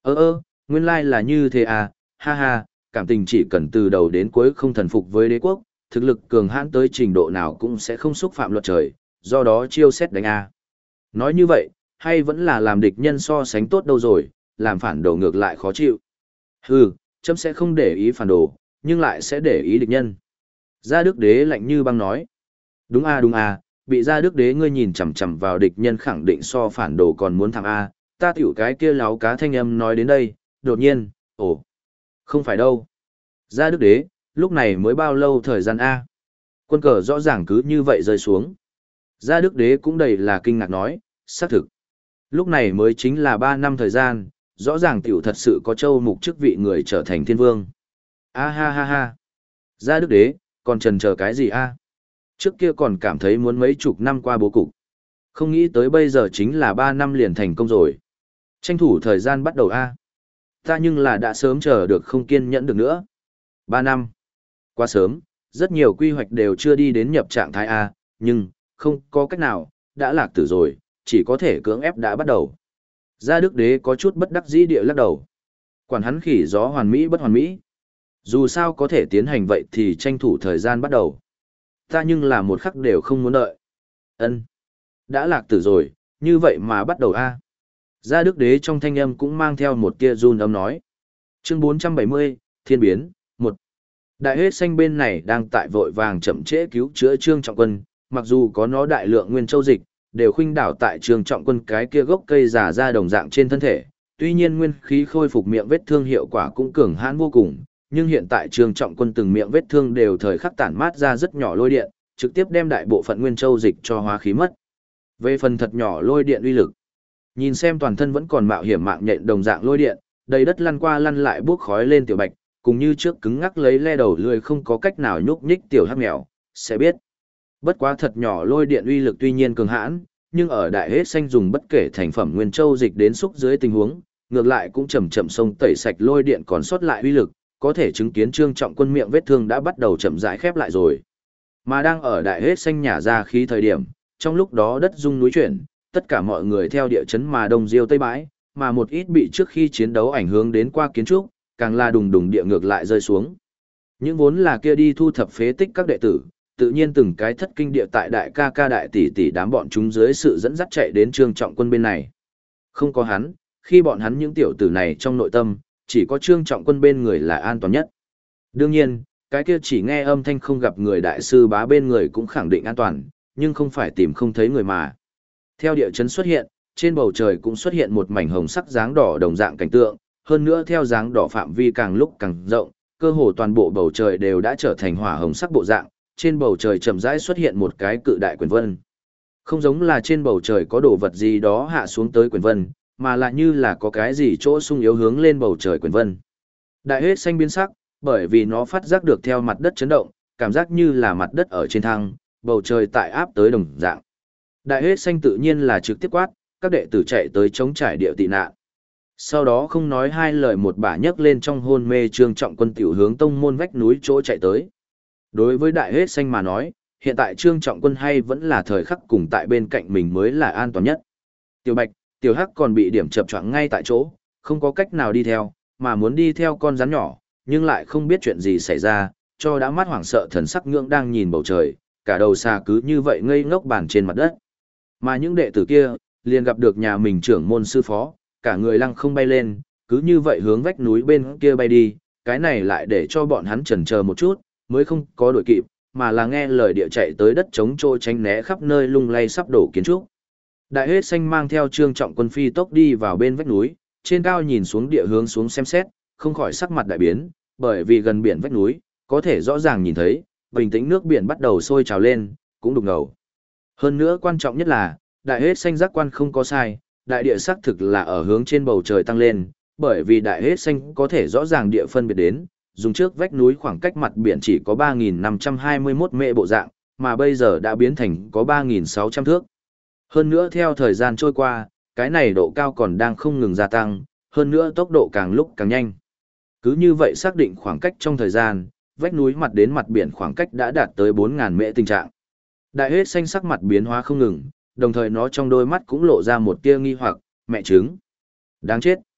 Nguyên lai là như thế à, ha ha, cảm tình chỉ cần từ đầu đến cuối không thần phục với đế quốc, thực lực cường hãn tới trình độ nào cũng sẽ không xúc phạm luật trời, do đó chiêu xét đánh a. Nói như vậy, hay vẫn là làm địch nhân so sánh tốt đâu rồi, làm phản đồ ngược lại khó chịu. Hừ, chấm sẽ không để ý phản đồ, nhưng lại sẽ để ý địch nhân. Gia Đức Đế lạnh như băng nói. Đúng a, bị Gia Đức Đế ngươi nhìn chằm chằm vào địch nhân khẳng định so phản đồ còn muốn thằng a, ta tiểu cái kia láo cá thanh âm nói đến đây, đột nhiên, không phải đâu. Gia Đức Đế, lúc này mới bao lâu thời gian a? Quân cờ rõ ràng cứ như vậy rơi xuống. Gia Đức Đế cũng đầy là kinh ngạc nói, xác thực. Lúc này mới chính là 3 năm thời gian, rõ ràng tiểu thật sự có châu mục chức vị người trở thành thiên vương. A ha ha ha. Gia Đức Đế, còn chần chờ cái gì a? Trước kia còn cảm thấy muốn mấy chục năm qua bố cục. Không nghĩ tới bây giờ chính là 3 năm liền thành công rồi. Tranh thủ thời gian bắt đầu a. Ta nhưng là đã sớm chờ được không kiên nhẫn được nữa. 3 năm. Quá sớm, rất nhiều quy hoạch đều chưa đi đến nhập trạng thái A, nhưng, không có cách nào, đã lạc tử rồi, chỉ có thể cưỡng ép đã bắt đầu. Gia Đức Đế có chút bất đắc dĩ địa lắc đầu. Quản hắn khỉ gió hoàn mỹ bất hoàn mỹ. Dù sao có thể tiến hành vậy thì tranh thủ thời gian bắt đầu. Ta nhưng là một khắc đều không muốn đợi. Ân, đã lạc tử rồi, như vậy mà bắt đầu A. Gia Đức Đế trong thanh âm cũng mang theo một tia run âm nói. Chương 470, Thiên Biến, 1. Đại hết xanh bên này đang tại vội vàng chậm trễ cứu chữa Trương Trọng Quân, mặc dù có nó đại lượng nguyên châu dịch, đều khuynh đảo tại Trương Trọng Quân cái kia gốc cây giả ra đồng dạng trên thân thể, tuy nhiên nguyên khí khôi phục miệng vết thương hiệu quả cũng cường hãn vô cùng, nhưng hiện tại Trương Trọng Quân từng miệng vết thương đều thời khắc tản mát ra rất nhỏ lôi điện, trực tiếp đem đại bộ phận nguyên châu dịch cho hóa khí mất. Về phần thật nhỏ lôi điện uy lực, nhìn xem toàn thân vẫn còn mạo hiểm mạng nhện đồng dạng lôi điện, đầy đất lăn qua lăn lại buốc khói lên tiểu bạch, cùng như trước cứng ngắc lấy le đầu lười không có cách nào nhúc nhích tiểu hắc mèo, sẽ biết. Bất quá thật nhỏ lôi điện uy lực tuy nhiên cường hãn, nhưng ở đại hết xanh dùng bất kể thành phẩm nguyên châu dịch đến xúc dưới tình huống, ngược lại cũng chậm chậm xông tẩy sạch lôi điện còn sót lại uy lực, có thể chứng kiến Trương Trọng Quân miệng vết thương đã bắt đầu chậm rãi khép lại rồi. Mà đang ở đại hết xanh nhả ra khí thời điểm, trong lúc đó đất rung núi chuyển, tất cả mọi người theo địa chấn mà đông diêu tây bãi, mà một ít bị trước khi chiến đấu ảnh hưởng đến qua kiến trúc, càng là đùng đùng địa ngược lại rơi xuống. Những vốn là kia đi thu thập phế tích các đệ tử, tự nhiên từng cái thất kinh địa tại đại ca ca đại tỷ tỷ đám bọn chúng dưới sự dẫn dắt chạy đến Trương Trọng Quân bên này. Không có hắn, khi bọn hắn những tiểu tử này trong nội tâm, chỉ có Trương Trọng Quân bên người là an toàn nhất. Đương nhiên, cái kia chỉ nghe âm thanh không gặp người đại sư bá bên người cũng khẳng định an toàn, nhưng không phải tìm không thấy người mà. Theo địa chấn xuất hiện, trên bầu trời cũng xuất hiện một mảnh hồng sắc dáng đỏ đồng dạng cảnh tượng, hơn nữa theo dáng đỏ phạm vi càng lúc càng rộng, cơ hồ toàn bộ bầu trời đều đã trở thành hỏa hồng sắc bộ dạng, trên bầu trời chậm rãi xuất hiện một cái cự đại quyền vân. Không giống là trên bầu trời có đồ vật gì đó hạ xuống tới quyền vân, mà là như là có cái gì chỗ sung yếu hướng lên bầu trời quyền vân. Đại hết xanh biến sắc, bởi vì nó phát giác được theo mặt đất chấn động, cảm giác như là mặt đất ở trên thăng, bầu trời tại áp tới đồng dạng. Đại hết xanh tự nhiên là trực tiếp quát, các đệ tử chạy tới chống trải địa tị nạn. Sau đó không nói hai lời một bả nhấc lên trong hôn mê Trương Trọng Quân tiểu hướng tông môn vách núi chỗ chạy tới. Đối với đại hết xanh mà nói, hiện tại Trương Trọng Quân hay vẫn là thời khắc cùng tại bên cạnh mình mới là an toàn nhất. Tiểu Bạch, Tiểu Hắc còn bị điểm chập choạng ngay tại chỗ, không có cách nào đi theo, mà muốn đi theo con rắn nhỏ, nhưng lại không biết chuyện gì xảy ra, cho đã mắt hoảng sợ thần sắc ngưỡng đang nhìn bầu trời, cả đầu xa cứ như vậy ngây ngốc bàn trên mặt đất. Mà những đệ tử kia, liền gặp được nhà mình trưởng môn sư phó, cả người lăng không bay lên, cứ như vậy hướng vách núi bên kia bay đi, cái này lại để cho bọn hắn chần chờ một chút, mới không có đuổi kịp, mà là nghe lời địa chạy tới đất chống trôi tránh né khắp nơi lung lay sắp đổ kiến trúc. Đại hết xanh mang theo Trương Trọng Quân phi tốc đi vào bên vách núi, trên cao nhìn xuống địa hướng xuống xem xét, không khỏi sắc mặt đại biến, bởi vì gần biển vách núi, có thể rõ ràng nhìn thấy, bình tĩnh nước biển bắt đầu sôi trào lên, cũng đục ngầu. Hơn nữa quan trọng nhất là, đại hết xanh giác quan không có sai, đại địa xác thực là ở hướng trên bầu trời tăng lên, bởi vì đại hết xanh có thể rõ ràng địa phân biệt đến, dùng trước vách núi khoảng cách mặt biển chỉ có 3.521 mệ bộ dạng, mà bây giờ đã biến thành có 3.600 thước. Hơn nữa theo thời gian trôi qua, cái này độ cao còn đang không ngừng gia tăng, hơn nữa tốc độ càng lúc càng nhanh. Cứ như vậy xác định khoảng cách trong thời gian, vách núi mặt đến mặt biển khoảng cách đã đạt tới 4.000 mệ tình trạng. Đại hết xanh sắc mặt biến hóa không ngừng, đồng thời nó trong đôi mắt cũng lộ ra một tia nghi hoặc, mẹ trứng. Đáng chết.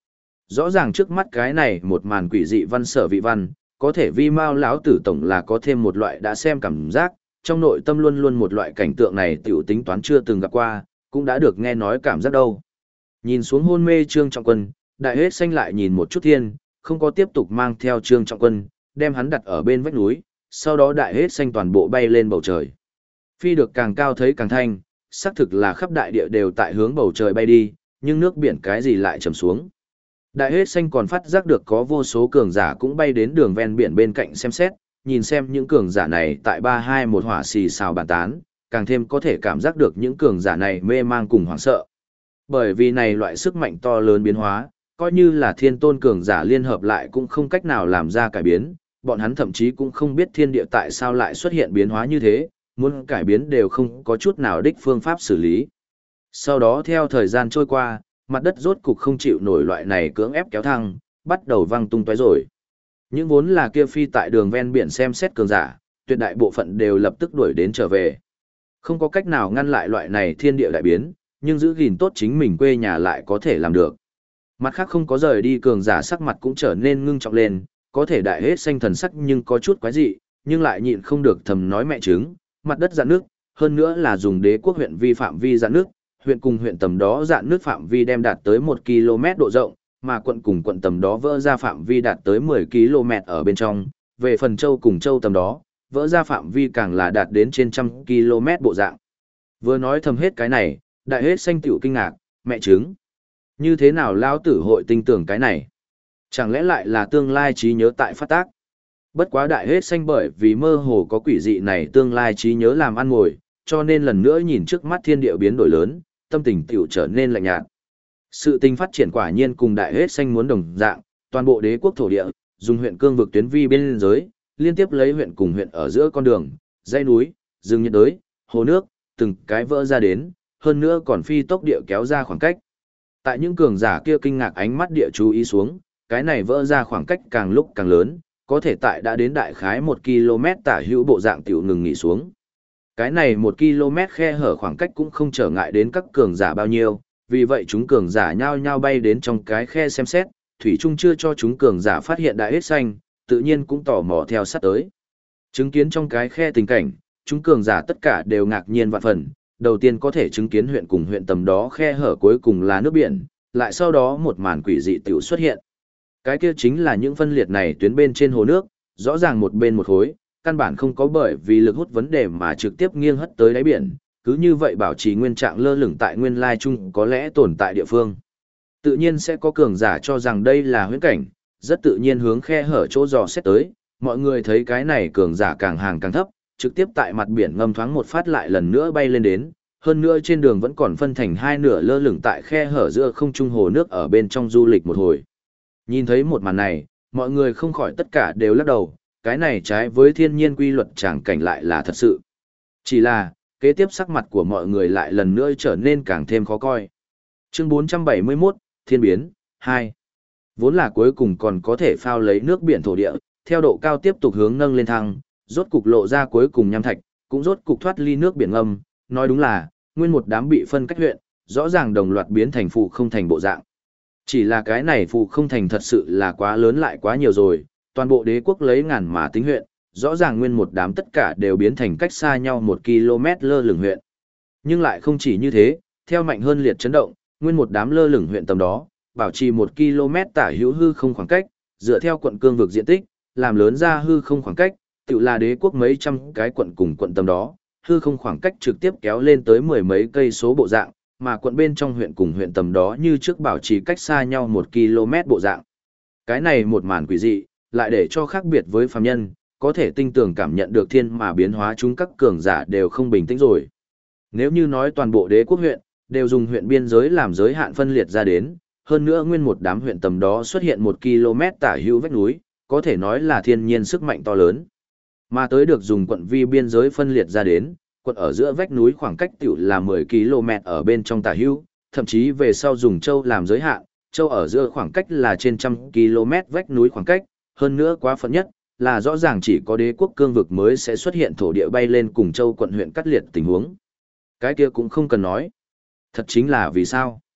Rõ ràng trước mắt cái này một màn quỷ dị văn sở vị văn, có thể vi mao lão tử tổng là có thêm một loại đã xem cảm giác, trong nội tâm luôn luôn một loại cảnh tượng này tiểu tính toán chưa từng gặp qua, cũng đã được nghe nói cảm giác đâu. Nhìn xuống hôn mê Trương Trọng Quân, Đại Hết Xanh lại nhìn một chút thiên, không có tiếp tục mang theo Trương Trọng Quân, đem hắn đặt ở bên vách núi, sau đó Đại Hết Xanh toàn bộ bay lên bầu trời. Phi được càng cao thấy càng thanh, xác thực là khắp đại địa đều tại hướng bầu trời bay đi, nhưng nước biển cái gì lại trầm xuống. Đại Hết Xanh còn phát giác được có vô số cường giả cũng bay đến đường ven biển bên cạnh xem xét, nhìn xem những cường giả này tại 3-2-1 hỏa xì xào bàn tán, càng thêm có thể cảm giác được những cường giả này mê mang cùng hoảng sợ. Bởi vì này loại sức mạnh to lớn biến hóa, coi như là thiên tôn cường giả liên hợp lại cũng không cách nào làm ra cải biến, bọn hắn thậm chí cũng không biết thiên địa tại sao lại xuất hiện biến hóa như thế, muốn cải biến đều không có chút nào đích phương pháp xử lý. Sau đó theo thời gian trôi qua, mặt đất rốt cục không chịu nổi loại này cưỡng ép kéo thăng, bắt đầu văng tung tóe rồi. Những vốn là kia phi tại đường ven biển xem xét cường giả, tuyệt đại bộ phận đều lập tức đuổi đến trở về. Không có cách nào ngăn lại loại này thiên địa đại biến, nhưng giữ gìn tốt chính mình quê nhà lại có thể làm được. Mặt khác không có rời đi cường giả sắc mặt cũng trở nên ngưng trọng lên, có thể Đại Hết Xanh thần sắc nhưng có chút quái dị, nhưng lại nhịn không được thầm nói mẹ trứng, mặt đất dạn nước, hơn nữa là dùng Đế quốc huyện vi phạm vi dạn nước, huyện cùng huyện tầm đó dạn nước phạm vi đem đạt tới 1 km độ rộng, mà quận cùng quận tầm đó vỡ ra phạm vi đạt tới 10 km ở bên trong, về phần châu cùng châu tầm đó, vỡ ra phạm vi càng là đạt đến trên 100 km bộ dạng. Vừa nói thầm hết cái này, Đại Hết Xanh tiểu kinh ngạc, mẹ trứng. Như thế nào lão tử hội tin tưởng cái này? Chẳng lẽ lại là tương lai trí nhớ tại phát tác? Bất quá Đại Hết Xanh bởi vì mơ hồ có quỷ dị này tương lai trí nhớ làm ăn ngồi, cho nên lần nữa nhìn trước mắt thiên địa biến đổi lớn, tâm tình tiểu trở nên lạnh nhạt. Sự tình phát triển quả nhiên cùng Đại Hết Xanh muốn đồng dạng, toàn bộ đế quốc thổ địa, dùng huyện cương vực tuyến vi biên giới, liên tiếp lấy huyện cùng huyện ở giữa con đường, dãy núi, rừng nhiệt đới, hồ nước, từng cái vỡ ra đến, hơn nữa còn phi tốc địa kéo ra khoảng cách. Tại những cường giả kia kinh ngạc ánh mắt địa chú ý xuống, cái này vỡ ra khoảng cách càng lúc càng lớn, có thể tại đã đến đại khái 1 km tả hữu bộ dạng tiểu ngừng nghỉ xuống. Cái này 1 km khe hở khoảng cách cũng không trở ngại đến các cường giả bao nhiêu, vì vậy chúng cường giả nhao nhao bay đến trong cái khe xem xét, thủy chung chưa cho chúng cường giả phát hiện Đại Hết Xanh, tự nhiên cũng tò mò theo sát tới. Chứng kiến trong cái khe tình cảnh, chúng cường giả tất cả đều ngạc nhiên vạn phần, đầu tiên có thể chứng kiến huyện cùng huyện tầm đó khe hở cuối cùng là nước biển, lại sau đó một màn quỷ dị tiểu xuất hiện. Cái kia chính là những phân liệt này tuyến bên trên hồ nước, rõ ràng một bên một khối, căn bản không có bởi vì lực hút vấn đề mà trực tiếp nghiêng hất tới đáy biển, cứ như vậy bảo trì nguyên trạng lơ lửng tại nguyên lai chung có lẽ tồn tại địa phương. Tự nhiên sẽ có cường giả cho rằng đây là huyễn cảnh, rất tự nhiên hướng khe hở chỗ dò xét tới, mọi người thấy cái này cường giả càng hàng càng thấp, trực tiếp tại mặt biển ngâm thoáng một phát lại lần nữa bay lên đến, hơn nữa trên đường vẫn còn phân thành hai nửa lơ lửng tại khe hở giữa không trung hồ nước ở bên trong du lịch một hồi. Nhìn thấy một màn này, mọi người không khỏi tất cả đều lắc đầu, cái này trái với thiên nhiên quy luật chẳng cảnh lại là thật sự. Chỉ là, kế tiếp sắc mặt của mọi người lại lần nữa trở nên càng thêm khó coi. Chương 471, Thiên biến, 2. Vốn là cuối cùng còn có thể phao lấy nước biển thổ địa, theo độ cao tiếp tục hướng nâng lên thăng, rốt cục lộ ra cuối cùng nham thạch, cũng rốt cục thoát ly nước biển ngâm, nói đúng là, nguyên một đám bị phân cách huyện, rõ ràng đồng loạt biến thành phụ không thành bộ dạng. Chỉ là cái này phụ không thành thật sự là quá lớn lại quá nhiều rồi, toàn bộ đế quốc lấy ngàn mà tính huyện, rõ ràng nguyên một đám tất cả đều biến thành cách xa nhau 1 km lơ lửng huyện. Nhưng lại không chỉ như thế, theo mạnh hơn liệt chấn động, nguyên một đám lơ lửng huyện tầm đó, bảo trì 1 km tả hữu hư không khoảng cách, dựa theo quận cương vực diện tích, làm lớn ra hư không khoảng cách, tự là đế quốc mấy trăm cái quận cùng quận tầm đó, hư không khoảng cách trực tiếp kéo lên tới 10 mấy cây số bộ dạng, mà quận bên trong huyện cùng huyện tầm đó như trước bảo trì cách xa nhau 1 km bộ dạng. Cái này một màn quỷ dị, lại để cho khác biệt với phàm nhân, có thể tinh tường cảm nhận được thiên mà biến hóa chúng các cường giả đều không bình tĩnh rồi. Nếu như nói toàn bộ đế quốc huyện, đều dùng huyện biên giới làm giới hạn phân liệt ra đến, hơn nữa nguyên một đám huyện tầm đó xuất hiện 1 km tả hữu vách núi, có thể nói là thiên nhiên sức mạnh to lớn. Mà tới được dùng quận vi biên giới phân liệt ra đến, quận ở giữa vách núi khoảng cách tiểu là 10 km ở bên trong tả hữu, thậm chí về sau dùng châu làm giới hạn, châu ở giữa khoảng cách là trên 100 km vách núi khoảng cách, hơn nữa quá phận nhất, là rõ ràng chỉ có đế quốc cương vực mới sẽ xuất hiện thổ địa bay lên cùng châu quận huyện cắt liệt tình huống. Cái kia cũng không cần nói. Thật chính là vì sao?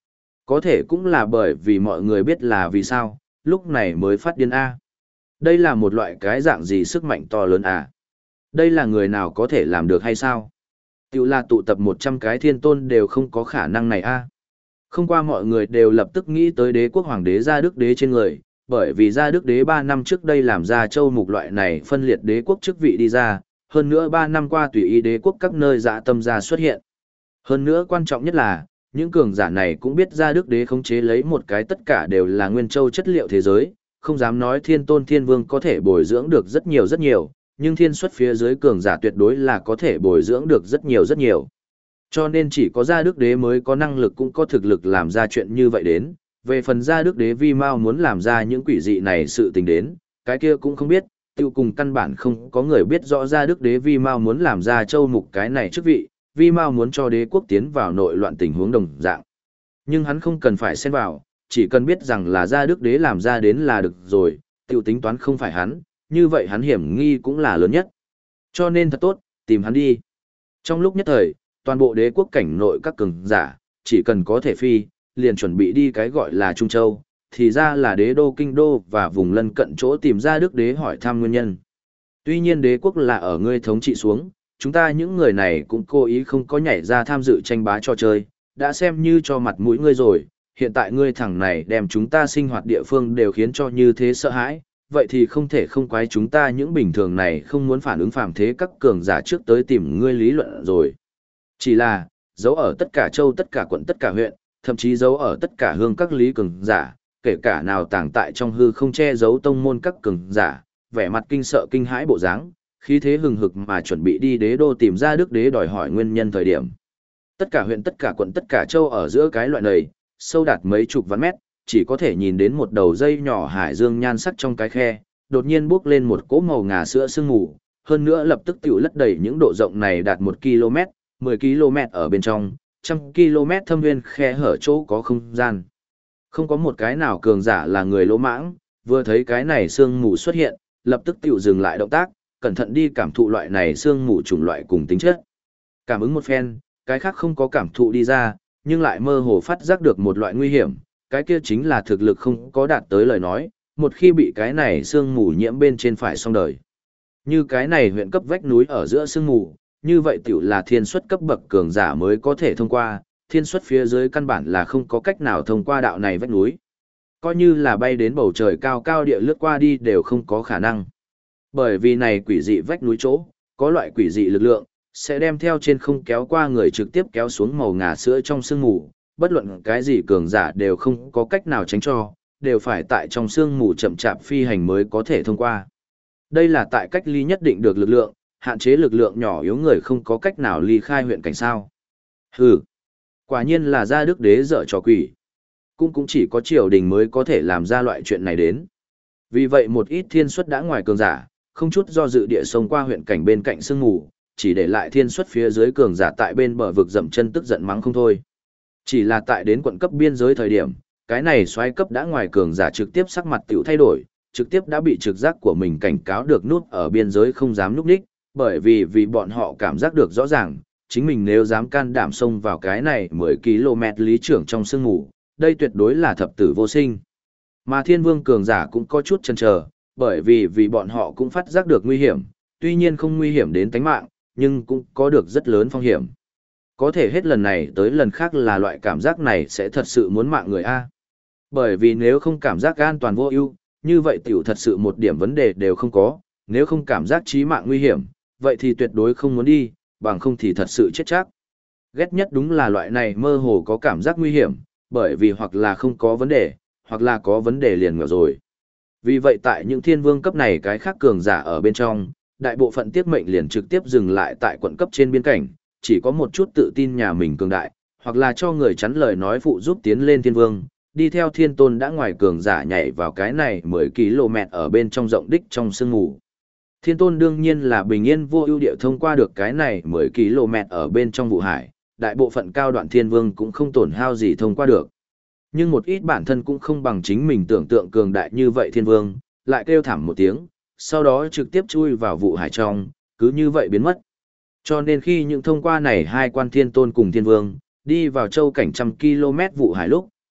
Có thể cũng là bởi vì mọi người biết là vì sao, lúc này mới phát điên A. Đây là một loại cái dạng gì sức mạnh to lớn à? Đây là người nào có thể làm được hay sao? Tiểu là tụ tập 100 cái thiên tôn đều không có khả năng này a. Không qua mọi người đều lập tức nghĩ tới đế quốc hoàng đế Gia Đức Đế trên người, bởi vì Gia Đức Đế 3 năm trước đây làm ra châu mục loại này phân liệt đế quốc chức vị đi ra, hơn nữa 3 năm qua tùy ý đế quốc các nơi dạ tâm ra xuất hiện. Hơn nữa quan trọng nhất là, những cường giả này cũng biết Gia Đức Đế khống chế lấy một cái tất cả đều là nguyên châu chất liệu thế giới, không dám nói thiên tôn thiên vương có thể bồi dưỡng được rất nhiều, nhưng thiên xuất phía dưới cường giả tuyệt đối là có thể bồi dưỡng được rất nhiều. Cho nên chỉ có Gia Đức Đế mới có năng lực cũng có thực lực làm ra chuyện như vậy đến. Về phần Gia Đức Đế Vi Mao muốn làm ra những quỷ dị này sự tình đến, cái kia cũng không biết, tiêu cùng căn bản không có người biết rõ Gia Đức Đế Vi Mao muốn làm ra châu mục cái này chức vị, Vi Mao muốn cho đế quốc tiến vào nội loạn tình huống đồng dạng. Nhưng hắn không cần phải xen vào, chỉ cần biết rằng là Gia Đức Đế làm ra đến là được rồi, tiêu tính toán không phải hắn, như vậy hắn hiểm nghi cũng là lớn nhất. Cho nên thật tốt, tìm hắn đi. Trong lúc nhất thời, toàn bộ đế quốc cảnh nội các cường giả, chỉ cần có thể phi, liền chuẩn bị đi cái gọi là Trung Châu, thì ra là đế đô kinh đô và vùng lân cận chỗ tìm ra Đức Đế hỏi thăm nguyên nhân. Tuy nhiên đế quốc là ở ngươi thống trị xuống, chúng ta những người này cũng cố ý không có nhảy ra tham dự tranh bá cho chơi, đã xem như cho mặt mũi ngươi rồi, hiện tại ngươi thẳng này đem chúng ta sinh hoạt địa phương đều khiến cho như thế sợ hãi, vậy thì không thể không quái chúng ta những bình thường này không muốn phản ứng phàm thế các cường giả trước tới tìm ngươi lý luận rồi. Chỉ là, giấu ở tất cả châu tất cả quận tất cả huyện, thậm chí giấu ở tất cả hương các lý cường giả, kể cả nào tàng tại trong hư không che giấu tông môn các cường giả, vẻ mặt kinh sợ kinh hãi bộ dáng, khí thế hừng hực mà chuẩn bị đi đế đô tìm ra Đức Đế đòi hỏi nguyên nhân thời điểm. Tất cả huyện tất cả quận tất cả châu ở giữa cái loại này, sâu đạt mấy chục vạn mét, chỉ có thể nhìn đến một đầu dây nhỏ hải dương nhan sắc trong cái khe, đột nhiên bước lên một cỗ màu ngà sữa sương mù, hơn nữa lập tức tiểu lấp đầy những độ rộng này đạt 1 km, 10 km ở bên trong, 100 km thâm nguyên khe hở chỗ có không gian. Không có một cái nào cường giả là người lỗ mãng, vừa thấy cái này sương mù xuất hiện, lập tức tiểu dừng lại động tác, cẩn thận đi cảm thụ loại này sương mù chủng loại cùng tính chất. Cảm ứng một phen, cái khác không có cảm thụ đi ra, nhưng lại mơ hồ phát giác được một loại nguy hiểm, cái kia chính là thực lực không có đạt tới lời nói, một khi bị cái này sương mù nhiễm bên trên phải xong đời. Như cái này huyện cấp vách núi ở giữa sương mù, như vậy tiểu là thiên xuất cấp bậc cường giả mới có thể thông qua, thiên xuất phía dưới căn bản là không có cách nào thông qua đạo này vách núi. Coi như là bay đến bầu trời cao cao địa lướt qua đi đều không có khả năng. Bởi vì này quỷ dị vách núi chỗ, có loại quỷ dị lực lượng, sẽ đem theo trên không kéo qua người trực tiếp kéo xuống màu ngà sữa trong sương mù, bất luận cái gì cường giả đều không có cách nào tránh cho, đều phải tại trong sương mù chậm chạp phi hành mới có thể thông qua. Đây là tại cách ly nhất định được lực lượng, hạn chế lực lượng nhỏ yếu người không có cách nào ly khai huyện cảnh sao. Hừ, quả nhiên là Gia Đức Đế dở trò quỷ. Cũng chỉ có triều đình mới có thể làm ra loại chuyện này đến. Vì vậy một ít thiên xuất đã ngoài cường giả, không chút do dự địa sông qua huyện cảnh bên cạnh sương mù, chỉ để lại thiên xuất phía dưới cường giả tại bên bờ vực dậm chân tức giận mắng không thôi. Chỉ là tại đến quận cấp biên giới thời điểm, cái này xoáy cấp đã ngoài cường giả trực tiếp sắc mặt tiểu thay đổi, trực tiếp đã bị trực giác của mình cảnh cáo được nút ở biên giới không dám núp đích, bởi vì bọn họ cảm giác được rõ ràng, chính mình nếu dám can đảm xông vào cái này 10 km lý trưởng trong sương mù, đây tuyệt đối là thập tử vô sinh. Mà thiên vương cường giả cũng có chút chần chờ, bởi vì bọn họ cũng phát giác được nguy hiểm, tuy nhiên không nguy hiểm đến tính mạng, nhưng cũng có được rất lớn phong hiểm. Có thể hết lần này tới lần khác là loại cảm giác này sẽ thật sự muốn mạng người A. Bởi vì nếu không cảm giác an toàn vô ưu, như vậy tiểu thật sự một điểm vấn đề đều không có, nếu không cảm giác chí mạng nguy hiểm, vậy thì tuyệt đối không muốn đi, bằng không thì thật sự chết chắc. Ghét nhất đúng là loại này mơ hồ có cảm giác nguy hiểm, bởi vì hoặc là không có vấn đề, hoặc là có vấn đề liền ngờ rồi. Vì vậy tại những thiên vương cấp này cái khác cường giả ở bên trong, đại bộ phận tiết mệnh liền trực tiếp dừng lại tại quận cấp trên biên cảnh, chỉ có một chút tự tin nhà mình cường đại, hoặc là cho người chắn lời nói phụ giúp tiến lên thiên vương, đi theo thiên tôn đã ngoài cường giả nhảy vào cái này 10 km ở bên trong rộng đích trong sương mù. Thiên tôn đương nhiên là bình yên vô ưu địa thông qua được cái này 10 km ở bên trong vụ hải, đại bộ phận cao đoạn thiên vương cũng không tổn hao gì thông qua được. Nhưng một ít bản thân cũng không bằng chính mình tưởng tượng cường đại như vậy thiên vương, lại kêu thảm một tiếng, sau đó trực tiếp chui vào vụ hải trong, cứ như vậy biến mất. Cho nên khi những thông qua này hai quan thiên tôn cùng thiên vương, đi vào châu cảnh 100 km vụ hải lúc,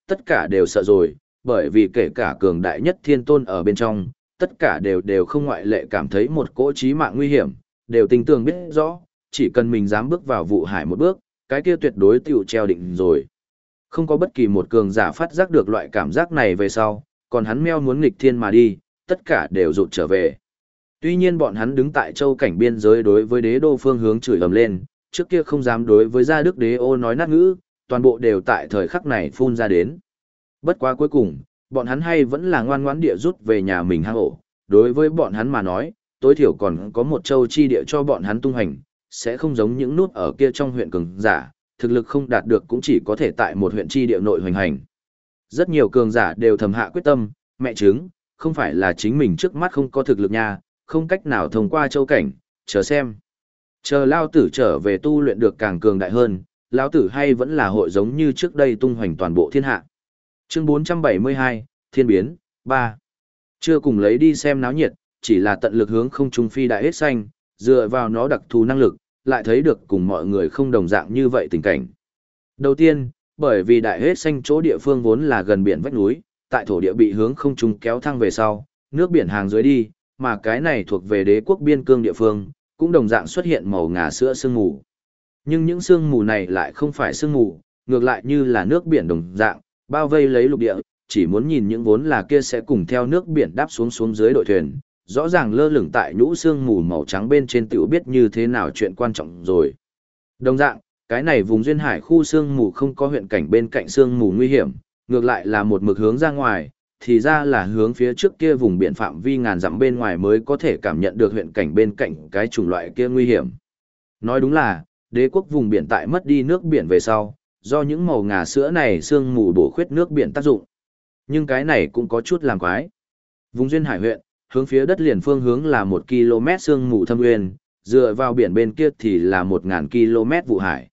tất cả đều sợ rồi, bởi vì kể cả cường đại nhất thiên tôn ở bên trong, tất cả đều không ngoại lệ cảm thấy một cỗ chí mạng nguy hiểm, đều tình tưởng biết rõ, chỉ cần mình dám bước vào vụ hải một bước, cái kia tuyệt đối tiểu treo định rồi. Không có bất kỳ một cường giả phát giác được loại cảm giác này về sau, còn hắn meo muốn nghịch thiên mà đi, tất cả đều rụt trở về. Tuy nhiên bọn hắn đứng tại châu cảnh biên giới đối với đế đô phương hướng chửi ầm lên, trước kia không dám đối với gia đức đế ô nói nát ngữ, toàn bộ đều tại thời khắc này phun ra đến. Bất quá cuối cùng, bọn hắn hay vẫn là ngoan ngoãn địa rút về nhà mình hang ổ, đối với bọn hắn mà nói, tối thiểu còn có một châu chi địa cho bọn hắn tung hành, sẽ không giống những nút ở kia trong huyện cường giả, thực lực không đạt được cũng chỉ có thể tại một huyện chi địa nội hoành hành. Rất nhiều cường giả đều thầm hạ quyết tâm, mẹ chứng, không phải là chính mình trước mắt không có thực lực nha, không cách nào thông qua châu cảnh, chờ xem. Chờ lao tử trở về tu luyện được càng cường đại hơn, lao tử hay vẫn là hội giống như trước đây tung hoành toàn bộ thiên hạ. Chương 472, Thiên biến, 3. Chưa cùng lấy đi xem náo nhiệt, chỉ là tận lực hướng không trung phi đại hết xanh, dựa vào nó đặc thù năng lực, lại thấy được cùng mọi người không đồng dạng như vậy tình cảnh. Đầu tiên, bởi vì đại hết xanh chỗ địa phương vốn là gần biển vách núi, tại thổ địa bị hướng không trung kéo thăng về sau, nước biển hàng dưới đi, mà cái này thuộc về đế quốc biên cương địa phương, cũng đồng dạng xuất hiện màu ngà sữa sương mù. Nhưng những sương mù này lại không phải sương mù, ngược lại như là nước biển đồng dạng, bao vây lấy lục địa, chỉ muốn nhìn những vốn là kia sẽ cùng theo nước biển đáp xuống dưới đội thuyền, rõ ràng lơ lửng tại nhũ sương mù màu trắng bên trên tiểu biết như thế nào chuyện quan trọng rồi. Đồng dạng, cái này vùng duyên hải khu sương mù không có huyện cảnh bên cạnh sương mù nguy hiểm, ngược lại là một mực hướng ra ngoài, thì ra là hướng phía trước kia vùng biển phạm vi ngàn dặm bên ngoài mới có thể cảm nhận được huyện cảnh bên cạnh cái chủng loại kia nguy hiểm. Nói đúng là, đế quốc vùng biển tại mất đi nước biển về sau, do những màu ngà sữa này sương mù bổ khuyết nước biển tác dụng. Nhưng cái này cũng có chút làm quái. Vùng duyên hải huyện, hướng phía đất liền phương hướng là 1 km sương mù thâm nguyên, dựa vào biển bên kia thì là 1000 km vụ hải.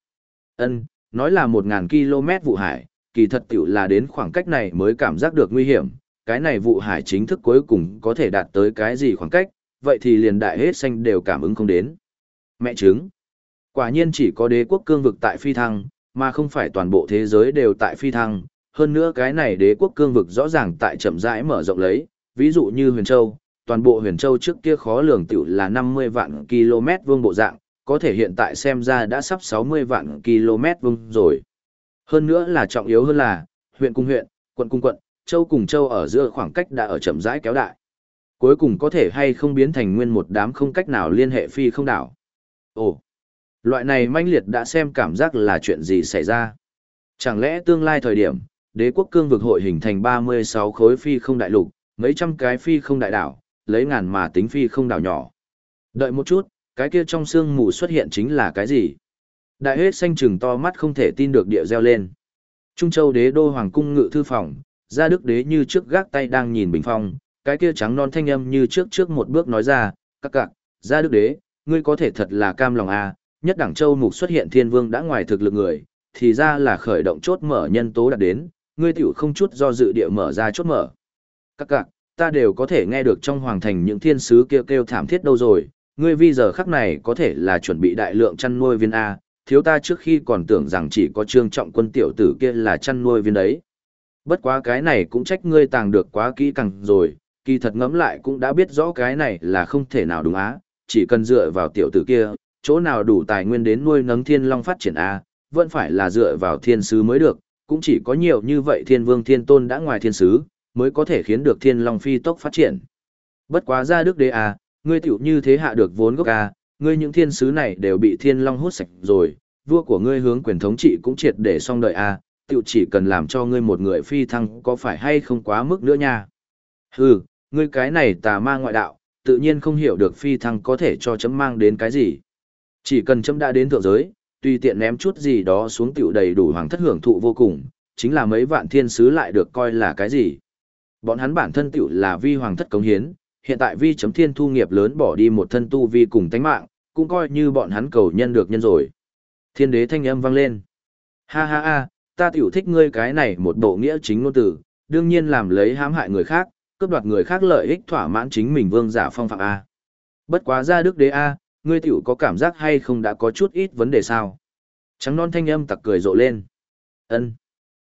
Nói là 1000 km vụ hải, kỳ thật tiểu là đến khoảng cách này mới cảm giác được nguy hiểm, cái này vụ hải chính thức cuối cùng có thể đạt tới cái gì khoảng cách, vậy thì liền đại hết xanh đều cảm ứng không đến. Mẹ chứng. Quả nhiên chỉ có đế quốc cương vực tại phi thăng, mà không phải toàn bộ thế giới đều tại phi thăng, hơn nữa cái này đế quốc cương vực rõ ràng tại chậm rãi mở rộng lấy, ví dụ như Huyền Châu, toàn bộ Huyền Châu trước kia khó lường tiểu là 50 vạn km vuông bộ dạng, có thể hiện tại xem ra đã sắp 60 vạn km vuông rồi. Hơn nữa là trọng yếu hơn là, huyện cùng huyện, quận cùng quận, châu cùng châu ở giữa khoảng cách đã ở chậm rãi kéo đại. Cuối cùng có thể hay không biến thành nguyên một đám không cách nào liên hệ phi không đảo. Ồ, loại này manh liệt đã xem cảm giác là chuyện gì xảy ra. Chẳng lẽ tương lai thời điểm, đế quốc cương vực hội hình thành 36 khối phi không đại lục, mấy trăm cái phi không đại đảo, lấy ngàn mà tính phi không đảo nhỏ. Đợi một chút, cái kia trong sương mù xuất hiện chính là cái gì? Đại hết xanh trừng to mắt không thể tin được địa reo lên. Trung Châu đế đô hoàng cung ngự thư phòng, gia đức đế như trước gác tay đang nhìn bình phong, cái kia trắng non thanh âm như trước một bước nói ra, các cạc, gia đức đế, ngươi có thể thật là cam lòng à, nhất đẳng châu mục xuất hiện thiên vương đã ngoài thực lực người, thì ra là khởi động chốt mở nhân tố đạt đến, ngươi tiểu không chút do dự địa mở ra chốt mở. Các cạc, ta đều có thể nghe được trong hoàng thành những thiên sứ kêu thảm thiết đâu rồi, ngươi vi giờ khắc này có thể là chuẩn bị đại lượng chăn nuôi viên A, thiếu ta trước khi còn tưởng rằng chỉ có trương trọng quân tiểu tử kia là chăn nuôi viên đấy. Bất quá cái này cũng trách ngươi tàng được quá kỹ càng rồi, kỳ thật ngẫm lại cũng đã biết rõ cái này là không thể nào đúng á, chỉ cần dựa vào tiểu tử kia, chỗ nào đủ tài nguyên đến nuôi nấng thiên long phát triển A, vẫn phải là dựa vào thiên sứ mới được, cũng chỉ có nhiều như vậy thiên vương thiên tôn đã ngoài thiên sứ, mới có thể khiến được thiên long phi tốc phát triển. Bất quá ra đức đế A, ngươi tiểu như thế hạ được vốn gốc A, ngươi những thiên sứ này đều bị thiên long hút sạch rồi, vua của ngươi hướng quyền thống trị cũng triệt để xong đợi A, tiểu chỉ cần làm cho ngươi một người phi thăng có phải hay không quá mức nữa nha. Hừ, ngươi cái này tà ma ngoại đạo, tự nhiên không hiểu được phi thăng có thể cho chấm mang đến cái gì. Chỉ cần chấm đã đến thượng giới, tùy tiện ném chút gì đó xuống tiểu đầy đủ hoàng thất hưởng thụ vô cùng, chính là mấy vạn thiên sứ lại được coi là cái gì. Bọn hắn bản thân tiểu là vi hoàng thất cống hiến, hiện tại vi chấm thiên thu nghiệp lớn bỏ đi một thân tu vi cùng tánh mạng, cũng coi như bọn hắn cầu nhân được nhân rồi. Thiên đế thanh âm vang lên. Ha ha ha, ta tiểu thích ngươi cái này một bộ nghĩa chính ngôn từ, đương nhiên làm lấy hãm hại người khác, cướp đoạt người khác lợi ích thỏa mãn chính mình vương giả phong phạm A. Bất quá ra đức đế A, ngươi tiểu có cảm giác hay không đã có chút ít vấn đề sao? Trắng non thanh âm tặc cười rộ lên. Ân.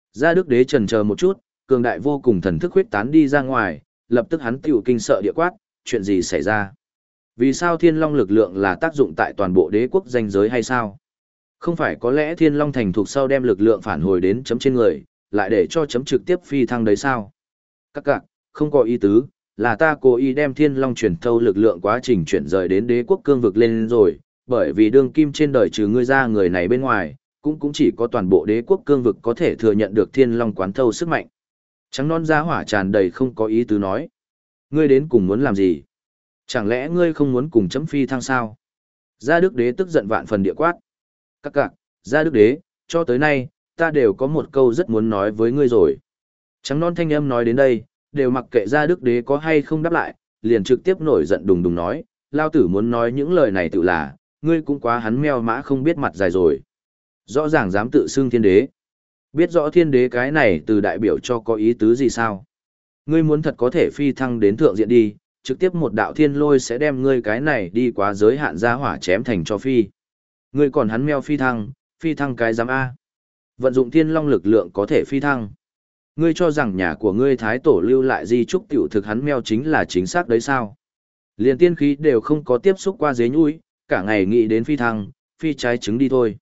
Gia Đức Đế chần chờ một chút, cường đại vô cùng thần thức huyết tán đi ra ngoài, lập tức hắn tiểu kinh sợ địa quát, chuyện gì xảy ra? Vì sao Thiên Long lực lượng là tác dụng tại toàn bộ đế quốc danh giới hay sao? Không phải có lẽ Thiên Long thành thuộc sau đem lực lượng phản hồi đến chấm trên người, lại để cho chấm trực tiếp phi thăng đấy sao? Các cạc, không có ý tứ, là ta cố ý đem Thiên Long chuyển thâu lực lượng quá trình chuyển rời đến đế quốc cương vực lên rồi, bởi vì đương kim trên đời trừ ngươi ra người này bên ngoài, cũng chỉ có toàn bộ đế quốc cương vực có thể thừa nhận được Thiên Long quán thâu sức mạnh. Trắng non giá hỏa tràn đầy không có ý tứ nói. Ngươi đến cùng muốn làm gì? Chẳng lẽ ngươi không muốn cùng chấm phi thăng sao? Gia Đức Đế tức giận vạn phần địa quát. Các cạc, Gia Đức Đế, cho tới nay, ta đều có một câu rất muốn nói với ngươi rồi. Trắng non thanh âm nói đến đây, đều mặc kệ Gia Đức Đế có hay không đáp lại, liền trực tiếp nổi giận đùng đùng nói, lao tử muốn nói những lời này tự là, ngươi cũng quá hắn meo mã không biết mặt dài rồi. Rõ ràng dám tự xưng thiên đế. Biết rõ thiên đế cái này từ đại biểu cho có ý tứ gì sao? Ngươi muốn thật có thể phi thăng đến thượng diện đi, trực tiếp một đạo thiên lôi sẽ đem ngươi cái này đi quá giới hạn ra hỏa chém thành cho phi. Ngươi còn hắn meo phi thăng cái giám A. Vận dụng thiên long lực lượng có thể phi thăng. Ngươi cho rằng nhà của ngươi thái tổ lưu lại di trúc tiểu thực hắn meo chính là chính xác đấy sao? Liền tiên khí đều không có tiếp xúc qua dế nhũi, cả ngày nghĩ đến phi thăng, phi trái trứng đi thôi.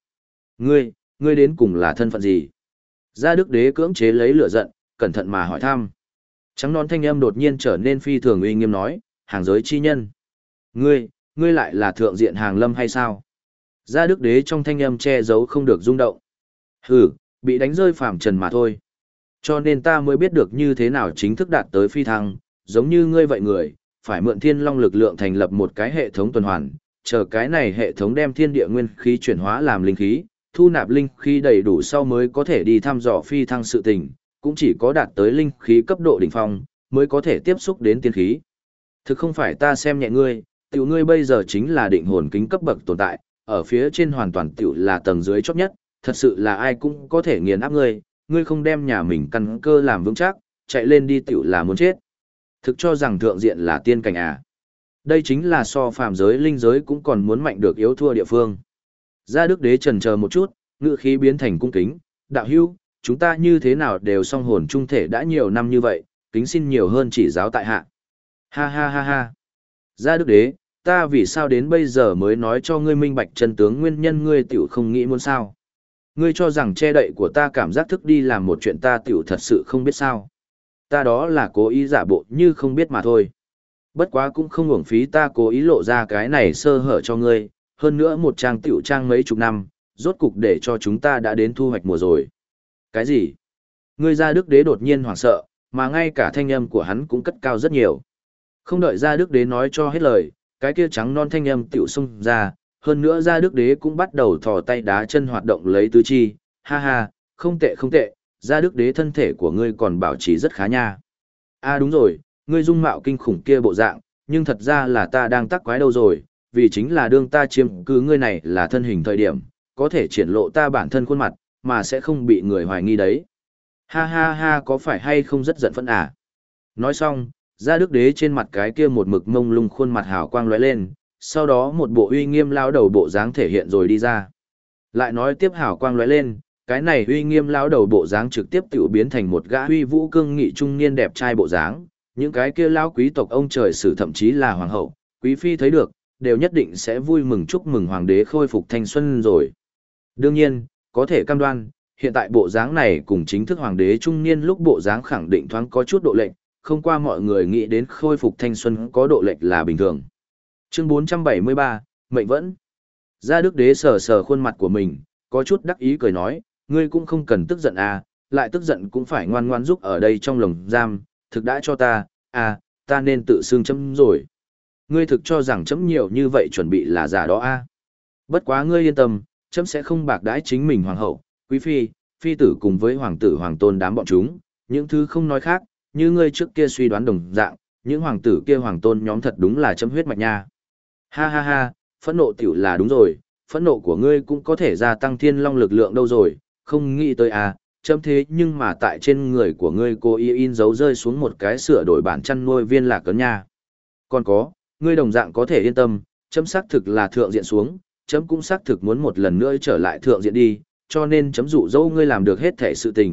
Ngươi đến cùng là thân phận gì? Gia Đức Đế cưỡng chế lấy lửa giận, cẩn thận mà hỏi thăm. Trắng non thanh âm đột nhiên trở nên phi thường uy nghiêm nói, hàng giới chi nhân. Ngươi lại là thượng diện hàng lâm hay sao? Gia Đức Đế trong thanh âm che giấu không được rung động. Hừ, bị đánh rơi phàm trần mà thôi. Cho nên ta mới biết được như thế nào chính thức đạt tới phi thăng, giống như ngươi vậy người, phải mượn thiên long lực lượng thành lập một cái hệ thống tuần hoàn, chờ cái này hệ thống đem thiên địa nguyên khí chuyển hóa làm linh khí, thu nạp linh khí đầy đủ sau mới có thể đi thăm dò phi thăng sự tình, cũng chỉ có đạt tới linh khí cấp độ đỉnh phong, mới có thể tiếp xúc đến tiên khí. Thực không phải ta xem nhẹ ngươi, tiểu ngươi bây giờ chính là định hồn kính cấp bậc tồn tại, ở phía trên hoàn toàn tiểu là tầng dưới chót nhất, thật sự là ai cũng có thể nghiền áp ngươi, ngươi không đem nhà mình căn cơ làm vững chắc, chạy lên đi tiểu là muốn chết. Thực cho rằng thượng diện là tiên cảnh à. Đây chính là so phàm giới linh giới cũng còn muốn mạnh được yếu thua địa phương. Gia Đức Đế chần chờ một chút, ngữ khí biến thành cung kính, đạo hữu, chúng ta như thế nào đều song hồn trung thể đã nhiều năm như vậy, kính xin nhiều hơn chỉ giáo tại hạ. Ha ha ha ha. Gia Đức Đế, ta vì sao đến bây giờ mới nói cho ngươi minh bạch chân tướng nguyên nhân ngươi tiểu không nghĩ muốn sao? Ngươi cho rằng che đậy của ta cảm giác thức đi làm một chuyện ta tiểu thật sự không biết sao? Ta đó là cố ý giả bộ như không biết mà thôi. Bất quá cũng không uổng phí ta cố ý lộ ra cái này sơ hở cho ngươi, hơn nữa một trang tiểu trang mấy chục năm, rốt cục để cho chúng ta đã đến thu hoạch mùa rồi. Cái gì? Ngươi Gia Đức Đế đột nhiên hoảng sợ, mà ngay cả thanh âm của hắn cũng cất cao rất nhiều. Không đợi Gia Đức Đế nói cho hết lời, cái kia trắng non thanh âm tiểu xông ra, hơn nữa Gia Đức Đế cũng bắt đầu thò tay đá chân hoạt động lấy tứ chi, ha ha, không tệ không tệ, Gia Đức Đế thân thể của ngươi còn bảo trì rất khá nha. À đúng rồi, ngươi dung mạo kinh khủng kia bộ dạng, nhưng thật ra là ta đang tắc quái đâu rồi, vì chính là đương ta chiếm cứ ngươi này là thân hình thời điểm, có thể triển lộ ta bản thân khuôn mặt, mà sẽ không bị người hoài nghi đấy. Ha ha ha, có phải hay không rất giận phẫn à? Nói xong, Gia Đức Đế trên mặt cái kia một mực mông lung khuôn mặt hào quang lóe lên, sau đó một bộ uy nghiêm lao đầu bộ dáng thể hiện rồi đi ra. Lại nói tiếp hào quang lóe lên, cái này uy nghiêm lao đầu bộ dáng trực tiếp tiểu biến thành một gã uy vũ cương nghị trung niên đẹp trai bộ dáng, những cái kia lao quý tộc ông trời sử thậm chí là hoàng hậu, quý phi thấy được, đều nhất định sẽ vui mừng chúc mừng hoàng đế khôi phục thanh xuân rồi. Đương nhiên, có thể cam đoan, hiện tại bộ dáng này cùng chính thức hoàng đế trung niên lúc bộ dáng khẳng định thoáng có chút độ lệch, không qua mọi người nghĩ đến khôi phục thanh xuân có độ lệch là bình thường. Chương 473, Mệnh Vẫn. Gia Đức Đế sờ sờ khuôn mặt của mình, có chút đắc ý cười nói, ngươi cũng không cần tức giận à, lại tức giận cũng phải ngoan ngoan giúp ở đây trong lồng giam, thực đã cho ta, à, ta nên tự xưng chấm rồi. Ngươi thực cho rằng chấm nhiều như vậy chuẩn bị là giả đó à. Bất quá ngươi yên tâm, chấm sẽ không bạc đãi chính mình hoàng hậu, quý phi, phi tử cùng với hoàng tử hoàng tôn đám bọn chúng, những thứ không nói khác, như ngươi trước kia suy đoán đồng dạng, những hoàng tử kia hoàng tôn nhóm thật đúng là chấm huyết mạch nha. Ha ha ha, phẫn nộ tiểu là đúng rồi, phẫn nộ của ngươi cũng có thể gia tăng thiên long lực lượng đâu rồi, không nghĩ tới à, chấm thế nhưng mà tại trên người của ngươi cố ý in dấu rơi xuống một cái sửa đổi bản chăn nuôi viên lạc cấn nha. Còn có, ngươi đồng dạng có thể yên tâm, chấm xác thực là thượng diện xuống, chấm cũng xác thực muốn một lần nữa trở lại thượng diện đi, cho nên chấm dụ dỗ ngươi làm được hết thể sự tình,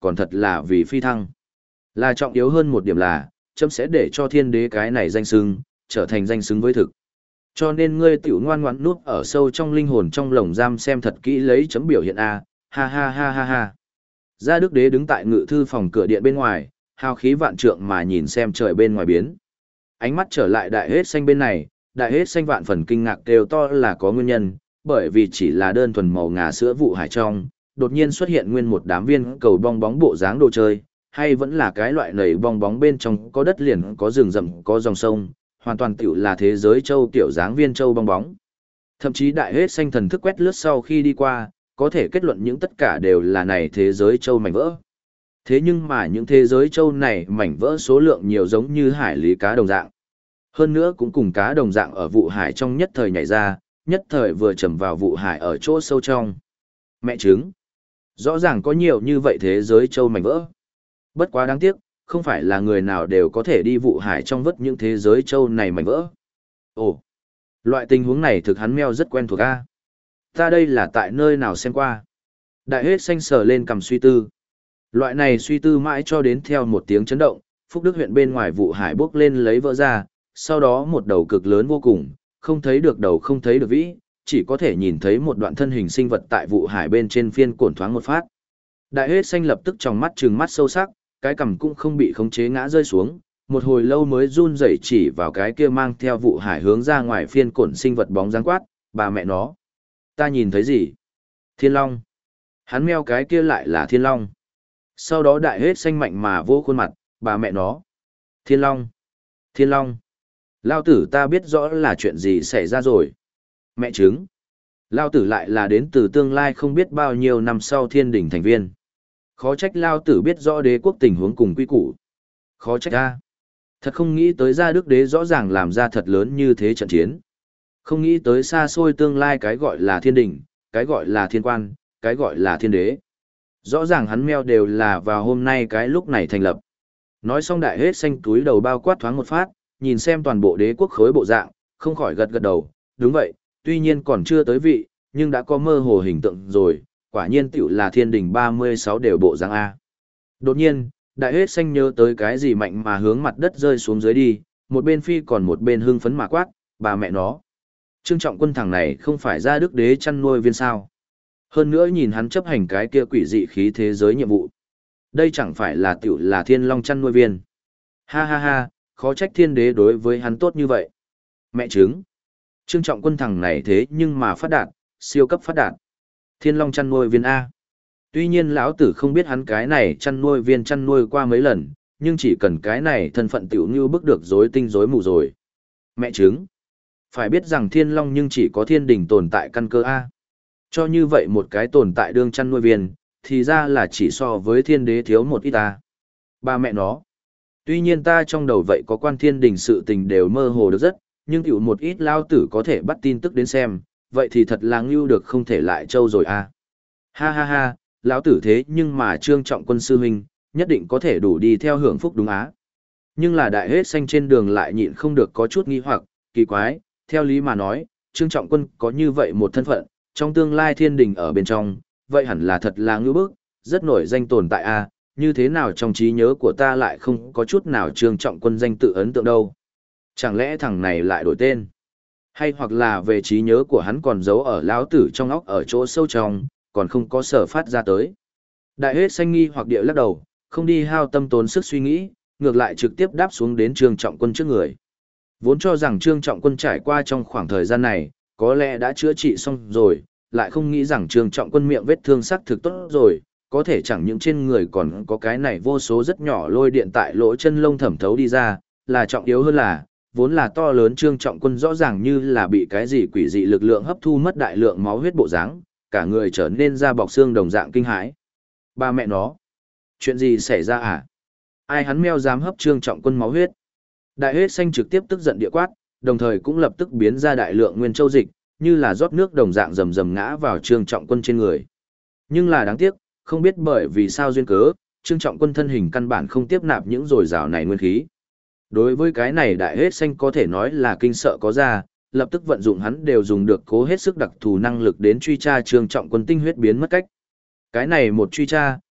còn thật là vì phi thăng. Là trọng yếu hơn một điểm là, chấm sẽ để cho thiên đế cái này danh xưng, trở thành danh xứng với thực. Cho nên ngươi tiểu ngoan ngoãn nuốt ở sâu trong linh hồn trong lồng giam xem thật kỹ lấy chấm biểu hiện a, ha ha ha ha ha. Gia Đức Đế đứng tại ngự thư phòng cửa điện bên ngoài, hào khí vạn trượng mà nhìn xem trời bên ngoài biến. Ánh mắt trở lại đại hết xanh bên này, đại hết xanh vạn phần kinh ngạc đều to là có nguyên nhân, bởi vì chỉ là đơn thuần màu ngà sữa vụ hải trong, đột nhiên xuất hiện nguyên một đám viên cầu bong bóng bộ dáng đồ chơi, hay vẫn là cái loại nầy bong bóng bên trong có đất liền có rừng rậm có dòng sông, hoàn toàn tiểu là thế giới châu kiểu dáng viên châu bong bóng. Thậm chí đại hết xanh thần thức quét lướt sau khi đi qua, có thể kết luận những tất cả đều là này thế giới châu mảnh vỡ. Thế nhưng mà những thế giới châu này mảnh vỡ số lượng nhiều giống như hải lý cá đồng dạng. Hơn nữa cũng cùng cá đồng dạng ở vụ hải trong nhất thời nhảy ra, nhất thời vừa chầm vào vụ hải ở chỗ sâu trong. Mẹ trứng. Rõ ràng có nhiều như vậy thế giới châu mảnh vỡ. Bất quá đáng tiếc, không phải là người nào đều có thể đi vụ hải trong vớt những thế giới châu này mảnh vỡ. Ồ, loại tình huống này thực hắn meo rất quen thuộc a. Ta đây là tại nơi nào xem qua. Đại hết xanh sờ lên cầm suy tư. Loại này suy tư mãi cho đến theo một tiếng chấn động, Phúc Đức huyện bên ngoài vụ hải bốc lên lấy vỡ ra, sau đó một đầu cực lớn vô cùng, không thấy được đầu không thấy được vĩ, chỉ có thể nhìn thấy một đoạn thân hình sinh vật tại vụ hải bên trên phiên cổn thoáng một phát. Đại hết xanh lập tức tròng mắt trừng mắt sâu sắc, cái cằm cũng không bị khống chế ngã rơi xuống, một hồi lâu mới run rẩy chỉ vào cái kia mang theo vụ hải hướng ra ngoài phiên cổn sinh vật bóng dáng quát, bà mẹ nó. Ta nhìn thấy gì? Thiên Long. Hắn meo cái kia lại là Thiên Long. Sau đó đại hết xanh mạnh mà vô khuôn mặt, bà mẹ nó. Thiên Long. Thiên Long. Lao tử ta biết rõ là chuyện gì xảy ra rồi. Mẹ chứng. Lao tử lại là đến từ tương lai không biết bao nhiêu năm sau thiên đỉnh thành viên. Khó trách Lao tử biết rõ đế quốc tình huống cùng quy củ. Khó trách ta. Thật không nghĩ tới Gia Đức Đế rõ ràng làm ra thật lớn như thế trận chiến. Không nghĩ tới xa xôi tương lai cái gọi là thiên đỉnh, cái gọi là thiên quan, cái gọi là thiên đế. Rõ ràng hắn meo đều là vào hôm nay cái lúc này thành lập. Nói xong đại hết xanh túi đầu bao quát thoáng một phát, nhìn xem toàn bộ đế quốc khối bộ dạng, không khỏi gật gật đầu, đúng vậy, tuy nhiên còn chưa tới vị, nhưng đã có mơ hồ hình tượng rồi, quả nhiên tiểu là thiên đình 36 đều bộ dạng A. Đột nhiên, đại hết xanh nhớ tới cái gì mạnh mà hướng mặt đất rơi xuống dưới đi, một bên phi còn một bên hưng phấn mà quát, bà mẹ nó. Trương Trọng Quân thằng này không phải ra đức đế chăn nuôi viên sao. Hơn nữa nhìn hắn chấp hành cái kia quỷ dị khí thế giới nhiệm vụ. Đây chẳng phải là tiểu là thiên long chăn nuôi viên. Ha ha ha, khó trách thiên đế đối với hắn tốt như vậy. Mẹ chứng. Trương Trọng Quân thằng này thế nhưng mà phát đạt, siêu cấp phát đạt. Thiên long chăn nuôi viên A. Tuy nhiên lão tử không biết hắn cái này chăn nuôi viên chăn nuôi qua mấy lần, nhưng chỉ cần cái này thân phận tiểu như bức được rối tinh rối mù rồi. Mẹ chứng. Phải biết rằng thiên long nhưng chỉ có thiên đình tồn tại căn cơ A. Cho như vậy một cái tồn tại đương chăn nuôi viên, thì ra là chỉ so với thiên đế thiếu một ít ta. Ba mẹ nó. Tuy nhiên ta trong đầu vậy có quan thiên đình sự tình đều mơ hồ được rất, nhưng tiểu một ít lao tử có thể bắt tin tức đến xem, vậy thì thật là ngưu được không thể lại trâu rồi a. Ha ha ha, lão tử thế nhưng mà Trương Trọng Quân sư huynh, nhất định có thể đủ đi theo hưởng phúc đúng á. Nhưng là đại hết xanh trên đường lại nhịn không được có chút nghi hoặc, kỳ quái, theo lý mà nói, Trương Trọng Quân có như vậy một thân phận, trong tương lai thiên đình ở bên trong, vậy hẳn là thật là ngưu bức, rất nổi danh tồn tại a, như thế nào trong trí nhớ của ta lại không có chút nào Trương Trọng Quân danh tự ấn tượng đâu. Chẳng lẽ thằng này lại đổi tên? Hay hoặc là về trí nhớ của hắn còn giấu ở lão tử trong óc ở chỗ sâu trong, còn không có sở phát ra tới. Đại hết xanh nghi hoặc địa lắc đầu, không đi hao tâm tốn sức suy nghĩ, ngược lại trực tiếp đáp xuống đến Trương Trọng Quân trước người. Vốn cho rằng Trương Trọng Quân trải qua trong khoảng thời gian này, có lẽ đã chữa trị xong rồi, lại không nghĩ rằng Trương Trọng Quân miệng vết thương sắc thực tốt rồi, có thể chẳng những trên người còn có cái này vô số rất nhỏ lôi điện tại lỗ chân lông thẩm thấu đi ra, là trọng yếu hơn là, vốn là to lớn Trương Trọng Quân rõ ràng như là bị cái gì quỷ dị lực lượng hấp thu mất đại lượng máu huyết bộ dáng, cả người trở nên da bọc xương đồng dạng kinh hãi. Ba mẹ nó, chuyện gì xảy ra à? Ai hắn meo dám hấp Trương Trọng Quân máu huyết? Đại hết xanh trực tiếp tức giận địa quát, đồng thời cũng lập tức biến ra đại lượng nguyên châu dịch, như là rót nước đồng dạng rầm rầm ngã vào Trương Trọng Quân trên người. Nhưng là đáng tiếc, không biết bởi vì sao duyên cớ, Trương Trọng Quân thân hình căn bản không tiếp nạp những dồi dào này nguyên khí. Đối với cái này đại hết xanh có thể nói là kinh sợ có ra, lập tức vận dụng hắn đều dùng được cố hết sức đặc thù năng lực đến truy tra Trương Trọng Quân tinh huyết biến mất cách. Cái này một truy tra,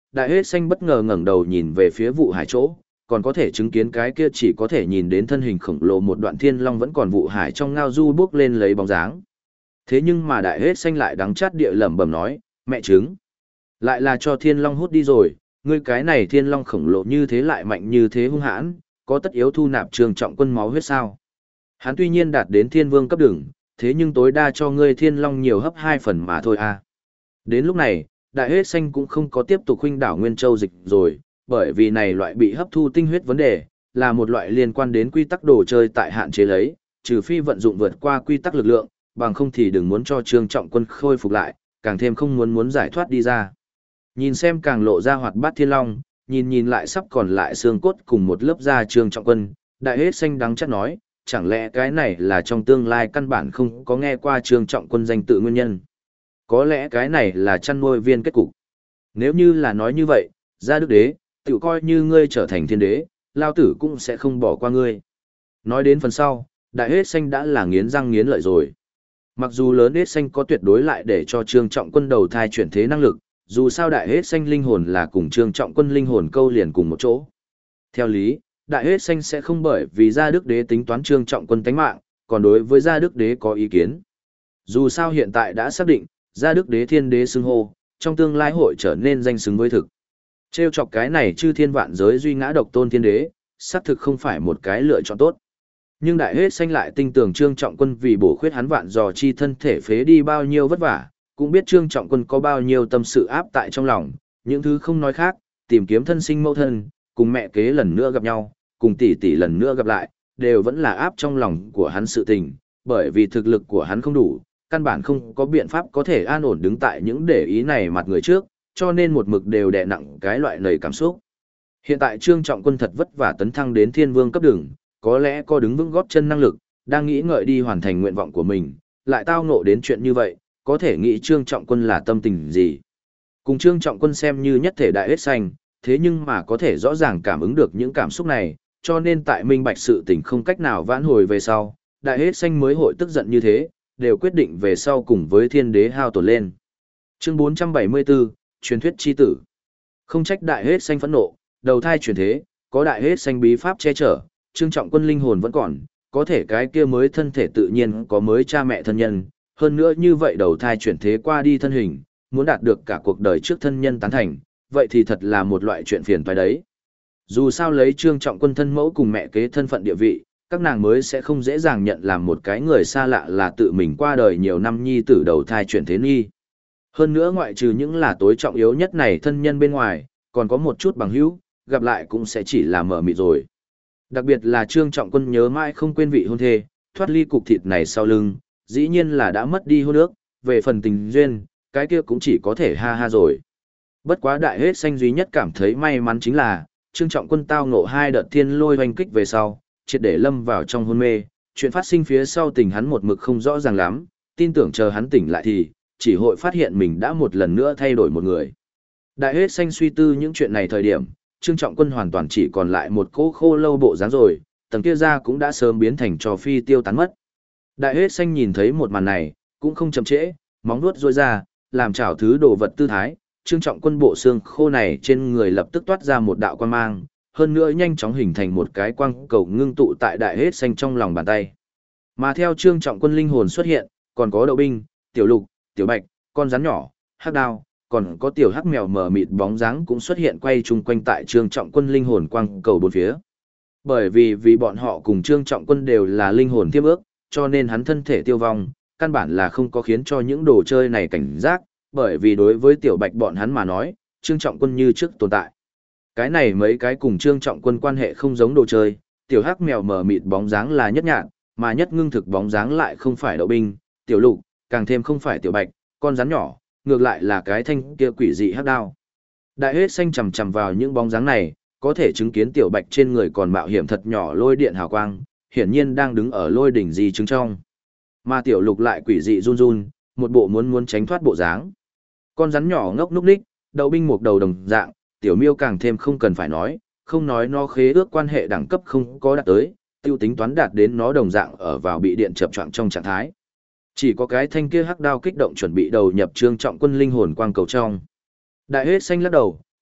đại hết xanh bất ngờ ngẩng đầu nhìn về phía vụ hải chỗ, còn có thể chứng kiến cái kia chỉ có thể nhìn đến thân hình khổng lồ một đoạn thiên long vẫn còn vụ hải trong ngao du bước lên lấy bóng dáng. Thế nhưng mà đại hết xanh lại đắng chát địa lẩm bẩm nói, mẹ trứng. Lại là cho thiên long hút đi rồi, ngươi cái này thiên long khổng lồ như thế lại mạnh như thế hung hãn, có tất yếu thu nạp Trương Trọng Quân máu huyết sao? Hắn tuy nhiên đạt đến thiên vương cấp đường, thế nhưng tối đa cho ngươi thiên long nhiều hấp 2 phần mà thôi à. Đến lúc này, đại hết xanh cũng không có tiếp tục huynh đảo Nguyên Châu dịch rồi, bởi vì này loại bị hấp thu tinh huyết vấn đề, là một loại liên quan đến quy tắc đồ chơi tại hạn chế lấy, trừ phi vận dụng vượt qua quy tắc lực lượng, bằng không thì đừng muốn cho Trương Trọng Quân khôi phục lại, càng thêm không muốn giải thoát đi ra. Nhìn xem càng lộ ra hoạt bát thiên long, nhìn lại sắp còn lại xương cốt cùng một lớp da Trương Trọng Quân, đại hết xanh đắng chắc nói, chẳng lẽ cái này là trong tương lai căn bản không có nghe qua Trương Trọng Quân danh tự nguyên nhân. Có lẽ cái này là chăn nuôi viên kết cục. Nếu như là nói như vậy, gia đức đế, tự coi như ngươi trở thành thiên đế, lao tử cũng sẽ không bỏ qua ngươi. Nói đến phần sau, đại hết xanh đã là nghiến răng nghiến lợi rồi. Mặc dù lớn hết xanh có tuyệt đối lại để cho Trương Trọng Quân đầu thai chuyển thế năng lực, dù sao đại hết xanh linh hồn là cùng Trương Trọng Quân linh hồn câu liền cùng một chỗ. Theo lý, đại hết xanh sẽ không bởi vì gia đức đế tính toán Trương Trọng Quân tánh mạng, còn đối với gia đức đế có ý kiến. Dù sao hiện tại đã xác định, gia đức đế thiên đế xưng hô, trong tương lai hội trở nên danh xứng với thực. Trêu chọc cái này chư thiên vạn giới duy ngã độc tôn thiên đế, xác thực không phải một cái lựa chọn tốt. Nhưng đại hết xanh lại tin tưởng Trương Trọng Quân vì bổ khuyết hắn vạn dò chi thân thể phế đi bao nhiêu vất vả, cũng biết Trương Trọng Quân có bao nhiêu tâm sự áp tại trong lòng, những thứ không nói khác, tìm kiếm thân sinh mẫu thân, cùng mẹ kế lần nữa gặp nhau, cùng tỷ tỷ lần nữa gặp lại, đều vẫn là áp trong lòng của hắn sự tình, bởi vì thực lực của hắn không đủ, căn bản không có biện pháp có thể an ổn đứng tại những để ý này mặt người trước, cho nên một mực đều đè nặng cái loại nầy cảm xúc. Hiện tại Trương Trọng Quân thật vất vả tấn thăng đến thiên vương cấp đường, có lẽ có đứng vững góp chân năng lực, đang nghĩ ngợi đi hoàn thành nguyện vọng của mình, lại tao ngộ đến chuyện như vậy, có thể nghĩ Trương Trọng Quân là tâm tình gì. Cùng Trương Trọng Quân xem như nhất thể đại hết xanh, thế nhưng mà có thể rõ ràng cảm ứng được những cảm xúc này, cho nên tại minh bạch sự tình không cách nào vãn hồi về sau, đại hết xanh mới hội tức giận như thế, đều quyết định về sau cùng với thiên đế hao tổn lên. Chương 474, truyền thuyết chi tử. Không trách đại hết xanh phẫn nộ, đầu thai chuyển thế, có đại hết xanh bí pháp che chở, Trương Trọng Quân linh hồn vẫn còn, có thể cái kia mới thân thể tự nhiên có mới cha mẹ thân nhân, hơn nữa như vậy đầu thai chuyển thế qua đi thân hình, muốn đạt được cả cuộc đời trước thân nhân tán thành, vậy thì thật là một loại chuyện phiền toái đấy. Dù sao lấy Trương Trọng Quân thân mẫu cùng mẹ kế thân phận địa vị, các nàng mới sẽ không dễ dàng nhận làm một cái người xa lạ là tự mình qua đời nhiều năm nhi tử đầu thai chuyển thế nhi. Hơn nữa ngoại trừ những là tối trọng yếu nhất này thân nhân bên ngoài, còn có một chút bằng hữu, gặp lại cũng sẽ chỉ là mờ mịt rồi. Đặc biệt là Trương Trọng Quân nhớ mãi không quên vị hôn thê, thoát ly cục thịt này sau lưng, dĩ nhiên là đã mất đi hôn ước, về phần tình duyên, cái kia cũng chỉ có thể ha ha rồi. Bất quá đại hết xanh duy nhất cảm thấy may mắn chính là, Trương Trọng Quân tao ngộ 2 đợt thiên lôi hoành kích về sau, triệt để lâm vào trong hôn mê, chuyện phát sinh phía sau tình hắn một mực không rõ ràng lắm, tin tưởng chờ hắn tỉnh lại thì, chỉ hội phát hiện mình đã một lần nữa thay đổi một người. Đại hết xanh suy tư những chuyện này thời điểm, Trương Trọng Quân hoàn toàn chỉ còn lại một cỗ khô lâu bộ dáng rồi, tầng kia da cũng đã sớm biến thành trò phi tiêu tán mất. Đại hết xanh nhìn thấy một màn này, cũng không chậm trễ, móng vuốt rôi ra, làm chảo thứ đồ vật tư thái, Trương Trọng Quân bộ xương khô này trên người lập tức toát ra một đạo quang mang, hơn nữa nhanh chóng hình thành một cái quang cầu ngưng tụ tại đại hết xanh trong lòng bàn tay. Mà theo Trương Trọng Quân linh hồn xuất hiện, còn có đậu binh, tiểu lục, tiểu bạch, con rắn nhỏ, hắc đao, còn có tiểu hắc mèo mờ mịt bóng dáng cũng xuất hiện quay chung quanh tại Trương Trọng Quân linh hồn quang cầu bốn phía. Bởi vì bọn họ cùng Trương Trọng Quân đều là linh hồn thiếp ước, cho nên hắn thân thể tiêu vong, căn bản là không có khiến cho những đồ chơi này cảnh giác, bởi vì đối với tiểu bạch bọn hắn mà nói, Trương Trọng Quân như trước tồn tại. Cái này mấy cái cùng Trương Trọng Quân quan hệ không giống đồ chơi, tiểu hắc mèo mờ mịt bóng dáng là nhất nhạn, mà nhất ngưng thực bóng dáng lại không phải đậu binh, tiểu lục, càng thêm không phải tiểu bạch, con rắn nhỏ, ngược lại là cái thanh kia quỷ dị hắc đao. Đại hết xanh chằm chằm vào những bóng dáng này, có thể chứng kiến tiểu bạch trên người còn mạo hiểm thật nhỏ lôi điện hào quang, hiển nhiên đang đứng ở lôi đỉnh di chứng trong. Mà tiểu lục lại quỷ dị run run, một bộ muốn tránh thoát bộ dáng. Con rắn nhỏ ngốc núc ních, đậu binh một đầu đồng dạng, tiểu miêu càng thêm không cần phải nói, không nói nó khế ước quan hệ đẳng cấp không có đạt tới, tiêu tính toán đạt đến nó đồng dạng ở vào bị điện chập choạng trong trạng thái. Chỉ có cái thanh kia hắc đao kích động chuẩn bị đầu nhập Trương Trọng Quân linh hồn quang cầu trong. Đại hết xanh lắc đầu,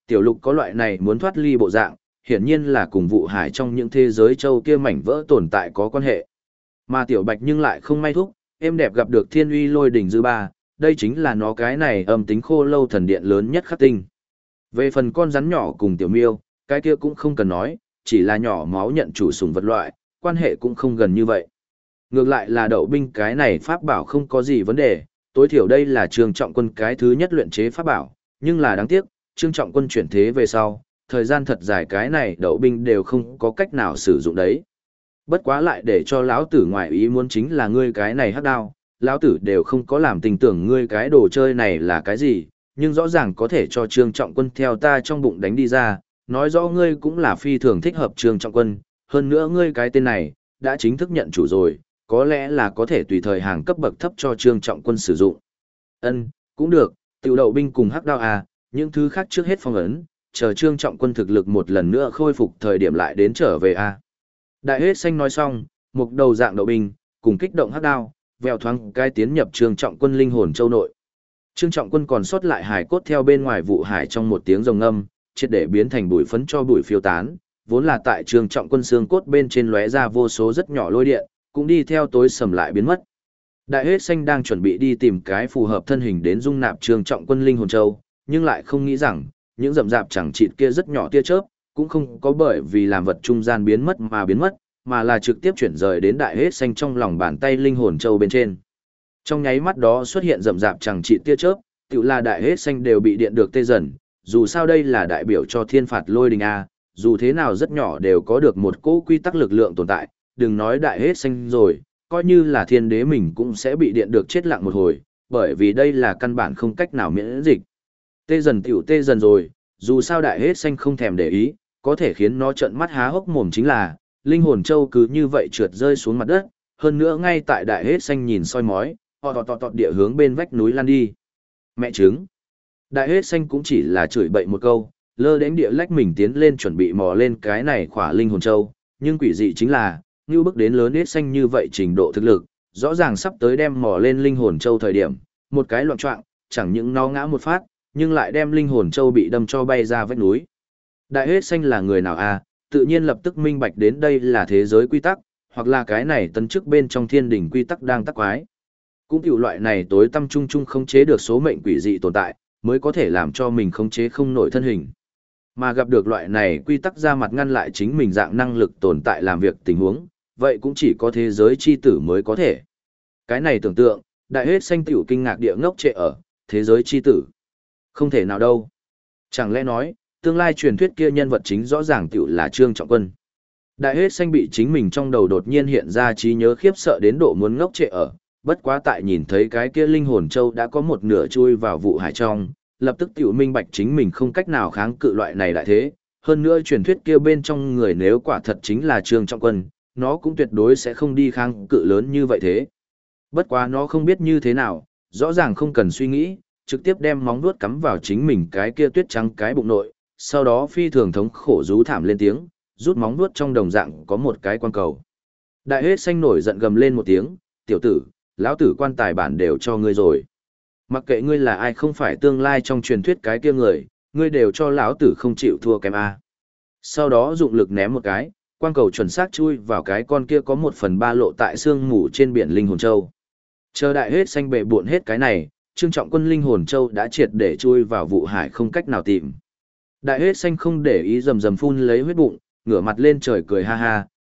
Tiểu lục có loại này muốn thoát ly bộ dạng, hiển nhiên là cùng vụ hải trong những thế giới châu kia mảnh vỡ tồn tại có quan hệ. Mà tiểu bạch nhưng lại không may thúc, êm đẹp gặp được thiên uy lôi đỉnh dư ba, đây chính là nó cái này âm tính khô lâu thần điện lớn nhất khắc tinh. Về phần con rắn nhỏ cùng tiểu miêu, cái kia cũng không cần nói, chỉ là nhỏ máu nhận chủ sủng vật loại, quan hệ cũng không gần như vậy. Ngược lại là đậu binh cái này pháp bảo không có gì vấn đề, tối thiểu đây là Trương Trọng Quân cái thứ nhất luyện chế pháp bảo, nhưng là đáng tiếc, Trương Trọng Quân chuyển thế về sau, thời gian thật dài cái này đậu binh đều không có cách nào sử dụng đấy. Bất quá lại để cho lão tử ngoại ý muốn chính là ngươi cái này hắc đao, lão tử đều không có làm tình tưởng ngươi cái đồ chơi này là cái gì, nhưng rõ ràng có thể cho Trương Trọng Quân theo ta trong bụng đánh đi ra, nói rõ ngươi cũng là phi thường thích hợp Trương Trọng Quân, hơn nữa ngươi cái tên này, đã chính thức nhận chủ rồi, có lẽ là có thể tùy thời hàng cấp bậc thấp cho Trương Trọng Quân sử dụng. Ân, cũng được, tiểu đậu binh cùng hắc đao à, những thứ khác trước hết phong ấn, chờ Trương Trọng Quân thực lực một lần nữa khôi phục thời điểm lại đến trở về à. Đại hết xanh nói xong, một đầu dạng đậu binh, cùng kích động hắc đao, vèo thoáng cái tiến nhập Trương Trọng Quân linh hồn châu nội. Trương Trọng Quân còn sót lại hải cốt theo bên ngoài vụ hải trong một tiếng rồng ngâm, triệt để biến thành bụi phấn cho bụi phiêu tán, vốn là tại Trương Trọng Quân xương cốt bên trên lóe ra vô số rất nhỏ lôi điện, cũng đi theo tối sầm lại biến mất. Đại hết xanh đang chuẩn bị đi tìm cái phù hợp thân hình đến dung nạp Trương Trọng Quân linh hồn châu, nhưng lại không nghĩ rằng, những rậm rạp chẳng chịt kia rất nhỏ tia chớp, cũng không có bởi vì làm vật trung gian biến mất, mà là trực tiếp chuyển rời đến đại hết xanh trong lòng bàn tay linh hồn châu bên trên. Trong nháy mắt đó xuất hiện rậm rạp chẳng chịt tia chớp, tự là đại hết xanh đều bị điện được tê dần, dù sao đây là đại biểu cho thiên phạt lôi đình A, dù thế nào rất nhỏ đều có được một cỗ quy tắc lực lượng tồn tại, đừng nói đại hết xanh rồi, coi như là thiên đế mình cũng sẽ bị điện được chết lặng một hồi, bởi vì đây là căn bản không cách nào miễn dịch. Tê dần tiểu tê dần rồi, dù sao đại hết xanh không thèm để ý, có thể khiến nó trợn mắt há hốc mồm chính là, linh hồn châu cứ như vậy trượt rơi xuống mặt đất, hơn nữa ngay tại đại hết xanh nhìn soi mói, tọt địa hướng bên vách núi lan đi. Mẹ trứng. Đại hết xanh cũng chỉ là chửi bậy một câu, lơ đến địa lách mình tiến lên chuẩn bị mò lên cái này khỏa linh hồn châu, nhưng quỷ dị chính là, như bước đến lớn hết xanh như vậy trình độ thực lực, rõ ràng sắp tới đem mò lên linh hồn châu thời điểm, một cái loạn choạng, chẳng những nó ngã một phát, nhưng lại đem linh hồn châu bị đâm cho bay ra vách núi. Đại hết xanh là người nào à, tự nhiên lập tức minh bạch đến đây là thế giới quy tắc, hoặc là cái này tấn chức bên trong thiên đỉnh quy tắc đang tắc quái. Cũng tiểu loại này tối tâm trung trung không chế được số mệnh quỷ dị tồn tại, mới có thể làm cho mình khống chế không nổi thân hình. Mà gặp được loại này quy tắc ra mặt ngăn lại chính mình dạng năng lực tồn tại làm việc tình huống, vậy cũng chỉ có thế giới chi tử mới có thể. Cái này tưởng tượng, đại hết xanh tiểu kinh ngạc địa ngốc trệ ở, thế giới chi tử. Không thể nào đâu. Chẳng lẽ nói, tương lai truyền thuyết kia nhân vật chính rõ ràng tiểu là Trương Trọng Quân. Đại hết xanh bị chính mình trong đầu đột nhiên hiện ra trí nhớ khiếp sợ đến độ muốn ngốc trệ ở, bất quá tại nhìn thấy cái kia linh hồn châu đã có một nửa chui vào vụ hải trong, lập tức tiểu minh bạch chính mình không cách nào kháng cự loại này đại thế, hơn nữa truyền thuyết kia bên trong người nếu quả thật chính là Trương Trọng Quân, nó cũng tuyệt đối sẽ không đi kháng cự lớn như vậy thế. Bất quá nó không biết như thế nào, rõ ràng không cần suy nghĩ, trực tiếp đem móng vuốt cắm vào chính mình cái kia tuyết trắng cái bụng nội, sau đó phi thường thống khổ rú thảm lên tiếng, rút móng vuốt trong đồng dạng có một cái quan cầu. Đại hết xanh nổi giận gầm lên một tiếng, tiểu tử, lão tử quan tài bản đều cho ngươi rồi. Mặc kệ ngươi là ai không phải tương lai trong truyền thuyết cái kia người, ngươi đều cho lão tử không chịu thua kém a. Sau đó dụng lực ném một cái, quang cầu chuẩn xác chui vào cái con kia có 1/3 lộ tại xương mù trên biển linh hồn châu. Chờ đại hết xanh bệ buộn hết cái này, Trương Trọng Quân linh hồn châu đã triệt để chui vào vụ hải không cách nào tìm. Đại hết xanh không để ý rầm rầm phun lấy huyết bụng, ngửa mặt lên trời cười ha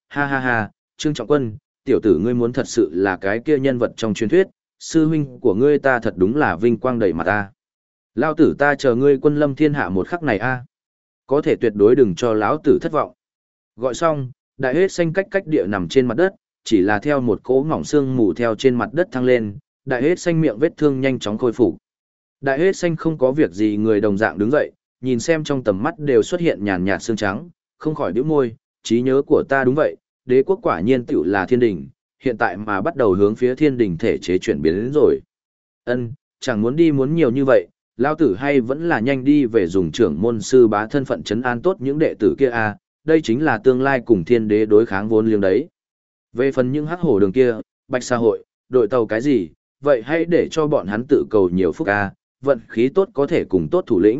ha, Trương Trọng Quân, tiểu tử ngươi muốn thật sự là cái kia nhân vật trong truyền thuyết, sư huynh của ngươi ta thật đúng là vinh quang đầy mặt ta. Lão tử ta chờ ngươi quân lâm thiên hạ một khắc này a, có thể tuyệt đối đừng cho lão tử thất vọng. Gọi xong, đại hết xanh cách địa nằm trên mặt đất, chỉ là theo một cỗ mỏng xương mù theo trên mặt đất thăng lên, đại hết xanh miệng vết thương nhanh chóng khôi phục. Đại hết xanh không có việc gì người đồng dạng đứng dậy, nhìn xem trong tầm mắt đều xuất hiện nhàn nhạt xương trắng, không khỏi bĩu môi, trí nhớ của ta đúng vậy, đế quốc quả nhiên tiểu là thiên đình, hiện tại mà bắt đầu hướng phía thiên đình thể chế chuyển biến đến rồi. Ân, chẳng muốn đi muốn nhiều như vậy, lao tử hay vẫn là nhanh đi về dùng trưởng môn sư bá thân phận trấn an tốt những đệ tử kia a, đây chính là tương lai cùng thiên đế đối kháng vốn liếng đấy. Về phần những hắc hổ đường kia, bạch xã hội, đội tàu cái gì, vậy hãy để cho bọn hắn tự cầu nhiều phúc a, vận khí tốt có thể cùng tốt thủ lĩnh,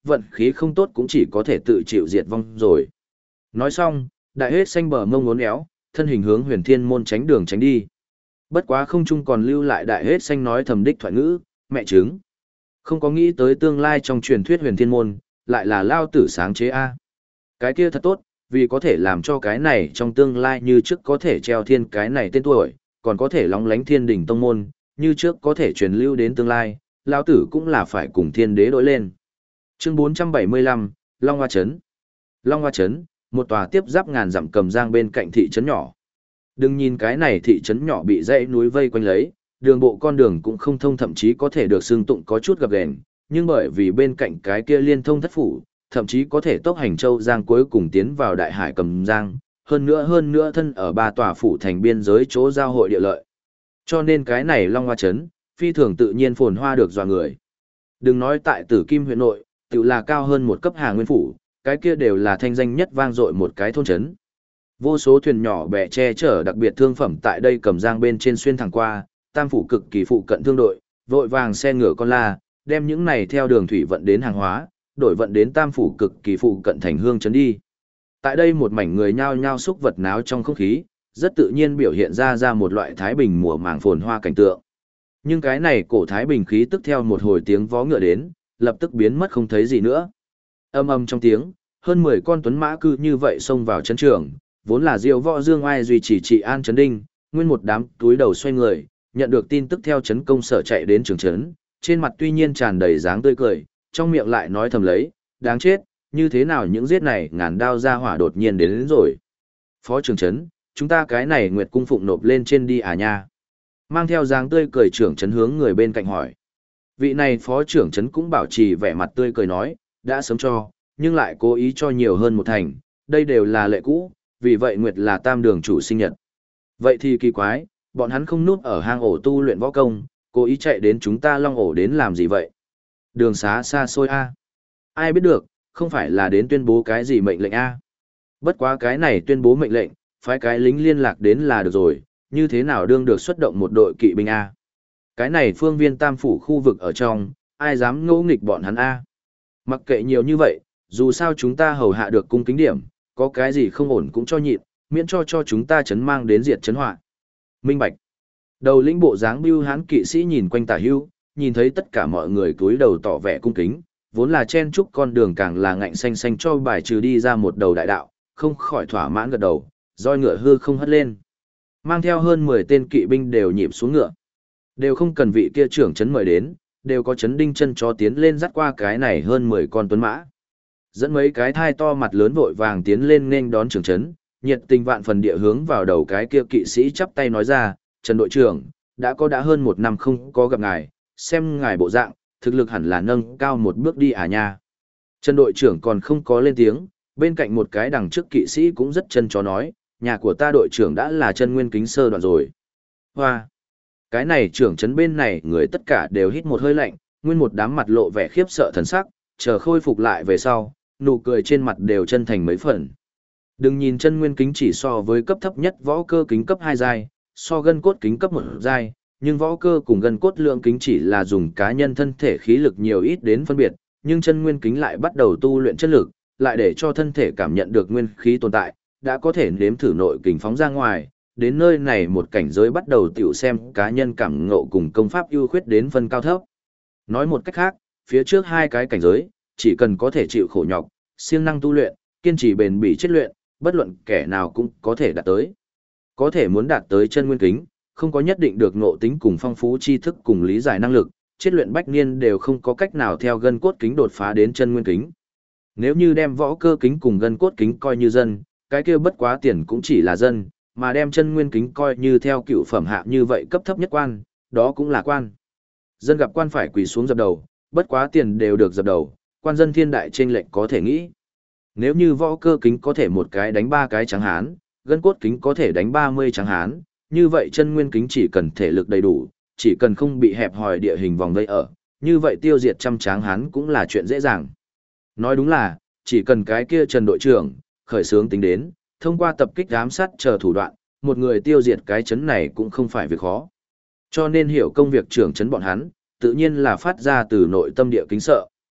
vận khí không tốt cũng chỉ có thể tự chịu diệt vong rồi. Nói xong, đại hết xanh bờ mông uốn éo, thân hình hướng huyền thiên môn tránh đường tránh đi. Bất quá không chung còn lưu lại đại hết xanh nói thầm đích thoại ngữ, mẹ trứng. Không có nghĩ tới tương lai trong truyền thuyết huyền thiên môn, lại là lao tử sáng chế A. Cái kia thật tốt, vì có thể làm cho cái này trong tương lai như trước có thể treo thiên cái này tên tuổi, còn có thể lóng lánh thiên đỉnh tông môn, như trước có thể truyền lưu đến tương lai, lao tử cũng là phải cùng thiên đế đối lên. Chương 475, Long Hoa Trấn. Long Hoa Trấn, một tòa tiếp giáp ngàn dặm Cầm Giang bên cạnh thị trấn nhỏ. Đừng nhìn cái này thị trấn nhỏ bị dãy núi vây quanh lấy, đường bộ con đường cũng không thông, thậm chí có thể được xưng tụng có chút gập ghềnh, nhưng bởi vì bên cạnh cái kia liên thông thất phủ, thậm chí có thể tốc hành châu Giang cuối cùng tiến vào đại hải Cầm Giang, hơn nữa thân ở ba tòa phủ thành biên giới chỗ giao hội địa lợi. Cho nên cái này Long Hoa Trấn, phi thường tự nhiên phồn hoa được dọa người. Đừng nói tại Tử Kim huyện nội, tự là cao hơn một cấp Hà Nguyên phủ, cái kia đều là thanh danh nhất vang dội một cái thôn trấn. Vô số thuyền nhỏ bè che chở đặc biệt thương phẩm tại đây Cầm Giang bên trên xuyên thẳng qua, tam phủ cực kỳ phụ cận thương đội, vội vàng xe ngựa con la, đem những này theo đường thủy vận đến hàng hóa, đổi vận đến tam phủ cực kỳ phụ cận thành hương trấn đi. Tại đây một mảnh người nhao nhao xúc vật náo trong không khí, rất tự nhiên biểu hiện ra một loại thái bình mùa màng phồn hoa cảnh tượng. Nhưng cái này cổ thái bình khí tức theo một hồi tiếng vó ngựa đến, lập tức biến mất không thấy gì nữa. Âm âm trong tiếng, hơn 10 con tuấn mã cư như vậy xông vào trấn trường, vốn là Diệu Võ Dương Oai duy trì trị an trấn đinh, nguyên một đám túi đầu xoay người, nhận được tin tức theo trấn công sở chạy đến trường trấn, trên mặt tuy nhiên tràn đầy dáng tươi cười, trong miệng lại nói thầm lấy, đáng chết, như thế nào những giết này ngàn đao ra hỏa đột nhiên đến rồi. Phó trưởng trấn, chúng ta cái này Nguyệt cung phụng nộp lên trên đi à nha. Mang theo dáng tươi cười trưởng trấn hướng người bên cạnh hỏi. Vị này phó trưởng trấn cũng bảo trì vẻ mặt tươi cười nói, đã sớm cho, nhưng lại cố ý cho nhiều hơn một thành, đây đều là lệ cũ, vì vậy Nguyệt là tam đường chủ sinh nhật. Vậy thì kỳ quái, bọn hắn không núp ở hang ổ tu luyện võ công, cố ý chạy đến chúng ta Long ổ đến làm gì vậy? Đường xá xa xôi a. Ai biết được, không phải là đến tuyên bố cái gì mệnh lệnh a. Bất quá cái này tuyên bố mệnh lệnh, phái cái lính liên lạc đến là được rồi, như thế nào đương được xuất động một đội kỵ binh a. Cái này phương viên tam phủ khu vực ở trong, ai dám ngỗ nghịch bọn hắn a. Mặc kệ nhiều như vậy, dù sao chúng ta hầu hạ được cung kính điểm, có cái gì không ổn cũng cho nhịn, miễn cho chúng ta chấn mang đến diệt chấn họa. Minh bạch. Đầu lĩnh bộ dáng bưu hán kỵ sĩ nhìn quanh tả hưu, nhìn thấy tất cả mọi người cúi đầu tỏ vẻ cung kính, vốn là chen chúc con đường càng là ngạnh xanh xanh cho bài trừ đi ra một đầu đại đạo, không khỏi thỏa mãn gật đầu, roi ngựa hư không hất lên. Mang theo hơn 10 tên kỵ binh đều nhịp xuống ngựa. Đều không cần vị kia trưởng trấn mời đến, đều có chấn đinh chân cho tiến lên dắt qua cái này hơn 10 con tuấn mã. Dẫn mấy cái thai to mặt lớn vội vàng tiến lên nên đón trưởng trấn, nhiệt tình vạn phần địa hướng vào đầu cái kia kỵ sĩ chắp tay nói ra, Trần đội trưởng, đã hơn 1 năm không có gặp ngài, xem ngài bộ dạng, thực lực hẳn là nâng cao một bước đi à nha. Trần đội trưởng còn không có lên tiếng, bên cạnh một cái đằng trước kỵ sĩ cũng rất chân chó nói, nhà của ta đội trưởng đã là chân nguyên kính sơ đoạn rồi. Hoa! Cái này trưởng trấn bên này người tất cả đều hít một hơi lạnh, nguyên một đám mặt lộ vẻ khiếp sợ thần sắc, chờ khôi phục lại về sau, nụ cười trên mặt đều chân thành mấy phần. Đừng nhìn chân nguyên kính chỉ so với cấp thấp nhất võ cơ kính cấp 2 giai, so gân cốt kính cấp 1 giai, nhưng võ cơ cùng gân cốt lượng kính chỉ là dùng cá nhân thân thể khí lực nhiều ít đến phân biệt, nhưng chân nguyên kính lại bắt đầu tu luyện chất lực, lại để cho thân thể cảm nhận được nguyên khí tồn tại, đã có thể nếm thử nội kình phóng ra ngoài, đến nơi này một cảnh giới bắt đầu tiểu xem cá nhân cảm ngộ cùng công pháp ưu khuyết đến phân cao thấp. Nói một cách khác, phía trước hai cái cảnh giới, chỉ cần có thể chịu khổ nhọc, siêng năng tu luyện, kiên trì bền bỉ chất luyện, bất luận kẻ nào cũng có thể đạt tới. Có thể muốn đạt tới chân nguyên kính, không có nhất định được ngộ tính cùng phong phú tri thức cùng lý giải năng lực, chất luyện bách niên đều không có cách nào theo gân cốt kính đột phá đến chân nguyên kính. Nếu như đem võ cơ kính cùng gân cốt kính coi như dân, cái kia bất quá tiền cũng chỉ là dân, mà đem chân nguyên kính coi như theo cựu phẩm hạ như vậy cấp thấp nhất quan, đó cũng là quan. Dân gặp quan phải quỳ xuống dập đầu, bất quá tiền đều được dập đầu, quan dân thiên đại trên lệnh có thể nghĩ. Nếu như võ cơ kính có thể một cái đánh 3 cái trắng hán, gân cốt kính có thể đánh 30 trắng hán, như vậy chân nguyên kính chỉ cần thể lực đầy đủ, chỉ cần không bị hẹp hòi địa hình vòng vây ở, như vậy tiêu diệt trăm tráng hán cũng là chuyện dễ dàng. Nói đúng là, chỉ cần cái kia Trần đội trưởng, khởi xướng tính đến, thông qua tập kích ám sát chờ thủ đoạn, một người tiêu diệt cái chấn này cũng không phải việc khó. Cho nên hiểu công việc trưởng chấn bọn hắn, tự nhiên là phát ra từ nội tâm địa kính sợ.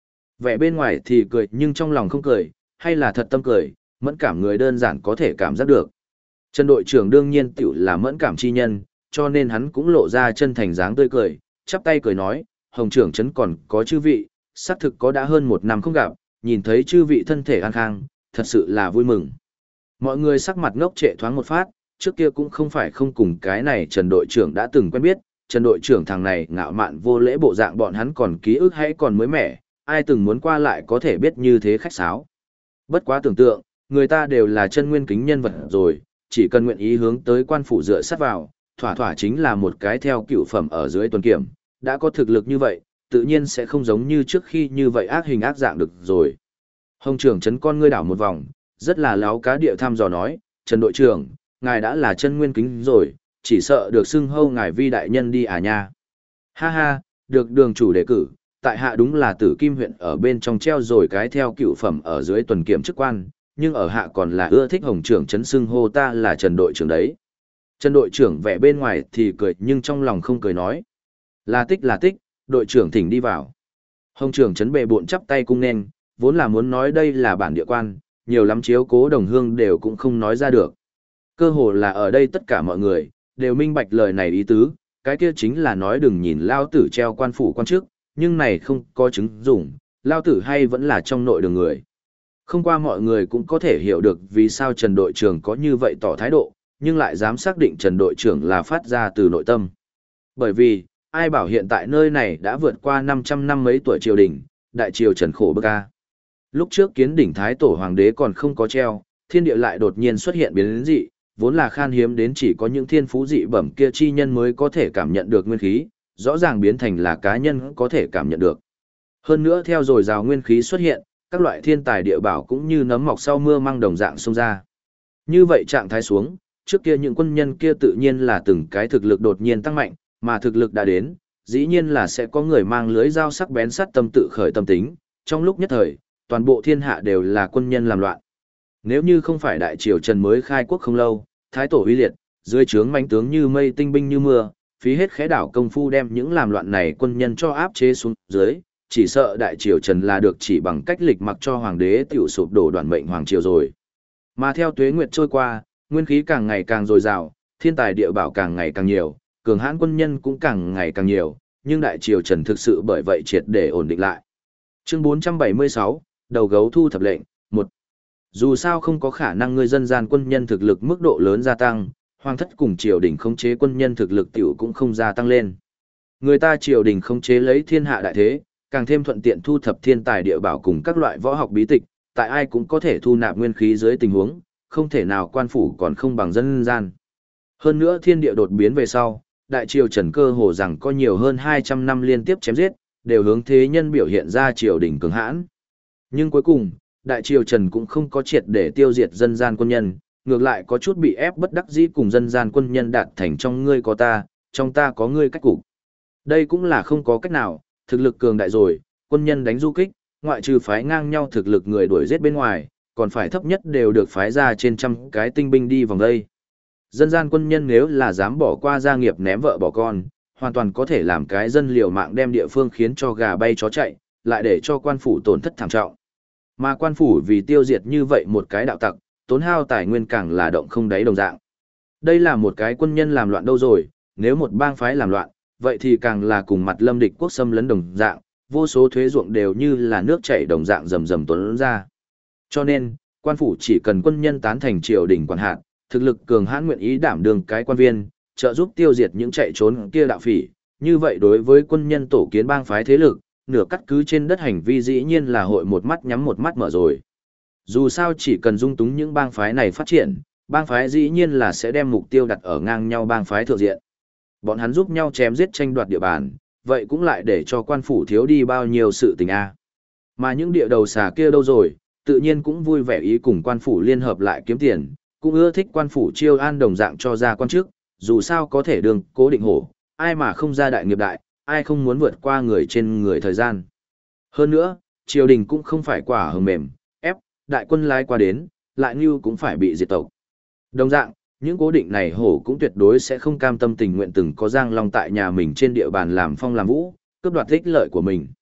Vẻ bên ngoài thì cười nhưng trong lòng không cười, hay là thật tâm cười, mẫn cảm người đơn giản có thể cảm giác được. Trần đội trưởng đương nhiên tiểu là mẫn cảm chi nhân, cho nên hắn cũng lộ ra chân thành dáng tươi cười, chắp tay cười nói, Hồng trưởng trấn còn có chư vị, xác thực có đã hơn 1 năm không gặp, nhìn thấy chư vị thân thể an khang, thật sự là vui mừng. Mọi người sắc mặt ngốc trệ thoáng một phát, trước kia cũng không phải không cùng cái này Trần đội trưởng đã từng quen biết, Trần đội trưởng thằng này ngạo mạn vô lễ bộ dạng bọn hắn còn ký ức hay còn mới mẻ, ai từng muốn qua lại có thể biết như thế khách sáo. Bất quá tưởng tượng, người ta đều là chân nguyên kính nhân vật rồi, chỉ cần nguyện ý hướng tới quan phủ dựa sát vào, thỏa thỏa chính là một cái theo cựu phẩm ở dưới tuần kiểm, đã có thực lực như vậy, tự nhiên sẽ không giống như trước khi như vậy ác hình ác dạng được rồi. Hồng trưởng trấn con ngươi đảo một vòng, rất là láo cá địa thăm dò nói, Trần đội trưởng, ngài đã là chân nguyên kính rồi, chỉ sợ được xưng hâu ngài vi đại nhân đi à nha. Ha ha, được đường chủ đề cử, tại hạ đúng là Tử Kim huyện ở bên trong treo rồi cái theo cựu phẩm ở dưới tuần kiểm chức quan, nhưng ở hạ còn là ưa thích Hồng trưởng trấn xưng hô ta là Trần đội trưởng đấy. Trần đội trưởng vẻ bên ngoài thì cười nhưng trong lòng không cười nói. Là tích, đội trưởng thỉnh đi vào. Hồng trưởng trấn bệ bộn chắp tay cung nên, vốn là muốn nói đây là bản địa quan, nhiều lắm chiếu cố đồng hương đều cũng không nói ra được. Cơ hồ là ở đây tất cả mọi người, đều minh bạch lời này ý tứ, cái kia chính là nói đừng nhìn lao tử treo quan phủ quan chức, nhưng này không có chứng dụng, lao tử hay vẫn là trong nội đường người. Không qua mọi người cũng có thể hiểu được vì sao Trần đội trưởng có như vậy tỏ thái độ, nhưng lại dám xác định Trần đội trưởng là phát ra từ nội tâm. Bởi vì, ai bảo hiện tại nơi này đã vượt qua 500 năm mấy tuổi triều đình, đại triều Trần khổ bức ca. Lúc trước kiến đỉnh thái tổ hoàng đế còn không có treo, thiên địa lại đột nhiên xuất hiện biến dị, vốn là khan hiếm đến chỉ có những thiên phú dị bẩm kia chi nhân mới có thể cảm nhận được nguyên khí, rõ ràng biến thành là cá nhân có thể cảm nhận được. Hơn nữa theo dồi dào nguyên khí xuất hiện, các loại thiên tài địa bảo cũng như nấm mọc sau mưa mang đồng dạng xông ra. Như vậy trạng thái xuống, trước kia những quân nhân kia tự nhiên là từng cái thực lực đột nhiên tăng mạnh, mà thực lực đã đến, dĩ nhiên là sẽ có người mang lưới dao sắc bén sắt tâm tự khởi tâm tính, trong lúc nhất thời, toàn bộ thiên hạ đều là quân nhân làm loạn. Nếu như không phải đại triều Trần mới khai quốc không lâu, thái tổ uy liệt, dưới trướng mãnh tướng như mây tinh binh như mưa, phí hết khẽ đảo công phu đem những làm loạn này quân nhân cho áp chế xuống dưới, chỉ sợ đại triều Trần là được chỉ bằng cách lịch mặc cho hoàng đế tiểu sụp đổ đoạn mệnh hoàng triều rồi. Mà theo tuế nguyệt trôi qua, nguyên khí càng ngày càng dồi dào, thiên tài địa bảo càng ngày càng nhiều, cường hãn quân nhân cũng càng ngày càng nhiều, nhưng đại triều Trần thực sự bởi vậy triệt để ổn định lại. Chương 476, đầu gấu thu thập lệnh, 1. Dù sao không có khả năng người dân gian quân nhân thực lực mức độ lớn gia tăng, hoàng thất cùng triều đình khống chế quân nhân thực lực tiểu cũng không gia tăng lên. Người ta triều đình khống chế lấy thiên hạ đại thế, càng thêm thuận tiện thu thập thiên tài địa bảo cùng các loại võ học bí tịch, tại ai cũng có thể thu nạp nguyên khí dưới tình huống, không thể nào quan phủ còn không bằng dân gian. Hơn nữa thiên địa đột biến về sau, đại triều Trần cơ hồ rằng có nhiều hơn 200 năm liên tiếp chém giết, đều hướng thế nhân biểu hiện ra triều đình cường hãn. Nhưng cuối cùng, đại triều Trần cũng không có triệt để tiêu diệt dân gian quân nhân, ngược lại có chút bị ép bất đắc dĩ cùng dân gian quân nhân đạt thành trong ngươi có ta, trong ta có ngươi cách cục. Đây cũng là không có cách nào, thực lực cường đại rồi, quân nhân đánh du kích, ngoại trừ phái ngang nhau thực lực người đuổi giết bên ngoài, còn phải thấp nhất đều được phái ra trên trăm cái tinh binh đi vòng đây. Dân gian quân nhân nếu là dám bỏ qua gia nghiệp ném vợ bỏ con, hoàn toàn có thể làm cái dân liều mạng đem địa phương khiến cho gà bay chó chạy, lại để cho quan phủ tổn thất thảm trọng. Mà quan phủ vì tiêu diệt như vậy một cái đạo tặc, tốn hao tài nguyên càng là động không đáy đồng dạng. Đây là một cái quân nhân làm loạn đâu rồi, nếu một bang phái làm loạn, vậy thì càng là cùng mặt lâm địch quốc xâm lấn đồng dạng, vô số thuế ruộng đều như là nước chảy đồng dạng rầm rầm tuôn ra. Cho nên, quan phủ chỉ cần quân nhân tán thành triều đình quản hạt, thực lực cường hãn nguyện ý đảm đương cái quan viên, trợ giúp tiêu diệt những chạy trốn kia đạo phỉ, như vậy đối với quân nhân tổ kiến bang phái thế lực, nửa cắt cứ trên đất hành vi dĩ nhiên là hội một mắt nhắm một mắt mở rồi. Dù sao chỉ cần dung túng những bang phái này phát triển, bang phái dĩ nhiên là sẽ đem mục tiêu đặt ở ngang nhau bang phái thượng diện. Bọn hắn giúp nhau chém giết tranh đoạt địa bàn, vậy cũng lại để cho quan phủ thiếu đi bao nhiêu sự tình a. Mà những địa đầu xà kia đâu rồi, tự nhiên cũng vui vẻ ý cùng quan phủ liên hợp lại kiếm tiền, cũng ưa thích quan phủ chiêu an đồng dạng cho ra quan chức, dù sao có thể đường cố định hổ, ai mà không ra đại nghiệp đại, ai không muốn vượt qua người trên người thời gian. Hơn nữa, triều đình cũng không phải quả hờ mềm, ép, đại quân lái qua đến, lại như cũng phải bị diệt tộc. Đồng dạng, những cố định này hổ cũng tuyệt đối sẽ không cam tâm tình nguyện từng có giang long tại nhà mình trên địa bàn làm phong làm vũ, cướp đoạt ích lợi của mình.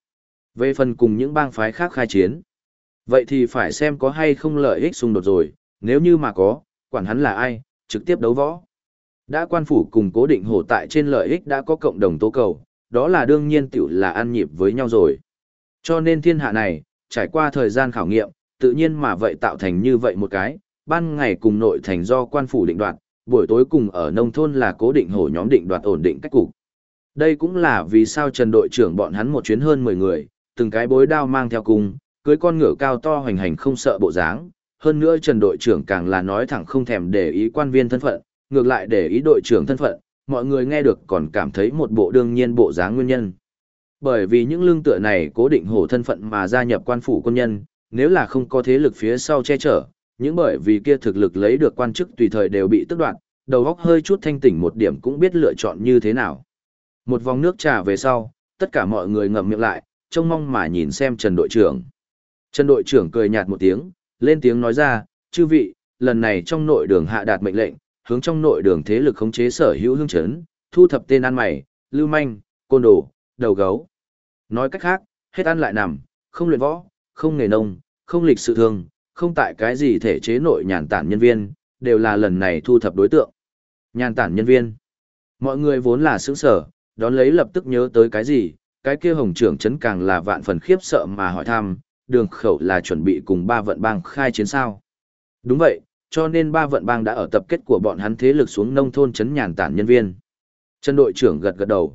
Về phần cùng những bang phái khác khai chiến, vậy thì phải xem có hay không lợi ích xung đột rồi, nếu như mà có, quản hắn là ai, trực tiếp đấu võ. Đã quan phủ cùng Cố Định Hổ tại trên lợi ích đã có cộng đồng tố cầu, đó là đương nhiên tiểu là ăn nhịp với nhau rồi. Cho nên thiên hạ này, trải qua thời gian khảo nghiệm, tự nhiên mà vậy tạo thành như vậy một cái, ban ngày cùng nội thành do quan phủ định đoạt, buổi tối cùng ở nông thôn là Cố Định Hổ nhóm định đoạt ổn định cách cục. Đây cũng là vì sao Trần đội trưởng bọn hắn một chuyến hơn 10 người, từng cái bối đao mang theo cùng, cưới con ngựa cao to hoành hành không sợ bộ dáng. Hơn nữa Trần đội trưởng càng là nói thẳng không thèm để ý quan viên thân phận, ngược lại để ý đội trưởng thân phận, mọi người nghe được còn cảm thấy một bộ đương nhiên bộ dáng nguyên nhân. Bởi vì những lương tựa này Cố Định Hổ thân phận mà gia nhập quan phủ quân nhân, nếu là không có thế lực phía sau che chở, những bởi vì kia thực lực lấy được quan chức tùy thời đều bị tước đoạt, đầu óc hơi chút thanh tỉnh một điểm cũng biết lựa chọn như thế nào. Một vòng nước trà về sau, tất cả mọi người ngậm miệng lại, trông mong mà nhìn xem Trần đội trưởng. Trần đội trưởng cười nhạt một tiếng, lên tiếng nói ra, chư vị, lần này trong nội đường hạ đạt mệnh lệnh, hướng trong nội đường thế lực khống chế sở hữu hương chấn, thu thập tên ăn mày, lưu manh, côn đồ, đầu gấu. Nói cách khác, hết ăn lại nằm, không luyện võ, không nghề nông, không lịch sự thương, không tại cái gì thể chế nội nhàn tản nhân viên, đều là lần này thu thập đối tượng. Nhàn tản nhân viên. Mọi người vốn là sững sở, đón lấy lập tức nhớ tới cái gì, cái kia hồng trưởng chấn càng là vạn phần khiếp sợ mà hỏi thăm, đường khẩu là chuẩn bị cùng ba vận bang khai chiến sao. Đúng vậy, cho nên ba vận bang đã ở tập kết của bọn hắn thế lực xuống nông thôn chấn nhàn tản nhân viên. Trần đội trưởng gật gật đầu.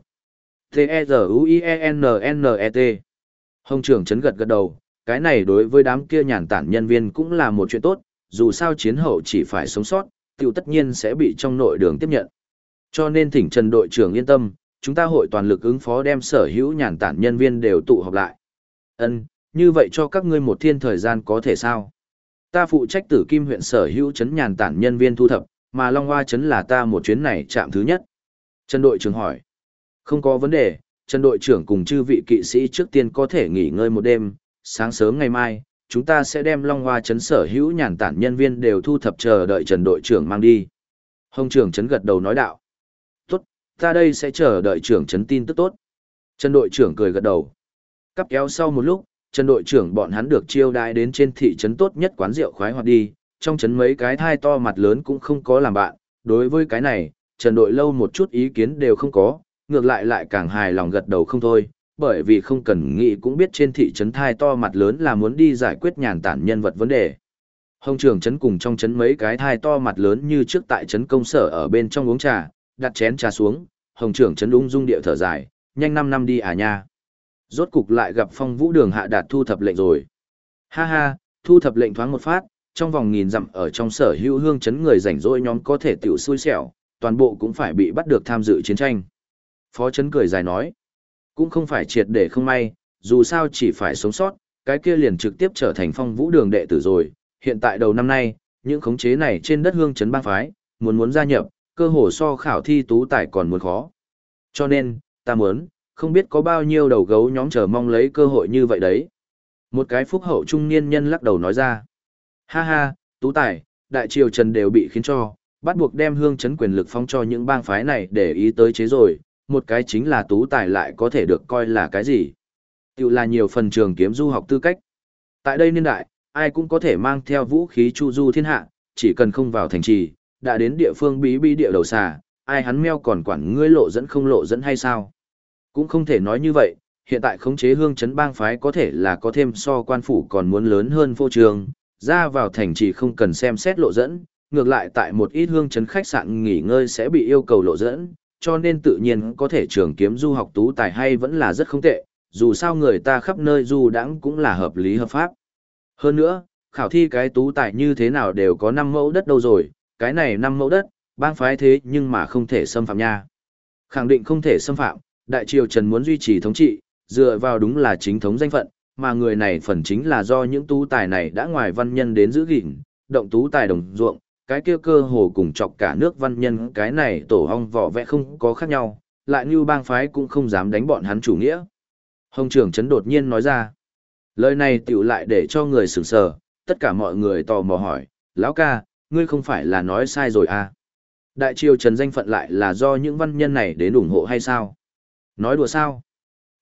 T-E-Z-U-I-E-N-N-E-T. Hồng trưởng chấn gật gật đầu, cái này đối với đám kia nhàn tản nhân viên cũng là một chuyện tốt, dù sao chiến hậu chỉ phải sống sót, tiểu tất nhiên sẽ bị trong nội đường tiếp nhận. Cho nên thỉnh Trần đội trưởng yên tâm, chúng ta hội toàn lực ứng phó đem sở hữu nhàn tản nhân viên đều tụ họp lại. Ân, như vậy cho các ngươi một thiên thời gian có thể sao? Ta phụ trách Tử Kim huyện sở hữu trấn nhàn tản nhân viên thu thập, mà Long Hoa trấn là ta một chuyến này chạm thứ nhất. Trần đội trưởng hỏi. Không có vấn đề, Trần đội trưởng cùng chư vị kỵ sĩ trước tiên có thể nghỉ ngơi một đêm, sáng sớm ngày mai, chúng ta sẽ đem Long Hoa trấn sở hữu nhàn tản nhân viên đều thu thập chờ đợi Trần đội trưởng mang đi. Hồng trưởng trấn gật đầu nói đạo. Tốt, ta đây sẽ chờ đợi trưởng trấn tin tức tốt. Trần đội trưởng cười gật đầu. Cắp kéo sau một lúc, Trần đội trưởng bọn hắn được chiêu đãi đến trên thị trấn tốt nhất quán rượu khoái hoạt đi, trong trấn mấy cái thai to mặt lớn cũng không có làm bạn, đối với cái này, Trần đội lâu một chút ý kiến đều không có, ngược lại càng hài lòng gật đầu không thôi, bởi vì không cần nghĩ cũng biết trên thị trấn thai to mặt lớn là muốn đi giải quyết nhàn tản nhân vật vấn đề. Hồng trưởng trấn cùng trong trấn mấy cái thai to mặt lớn như trước tại trấn công sở ở bên trong uống trà, đặt chén trà xuống, Hồng trưởng trấn ung dung điệu thở dài, nhanh 5 năm đi à nha. Rốt cục lại gặp Phong Vũ Đường hạ đạt thu thập lệnh rồi. Ha ha, thu thập lệnh thoáng một phát, trong vòng 1000 dặm ở trong sở hữu hương chấn người rảnh rỗi nhóm có thể tiểu xui xẻo, toàn bộ cũng phải bị bắt được tham dự chiến tranh. Phó chấn cười dài nói, cũng không phải triệt để không may, dù sao chỉ phải sống sót, cái kia liền trực tiếp trở thành Phong Vũ Đường đệ tử rồi. Hiện tại đầu năm nay, những khống chế này trên đất hương chấn bang phái, muốn gia nhập, cơ hồ so khảo thi tú tài còn muốn khó. Cho nên, ta muốn, không biết có bao nhiêu đầu gấu nhóm chờ mong lấy cơ hội như vậy đấy. Một cái phúc hậu trung niên nhân lắc đầu nói ra. Ha ha, tú tài, đại triều Trần đều bị khiến cho, bắt buộc đem hương chấn quyền lực phong cho những bang phái này để ý tới chế rồi, một cái chính là tú tài lại có thể được coi là cái gì. Tiểu là nhiều phần trường kiếm du học tư cách. Tại đây niên đại, ai cũng có thể mang theo vũ khí chu du thiên hạ, chỉ cần không vào thành trì, đã đến địa phương bí bí địa đầu xà, ai hắn meo còn quản ngươi lộ dẫn không lộ dẫn hay sao. Cũng không thể nói như vậy, hiện tại khống chế hương chấn bang phái có thể là có thêm so quan phủ còn muốn lớn hơn phô trường, ra vào thành chỉ không cần xem xét lộ dẫn, ngược lại tại một ít hương chấn khách sạn nghỉ ngơi sẽ bị yêu cầu lộ dẫn, cho nên tự nhiên có thể trường kiếm du học tú tài hay vẫn là rất không tệ, dù sao người ta khắp nơi du đãng cũng là hợp lý hợp pháp. Hơn nữa, khảo thi cái tú tài như thế nào đều có 5 mẫu đất đâu rồi, cái này 5 mẫu đất, bang phái thế nhưng mà không thể xâm phạm nha. Khẳng định không thể xâm phạm. Đại triều Trần muốn duy trì thống trị, dựa vào đúng là chính thống danh phận, mà người này phần chính là do những tú tài này đã ngoài văn nhân đến giữ gìn, động tú tài đồng ruộng, cái kia cơ hồ cùng chọc cả nước văn nhân cái này tổ hong vỏ vẽ không có khác nhau, lại như bang phái cũng không dám đánh bọn hắn chủ nghĩa. Hồng trưởng Trấn đột nhiên nói ra, lời này tiểu lại để cho người sửng sờ, tất cả mọi người tò mò hỏi, lão ca, ngươi không phải là nói sai rồi à? Đại triều Trần danh phận lại là do những văn nhân này đến ủng hộ hay sao? Nói đùa sao?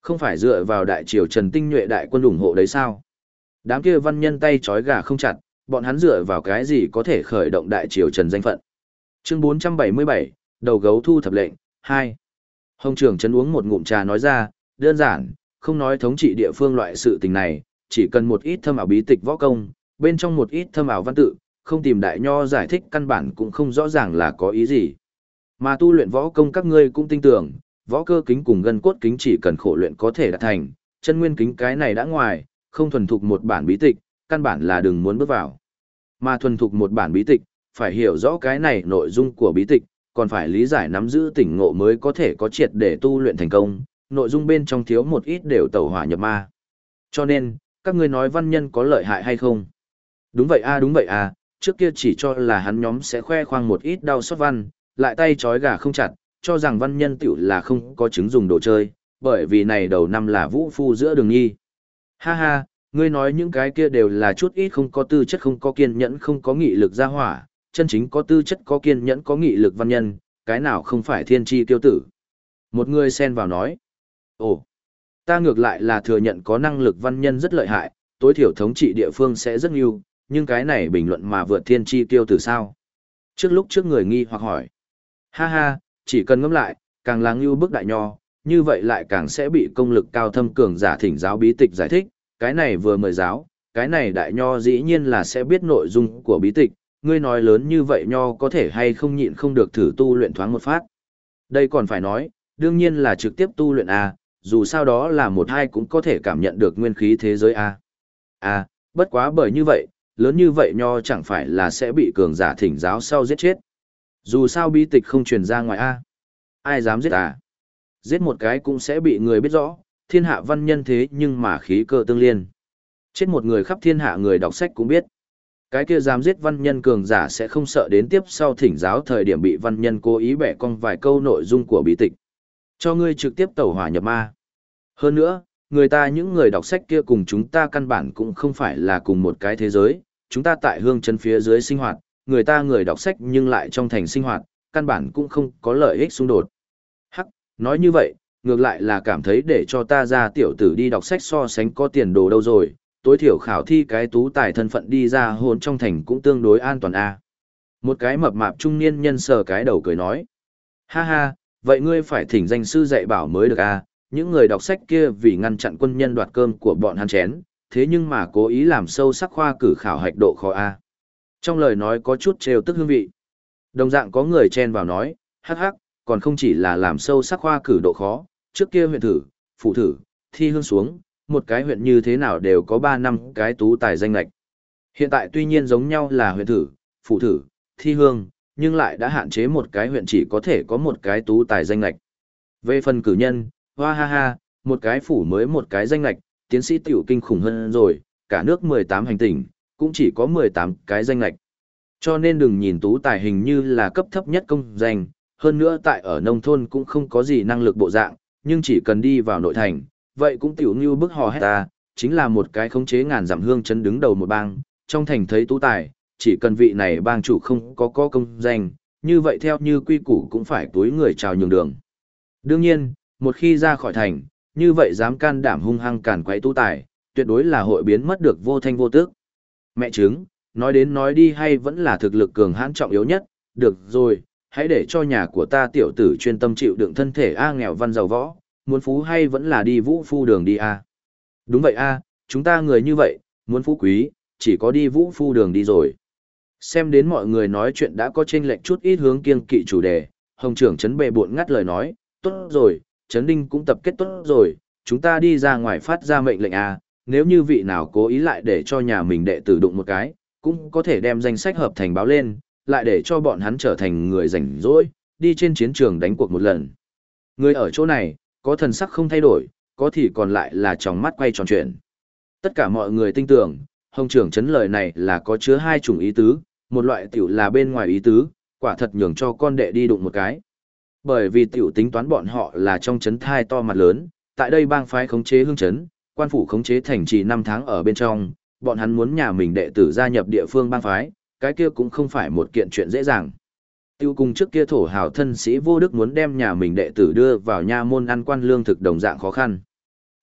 Không phải dựa vào đại triều Trần tinh nhuệ đại quân ủng hộ đấy sao? Đám kia văn nhân tay trói gà không chặt, bọn hắn dựa vào cái gì có thể khởi động đại triều Trần danh phận. Chương 477, đầu gấu thu thập lệnh, 2. Hồng trưởng trấn uống một ngụm trà nói ra, đơn giản, không nói thống trị địa phương loại sự tình này, chỉ cần một ít thâm ảo bí tịch võ công, bên trong một ít thâm ảo văn tự, không tìm đại nho giải thích căn bản cũng không rõ ràng là có ý gì. Mà tu luyện võ công các ngươi cũng tin tưởng, võ cơ kính cùng gân cốt kính chỉ cần khổ luyện có thể đạt thành, chân nguyên kính cái này đã ngoài, không thuần thục một bản bí tịch, căn bản là đừng muốn bước vào. Mà thuần thục một bản bí tịch, phải hiểu rõ cái này nội dung của bí tịch, còn phải lý giải nắm giữ tỉnh ngộ mới có thể có triệt để tu luyện thành công, nội dung bên trong thiếu một ít đều tẩu hỏa nhập ma. Cho nên, các ngươi nói văn nhân có lợi hại hay không? Đúng vậy a, trước kia chỉ cho là hắn nhóm sẽ khoe khoang một ít đau xót văn, lại tay trói gà không chặt, cho rằng văn nhân tiểu là không có chứng dùng đồ chơi, bởi vì này đầu năm là vũ phu giữa đường nhi. Ha ha, ngươi nói những cái kia đều là chút ít không có tư chất không có kiên nhẫn không có nghị lực ra hỏa, chân chính có tư chất có kiên nhẫn có nghị lực văn nhân, cái nào không phải thiên tri tiêu tử. Một người xen vào nói, ồ, ta ngược lại là thừa nhận có năng lực văn nhân rất lợi hại, tối thiểu thống trị địa phương sẽ rất nhiều, nhưng cái này bình luận mà vượt thiên tri tiêu tử sao? Trước người nghi hoặc hỏi, ha ha, chỉ cần ngẫm lại, càng là ngưu bức đại nho, như vậy lại càng sẽ bị công lực cao thâm cường giả thỉnh giáo bí tịch giải thích, cái này vừa mời giáo, cái này đại nho dĩ nhiên là sẽ biết nội dung của bí tịch, ngươi nói lớn như vậy nho có thể hay không nhịn không được thử tu luyện thoáng một phát. Đây còn phải nói, đương nhiên là trực tiếp tu luyện A, dù sao đó là một hai cũng có thể cảm nhận được nguyên khí thế giới A. A, bất quá bởi như vậy, lớn như vậy nho chẳng phải là sẽ bị cường giả thỉnh giáo sau giết chết. Dù sao bí tịch không truyền ra ngoài A. Ai dám giết à? Giết một cái cũng sẽ bị người biết rõ, thiên hạ văn nhân thế nhưng mà khí cơ tương liên. Chết một người khắp thiên hạ người đọc sách cũng biết. Cái kia dám giết văn nhân cường giả sẽ không sợ đến tiếp sau thỉnh giáo thời điểm bị văn nhân cố ý bẻ cong vài câu nội dung của bí tịch. Cho ngươi trực tiếp tẩu hỏa nhập ma. Hơn nữa, người ta những người đọc sách kia cùng chúng ta căn bản cũng không phải là cùng một cái thế giới. Chúng ta tại hương chân phía dưới sinh hoạt, người ta người đọc sách nhưng lại trong thành sinh hoạt, căn bản cũng không có lợi ích xung đột. Hắc, nói như vậy, ngược lại là cảm thấy để cho ta ra tiểu tử đi đọc sách so sánh có tiền đồ đâu rồi, tối thiểu khảo thi cái tú tài thân phận đi ra hôn trong thành cũng tương đối an toàn a. Một cái mập mạp trung niên nhân sờ cái đầu cười nói. Ha ha, vậy ngươi phải thỉnh danh sư dạy bảo mới được a. Những người đọc sách kia vì ngăn chặn quân nhân đoạt cơm của bọn hắn chén, thế nhưng mà cố ý làm sâu sắc khoa cử khảo hạch độ khó a. Trong lời nói có chút trêu tức hương vị. Đồng dạng có người chen vào nói, hắc hắc, còn không chỉ là làm sâu sắc khoa cử độ khó, trước kia huyện thử, phụ thử, thi hương xuống, một cái huyện như thế nào đều có 3 năm cái tú tài danh lệch. Hiện tại tuy nhiên giống nhau là huyện thử, phụ thử, thi hương, nhưng lại đã hạn chế một cái huyện chỉ có thể có một cái tú tài danh lệch. Về phần cử nhân, hoa ha ha, một cái phủ mới một cái danh lệch, tiến sĩ tiểu kinh khủng hơn rồi, cả nước 18 hành tỉnh, cũng chỉ có 18 cái danh lệch. Cho nên đừng nhìn tú tài hình như là cấp thấp nhất công danh, hơn nữa tại ở nông thôn cũng không có gì năng lực bộ dạng, nhưng chỉ cần đi vào nội thành, vậy cũng tiểu như bức hò hét ta, chính là một cái khống chế ngàn dặm hương chấn đứng đầu một bang, trong thành thấy tú tài, chỉ cần vị này bang chủ không có công danh, như vậy theo như quy củ cũng phải túi người chào nhường đường. Đương nhiên, một khi ra khỏi thành, như vậy dám can đảm hung hăng cản quấy tú tài, tuyệt đối là hội biến mất được vô thanh vô tước. Mẹ chứng, nói đến nói đi hay vẫn là thực lực cường hãn trọng yếu nhất, được rồi, hãy để cho nhà của ta tiểu tử chuyên tâm chịu đựng thân thể a nghèo văn giàu võ, muốn phú hay vẫn là đi vũ phu đường đi a. Đúng vậy a, chúng ta người như vậy, muốn phú quý, chỉ có đi vũ phu đường đi rồi. Xem đến mọi người nói chuyện đã có chênh lệch chút ít hướng kiêng kỵ chủ đề, Hồng trưởng trấn bệ bộn ngắt lời nói, tốt rồi, Trấn Đinh cũng tập kết tốt rồi, chúng ta đi ra ngoài phát ra mệnh lệnh a, nếu như vị nào cố ý lại để cho nhà mình đệ tử đụng một cái, cũng có thể đem danh sách hợp thành báo lên, lại để cho bọn hắn trở thành người rảnh rỗi, đi trên chiến trường đánh cuộc một lần. Người ở chỗ này, có thần sắc không thay đổi, có thì còn lại là tròng mắt quay tròn chuyện. Tất cả mọi người tin tưởng, Hồng trưởng trấn lời này là có chứa hai chủng ý tứ, một loại tiểu là bên ngoài ý tứ, quả thật nhường cho con đệ đi đụng một cái. Bởi vì tiểu tính toán bọn họ là trong trấn thai to mặt lớn, tại đây bang phái khống chế hương trấn, quan phủ khống chế thành trì 5 tháng ở bên trong, bọn hắn muốn nhà mình đệ tử gia nhập địa phương bang phái, cái kia cũng không phải một kiện chuyện dễ dàng. Tiêu cùng trước kia thổ hào thân sĩ vô đức muốn đem nhà mình đệ tử đưa vào nha môn ăn quan lương thực đồng dạng khó khăn.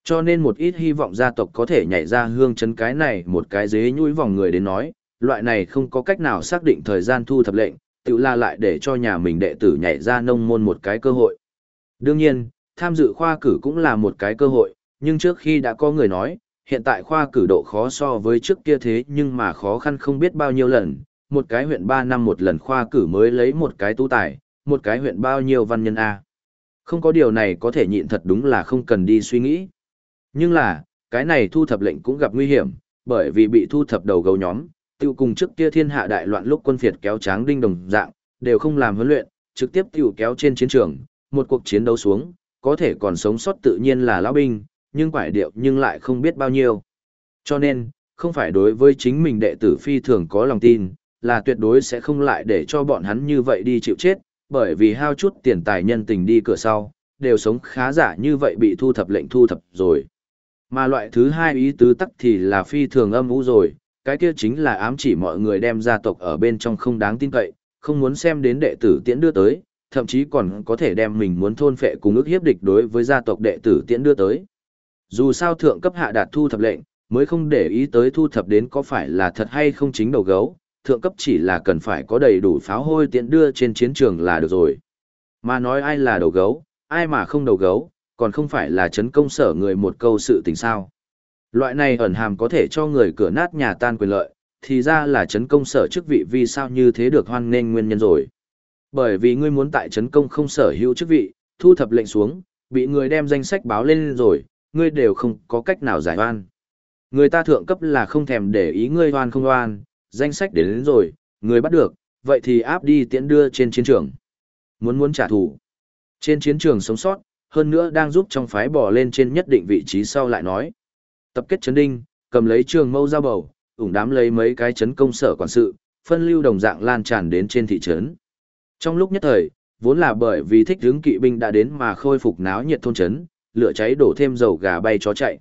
Cho nên một ít hy vọng gia tộc có thể nhảy ra hương chấn cái này một cái dế nhũi vòng người đến nói, loại này không có cách nào xác định thời gian thu thập lệnh, tự la lại để cho nhà mình đệ tử nhảy ra nông môn một cái cơ hội. Đương nhiên, tham dự khoa cử cũng là một cái cơ hội, nhưng trước khi đã có người nói, hiện tại khoa cử độ khó so với trước kia thế nhưng mà khó khăn không biết bao nhiêu lần, một cái huyện 3 năm một lần khoa cử mới lấy một cái tú tài, một cái huyện bao nhiêu văn nhân A. Không có điều này có thể nhịn thật đúng là không cần đi suy nghĩ. Nhưng là, cái này thu thập lệnh cũng gặp nguy hiểm, bởi vì bị thu thập đầu gấu nhóm, tiêu cùng trước kia thiên hạ đại loạn lúc quân phiệt kéo Tráng Đinh đồng dạng, đều không làm huấn luyện, trực tiếp tiêu kéo trên chiến trường, một cuộc chiến đấu xuống, có thể còn sống sót tự nhiên là lão binh, nhưng quải điệu nhưng lại không biết bao nhiêu. Cho nên, không phải đối với chính mình đệ tử phi thường có lòng tin, là tuyệt đối sẽ không lại để cho bọn hắn như vậy đi chịu chết, bởi vì hao chút tiền tài nhân tình đi cửa sau, đều sống khá giả như vậy bị thu thập lệnh thu thập rồi. Mà loại thứ hai ý tứ tắc thì là phi thường âm u rồi, cái kia chính là ám chỉ mọi người đem gia tộc ở bên trong không đáng tin cậy, không muốn xem đến đệ tử tiễn đưa tới, thậm chí còn có thể đem mình muốn thôn phệ cùng ức hiếp địch đối với gia tộc đệ tử tiễn đưa tới. Dù sao thượng cấp hạ đạt thu thập lệnh, mới không để ý tới thu thập đến có phải là thật hay không chính đầu gấu, thượng cấp chỉ là cần phải có đầy đủ pháo hôi tiễn đưa trên chiến trường là được rồi. Mà nói ai là đầu gấu, ai mà không đầu gấu, còn không phải là chấn công sở người một câu sự tình sao. Loại này ẩn hàm có thể cho người cửa nát nhà tan quyền lợi, thì ra là chấn công sở chức vị vì sao như thế được hoan nghênh nguyên nhân rồi. Bởi vì ngươi muốn tại chấn công không sở hữu chức vị, thu thập lệnh xuống, bị người đem danh sách báo lên rồi, ngươi đều không có cách nào giải oan. Người ta thượng cấp là không thèm để ý ngươi oan không oan, danh sách đến rồi, người bắt được, vậy thì áp đi tiễn đưa trên chiến trường. Muốn trả thù. Trên chiến trường sống sót, hơn nữa đang giúp trong phái bò lên trên nhất định vị trí sau lại nói. Tập kết chấn đinh, cầm lấy trường mâu dao bầu, ủng đám lấy mấy cái chấn công sở quản sự, phân lưu đồng dạng lan tràn đến trên thị trấn. Trong lúc nhất thời, vốn là bởi vì thích hứng kỵ binh đã đến mà khôi phục náo nhiệt thôn trấn, lửa cháy đổ thêm dầu gà bay chó chạy.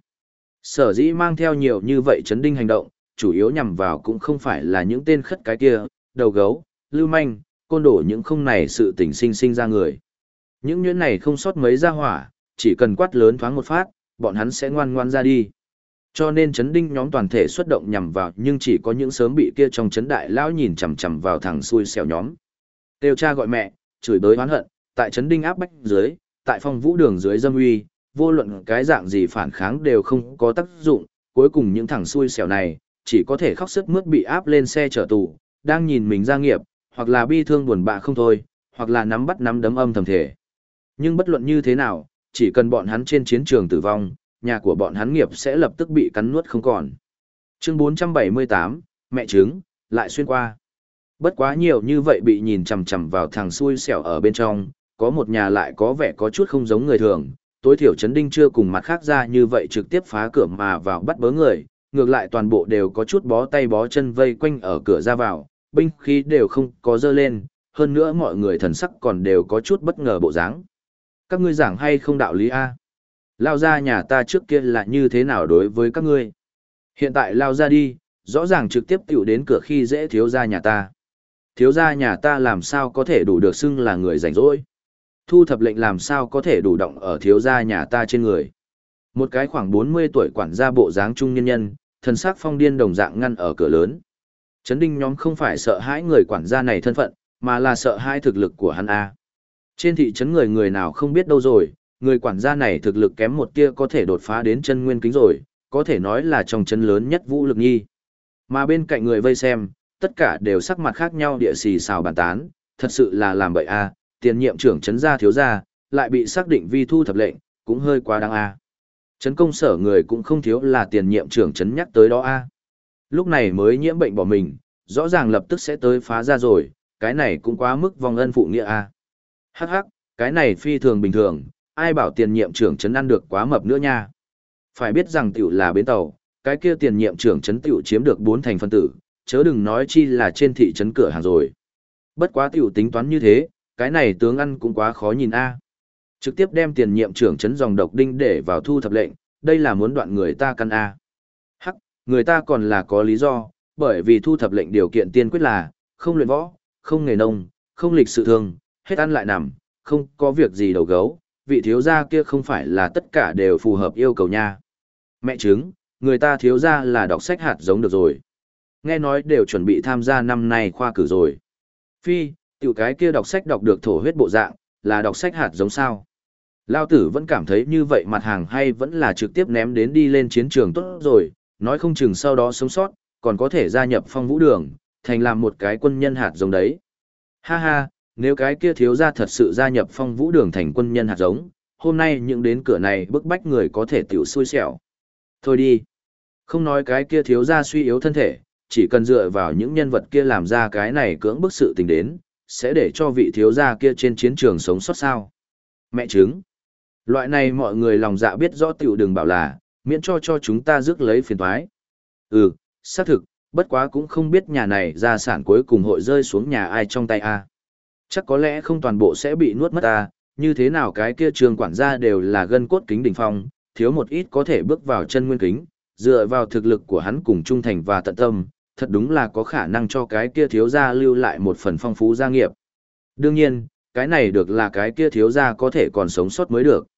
Sở dĩ mang theo nhiều như vậy chấn đinh hành động, chủ yếu nhằm vào cũng không phải là những tên khất cái kia, đầu gấu, lưu manh, côn đổ những không này sự tình sinh ra người. Những nhuyễn này không sót mấy ra hỏa, chỉ cần quát lớn thoáng một phát, bọn hắn sẽ ngoan ngoan ra đi. Cho nên chấn đinh nhóm toàn thể xuất động nhằm vào, nhưng chỉ có những sớm bị kia trong chấn đại lão nhìn chằm chằm vào thằng xui xẻo nhóm. Tiêu cha gọi mẹ, chửi bới oán hận, tại chấn đinh áp bách dưới, tại phong vũ đường dưới dâm uy, vô luận cái dạng gì phản kháng đều không có tác dụng, cuối cùng những thằng xui xẻo này, chỉ có thể khóc sướt mướt bị áp lên xe chở tù, đang nhìn mình gia nghiệp, hoặc là bi thương buồn bã không thôi, hoặc là nắm bắt nắm đấm âm thầm thể. Nhưng bất luận như thế nào, chỉ cần bọn hắn trên chiến trường tử vong, nhà của bọn hắn nghiệp sẽ lập tức bị cắn nuốt không còn. Chương 478, mẹ trứng, lại xuyên qua. Bất quá nhiều như vậy bị nhìn chằm chằm vào thằng xui xẻo ở bên trong, có một nhà lại có vẻ có chút không giống người thường, tối thiểu chấn đinh chưa cùng mặt khác ra như vậy trực tiếp phá cửa mà vào bắt bớ người, ngược lại toàn bộ đều có chút bó tay bó chân vây quanh ở cửa ra vào, binh khí đều không có dơ lên, hơn nữa mọi người thần sắc còn đều có chút bất ngờ bộ dáng. Các ngươi giảng hay không đạo lý a? Lao ra nhà ta trước kia là như thế nào đối với các ngươi? Hiện tại lao ra đi, rõ ràng trực tiếp tiểu đến cửa khi dễ thiếu gia nhà ta. Thiếu gia nhà ta làm sao có thể đủ được xưng là người rảnh rỗi? Thu thập lệnh làm sao có thể đủ động ở thiếu gia nhà ta trên người? Một cái khoảng 40 tuổi quản gia bộ dáng trung nhân nhân, thần sắc phong điên đồng dạng ngăn ở cửa lớn. Chấn đinh nhóm không phải sợ hãi người quản gia này thân phận, mà là sợ hãi thực lực của hắn a. Trên thị trấn người nào không biết đâu rồi, người quản gia này thực lực kém một tia có thể đột phá đến chân nguyên kính rồi, có thể nói là trong trấn lớn nhất vũ lực nhi. Mà bên cạnh người vây xem, tất cả đều sắc mặt khác nhau địa xì xào bàn tán, thật sự là làm bậy a, tiền nhiệm trưởng trấn gia thiếu gia, lại bị xác định vi thu thập lệnh, cũng hơi quá đáng a. Trấn công sở người cũng không thiếu là tiền nhiệm trưởng trấn nhắc tới đó a. Lúc này mới nhiễm bệnh bỏ mình, rõ ràng lập tức sẽ tới phá ra rồi, cái này cũng quá mức vong ân phụ nghĩa a. Hắc hắc, cái này phi thường bình thường, ai bảo tiền nhiệm trưởng trấn ăn được quá mập nữa nha. Phải biết rằng tiểu là bến tàu, cái kia tiền nhiệm trưởng trấn tiểu chiếm được 4 thành phân tử, chớ đừng nói chi là trên thị trấn cửa hàng rồi. Bất quá tiểu tính toán như thế, cái này tướng ăn cũng quá khó nhìn a. Trực tiếp đem tiền nhiệm trưởng trấn dòng độc đinh để vào thu thập lệnh, đây là muốn đoạn người ta căn a. Hắc, người ta còn là có lý do, bởi vì thu thập lệnh điều kiện tiên quyết là không luyện võ, không nghề nông, không lịch sự thường, hết ăn lại nằm, không có việc gì đầu gấu, vị thiếu gia kia không phải là tất cả đều phù hợp yêu cầu nha. Mẹ chứng, người ta thiếu gia là đọc sách hạt giống được rồi. Nghe nói đều chuẩn bị tham gia năm nay khoa cử rồi. Phi, tiểu cái kia đọc sách đọc được thổ huyết bộ dạng, là đọc sách hạt giống sao? Lao tử vẫn cảm thấy như vậy mặt hàng hay vẫn là trực tiếp ném đến đi lên chiến trường tốt rồi, nói không chừng sau đó sống sót, còn có thể gia nhập phong vũ đường, thành làm một cái quân nhân hạt giống đấy. Ha ha, nếu cái kia thiếu gia thật sự gia nhập phong vũ đường thành quân nhân hạt giống, hôm nay những đến cửa này bức bách người có thể tiểu xui xẻo. Thôi đi. Không nói cái kia thiếu gia suy yếu thân thể, chỉ cần dựa vào những nhân vật kia làm ra cái này cưỡng bức sự tình đến, sẽ để cho vị thiếu gia kia trên chiến trường sống sót sao. Mẹ chứng. Loại này mọi người lòng dạ biết rõ tiểu đừng bảo là, miễn cho chúng ta rước lấy phiền toái. Ừ, xác thực, bất quá cũng không biết nhà này gia sản cuối cùng hội rơi xuống nhà ai trong tay a. Chắc có lẽ không toàn bộ sẽ bị nuốt mất a, như thế nào cái kia trường quản gia đều là gân cốt kính đỉnh phong, thiếu một ít có thể bước vào chân nguyên kính, dựa vào thực lực của hắn cùng trung thành và tận tâm, thật đúng là có khả năng cho cái kia thiếu gia lưu lại một phần phong phú gia nghiệp. Đương nhiên, cái này được là cái kia thiếu gia có thể còn sống sót mới được.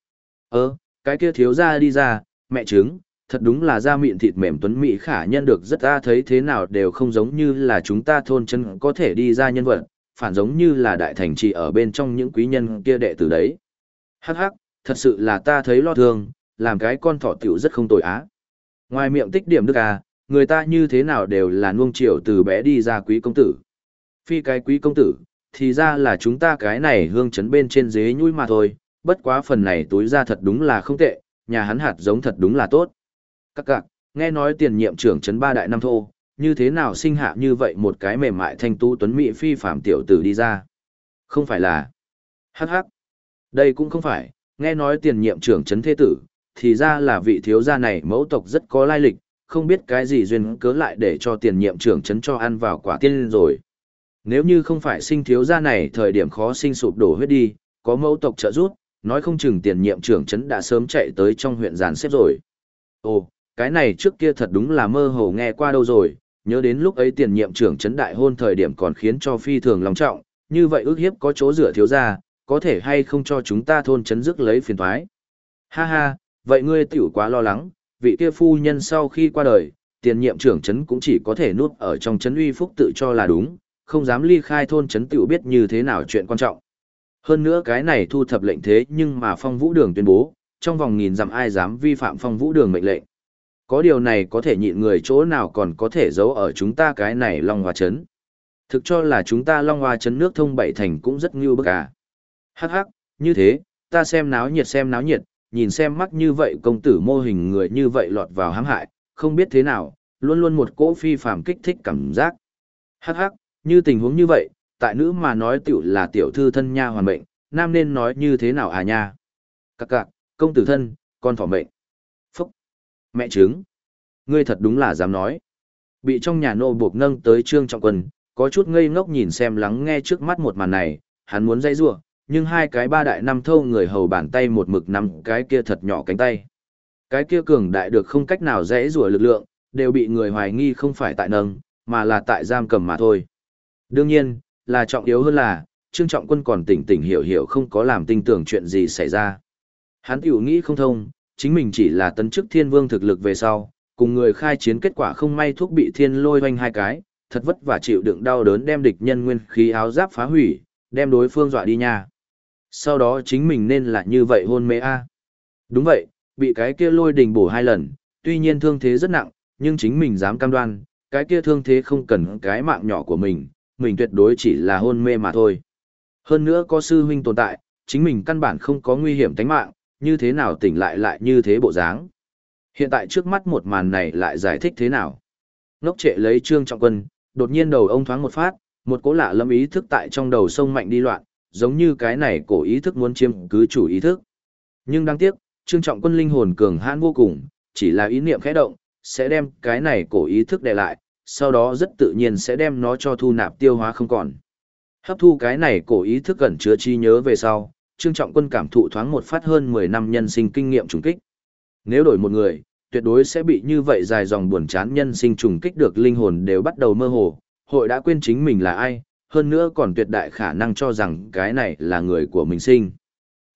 Cái kia thiếu gia đi ra, mẹ chứng, thật đúng là da mịn thịt mềm tuấn mỹ khả nhân được rất ta thấy thế nào đều không giống như là chúng ta thôn chân có thể đi ra nhân vật, phản giống như là đại thành trì ở bên trong những quý nhân kia đệ tử đấy. Hắc hắc, thật sự là ta thấy lo thương, làm cái con thỏ tiểu rất không tồi á. Ngoài miệng tích điểm đức à, người ta như thế nào đều là nuông chiều từ bé đi ra quý công tử. Phi cái quý công tử, thì ra là chúng ta cái này hương chấn bên trên dế nhũi mà thôi, bất quá phần này túi ra thật đúng là không tệ, nhà hắn hạt giống thật đúng là tốt. Các cạc, nghe nói tiền nhiệm trưởng trấn ba đại năm thô, như thế nào sinh hạ như vậy một cái mềm mại thanh tú tuấn mỹ phi phạm tiểu tử đi ra. Không phải là... Hắc hắc. Đây cũng không phải, nghe nói tiền nhiệm trưởng trấn thế tử, thì ra là vị thiếu gia này mẫu tộc rất có lai lịch, không biết cái gì duyên cớ lại để cho tiền nhiệm trưởng trấn cho ăn vào quả tiên rồi. Nếu như không phải sinh thiếu gia này thời điểm khó sinh sụp đổ huyết đi, có mẫu tộc trợ giúp, nói không chừng tiền nhiệm trưởng trấn đã sớm chạy tới trong huyện dàn xếp rồi. Ồ, cái này trước kia thật đúng là mơ hồ nghe qua đâu rồi, nhớ đến lúc ấy tiền nhiệm trưởng trấn đại hôn thời điểm còn khiến cho phi thường lòng trọng, như vậy ước hiếp có chỗ rửa thiếu gia, có thể hay không cho chúng ta thôn trấn rước lấy phiền toái. Ha ha, vậy ngươi tiểu quá lo lắng, vị kia phu nhân sau khi qua đời, tiền nhiệm trưởng trấn cũng chỉ có thể nuốt ở trong trấn uy phúc tự cho là đúng, không dám ly khai thôn trấn tiểu biết như thế nào chuyện quan trọng. Hơn nữa cái này thu thập lệnh thế nhưng mà phong vũ đường tuyên bố, trong vòng 1000 dặm ai dám vi phạm phong vũ đường mệnh lệnh. Có điều này có thể nhịn người chỗ nào còn có thể giấu ở chúng ta cái này Long Hoa Trấn. Thực cho là chúng ta Long Hoa Trấn nước thông bảy thành cũng rất ngưu bức à. Hắc hắc, như thế, ta xem náo nhiệt, nhìn xem mắc như vậy công tử mô hình người như vậy lọt vào hãm hại, không biết thế nào, luôn luôn một cỗ phi phàm kích thích cảm giác. Hắc hắc, như tình huống như vậy, tại nữ mà nói tiểu là tiểu thư thân nha hoàn mệnh, nam nên nói như thế nào à nha? Các cạc, công tử thân, con thỏ mệnh. Phúc, mẹ trứng. Ngươi thật đúng là dám nói. Bị trong nhà nô buộc nâng tới Trương Trọng Quân, có chút ngây ngốc nhìn xem lắng nghe trước mắt một màn này, hắn muốn dây rủa, nhưng hai cái ba đại năm thâu người hầu bàn tay một mực nắm cái kia thật nhỏ cánh tay. Cái kia cường đại được không cách nào dễ rủa lực lượng, đều bị người hoài nghi không phải tại nâng, mà là tại giam cầm mà thôi. Đương nhiên, là trọng yếu hơn là, Trương Trọng Quân còn tỉnh hiểu không có làm tin tưởng chuyện gì xảy ra. Hắn tiểu nghĩ không thông, chính mình chỉ là tấn chức thiên vương thực lực về sau, cùng người khai chiến kết quả không may thuốc bị thiên lôi hoanh hai cái, thật vất vả chịu đựng đau đớn đem địch nhân nguyên khí áo giáp phá hủy, đem đối phương dọa đi nha. Sau đó chính mình nên là như vậy hôn mê a. Đúng vậy, bị cái kia lôi đình bổ 2 lần, tuy nhiên thương thế rất nặng, nhưng chính mình dám cam đoan, cái kia thương thế không cần cái mạng nhỏ của mình tuyệt đối chỉ là hôn mê mà thôi. Hơn nữa có sư huynh tồn tại, chính mình căn bản không có nguy hiểm tính mạng, như thế nào tỉnh lại như thế bộ dáng. Hiện tại trước mắt một màn này lại giải thích thế nào? Ngốc trệ lấy Trương Trọng Quân, đột nhiên đầu ông thoáng một phát, một cỗ lạ lâm ý thức tại trong đầu sông mạnh đi loạn, giống như cái này cổ ý thức muốn chiếm cứ chủ ý thức. Nhưng đáng tiếc, Trương Trọng Quân linh hồn cường hãn vô cùng, chỉ là ý niệm khẽ động, sẽ đem cái này cổ ý thức đè lại, sau đó rất tự nhiên sẽ đem nó cho thu nạp tiêu hóa không còn. Hấp thu cái này cổ ý thức gần chứa trí nhớ về sau, Trương Trọng Quân cảm thụ thoáng một phát hơn 10 năm nhân sinh kinh nghiệm trùng kích. Nếu đổi một người, tuyệt đối sẽ bị như vậy dài dòng buồn chán nhân sinh trùng kích được linh hồn đều bắt đầu mơ hồ, hội đã quên chính mình là ai, hơn nữa còn tuyệt đại khả năng cho rằng cái này là người của mình sinh.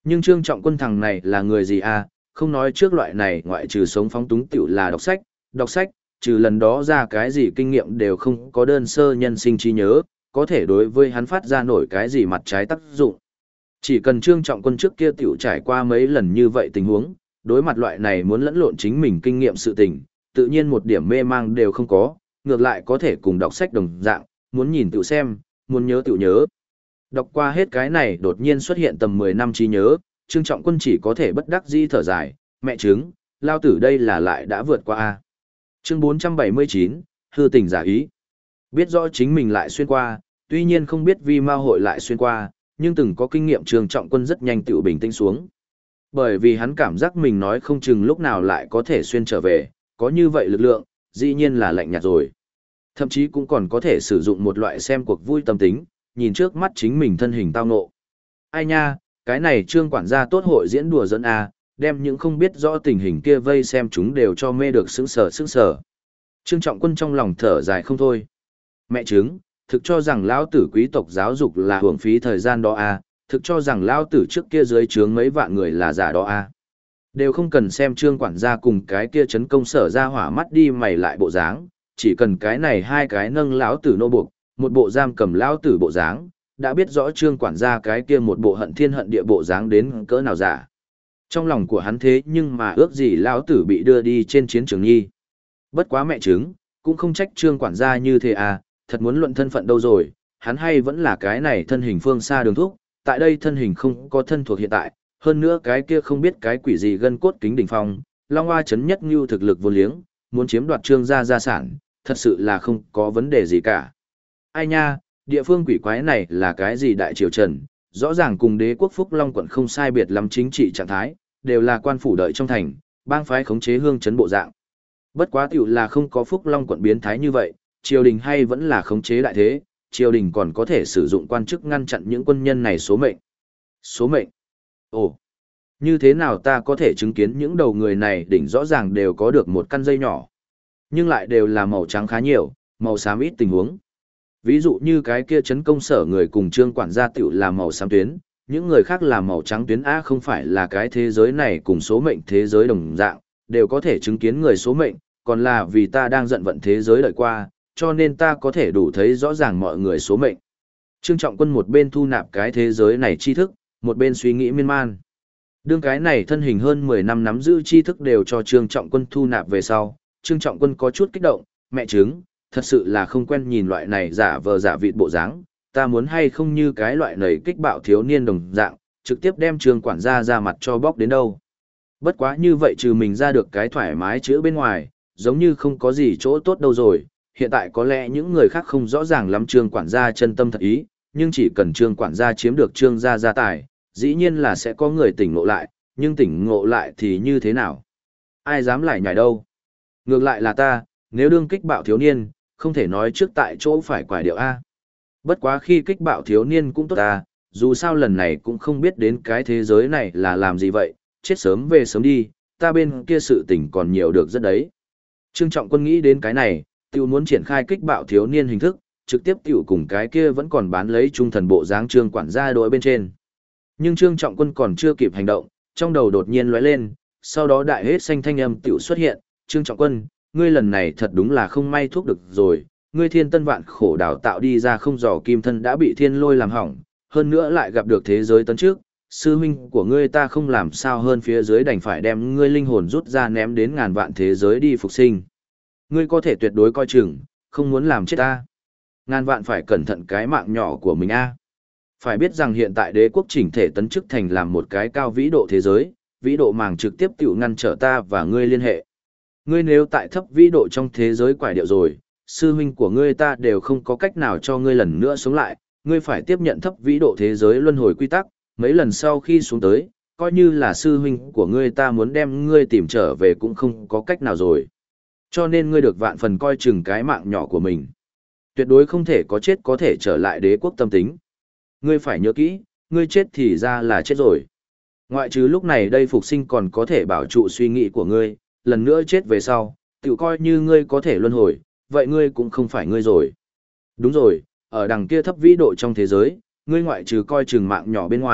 Nhưng Trương Trọng Quân thằng này là người gì à, không nói trước loại này ngoại trừ sống phóng túng tiểu là đọc sách, trừ lần đó ra cái gì kinh nghiệm đều không có, đơn sơ nhân sinh trí nhớ, có thể đối với hắn phát ra nổi cái gì mặt trái tác dụng. Chỉ cần Trương Trọng Quân trước kia tiểu trải qua mấy lần như vậy tình huống, đối mặt loại này muốn lẫn lộn chính mình kinh nghiệm sự tình, tự nhiên một điểm mê mang đều không có, ngược lại có thể cùng đọc sách đồng dạng, muốn nhìn tiểu xem, muốn nhớ tiểu nhớ. Đọc qua hết cái này đột nhiên xuất hiện tầm 10 năm trí nhớ, Trương Trọng Quân chỉ có thể bất đắc dĩ thở dài, mẹ chứng, lao tử đây là lại đã vượt qua a. Chương 479, hư tình giả ý. Biết rõ chính mình lại xuyên qua, tuy nhiên không biết vì ma hội lại xuyên qua, nhưng từng có kinh nghiệm Trương Trọng Quân rất nhanh tự bình tĩnh xuống. Bởi vì hắn cảm giác mình nói không chừng lúc nào lại có thể xuyên trở về, có như vậy lực lượng, dĩ nhiên là lạnh nhạt rồi. Thậm chí cũng còn có thể sử dụng một loại xem cuộc vui tâm tính, nhìn trước mắt chính mình thân hình tao ngộ. Ai nha, cái này Trương quản gia tốt hội diễn đùa dẫn a, đem những không biết rõ tình hình kia vây xem chúng đều cho mê được sững sờ. Trương Trọng Quân trong lòng thở dài không thôi. Mẹ chứng, thực cho rằng lão tử quý tộc giáo dục là hưởng phí thời gian đó a, thực cho rằng lão tử trước kia dưới trướng mấy vạn người là giả đó a. Đều không cần xem Trương quản gia cùng cái kia chấn công sở ra hỏa mắt đi mày lại bộ dáng, chỉ cần cái này hai cái nâng lão tử nô buộc, một bộ giam cầm lão tử bộ dáng, đã biết rõ Trương quản gia cái kia một bộ hận thiên hận địa bộ dáng đến cỡ nào giả. Trong lòng của hắn thế nhưng mà ước gì lão tử bị đưa đi trên chiến trường nhi. Bất quá mẹ chứng, cũng không trách Trương quản gia như thế à, thật muốn luận thân phận đâu rồi, hắn hay vẫn là cái này thân hình phương xa đường thúc, tại đây thân hình không có thân thuộc hiện tại, hơn nữa cái kia không biết cái quỷ gì gân cốt kính đỉnh phong, Long Hoa chấn nhất như thực lực vô liếng, muốn chiếm đoạt Trương gia sản, thật sự là không có vấn đề gì cả. Ai nha, địa phương quỷ quái này là cái gì đại triều trần, rõ ràng cùng đế quốc Phúc Long quận không sai biệt lắm chính trị trạng thái, đều là quan phủ đợi trong thành, bang phái khống chế hương chấn bộ dạng. Bất quá tiểu là không có Phúc Long quận biến thái như vậy, triều đình hay vẫn là khống chế đại thế, triều đình còn có thể sử dụng quan chức ngăn chặn những quân nhân này số mệnh. Số mệnh? Ồ, như thế nào ta có thể chứng kiến những đầu người này đỉnh rõ ràng đều có được một căn dây nhỏ, nhưng lại đều là màu trắng khá nhiều, màu xám ít tình huống. Ví dụ như cái kia chấn công sở người cùng Trương quản gia tiểu là màu xám tuyến, những người khác là màu trắng tuyến, a không phải là cái thế giới này cùng số mệnh thế giới đồng dạng, đều có thể chứng kiến người số mệnh, còn là vì ta đang giận vận thế giới đợi qua, cho nên ta có thể đủ thấy rõ ràng mọi người số mệnh. Trương Trọng Quân một bên thu nạp cái thế giới này tri thức, một bên suy nghĩ miên man. Đương cái này thân hình hơn 10 năm nắm giữ tri thức đều cho Trương Trọng Quân thu nạp về sau, Trương Trọng Quân có chút kích động, mẹ chứng, thật sự là không quen nhìn loại này giả vờ giả vịt bộ dáng, ta muốn hay không như cái loại này kích bạo thiếu niên đồng dạng, trực tiếp đem Trương quản gia ra mặt cho bóc đến đâu. Bất quá như vậy trừ mình ra được cái thoải mái chữa bên ngoài, giống như không có gì chỗ tốt đâu rồi, hiện tại có lẽ những người khác không rõ ràng lắm Trương quản gia chân tâm thật ý, nhưng chỉ cần Trương quản gia chiếm được Trương gia tài, dĩ nhiên là sẽ có người tỉnh ngộ lại, nhưng tỉnh ngộ lại thì như thế nào? Ai dám lại nhảy đâu? Ngược lại là ta, nếu đương kích bạo thiếu niên, không thể nói trước tại chỗ phải quải điệu A. Bất quá khi kích bạo thiếu niên cũng tốt ta, dù sao lần này cũng không biết đến cái thế giới này là làm gì vậy, chết sớm về sớm đi, ta bên kia sự tình còn nhiều được rất đấy. Trương Trọng Quân nghĩ đến cái này, tiêu muốn triển khai kích bạo thiếu niên hình thức, trực tiếp tiểu cùng cái kia vẫn còn bán lấy trung thần bộ dáng Trương quản gia đối bên trên. Nhưng Trương Trọng Quân còn chưa kịp hành động, trong đầu đột nhiên lóe lên, sau đó đại hết xanh thanh âm tiểu xuất hiện, Trương Trọng Quân, ngươi lần này thật đúng là không may thuốc được rồi, ngươi thiên tân vạn khổ đào tạo đi ra không dò kim thân đã bị thiên lôi làm hỏng, hơn nữa lại gặp được thế giới tấn trước, sư huynh của ngươi ta không làm sao hơn phía dưới đành phải đem ngươi linh hồn rút ra ném đến ngàn vạn thế giới đi phục sinh. Ngươi có thể tuyệt đối coi chừng, không muốn làm chết ta. Ngàn vạn phải cẩn thận cái mạng nhỏ của mình a. Phải biết rằng hiện tại đế quốc chỉnh thể tấn chức thành làm một cái cao vĩ độ thế giới, vĩ độ màng trực tiếp tiểu ngăn trở ta và ngươi liên hệ. Ngươi nếu tại thấp vĩ độ trong thế giới quải điệu rồi, sư huynh của ngươi ta đều không có cách nào cho ngươi lần nữa sống lại, ngươi phải tiếp nhận thấp vĩ độ thế giới luân hồi quy tắc, mấy lần sau khi xuống tới, coi như là sư huynh của ngươi ta muốn đem ngươi tìm trở về cũng không có cách nào rồi. Cho nên ngươi được vạn phần coi chừng cái mạng nhỏ của mình. Tuyệt đối không thể có chết có thể trở lại đế quốc tâm tính. Ngươi phải nhớ kỹ, ngươi chết thì ra là chết rồi. Ngoại trừ lúc này đây phục sinh còn có thể bảo trụ suy nghĩ của ngươi, lần nữa chết về sau, tự coi như ngươi có thể luân hồi, vậy ngươi cũng không phải ngươi rồi. Đúng rồi, ở đằng kia thấp vĩ độ trong thế giới, ngươi ngoại trừ coi chừng mạng nhỏ bên ngoài,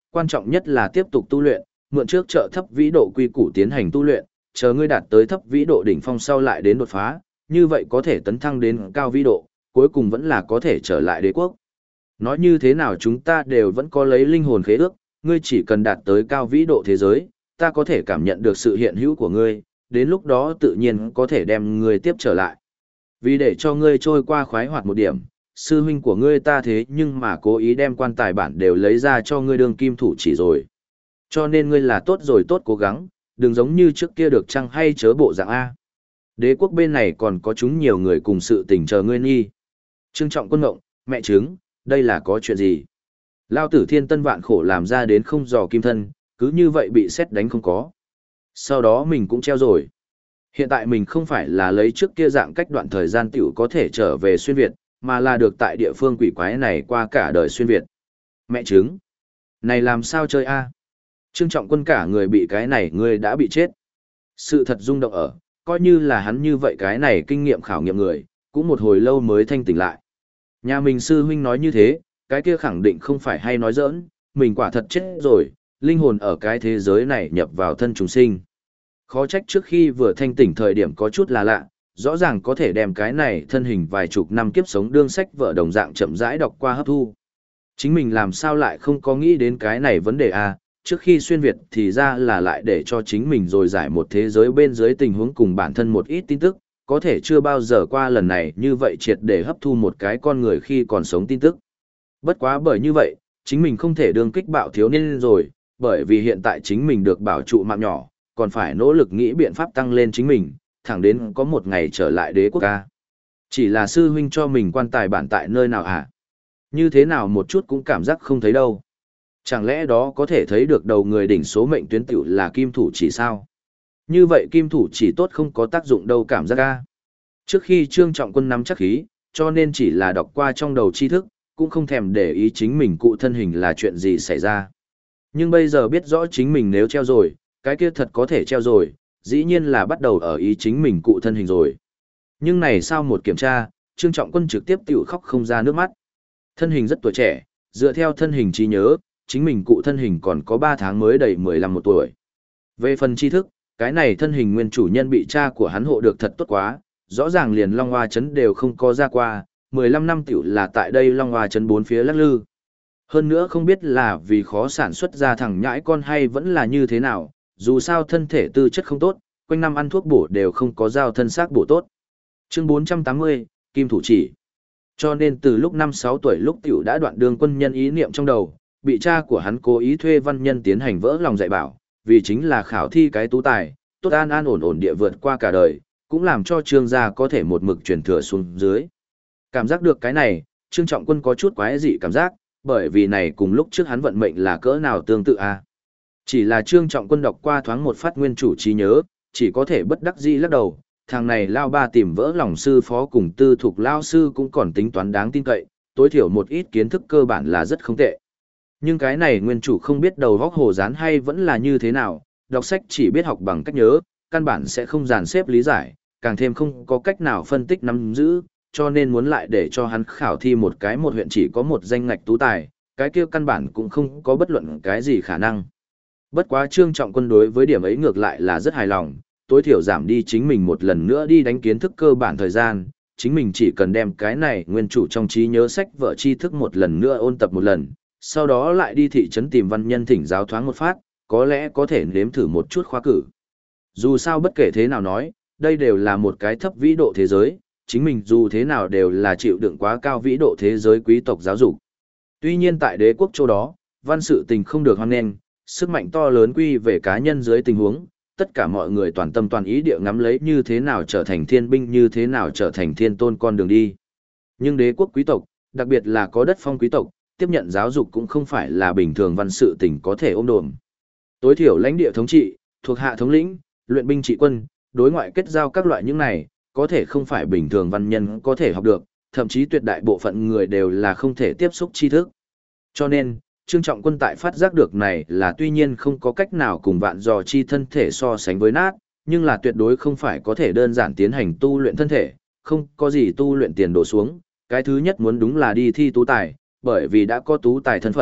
quan trọng nhất là tiếp tục tu luyện, mượn trước trợ thấp vĩ độ quy củ tiến hành tu luyện, chờ ngươi đạt tới thấp vĩ độ đỉnh phong sau lại đến đột phá, như vậy có thể tấn thăng đến cao vĩ độ, cuối cùng vẫn là có thể trở lại đế quốc. Nói như thế nào chúng ta đều vẫn có lấy linh hồn khế ước, ngươi chỉ cần đạt tới cao vĩ độ thế giới, ta có thể cảm nhận được sự hiện hữu của ngươi, đến lúc đó tự nhiên có thể đem ngươi tiếp trở lại. Vì để cho ngươi trôi qua khoái hoạt một điểm, sư huynh của ngươi ta thế nhưng mà cố ý đem quan tài bản đều lấy ra cho ngươi đương kim thủ chỉ rồi. Cho nên ngươi là tốt rồi tốt cố gắng, đừng giống như trước kia được chăng hay chớ bộ dạng A. Đế quốc bên này còn có chúng nhiều người cùng sự tình chờ ngươi nghi. Trương Trọng Quân ngộng, mẹ chứng, đây là có chuyện gì? Lao tử thiên tân vạn khổ làm ra đến không dò kim thân, cứ như vậy bị xét đánh không có. Sau đó mình cũng treo rồi. Hiện tại mình không phải là lấy trước kia dạng cách đoạn thời gian tiểu có thể trở về xuyên Việt, mà là được tại địa phương quỷ quái này qua cả đời xuyên Việt. Mẹ chứng. Này làm sao chơi a? Trương Trọng Quân cả người bị cái này người đã bị chết. Sự thật rung động ở, coi như là hắn như vậy cái này kinh nghiệm khảo nghiệm người, cũng một hồi lâu mới thanh tỉnh lại. Nhà mình sư huynh nói như thế, cái kia khẳng định không phải hay nói giỡn, mình quả thật chết rồi, linh hồn ở cái thế giới này nhập vào thân chúng sinh. Khó trách trước khi vừa thanh tỉnh thời điểm có chút là lạ, rõ ràng có thể đem cái này thân hình vài chục năm kiếp sống đương sách vợ đồng dạng chậm rãi đọc qua hấp thu. Chính mình làm sao lại không có nghĩ đến cái này vấn đề à, trước khi xuyên Việt thì ra là lại để cho chính mình rồi giải một thế giới bên dưới tình huống cùng bản thân một ít tin tức, có thể chưa bao giờ qua lần này như vậy triệt để hấp thu một cái con người khi còn sống tin tức. Bất quá bởi như vậy, chính mình không thể đương kích bạo thiếu niên rồi, bởi vì hiện tại chính mình được bảo trụ mạng nhỏ, còn phải nỗ lực nghĩ biện pháp tăng lên chính mình, thẳng đến có một ngày trở lại đế quốc ca. Chỉ là sư huynh cho mình quan tài bản tại nơi nào hả? Như thế nào một chút cũng cảm giác không thấy đâu. Chẳng lẽ đó có thể thấy được đầu người đỉnh số mệnh tuyến tiểu là kim thủ chỉ sao? Như vậy kim thủ chỉ tốt không có tác dụng đâu cảm giác ca. Trước khi Trương Trọng Quân nắm chắc khí, cho nên chỉ là đọc qua trong đầu tri thức, cũng không thèm để ý chính mình cụ thân hình là chuyện gì xảy ra. Nhưng bây giờ biết rõ chính mình nếu treo rồi, cái kia thật có thể treo rồi, dĩ nhiên là bắt đầu ở ý chính mình cụ thân hình rồi. Nhưng này sao một kiểm tra, Trương Trọng Quân trực tiếp tiểu khóc không ra nước mắt. Thân hình rất tuổi trẻ, dựa theo thân hình trí nhớ, chính mình cụ thân hình còn có 3 tháng mới đầy 15 một tuổi. Về phần tri thức, cái này thân hình nguyên chủ nhân bị cha của hắn hộ được thật tốt quá, rõ ràng liền Long Hoa Trấn đều không có ra qua, 15 năm tiểu là tại đây Long Hoa Trấn 4 phía lắc lư. Hơn nữa không biết là vì khó sản xuất ra thằng nhãi con hay vẫn là như thế nào, dù sao thân thể tư chất không tốt, quanh năm ăn thuốc bổ đều không có giao thân xác bổ tốt. Chương 480, Kim Thủ Chỉ. Cho nên từ lúc 5-6 tuổi lúc tiểu đã đoạn đường quân nhân ý niệm trong đầu, bị cha của hắn cố ý thuê văn nhân tiến hành vỡ lòng dạy bảo, vì chính là khảo thi cái tú tài, tốt an an ổn ổn địa vượt qua cả đời, cũng làm cho Trương gia có thể một mực truyền thừa xuống dưới. Cảm giác được cái này, Trương Trọng Quân có chút quái dị cảm giác, bởi vì này cùng lúc trước hắn vận mệnh là cỡ nào tương tự a. Chỉ là Trương Trọng Quân đọc qua thoáng một phát nguyên chủ trí nhớ, chỉ có thể bất đắc dĩ lắc đầu, thằng này lao ba tìm vỡ lòng sư phó cùng tư thục lao sư cũng còn tính toán đáng tin cậy, tối thiểu một ít kiến thức cơ bản là rất không tệ. Nhưng cái này nguyên chủ không biết đầu góc hồ dán hay vẫn là như thế nào, đọc sách chỉ biết học bằng cách nhớ, căn bản sẽ không dàn xếp lý giải, càng thêm không có cách nào phân tích nắm giữ, cho nên muốn lại để cho hắn khảo thi một huyện chỉ có một danh ngạch tú tài, cái kia căn bản cũng không có bất luận cái gì khả năng. Bất quá Trương Trọng Quân đối với điểm ấy ngược lại là rất hài lòng, tối thiểu giảm đi chính mình một lần nữa đi đánh kiến thức cơ bản thời gian, chính mình chỉ cần đem cái này nguyên chủ trong trí nhớ sách vở tri thức một lần nữa ôn tập một lần, sau đó lại đi thị trấn tìm văn nhân thỉnh giáo thoáng một phát, có lẽ có thể nếm thử một chút khoa cử. Dù sao bất kể thế nào nói, đây đều là một cái thấp vĩ độ thế giới, chính mình dù thế nào đều là chịu đựng quá cao vĩ độ thế giới quý tộc giáo dục. Tuy nhiên tại đế quốc chỗ đó, văn sự tình không được hoan nghênh, sức mạnh to lớn quy về cá nhân dưới tình huống, tất cả mọi người toàn tâm toàn ý địa ngắm lấy như thế nào trở thành thiên binh, như thế nào trở thành thiên tôn con đường đi. Nhưng đế quốc quý tộc, đặc biệt là có đất phong quý tộc, tiếp nhận giáo dục cũng không phải là bình thường văn sự tình có thể ôm đồm. Tối thiểu lãnh địa thống trị, thuộc hạ thống lĩnh, luyện binh trị quân, đối ngoại kết giao các loại những này, có thể không phải bình thường văn nhân có thể học được, thậm chí tuyệt đại bộ phận người đều là không thể tiếp xúc tri thức. Cho nên, Trương Trọng Quân tại phát giác được này là tuy nhiên không có cách nào cùng vạn dò chi thân thể so sánh với nát, nhưng là tuyệt đối không phải có thể đơn giản tiến hành tu luyện thân thể, không có gì tu luyện tiền đổ xuống, cái thứ nhất muốn đúng là đi thi tú tài, bởi vì đã có tú tài thân phận,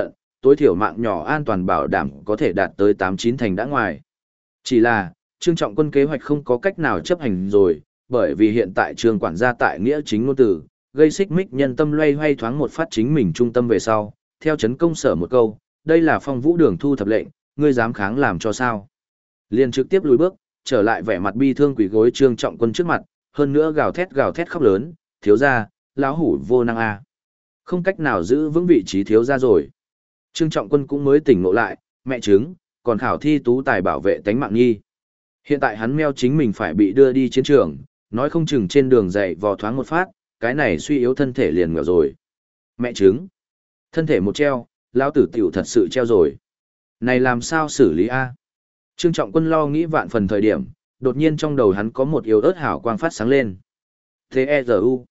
tối thiểu mạng nhỏ an toàn bảo đảm có thể đạt tới 8-9 thành đã ngoài. Chỉ là, Trương Trọng Quân kế hoạch không có cách nào chấp hành rồi, bởi vì hiện tại Trương quản gia tại nghĩa chính ngôn từ, gây xích mích nhân tâm loay hoay thoáng một phát chính mình trung tâm về sau, theo chấn công sở một câu, đây là Phong Vũ Đường thu thập lệnh, ngươi dám kháng làm cho sao? Liền trực tiếp lùi bước, trở lại vẻ mặt bi thương quỳ gối Trương Trọng Quân trước mặt, hơn nữa gào thét khóc lớn, thiếu gia, lão hủ vô năng a. Không cách nào giữ vững vị trí thiếu gia rồi. Trương Trọng Quân cũng mới tỉnh ngộ lại, mẹ chứng, còn khảo thi tú tài bảo vệ tánh mạng nghi. Hiện tại hắn meo chính mình phải bị đưa đi chiến trường, nói không chừng trên đường dậy vò thoáng một phát, cái này suy yếu thân thể liền ngờ rồi. Mẹ chứng, thân thể một treo, lão tử tiểu thật sự treo rồi. Này làm sao xử lý a? Trương Trọng Quân lo nghĩ vạn phần thời điểm, đột nhiên trong đầu hắn có một yếu ớt hào quang phát sáng lên. T-E-Z-U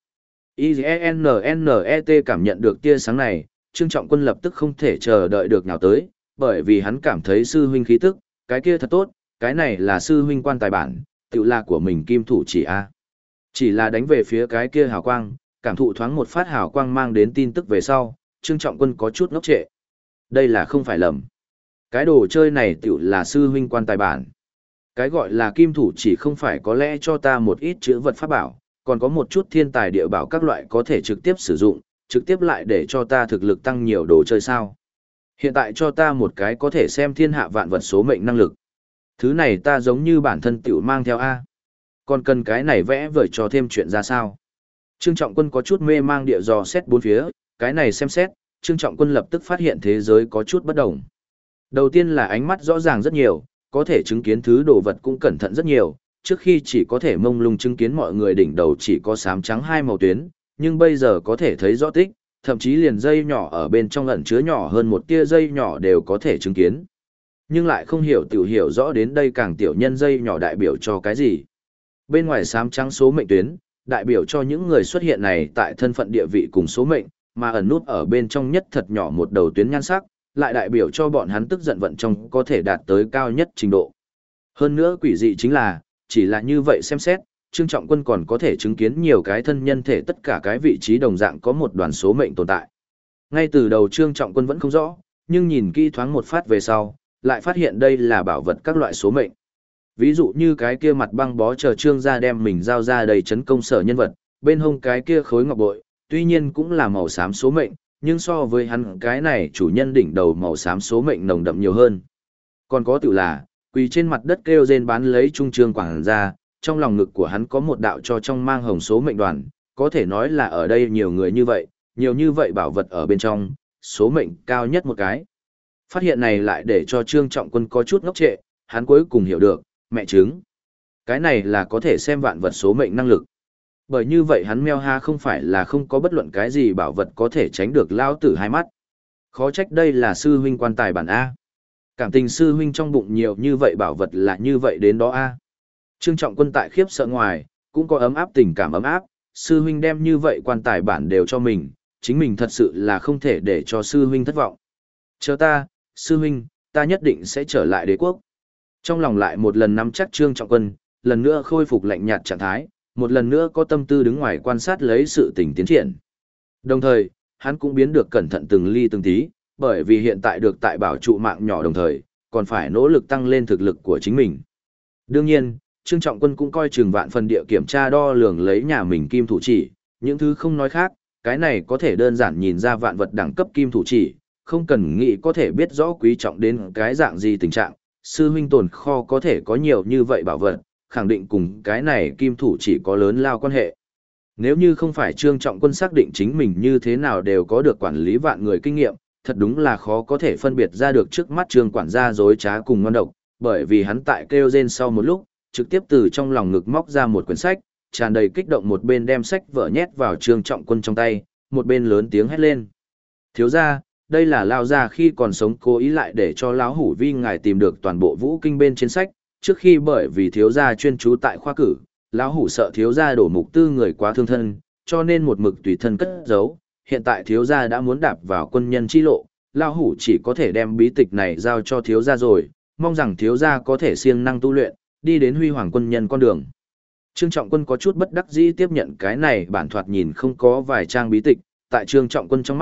I-G-N-N-E-T cảm nhận được tia sáng này, Trương Trọng Quân lập tức không thể chờ đợi được nào tới, bởi vì hắn cảm thấy sư huynh khí tức, cái kia thật tốt, cái này là sư huynh quan tài bản, tự là của mình kim thủ chỉ a. Chỉ là đánh về phía cái kia hào quang, cảm thụ thoáng một phát hào quang mang đến tin tức về sau, Trương Trọng Quân có chút ngốc trệ. Đây là không phải lầm. Cái đồ chơi này tự là sư huynh quan tài bản. Cái gọi là kim thủ chỉ không phải có lẽ cho ta một ít chữ vật pháp bảo, còn có một chút thiên tài địa bảo các loại có thể trực tiếp sử dụng, trực tiếp lại để cho ta thực lực tăng nhiều đồ chơi sao. Hiện tại cho ta một cái có thể xem thiên hạ vạn vật số mệnh năng lực. Thứ này ta giống như bản thân tiểu mang theo A. Còn cần cái này vẽ vời cho thêm chuyện ra sao. Trương Trọng Quân có chút mê mang địa dò xét bốn phía, cái này xem xét, Trương Trọng Quân lập tức phát hiện thế giới có chút bất đồng. Đầu tiên là ánh mắt rõ ràng rất nhiều, có thể chứng kiến thứ đồ vật cũng cẩn thận rất nhiều, trước khi chỉ có thể mông lung chứng kiến mọi người đỉnh đầu chỉ có xám trắng hai màu tuyến, nhưng bây giờ có thể thấy rõ tích, thậm chí liền dây nhỏ ở bên trong ẩn chứa nhỏ hơn một tia dây nhỏ đều có thể chứng kiến. Nhưng lại không hiểu tiểu hiểu rõ đến đây càng tiểu nhân dây nhỏ đại biểu cho cái gì. Bên ngoài xám trắng số mệnh tuyến, đại biểu cho những người xuất hiện này tại thân phận địa vị cùng số mệnh, mà ẩn nút ở bên trong nhất thật nhỏ một đầu tuyến nhan sắc, lại đại biểu cho bọn hắn tức giận vận trong có thể đạt tới cao nhất trình độ. Hơn nữa quỷ dị chính là, chỉ là như vậy xem xét, Trương Trọng Quân còn có thể chứng kiến nhiều cái thân nhân thể tất cả cái vị trí đồng dạng có một đoàn số mệnh tồn tại. Ngay từ đầu Trương Trọng Quân vẫn không rõ, nhưng nhìn kỹ thoáng một phát về sau, lại phát hiện đây là bảo vật các loại số mệnh. Ví dụ như cái kia mặt băng bó chờ Trương gia đem mình giao ra đầy chấn công sở nhân vật, bên hông cái kia khối ngọc bội, tuy nhiên cũng là màu xám số mệnh, nhưng so với hắn cái này chủ nhân đỉnh đầu màu xám số mệnh nồng đậm nhiều hơn. Còn có tự là, quỳ trên mặt đất kêu rên bán lấy trung trương quảng ra, trong lòng ngực của hắn có một đạo cho trong mang hồng số mệnh đoàn, có thể nói là ở đây nhiều người như vậy bảo vật ở bên trong, số mệnh cao nhất một cái. Phát hiện này lại để cho Trương Trọng Quân có chút ngốc trệ, hắn cuối cùng hiểu được, mẹ chứng. Cái này là có thể xem vạn vật số mệnh năng lực. Bởi như vậy hắn meo ha không phải là không có bất luận cái gì bảo vật có thể tránh được lao tử hai mắt. Khó trách đây là sư huynh quan tài bản A. Cảm tình sư huynh trong bụng nhiều như vậy bảo vật là như vậy đến đó A. Trương Trọng Quân tại khiếp sợ ngoài, cũng có ấm áp tình cảm ấm áp, sư huynh đem như vậy quan tài bản đều cho mình, chính mình thật sự là không thể để cho sư huynh thất vọng. Chờ ta, sư huynh, ta nhất định sẽ trở lại đế quốc. Trong lòng lại một lần nắm chắc Trương Trọng Quân, lần nữa khôi phục lạnh nhạt trạng thái, một lần nữa có tâm tư đứng ngoài quan sát lấy sự tình tiến triển. Đồng thời, hắn cũng biến được cẩn thận từng ly từng tí, bởi vì hiện tại được tại bảo trụ mạng nhỏ đồng thời, còn phải nỗ lực tăng lên thực lực của chính mình. Đương nhiên, Trương Trọng Quân cũng coi chừng vạn phần địa kiểm tra đo lường lấy nhà mình kim thủ chỉ, những thứ không nói khác, cái này có thể đơn giản nhìn ra vạn vật đẳng cấp kim thủ chỉ, không cần nghĩ có thể biết rõ quý trọng đến cái dạng gì tình trạng, sư huynh tồn kho có thể có nhiều như vậy bảo vật, khẳng định cùng cái này kim thủ chỉ có lớn lao quan hệ. Nếu như không phải Trương Trọng Quân xác định chính mình như thế nào đều có được quản lý vạn người kinh nghiệm, thật đúng là khó có thể phân biệt ra được trước mắt Trương quản gia dối trá cùng ngon độc, bởi vì hắn tại kêu rên sau một lúc, trực tiếp từ trong lòng ngực móc ra một quyển sách, tràn đầy kích động một bên đem sách vở nhét vào Trương Trọng Quân trong tay, một bên lớn tiếng hét lên. Thiếu gia, đây là lao gia khi còn sống cố ý lại để cho lão hủ vi ngài tìm được toàn bộ vũ kinh bên trên sách, trước khi bởi vì thiếu gia chuyên trú tại khoa cử, lão hủ sợ thiếu gia đổ mục tư người quá thương thân, cho nên một mực tùy thân cất giấu, hiện tại thiếu gia đã muốn đạp vào quân nhân chi lộ, lão hủ chỉ có thể đem bí tịch này giao cho thiếu gia rồi, mong rằng thiếu gia có thể siêng năng tu luyện, đi đến huy hoàng quân nhân con đường. Trương Trọng Quân có chút bất đắc dĩ tiếp nhận cái này bản thoạt nhìn không có vài trang bí tịch, tại Trương Trọng Quân trong mắt,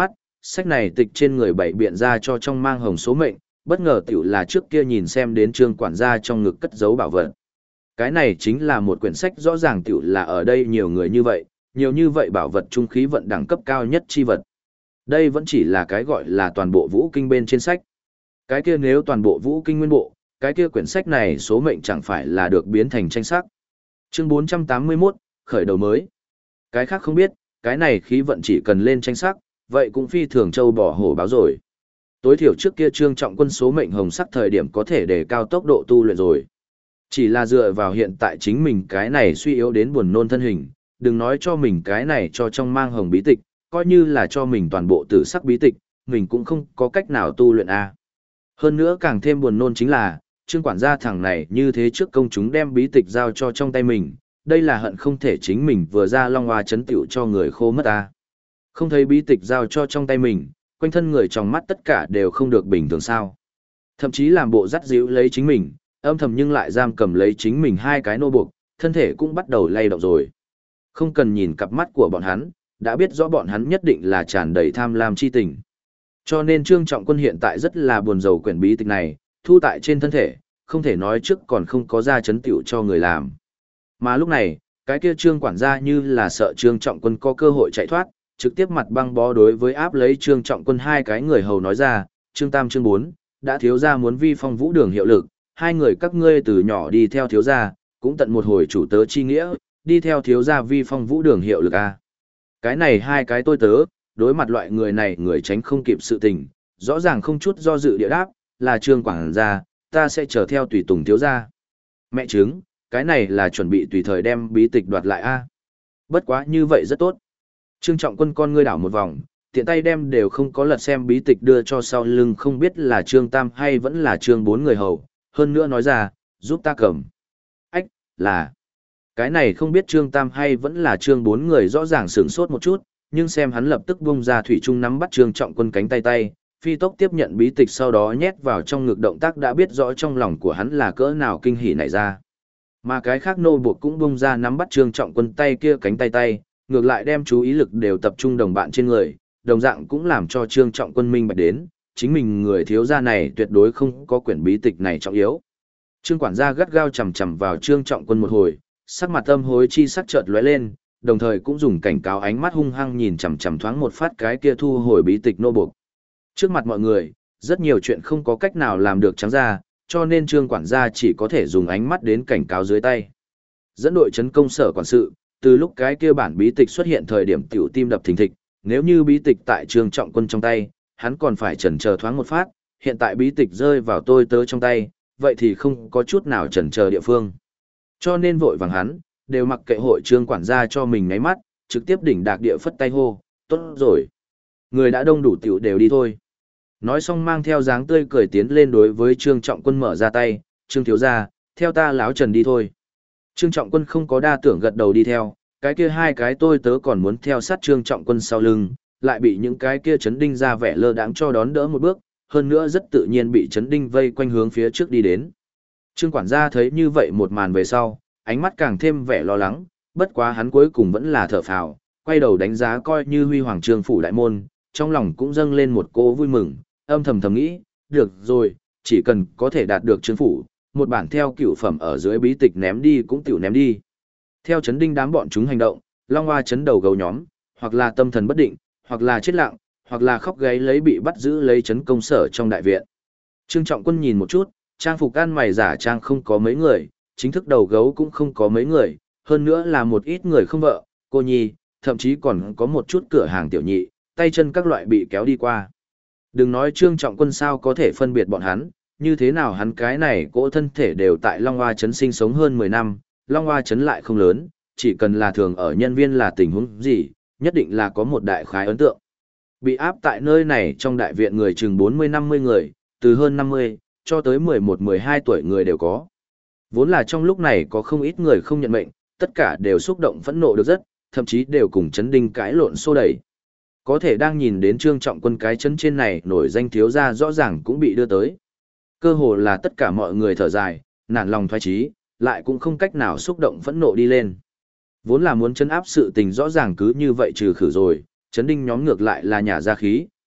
sách này tịch trên người bảy biện ra cho trong mang hồng số mệnh, bất ngờ tiểu là trước kia nhìn xem đến Trương quản gia trong ngực cất giấu bảo vật. Cái này chính là một quyển sách rõ ràng tiểu là ở đây nhiều người nhiều như vậy bảo vật trung khí vận đẳng cấp cao nhất chi vật. Đây vẫn chỉ là cái gọi là toàn bộ vũ kinh bên trên sách. Cái kia nếu toàn bộ vũ kinh nguyên bộ, cái kia quyển sách này số mệnh chẳng phải là được biến thành tranh sắc. Chương 481, khởi đầu mới. Cái khác không biết, cái này khí vận chỉ cần lên tranh sắc, vậy cũng phi thường châu bỏ hổ báo rồi. Tối thiểu trước kia Trương Trọng Quân số mệnh hồng sắc thời điểm có thể đề cao tốc độ tu luyện rồi. Chỉ là dựa vào hiện tại chính mình cái này suy yếu đến buồn nôn thân hình, đừng nói cho mình cái này cho trong mang hồng bí tịch, coi như là cho mình toàn bộ tử sắc bí tịch, mình cũng không có cách nào tu luyện a. Hơn nữa càng thêm buồn nôn chính là, Trương quản gia thằng này như thế trước công chúng đem bí tịch giao cho trong tay mình, đây là hận không thể chính mình vừa ra Long Hoa chấn tiểu cho người khô mất a. Không thấy bí tịch giao cho trong tay mình, quanh thân người trong mắt tất cả đều không được bình thường sao. Thậm chí làm bộ dắt díu lấy chính mình, âm thầm nhưng lại giam cầm lấy chính mình hai cái nô buộc, thân thể cũng bắt đầu lay động rồi. Không cần nhìn cặp mắt của bọn hắn, đã biết rõ bọn hắn nhất định là tràn đầy tham lam chi tình. Cho nên Trương Trọng Quân hiện tại rất là buồn rầu quyển bí tịch này, thu tại trên thân thể, không thể nói trước còn không có ra chấn tiểu cho người làm. Mà lúc này, cái kia Trương quản gia như là sợ Trương Trọng Quân có cơ hội chạy thoát, trực tiếp mặt băng bó đối với áp lấy Trương Trọng Quân hai cái người hầu nói ra, Trương Tam Trương 4, đã thiếu gia muốn vi phong vũ đường hiệu lực, hai người các ngươi từ nhỏ đi theo thiếu gia, cũng tận một hồi chủ tớ chi nghĩa, đi theo thiếu gia vi phong vũ đường hiệu lực a. Cái này hai cái tôi tớ, đối mặt loại người này người tránh không kịp sự tình, rõ ràng không chút do dự địa đáp, là Trương quản gia, ta sẽ chờ theo tùy tùng thiếu gia. Mẹ chứng, cái này là chuẩn bị tùy thời đem bí tịch đoạt lại a. Bất quá như vậy rất tốt. Trương Trọng Quân con ngươi đảo một vòng, tiện tay đem đều không có lật xem bí tịch đưa cho sau lưng không biết là Trương Tam hay vẫn là Trương 4 người hầu, hơn nữa nói ra, giúp ta cầm. Ách, là. Cái này không biết Trương Tam hay vẫn là Trương 4 người rõ ràng sửng sốt một chút, nhưng xem hắn lập tức bung ra thủy trung nắm bắt Trương Trọng Quân cánh tay, phi tốc tiếp nhận bí tịch sau đó nhét vào trong ngực động tác đã biết rõ trong lòng của hắn là cỡ nào kinh hỉ nảy ra. Mà cái khác nô buộc cũng bung ra nắm bắt Trương Trọng Quân tay kia cánh tay, ngược lại đem chú ý lực đều tập trung đồng bạn trên người, đồng dạng cũng làm cho Trương Trọng Quân minh bạch đến, chính mình người thiếu gia này tuyệt đối không có quyển bí tịch này trọng yếu. Trương quản gia gắt gao chằm chằm vào Trương Trọng Quân một hồi, sắc mặt âm hối chi sắc chợt lóe lên, đồng thời cũng dùng cảnh cáo ánh mắt hung hăng nhìn chằm chằm thoáng một phát cái kia thu hồi bí tịch nô buộc. Trước mặt mọi người, rất nhiều chuyện không có cách nào làm được trắng ra, cho nên Trương quản gia chỉ có thể dùng ánh mắt đến cảnh cáo dưới tay. Dẫn đội trấn công sở quản sự, từ lúc cái kia bản bí tịch xuất hiện thời điểm tiểu tim đập thình thịch, nếu như bí tịch tại Trương Trọng Quân trong tay, hắn còn phải chần chờ thoáng một phát, hiện tại bí tịch rơi vào tôi tớ trong tay, vậy thì không có chút nào chần chờ địa phương. Cho nên vội vàng hắn, đều mặc kệ hội Trương quản gia cho mình ngáy mắt, trực tiếp đỉnh đạc địa phất tay hô, tốt rồi. Người đã đông đủ tiểu đều đi thôi. Nói xong mang theo dáng tươi cười tiến lên đối với Trương Trọng Quân mở ra tay, Trương thiếu gia, theo ta láo trần đi thôi. Trương Trọng Quân không có đa tưởng gật đầu đi theo, cái kia hai cái tôi tớ còn muốn theo sát Trương Trọng Quân sau lưng, lại bị những cái kia chấn đinh ra vẻ lơ đãng cho đón đỡ một bước, hơn nữa rất tự nhiên bị chấn đinh vây quanh hướng phía trước đi đến. Trương quản gia thấy như vậy một màn về sau, ánh mắt càng thêm vẻ lo lắng, bất quá hắn cuối cùng vẫn là thở phào, quay đầu đánh giá coi như huy hoàng Trương phủ đại môn, trong lòng cũng dâng lên một cỗ vui mừng, âm thầm thầm nghĩ, được rồi, chỉ cần có thể đạt được Trương phủ, một bản theo cửu phẩm ở dưới bí tịch ném đi cũng tiểu ném đi. Theo chấn đinh đám bọn chúng hành động, Long Hoa chấn đầu gấu nhóm, hoặc là tâm thần bất định, hoặc là chết lặng, hoặc là khóc gáy lấy bị bắt giữ lấy chấn công sở trong đại viện. Trương Trọng Quân nhìn một chút, trang phục ăn mày giả trang không có mấy người, chính thức đầu gấu cũng không có mấy người, hơn nữa là một ít người không vợ, cô nhi, thậm chí còn có một chút cửa hàng tiểu nhị, tay chân các loại bị kéo đi qua. Đừng nói Trương Trọng Quân sao có thể phân biệt bọn hắn, như thế nào hắn cái này cỗ thân thể đều tại Long Hoa Trấn sinh sống hơn 10 năm, Long Hoa Trấn lại không lớn, chỉ cần là thường ở nhân viên là tình huống gì, nhất định là có một đại khái ấn tượng. Bị áp tại nơi này trong đại viện người chừng 40-50 người, từ hơn 50, cho tới 11-12 tuổi người đều có. Vốn là trong lúc này có không ít người không nhận mệnh, tất cả đều xúc động phẫn nộ được rất, thậm chí đều cùng chấn đinh cãi lộn xô đẩy. Có thể đang nhìn đến Trương Trọng Quân cái chấn trên này nổi danh thiếu gia rõ ràng cũng bị đưa tới. Cơ hồ là tất cả mọi người thở dài, nản lòng thoái chí, lại cũng không cách nào xúc động phẫn nộ đi lên. Vốn là muốn chấn áp sự tình rõ ràng cứ như vậy trừ khử rồi, chấn đinh nhóm ngược lại là nhả ra khí,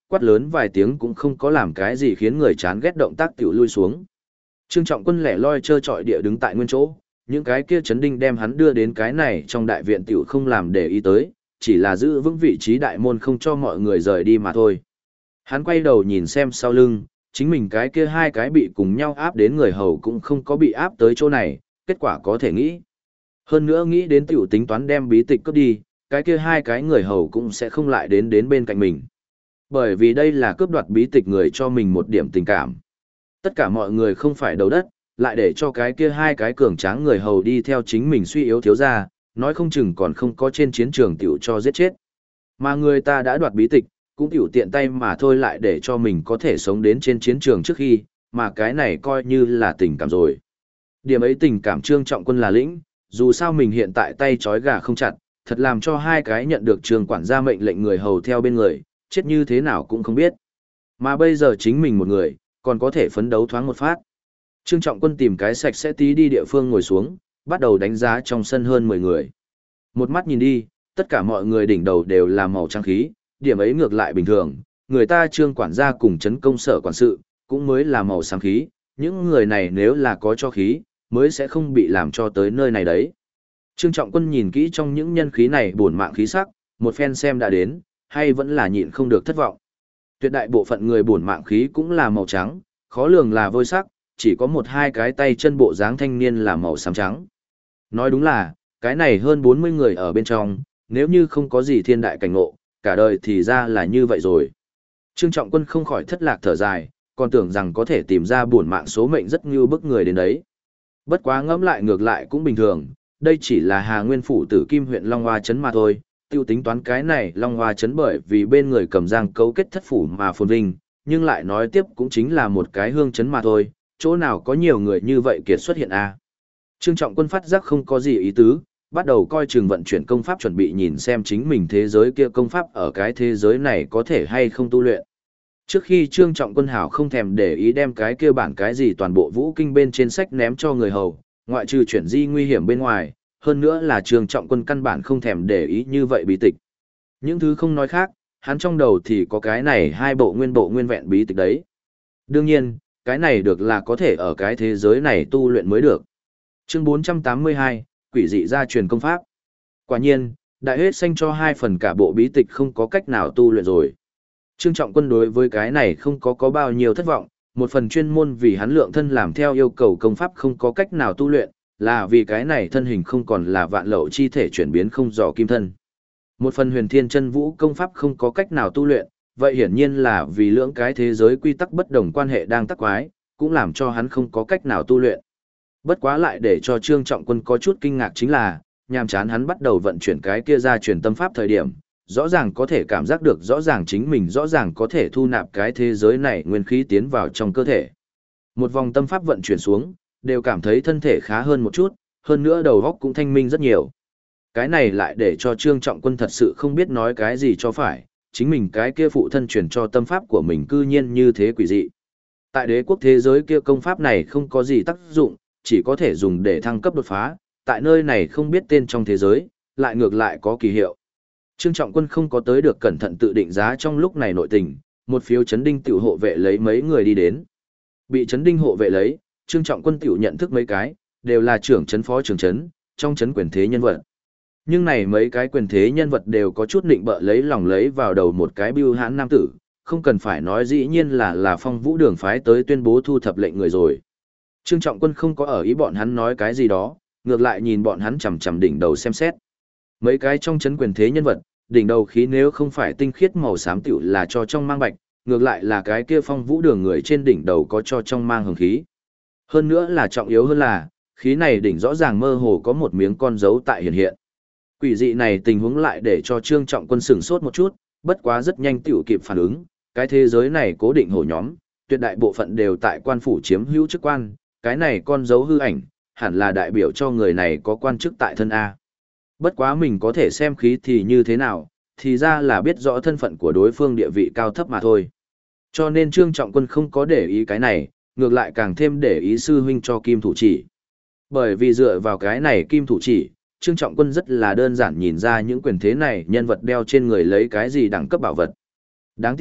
quát lớn vài tiếng cũng không có làm cái gì khiến người chán ghét động tác tiểu lui xuống. Trương Trọng Quân lẻ loi trơ trọi địa đứng tại nguyên chỗ, những cái kia chấn đinh đem hắn đưa đến cái này trong đại viện tiểu không làm để ý tới, chỉ là giữ vững vị trí đại môn không cho mọi người rời đi mà thôi. Hắn quay đầu nhìn xem sau lưng, chính mình cái kia hai cái bị cùng nhau áp đến người hầu cũng không có bị áp tới chỗ này, kết quả có thể nghĩ. Hơn nữa nghĩ đến tiểu tính toán đem bí tịch cướp đi, cái kia hai cái người hầu cũng sẽ không lại đến bên cạnh mình. Bởi vì đây là cướp đoạt bí tịch người cho mình một điểm tình cảm. Tất cả mọi người không phải đầu đất, lại để cho cái kia hai cái cường tráng người hầu đi theo chính mình suy yếu thiếu ra, nói không chừng còn không có trên chiến trường tiểu cho giết chết. Mà người ta đã đoạt bí tịch, cũng tiểu tiện tay mà thôi lại để cho mình có thể sống đến trên chiến trường trước khi, mà cái này coi như là tình cảm rồi. Điểm ấy tình cảm Trương Trọng Quân là lĩnh, dù sao mình hiện tại tay trói gà không chặt, thật làm cho hai cái nhận được trường quản gia mệnh lệnh người hầu theo bên người, chết như thế nào cũng không biết. Mà bây giờ chính mình một người, còn có thể phấn đấu thoáng một phát. Trương Trọng Quân tìm cái sạch sẽ tí đi địa phương ngồi xuống, bắt đầu đánh giá trong sân hơn 10 người. Một mắt nhìn đi, tất cả mọi người đỉnh đầu đều là màu trắng khí, điểm ấy ngược lại bình thường, người ta Trương quản gia cùng chấn công sở quản sự, cũng mới là màu sáng khí, những người này nếu là có cho khí, mới sẽ không bị làm cho tới nơi này đấy. Trương Trọng Quân nhìn kỹ trong những nhân khí này buồn mạng khí sắc, một phen xem đã đến, hay vẫn là nhịn không được thất vọng. Tuyệt đại bộ phận người buồn mạng khí cũng là màu trắng, khó lường là vôi sắc, chỉ có một hai cái tay chân bộ dáng thanh niên là màu xám trắng. Nói đúng là, cái này hơn 40 người ở bên trong, nếu như không có gì thiên đại cảnh ngộ, cả đời thì ra là như vậy rồi. Trương Trọng Quân không khỏi thất lạc thở dài, còn tưởng rằng có thể tìm ra buồn mạng số mệnh rất như bức người đến đấy. Bất quá ngẫm lại ngược lại cũng bình thường, đây chỉ là Hà Nguyên phủ tử Kim huyện Long Hoa trấn mà thôi, tiêu tính toán cái này Long Hoa trấn bởi vì bên người cầm giang cấu kết thất phủ mà phồn vinh, nhưng lại nói tiếp cũng chính là một cái hương trấn mà thôi, chỗ nào có nhiều người như vậy kiệt xuất hiện a. Trương Trọng Quân phát giác không có gì ý tứ, bắt đầu coi chừng vận chuyển công pháp chuẩn bị nhìn xem chính mình thế giới kia công pháp ở cái thế giới này có thể hay không tu luyện. Trước khi Trương Trọng Quân hảo không thèm để ý đem cái kia bản cái gì toàn bộ vũ kinh bên trên sách ném cho người hầu, ngoại trừ chuyển di nguy hiểm bên ngoài, hơn nữa là Trương Trọng Quân căn bản không thèm để ý như vậy bí tịch. Những thứ không nói khác, hắn trong đầu thì có cái này hai bộ nguyên vẹn bí tịch đấy. Đương nhiên, cái này được là có thể ở cái thế giới này tu luyện mới được. Chương 482, quỷ dị gia truyền công pháp. Quả nhiên, đại hết xanh cho 2 phần cả bộ bí tịch không có cách nào tu luyện rồi. Trương Trọng Quân đối với cái này không có bao nhiêu thất vọng, một phần chuyên môn vì hắn lượng thân làm theo yêu cầu công pháp không có cách nào tu luyện, là vì cái này thân hình không còn là vạn lậu chi thể chuyển biến không dò kim thân. Một phần huyền thiên chân vũ công pháp không có cách nào tu luyện, vậy hiển nhiên là vì lưỡng cái thế giới quy tắc bất đồng quan hệ đang tắc quái, cũng làm cho hắn không có cách nào tu luyện. Bất quá lại để cho Trương Trọng Quân có chút kinh ngạc chính là, nhàm chán hắn bắt đầu vận chuyển cái kia ra truyền tâm pháp thời điểm, rõ ràng có thể cảm giác được rõ ràng chính mình rõ ràng có thể thu nạp cái thế giới này nguyên khí tiến vào trong cơ thể. Một vòng tâm pháp vận chuyển xuống, đều cảm thấy thân thể khá hơn một chút, hơn nữa đầu óc cũng thanh minh rất nhiều. Cái này lại để cho Trương Trọng Quân thật sự không biết nói cái gì cho phải, chính mình cái kia phụ thân truyền cho tâm pháp của mình cư nhiên như thế quỷ dị. Tại đế quốc thế giới kia công pháp này không có gì tác dụng, chỉ có thể dùng để thăng cấp đột phá, tại nơi này không biết tên trong thế giới, lại ngược lại có kỳ hiệu. Trương Trọng Quân không có tới được cẩn thận tự định giá trong lúc này nội tình, một phiếu chấn đinh tiểu hộ vệ lấy mấy người đi đến. Bị chấn đinh hộ vệ lấy, Trương Trọng Quân tiểu nhận thức mấy cái, đều là trưởng chấn phó trưởng chấn, trong chấn quyền thế nhân vật. Nhưng này mấy cái quyền thế nhân vật đều có chút định bợ lấy lòng lấy vào đầu một cái bưu hãn nam tử, không cần phải nói dĩ nhiên là Phong Vũ Đường phái tới tuyên bố thu thập lệnh người rồi. Trương Trọng Quân không có ở ý bọn hắn nói cái gì đó, ngược lại nhìn bọn hắn chằm chằm đỉnh đầu xem xét. Mấy cái trong chấn quyền thế nhân vật, đỉnh đầu khí nếu không phải tinh khiết màu xám tiểu là cho trong mang bạch, ngược lại là cái kia Phong Vũ Đường người trên đỉnh đầu có cho trong mang hồng khí. Hơn nữa là trọng yếu hơn là, khí này đỉnh rõ ràng mơ hồ có một miếng con dấu tại hiện hiện. Quỷ dị này tình huống lại để cho Trương Trọng Quân sửng sốt một chút, bất quá rất nhanh tiểu kịp phản ứng, cái thế giới này cố định hổ nhóm, tuyệt đại bộ phận đều tại quan phủ chiếm hữu chức quan, cái này con dấu hư ảnh, hẳn là đại biểu cho người này có quan chức tại thân A. Bất quá mình có thể xem khí thì như thế nào, thì ra là biết rõ thân phận của đối phương địa vị cao thấp mà thôi. Cho nên Trương Trọng Quân không có để ý cái này, ngược lại càng thêm để ý sư huynh cho kim thủ chỉ. Bởi vì dựa vào cái này kim thủ chỉ, Trương Trọng Quân rất là đơn giản nhìn ra những quyền thế này nhân vật đeo trên người lấy cái gì đẳng cấp bảo vật. Đáng tiếc,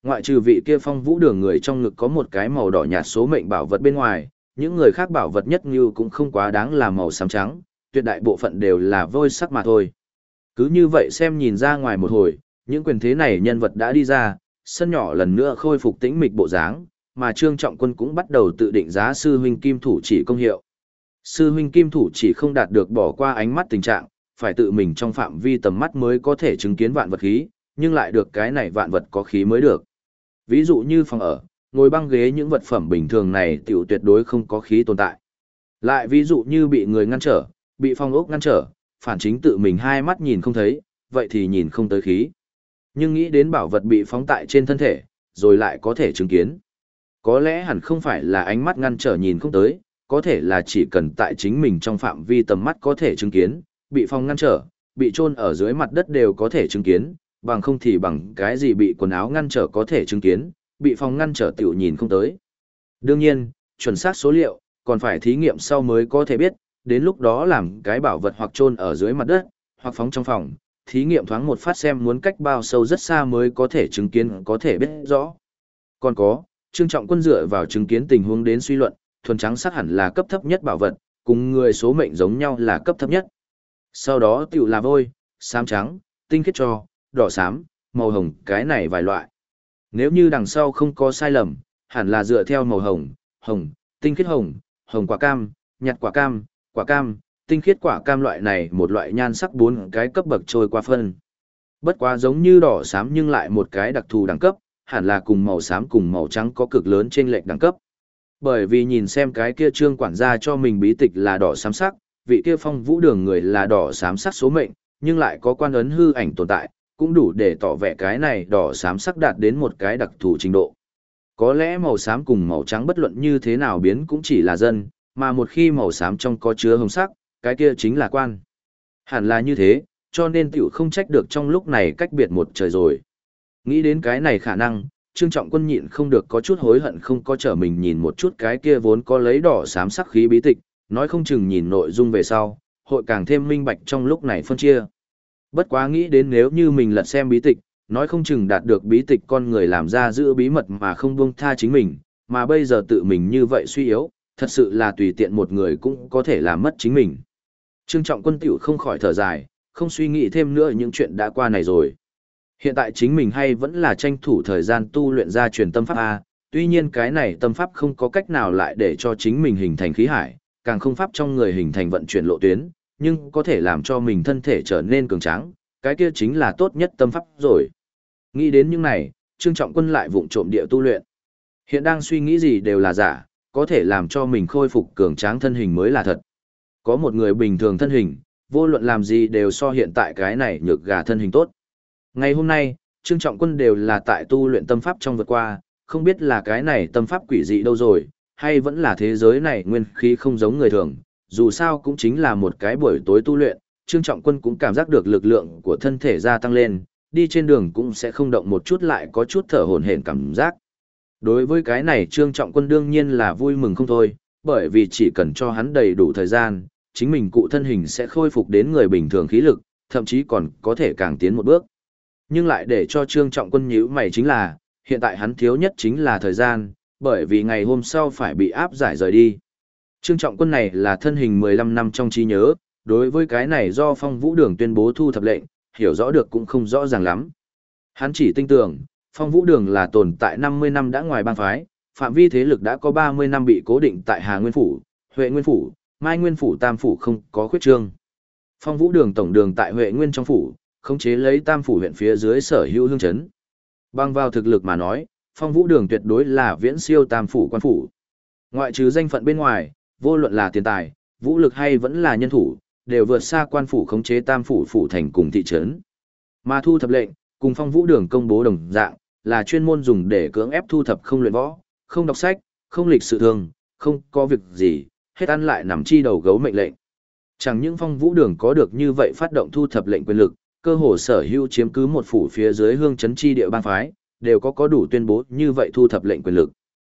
Ngoại trừ vị kia Phong Vũ Đường người trong ngực có một cái màu đỏ nhạt số mệnh bảo vật bên ngoài, những người khác bảo vật nhất như cũng không quá đáng là màu xám trắng, tuyệt đại bộ phận đều là vôi sắc mà thôi. Cứ như vậy xem nhìn ra ngoài một hồi, những quyền thế này nhân vật đã đi ra, sân nhỏ lần nữa khôi phục tĩnh mịch bộ dáng, mà Trương Trọng Quân cũng bắt đầu tự định giá sư huynh kim thủ chỉ công hiệu. Sư huynh kim thủ chỉ không đạt được bỏ qua ánh mắt tình trạng, phải tự mình trong phạm vi tầm mắt mới có thể chứng kiến vạn vật khí, nhưng lại được cái này vạn vật có khí mới được. Ví dụ như phòng ở, ngồi băng ghế những vật phẩm bình thường này tiểu tuyệt đối không có khí tồn tại. Lại ví dụ như bị người ngăn trở, bị phong ốc ngăn trở, phản chính tự mình hai mắt nhìn không thấy, vậy thì nhìn không tới khí. Nhưng nghĩ đến bảo vật bị phóng tại trên thân thể, rồi lại có thể chứng kiến. Có lẽ hẳn không phải là ánh mắt ngăn trở nhìn không tới, có thể là chỉ cần tại chính mình trong phạm vi tầm mắt có thể chứng kiến, bị phong ngăn trở, bị chôn ở dưới mặt đất đều có thể chứng kiến, bằng không thì bằng cái gì bị quần áo ngăn trở có thể chứng kiến, bị phong ngăn trở tiểu nhìn không tới. Đương nhiên, chuẩn xác số liệu, còn phải thí nghiệm sau mới có thể biết, đến lúc đó làm cái bảo vật hoặc chôn ở dưới mặt đất, hoặc phóng trong phòng, thí nghiệm thoáng một phát xem muốn cách bao sâu rất xa mới có thể chứng kiến có thể biết rõ. Còn có, Trương Trọng Quân dựa vào chứng kiến tình huống đến suy luận, thuần trắng sắc hẳn là cấp thấp nhất bảo vật, cùng người số mệnh giống nhau là cấp thấp nhất. Sau đó tiểu là vôi, xám trắng, tinh khiết cho, đỏ xám, màu hồng, cái này vài loại. Nếu như đằng sau không có sai lầm, hẳn là dựa theo màu hồng, hồng, tinh khiết hồng, hồng quả cam, nhạt quả cam, tinh khiết quả cam loại này một loại nhan sắc bốn cái cấp bậc trôi qua phân. Bất quá giống như đỏ xám nhưng lại một cái đặc thù đẳng cấp, hẳn là cùng màu xám cùng màu trắng có cực lớn chênh lệch đẳng cấp. Bởi vì nhìn xem cái kia Trương quản gia cho mình bí tịch là đỏ xám sắc, vị kia Phong Vũ Đường người là đỏ xám sắc số mệnh, nhưng lại có quan ấn hư ảnh tồn tại, cũng đủ để tỏ vẻ cái này đỏ xám sắc đạt đến một cái đặc thù trình độ. Có lẽ màu xám cùng màu trắng bất luận như thế nào biến cũng chỉ là dân, mà một khi màu xám trong có chứa hồng sắc, cái kia chính là quan. Hẳn là như thế, cho nên tiểu không trách được trong lúc này cách biệt một trời rồi. Nghĩ đến cái này khả năng, Trương Trọng Quân nhịn không được có chút hối hận không có trở mình nhìn một chút cái kia vốn có lấy đỏ xám sắc khí bí tịch, nói không chừng nhìn nội dung về sau, hội càng thêm minh bạch trong lúc này phân chia. Bất quá nghĩ đến nếu như mình lật xem bí tịch, nói không chừng đạt được bí tịch con người làm ra giữ bí mật mà không buông tha chính mình, mà bây giờ tự mình như vậy suy yếu, thật sự là tùy tiện một người cũng có thể làm mất chính mình. Trương Trọng Quân tiểu không khỏi thở dài, không suy nghĩ thêm nữa những chuyện đã qua này rồi. Hiện tại chính mình hay vẫn là tranh thủ thời gian tu luyện ra truyền tâm pháp A, tuy nhiên cái này tâm pháp không có cách nào lại để cho chính mình hình thành khí hải, càng không pháp trong người hình thành vận chuyển lộ tuyến, nhưng có thể làm cho mình thân thể trở nên cường tráng, cái kia chính là tốt nhất tâm pháp rồi. Nghĩ đến những này, Trương Trọng Quân lại vụng trộm địa tu luyện. Hiện đang suy nghĩ gì đều là giả, có thể làm cho mình khôi phục cường tráng thân hình mới là thật. Có một người bình thường thân hình, vô luận làm gì đều so hiện tại cái này nhược gà thân hình tốt. Ngày hôm nay, Trương Trọng Quân đều là tại tu luyện tâm pháp trong vượt qua, không biết là cái này tâm pháp quỷ dị đâu rồi, hay vẫn là thế giới này nguyên khí không giống người thường, dù sao cũng chính là một cái buổi tối tu luyện, Trương Trọng Quân cũng cảm giác được lực lượng của thân thể gia tăng lên, đi trên đường cũng sẽ không động một chút lại có chút thở hổn hển cảm giác. Đối với cái này Trương Trọng Quân đương nhiên là vui mừng không thôi, bởi vì chỉ cần cho hắn đầy đủ thời gian, chính mình cụ thân hình sẽ khôi phục đến người bình thường khí lực, thậm chí còn có thể càng tiến một bước. Nhưng lại để cho Trương Trọng Quân nhíu mày chính là, hiện tại hắn thiếu nhất chính là thời gian, bởi vì ngày hôm sau phải bị áp giải rời đi. Trương Trọng Quân này là thân hình 15 năm trong trí nhớ, đối với cái này do Phong Vũ Đường tuyên bố thu thập lệnh, hiểu rõ được cũng không rõ ràng lắm. Hắn chỉ tin tưởng, Phong Vũ Đường là tồn tại 50 năm đã ngoài bang phái, phạm vi thế lực đã có 30 năm bị cố định tại Hà Nguyên Phủ, Huệ Nguyên Phủ, Mai Nguyên Phủ Tam Phủ không có khuyết trương. Phong Vũ Đường tổng đường tại Huệ Nguyên trong phủ, khống chế lấy Tam Phủ huyện phía dưới sở hữu hương chấn. Bằng vào thực lực mà nói, Phong Vũ Đường tuyệt đối là viễn siêu Tam Phủ quan phủ. Ngoại trừ danh phận bên ngoài, vô luận là tiền tài, vũ lực hay vẫn là nhân thủ, đều vượt xa quan phủ khống chế Tam Phủ phủ thành cùng thị trấn. Mà thu thập lệnh, cùng Phong Vũ Đường công bố đồng dạng, là chuyên môn dùng để cưỡng ép thu thập không luyện võ, không đọc sách, không lịch sự thường, không có việc gì, hết ăn lại nằm chi đầu gấu mệnh lệnh. Chẳng những Phong Vũ Đường có được như vậy phát động thu thập lệnh quyền lực, cơ hồ sở hữu chiếm cứ một phủ phía dưới hương trấn chi địa bang phái, đều có đủ tuyên bố như vậy thu thập lệnh quyền lực.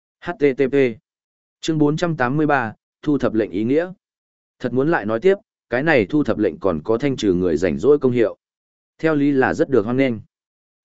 http chương 483, thu thập lệnh ý nghĩa. Thật muốn lại nói tiếp, cái này thu thập lệnh còn có thanh trừ người rảnh rỗi công hiệu. Theo lý là rất được hoan nghênh.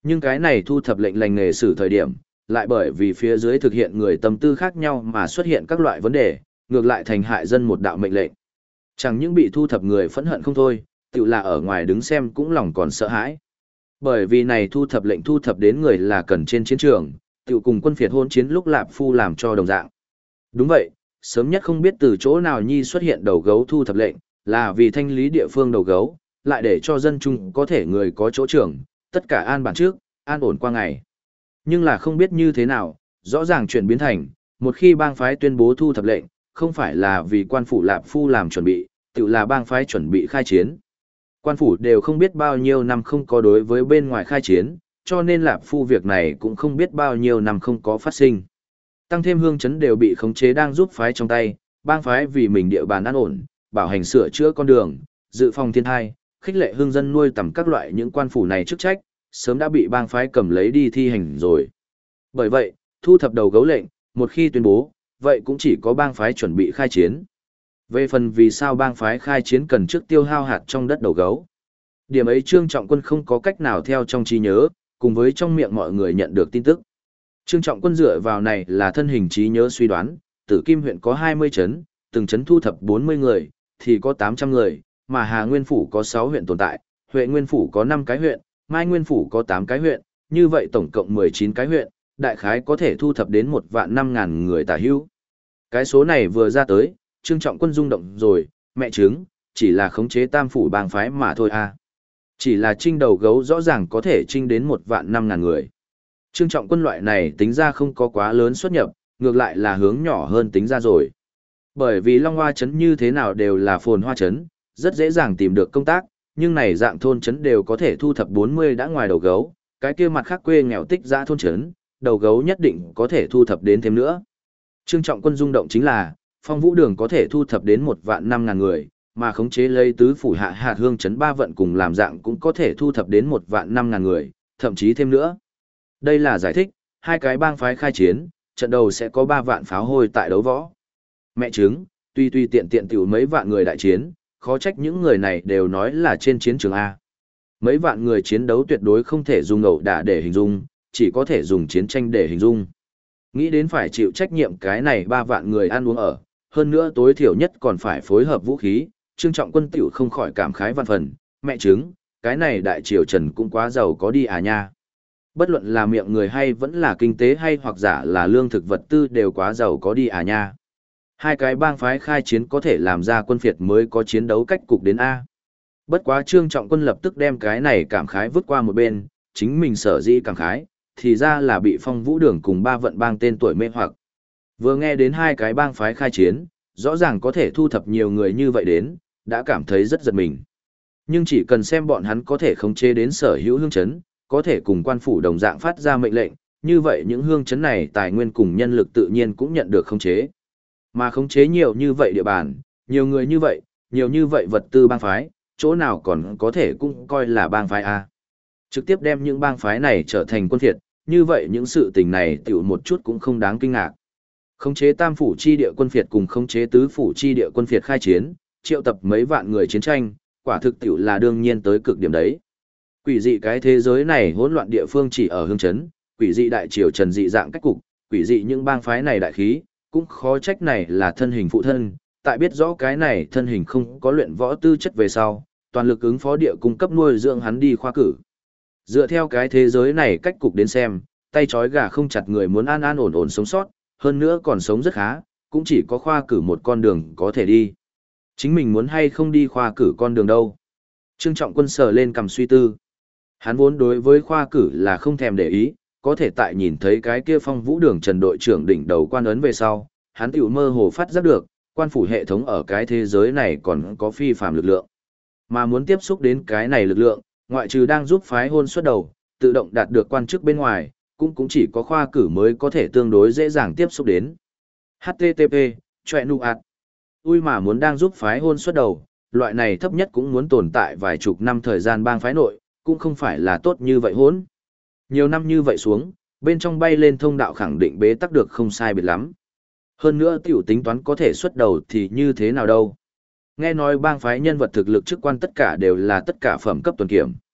Nhưng cái này thu thập lệnh lành nghề xử thời điểm, lại bởi vì phía dưới thực hiện người tâm tư khác nhau mà xuất hiện các loại vấn đề, ngược lại thành hại dân một đạo mệnh lệnh. Chẳng những bị thu thập người phẫn hận không thôi, tự là ở ngoài đứng xem cũng lòng còn sợ hãi. Bởi vì này thu thập lệnh thu thập đến người là cần trên chiến trường, tự cùng quân phiệt hôn chiến lúc Lạp Phu làm cho đồng dạng. Đúng vậy, sớm nhất không biết từ chỗ nào nhi xuất hiện đầu gấu thu thập lệnh, là vì thanh lý địa phương đầu gấu, lại để cho dân chung có thể người có chỗ trưởng, tất cả an bản trước, an ổn qua ngày. Nhưng là không biết như thế nào, rõ ràng chuyển biến thành, một khi bang phái tuyên bố thu thập lệnh, không phải là vì quan phủ Lạp Phu làm chuẩn bị, tự là bang phái chuẩn bị khai chiến. Quan phủ đều không biết bao nhiêu năm không có đối với bên ngoài khai chiến, cho nên Lạp Phu việc này cũng không biết bao nhiêu năm không có phát sinh. Tăng thêm hương chấn đều bị khống chế đang giúp phái trong tay, bang phái vì mình địa bàn an ổn, bảo hành sửa chữa con đường, dự phòng thiên tai, khích lệ hương dân nuôi tầm các loại những quan phủ này chức trách, sớm đã bị bang phái cầm lấy đi thi hành rồi. Bởi vậy, thu thập đầu gấu lệnh, một khi tuyên bố, vậy cũng chỉ có bang phái chuẩn bị khai chiến. Về phần vì sao bang phái khai chiến cần trước tiêu hao hạt trong đất đầu gấu. Điểm ấy Trương Trọng Quân không có cách nào theo trong trí nhớ, cùng với trong miệng mọi người nhận được tin tức. Trương Trọng Quân dựa vào này là thân hình trí nhớ suy đoán, Tử Kim huyện có 20 trấn, từng trấn thu thập 40 người, thì có 800 người, mà Hà Nguyên Phủ có 6 huyện tồn tại, Huệ Nguyên Phủ có 5 cái huyện, Mai Nguyên Phủ có 8 cái huyện, như vậy tổng cộng 19 cái huyện, đại khái có thể thu thập đến 1.500.000 người tả hữu. Cái số này vừa ra tới, Trương Trọng Quân rung động rồi, mẹ chứng, chỉ là khống chế tam phủ bang phái mà thôi à. Chỉ là trinh đầu gấu rõ ràng có thể trinh đến 1.500.000 người. Trương Trọng Quân loại này tính ra không có quá lớn xuất nhập, ngược lại là hướng nhỏ hơn tính ra rồi. Bởi vì Long Hoa Trấn như thế nào đều là phồn hoa trấn, rất dễ dàng tìm được công tác, nhưng này dạng thôn trấn đều có thể thu thập 40 đã ngoài đầu gấu, cái kia mặt khác quê nghèo tích dã thôn trấn, đầu gấu nhất định có thể thu thập đến thêm nữa. Trương Trọng Quân rung động chính là, Phong Vũ Đường có thể thu thập đến 1.500.000 người, mà khống chế lấy tứ phủ hạ hạt hương trấn ba vận cùng làm dạng cũng có thể thu thập đến 1.500.000 người, thậm chí thêm nữa. Đây là giải thích, hai cái bang phái khai chiến, trận đầu sẽ có 3 vạn pháo hôi tại đấu võ. Mẹ chứng, tuy tiện tiện tiểu mấy vạn người đại chiến, khó trách những người này đều nói là trên chiến trường A. Mấy vạn người chiến đấu tuyệt đối không thể dùng ẩu đả để hình dung, chỉ có thể dùng chiến tranh để hình dung. Nghĩ đến phải chịu trách nhiệm cái này 3 vạn người ăn uống ở, hơn nữa tối thiểu nhất còn phải phối hợp vũ khí, Trương Trọng Quân tiểu không khỏi cảm khái văn phần, mẹ chứng, cái này đại triều Trần cũng quá giàu có đi à nha. Bất luận là miệng người hay vẫn là kinh tế hay hoặc giả là lương thực vật tư đều quá giàu có đi à nha. Hai cái bang phái khai chiến có thể làm ra quân phiệt mới có chiến đấu cách cục đến A. Bất quá Trương Trọng Quân lập tức đem cái này cảm khái vứt qua một bên, chính mình sở dĩ cảm khái, thì ra là bị Phong Vũ Đường cùng 3 vận bang tên tuổi mê hoặc. Vừa nghe đến hai cái bang phái khai chiến, rõ ràng có thể thu thập nhiều người như vậy đến, đã cảm thấy rất giật mình. Nhưng chỉ cần xem bọn hắn có thể khống chế đến sở hữu hương chấn, có thể cùng quan phủ đồng dạng phát ra mệnh lệnh, như vậy những hương chấn này tài nguyên cùng nhân lực tự nhiên cũng nhận được khống chế. Mà khống chế nhiều như vậy địa bàn, nhiều người như vậy, nhiều như vậy vật tư bang phái, chỗ nào còn có thể cũng coi là bang phái A. Trực tiếp đem những bang phái này trở thành quân phiệt, như vậy những sự tình này tiểu một chút cũng không đáng kinh ngạc. Khống chế tam phủ chi địa quân phiệt cùng khống chế tứ phủ chi địa quân phiệt khai chiến, triệu tập mấy vạn người chiến tranh, quả thực tiểu là đương nhiên tới cực điểm đấy. Quỷ dị cái thế giới này hỗn loạn địa phương chỉ ở hương chấn, quỷ dị đại triều Trần dị dạng cách cục, quỷ dị những bang phái này đại khí, cũng khó trách này là thân hình phụ thân, tại biết rõ cái này thân hình không có luyện võ tư chất về sau, toàn lực ứng phó địa cung cấp nuôi dưỡng hắn đi khoa cử. Dựa theo cái thế giới này cách cục đến xem, tay trói gà không chặt người muốn an an ổn ổn sống sót, hơn nữa còn sống rất khá, cũng chỉ có khoa cử một con đường có thể đi. Chính mình muốn hay không đi khoa cử con đường đâu. Trương Trọng Quân sờ lên cầm suy tư. Hắn vốn đối với khoa cử là không thèm để ý, có thể tại nhìn thấy cái kia Phong Vũ Đường Trần đội trưởng đỉnh đầu quan ấn về sau, hắn tiểu mơ hồ phát giác được, quan phủ hệ thống ở cái thế giới này còn có phi phàm lực lượng. Mà muốn tiếp xúc đến cái này lực lượng, ngoại trừ đang giúp phái hôn xuất đầu, tự động đạt được quan chức bên ngoài, cũng chỉ có khoa cử mới có thể tương đối dễ dàng tiếp xúc đến. HTTP, chọe nụ ạt. Ui mà muốn đang giúp phái hôn xuất đầu, loại này thấp nhất cũng muốn tồn tại vài chục năm thời gian bang phái nội, cũng không phải là tốt như vậy hôn. Nhiều năm như vậy xuống, bên trong bay lên thông đạo khẳng định bế tắc được không sai biệt lắm. Hơn nữa tiểu tính toán có thể xuất đầu thì như thế nào đâu. Nghe nói bang phái nhân vật thực lực chức quan tất cả đều là tất cả phẩm cấp tuần kiểm.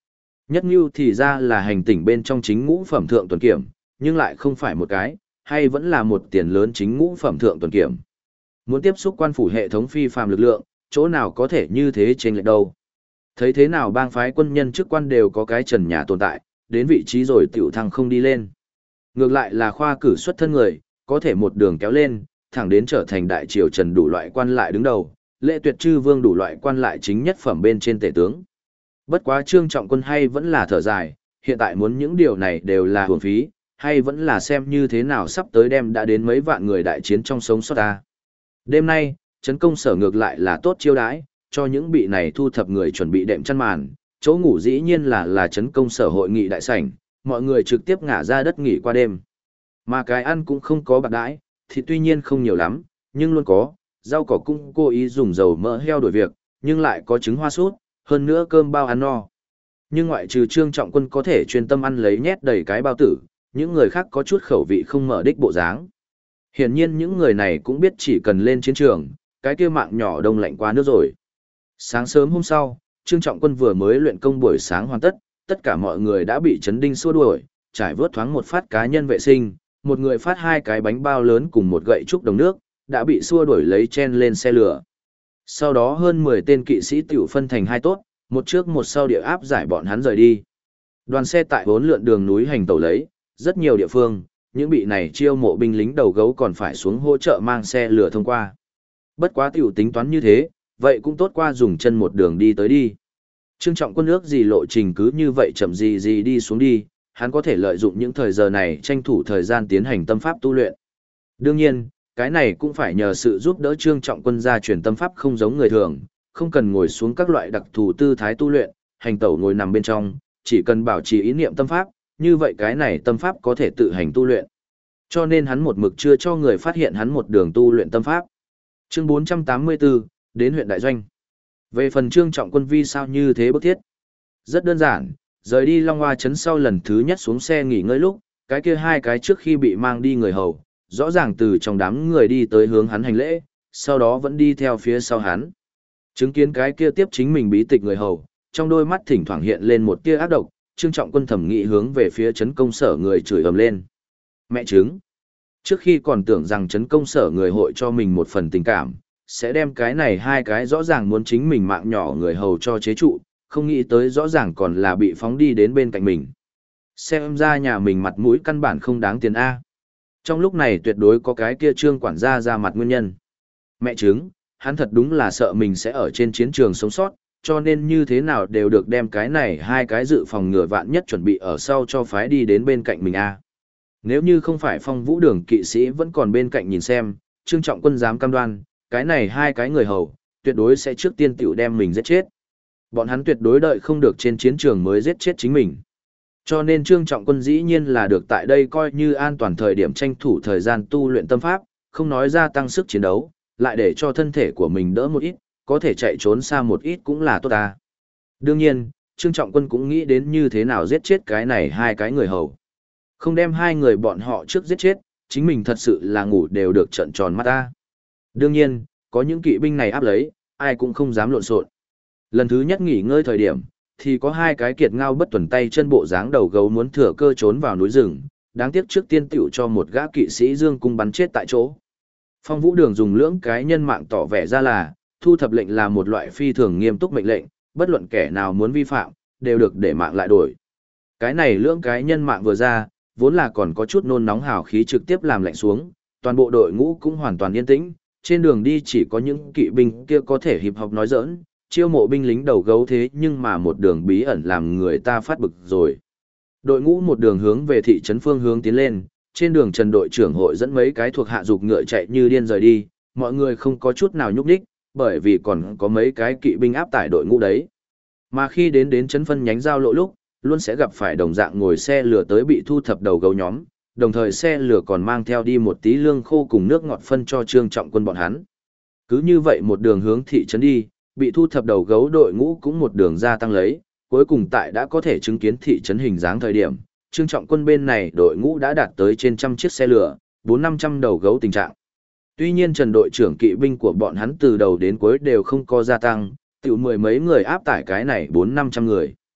Nhất Ngưu thì ra là hành tỉnh bên trong chính ngũ phẩm thượng tuần kiểm, nhưng lại không phải một cái, hay vẫn là một tiền lớn chính ngũ phẩm thượng tuần kiểm. Muốn tiếp xúc quan phủ hệ thống phi phàm lực lượng, chỗ nào có thể như thế trên lệch đâu. Thấy thế nào bang phái quân nhân chức quan đều có cái trần nhà tồn tại, đến vị trí rồi tiểu thăng không đi lên. Ngược lại là khoa cử xuất thân người, có thể một đường kéo lên, thẳng đến trở thành đại triều trần đủ loại quan lại đứng đầu, Lệ Tuyệt Chư Vương đủ loại quan lại chính nhất phẩm bên trên tể tướng. Bất quá Trương Trọng Quân hay vẫn là thở dài, hiện tại muốn những điều này đều là hưởng phí, hay vẫn là xem như thế nào sắp tới đêm đã đến mấy vạn người đại chiến trong sống sót ta. Đêm nay, trấn công sở ngược lại là tốt chiêu đãi, cho những bị này thu thập người chuẩn bị đệm chăn màn, chỗ ngủ dĩ nhiên là trấn công sở hội nghị đại sảnh, mọi người trực tiếp ngả ra đất nghỉ qua đêm. Mà cái ăn cũng không có bạc đãi, thì tuy nhiên không nhiều lắm, nhưng luôn có, rau cỏ cũng cố ý dùng dầu mỡ heo đổi việc, nhưng lại có trứng hoa sút, hơn nữa cơm bao ăn no. Nhưng ngoại trừ Trương Trọng Quân có thể chuyên tâm ăn lấy nhét đầy cái bao tử, những người khác có chút khẩu vị không mở đích bộ dáng. Hiển nhiên những người này cũng biết chỉ cần lên chiến trường, cái kia mạng nhỏ đông lạnh qua nước rồi. Sáng sớm hôm sau, Trương Trọng Quân vừa mới luyện công buổi sáng hoàn tất, tất cả mọi người đã bị chấn đinh xua đuổi, trải vớt thoáng một phát cá nhân vệ sinh, một người phát 2 cái bánh bao lớn cùng một gậy trúc đồng nước, đã bị xua đuổi lấy chen lên xe lửa. Sau đó hơn 10 tên kỵ sĩ tiểu phân thành 2 tốt, một trước một sau địa áp giải bọn hắn rời đi. Đoàn xe tại 4 lượn đường núi hành tẩu lấy, rất nhiều địa phương, những bị này chiêu mộ binh lính đầu gấu còn phải xuống hỗ trợ mang xe lửa thông qua. Bất quá tiểu tính toán như thế, vậy cũng tốt qua dùng chân một đường đi tới đi. Trương Trọng Quân ước gì lộ trình cứ như vậy chậm gì đi xuống đi, hắn có thể lợi dụng những thời giờ này tranh thủ thời gian tiến hành tâm pháp tu luyện. Đương nhiên, cái này cũng phải nhờ sự giúp đỡ Trương Trọng Quân gia truyền tâm pháp không giống người thường, không cần ngồi xuống các loại đặc thù tư thái tu luyện, hành tẩu ngồi nằm bên trong, chỉ cần bảo trì ý niệm tâm pháp, như vậy cái này tâm pháp có thể tự hành tu luyện. Cho nên hắn một mực chưa cho người phát hiện hắn một đường tu luyện tâm pháp. Chương 484, đến huyện Đại Doanh. Về phần Trương Trọng Quân vì sao như thế bức thiết? Rất đơn giản, rời đi Long Hoa trấn sau lần thứ nhất xuống xe nghỉ ngơi lúc, cái kia 2 cái trước khi bị mang đi người hầu, rõ ràng từ trong đám người đi tới hướng hắn hành lễ, sau đó vẫn đi theo phía sau hắn. Chứng kiến cái kia tiếp chính mình bí tịch người hầu, trong đôi mắt thỉnh thoảng hiện lên một tia ác độc, Trương Trọng Quân thẩm nghĩ hướng về phía trấn công sở người chửi ầm lên. Mẹ chứng! Trước khi còn tưởng rằng trấn công sở người hội cho mình một phần tình cảm, sẽ đem cái này 2 cái rõ ràng muốn chính mình mạng nhỏ người hầu cho chế trụ, không nghĩ tới rõ ràng còn là bị phóng đi đến bên cạnh mình. Xem ra nhà mình mặt mũi căn bản không đáng tiền A. Trong lúc này tuyệt đối có cái kia Trương quản gia ra mặt nguyên nhân. Mẹ chứng, hắn thật đúng là sợ mình sẽ ở trên chiến trường sống sót, cho nên như thế nào đều được đem cái này 2 cái dự phòng ngừa vạn nhất chuẩn bị ở sau cho phái đi đến bên cạnh mình A. Nếu như không phải Phong Vũ Đường kỵ sĩ vẫn còn bên cạnh nhìn xem, Trương Trọng Quân dám cam đoan, cái này 2 cái người hầu, tuyệt đối sẽ trước tiên tiểu đem mình giết chết. Bọn hắn tuyệt đối đợi không được trên chiến trường mới giết chết chính mình. Cho nên Trương Trọng Quân dĩ nhiên là được tại đây coi như an toàn thời điểm tranh thủ thời gian tu luyện tâm pháp, không nói ra tăng sức chiến đấu, lại để cho thân thể của mình đỡ một ít, có thể chạy trốn xa một ít cũng là tốt ta. Đương nhiên, Trương Trọng Quân cũng nghĩ đến như thế nào giết chết cái này 2 cái người hầu. Không đem 2 người bọn họ trước giết chết, chính mình thật sự là ngủ đều được trợn tròn mắt ta. Đương nhiên, có những kỵ binh này áp lấy, ai cũng không dám lộn xộn. Lần thứ nhất nghỉ ngơi thời điểm, thì có 2 cái kiệt ngao bất tuần tay chân bộ dáng đầu gấu muốn thừa cơ trốn vào núi rừng, đáng tiếc trước tiên tiểu cho một gã kỵ sĩ dương cung bắn chết tại chỗ. Phong Vũ Đường dùng lưỡng cái nhân mạng tỏ vẻ ra là, thu thập lệnh là một loại phi thường nghiêm túc mệnh lệnh, bất luận kẻ nào muốn vi phạm, đều được để mạng lại đổi. Cái này lưỡng cái nhân mạng vừa ra, vốn là còn có chút nôn nóng hào khí trực tiếp làm lạnh xuống, toàn bộ đội ngũ cũng hoàn toàn yên tĩnh, trên đường đi chỉ có những kỵ binh kia có thể hiệp học nói giỡn, chiêu mộ binh lính đầu gấu thế nhưng mà một đường bí ẩn làm người ta phát bực rồi. Đội ngũ một đường hướng về thị trấn phương hướng tiến lên, trên đường Trần đội trưởng hội dẫn mấy cái thuộc hạ dục ngựa chạy như điên rời đi, mọi người không có chút nào nhúc nhích, bởi vì còn có mấy cái kỵ binh áp tải đội ngũ đấy. Mà khi đến trấn phân nhánh giao lộ lúc, luôn sẽ gặp phải đồng dạng ngồi xe lửa tới bị thu thập đầu gấu nhóm, đồng thời xe lửa còn mang theo đi một tí lương khô cùng nước ngọt phân cho Trương Trọng Quân bọn hắn. Cứ như vậy một đường hướng thị trấn đi, bị thu thập đầu gấu đội ngũ cũng một đường gia tăng lấy, cuối cùng tại đã có thể chứng kiến thị trấn hình dáng thời điểm, Trương Trọng Quân bên này đội ngũ đã đạt tới trên 100 chiếc xe lửa, 400-500 đầu gấu tình trạng. Tuy nhiên Trần đội trưởng kỵ binh của bọn hắn từ đầu đến cuối đều không có gia tăng, tiểu 10 mấy người áp tải cái này 400-500 người.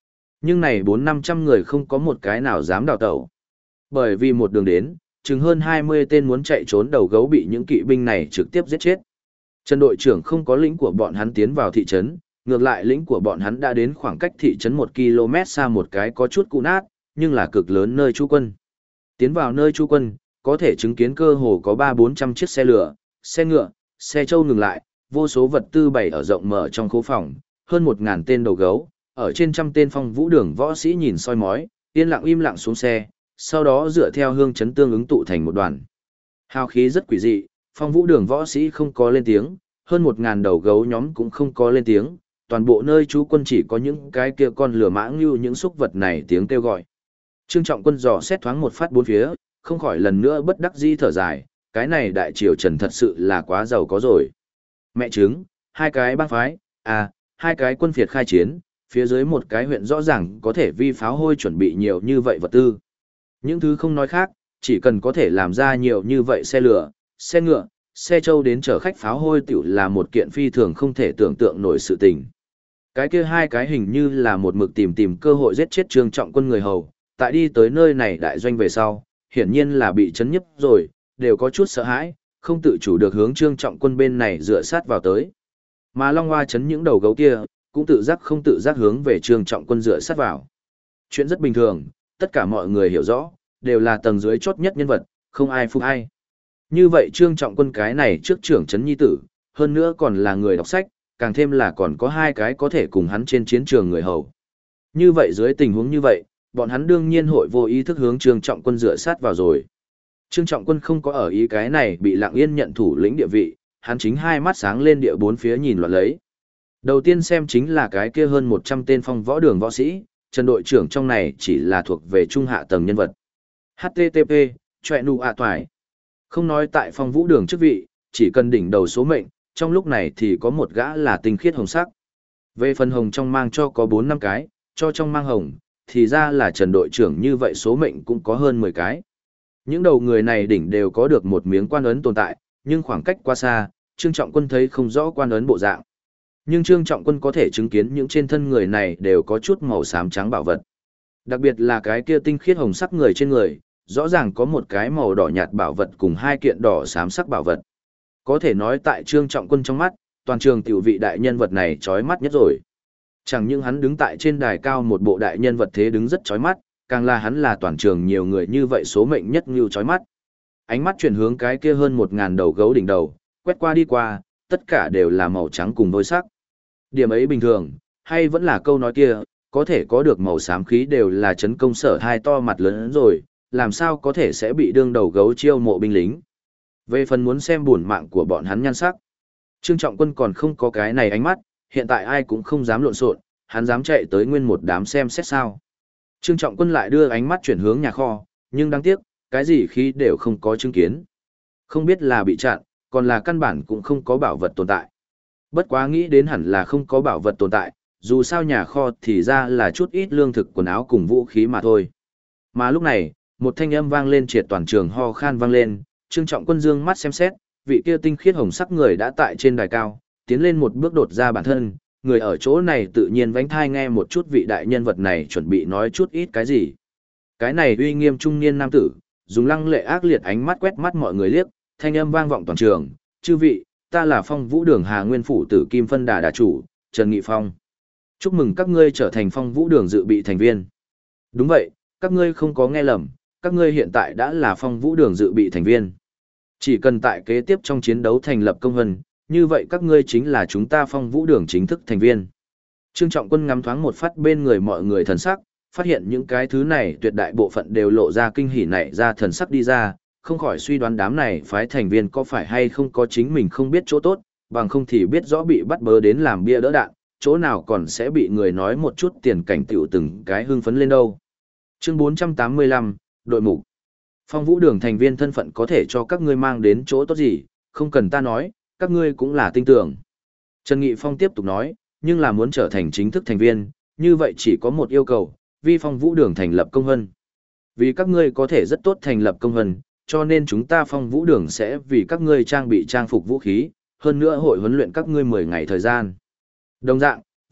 Nhưng này 400-500 người không có một cái nào dám đào tẩu. Bởi vì một đường đến, chừng hơn 20 tên muốn chạy trốn đầu gấu bị những kỵ binh này trực tiếp giết chết. Trần đội trưởng không có lính của bọn hắn tiến vào thị trấn, ngược lại lính của bọn hắn đã đến khoảng cách thị trấn 1 km xa một cái có chút cũ nát, nhưng là cực lớn nơi trú quân. Tiến vào nơi trú quân, có thể chứng kiến cơ hồ có 300-400 chiếc xe lửa, xe ngựa, xe trâu ngừng lại, vô số vật tư bày ở rộng mở trong khố phòng, hơn 1000 tên đầu gấu, ở trên trăm tên phong vũ đường võ sĩ nhìn soi mói, yên lặng im lặng xuống xe, sau đó dựa theo hương chấn tương ứng tụ thành một đoàn. Hào khí rất quỷ dị, phong vũ đường võ sĩ không có lên tiếng, hơn 1000 đầu gấu nhóm cũng không có lên tiếng, toàn bộ nơi trú quân chỉ có những cái kia con lửa mã ngưu những xúc vật này tiếng kêu gọi. Trương Trọng Quân dò xét thoáng một phát bốn phía, không khỏi lần nữa bất đắc dĩ thở dài, cái này đại triều Trần thật sự là quá giàu có rồi. Mẹ chứng, hai cái bang phái, hai cái quân phiệt khai chiến, phía dưới một cái huyện rõ ràng có thể vi pháo hôi chuẩn bị nhiều như vậy vật tư. Những thứ không nói khác, chỉ cần có thể làm ra nhiều như vậy xe lửa, xe ngựa, xe trâu đến chở khách pháo hôi tiểu là một kiện phi thường không thể tưởng tượng nổi sự tình. Cái kia hai cái hình như là một mực tìm cơ hội giết chết Trương Trọng Quân người hầu, tại đi tới nơi này đại doanh về sau, hiển nhiên là bị chấn nhấp rồi, đều có chút sợ hãi, không tự chủ được hướng Trương Trọng Quân bên này dựa sát vào tới. Mà Long Hoa chấn những đầu gấu kia, cũng tự giác không tự giác hướng về Trương Trọng Quân dựa sát vào. Chuyện rất bình thường, tất cả mọi người hiểu rõ, đều là tầng dưới chót nhất nhân vật, không ai phục ai. Như vậy Trương Trọng Quân cái này trước trưởng chấn nhi tử, hơn nữa còn là người đọc sách, càng thêm là còn có hai cái có thể cùng hắn trên chiến trường người hầu. Như vậy dưới tình huống như vậy, bọn hắn đương nhiên hội vô ý thức hướng Trương Trọng Quân dựa sát vào rồi. Trương Trọng Quân không có ở ý cái này bị Lặng Yên nhận thủ lĩnh địa vị, hắn chính hai mắt sáng lên địa bốn phía nhìn loạn lấy. Đầu tiên xem chính là cái kia hơn 100 tên phong võ đường võ sĩ, Trần đội trưởng trong này chỉ là thuộc về trung hạ tầng nhân vật. HTTP, chọe nụ toài. Không nói tại phong vũ đường chức vị, chỉ cần đỉnh đầu số mệnh, trong lúc này thì có một gã là tinh khiết hồng sắc. Về phần hồng trong mang cho có 4-5 cái, cho trong mang hồng, thì ra là Trần đội trưởng như vậy số mệnh cũng có hơn 10 cái. Những đầu người này đỉnh đều có được một miếng quan ấn tồn tại, nhưng khoảng cách quá xa, Trương Trọng Quân thấy không rõ quan ấn bộ dạng. Nhưng Trương Trọng Quân có thể chứng kiến những trên thân người này đều có chút màu xám trắng bảo vật. Đặc biệt là cái kia tinh khiết hồng sắc người trên người, rõ ràng có một cái màu đỏ nhạt bảo vật cùng hai kiện đỏ xám sắc bảo vật. Có thể nói tại Trương Trọng Quân trong mắt, toàn trường tiểu vị đại nhân vật này chói mắt nhất rồi. Chẳng những hắn đứng tại trên đài cao một bộ đại nhân vật thế đứng rất chói mắt, càng là hắn là toàn trường nhiều người như vậy số mệnh nhất như chói mắt. Ánh mắt chuyển hướng cái kia hơn 1000 đầu gấu đỉnh đầu, quét qua đi qua, tất cả đều là màu trắng cùng đôi sắc. Điểm ấy bình thường, hay vẫn là câu nói kia, có thể có được màu xám khí đều là chấn công sở hai to mặt lớn rồi, làm sao có thể sẽ bị đương đầu gấu chiêu mộ binh lính. Về phần muốn xem buồn mạng của bọn hắn nhan sắc, Trương Trọng Quân còn không có cái này ánh mắt, hiện tại ai cũng không dám lộn xộn, hắn dám chạy tới nguyên một đám xem xét sao. Trương Trọng Quân lại đưa ánh mắt chuyển hướng nhà kho, nhưng đáng tiếc, cái gì khí đều không có chứng kiến. Không biết là bị chặn, còn là căn bản cũng không có bảo vật tồn tại. Bất quá nghĩ đến hẳn là không có bảo vật tồn tại, dù sao nhà kho thì ra là chút ít lương thực quần áo cùng vũ khí mà thôi. Mà lúc này, một thanh âm vang lên triệt toàn trường ho khan vang lên, Trương Trọng Quân dương mắt xem xét, vị kia tinh khiết hồng sắc người đã tại trên đài cao, tiến lên một bước đột ra bản thân, người ở chỗ này tự nhiên vánh thai nghe một chút vị đại nhân vật này chuẩn bị nói chút ít cái gì. Cái này uy nghiêm trung niên nam tử, dùng lăng lệ ác liệt ánh mắt quét mắt mọi người liếc, thanh âm vang vọng toàn trường, chư vị, ta là Phong Vũ Đường Hà Nguyên Phủ Tử Kim Phân Đà đà chủ, Trần Nghị Phong. Chúc mừng các ngươi trở thành Phong Vũ Đường dự bị thành viên. Đúng vậy, các ngươi không có nghe lầm, các ngươi hiện tại đã là Phong Vũ Đường dự bị thành viên. Chỉ cần tại kế tiếp trong chiến đấu thành lập công vân, như vậy các ngươi chính là chúng ta Phong Vũ Đường chính thức thành viên. Trương Trọng Quân ngắm thoáng một phát bên người mọi người thần sắc, phát hiện những cái thứ này tuyệt đại bộ phận đều lộ ra kinh hỉ nảy ra thần sắc đi ra, không khỏi suy đoán đám này phái thành viên có phải hay không có chính mình không biết chỗ tốt, bằng không thì biết rõ bị bắt bớ đến làm bia đỡ đạn, chỗ nào còn sẽ bị người nói một chút tiền cảnh tiểu từng cái hưng phấn lên đâu. Chương 485, đội mục. Phong Vũ Đường thành viên thân phận có thể cho các ngươi mang đến chỗ tốt gì, không cần ta nói, các ngươi cũng là tin tưởng. Trần Nghị Phong tiếp tục nói, nhưng là muốn trở thành chính thức thành viên, như vậy chỉ có một yêu cầu, vi Phong Vũ Đường thành lập công vân. Vì các ngươi có thể rất tốt thành lập công vân, cho nên chúng ta Phong Vũ Đường sẽ vì các ngươi trang bị trang phục vũ khí, hơn nữa hội huấn luyện các ngươi 10 ngày thời gian. Đồng dạng,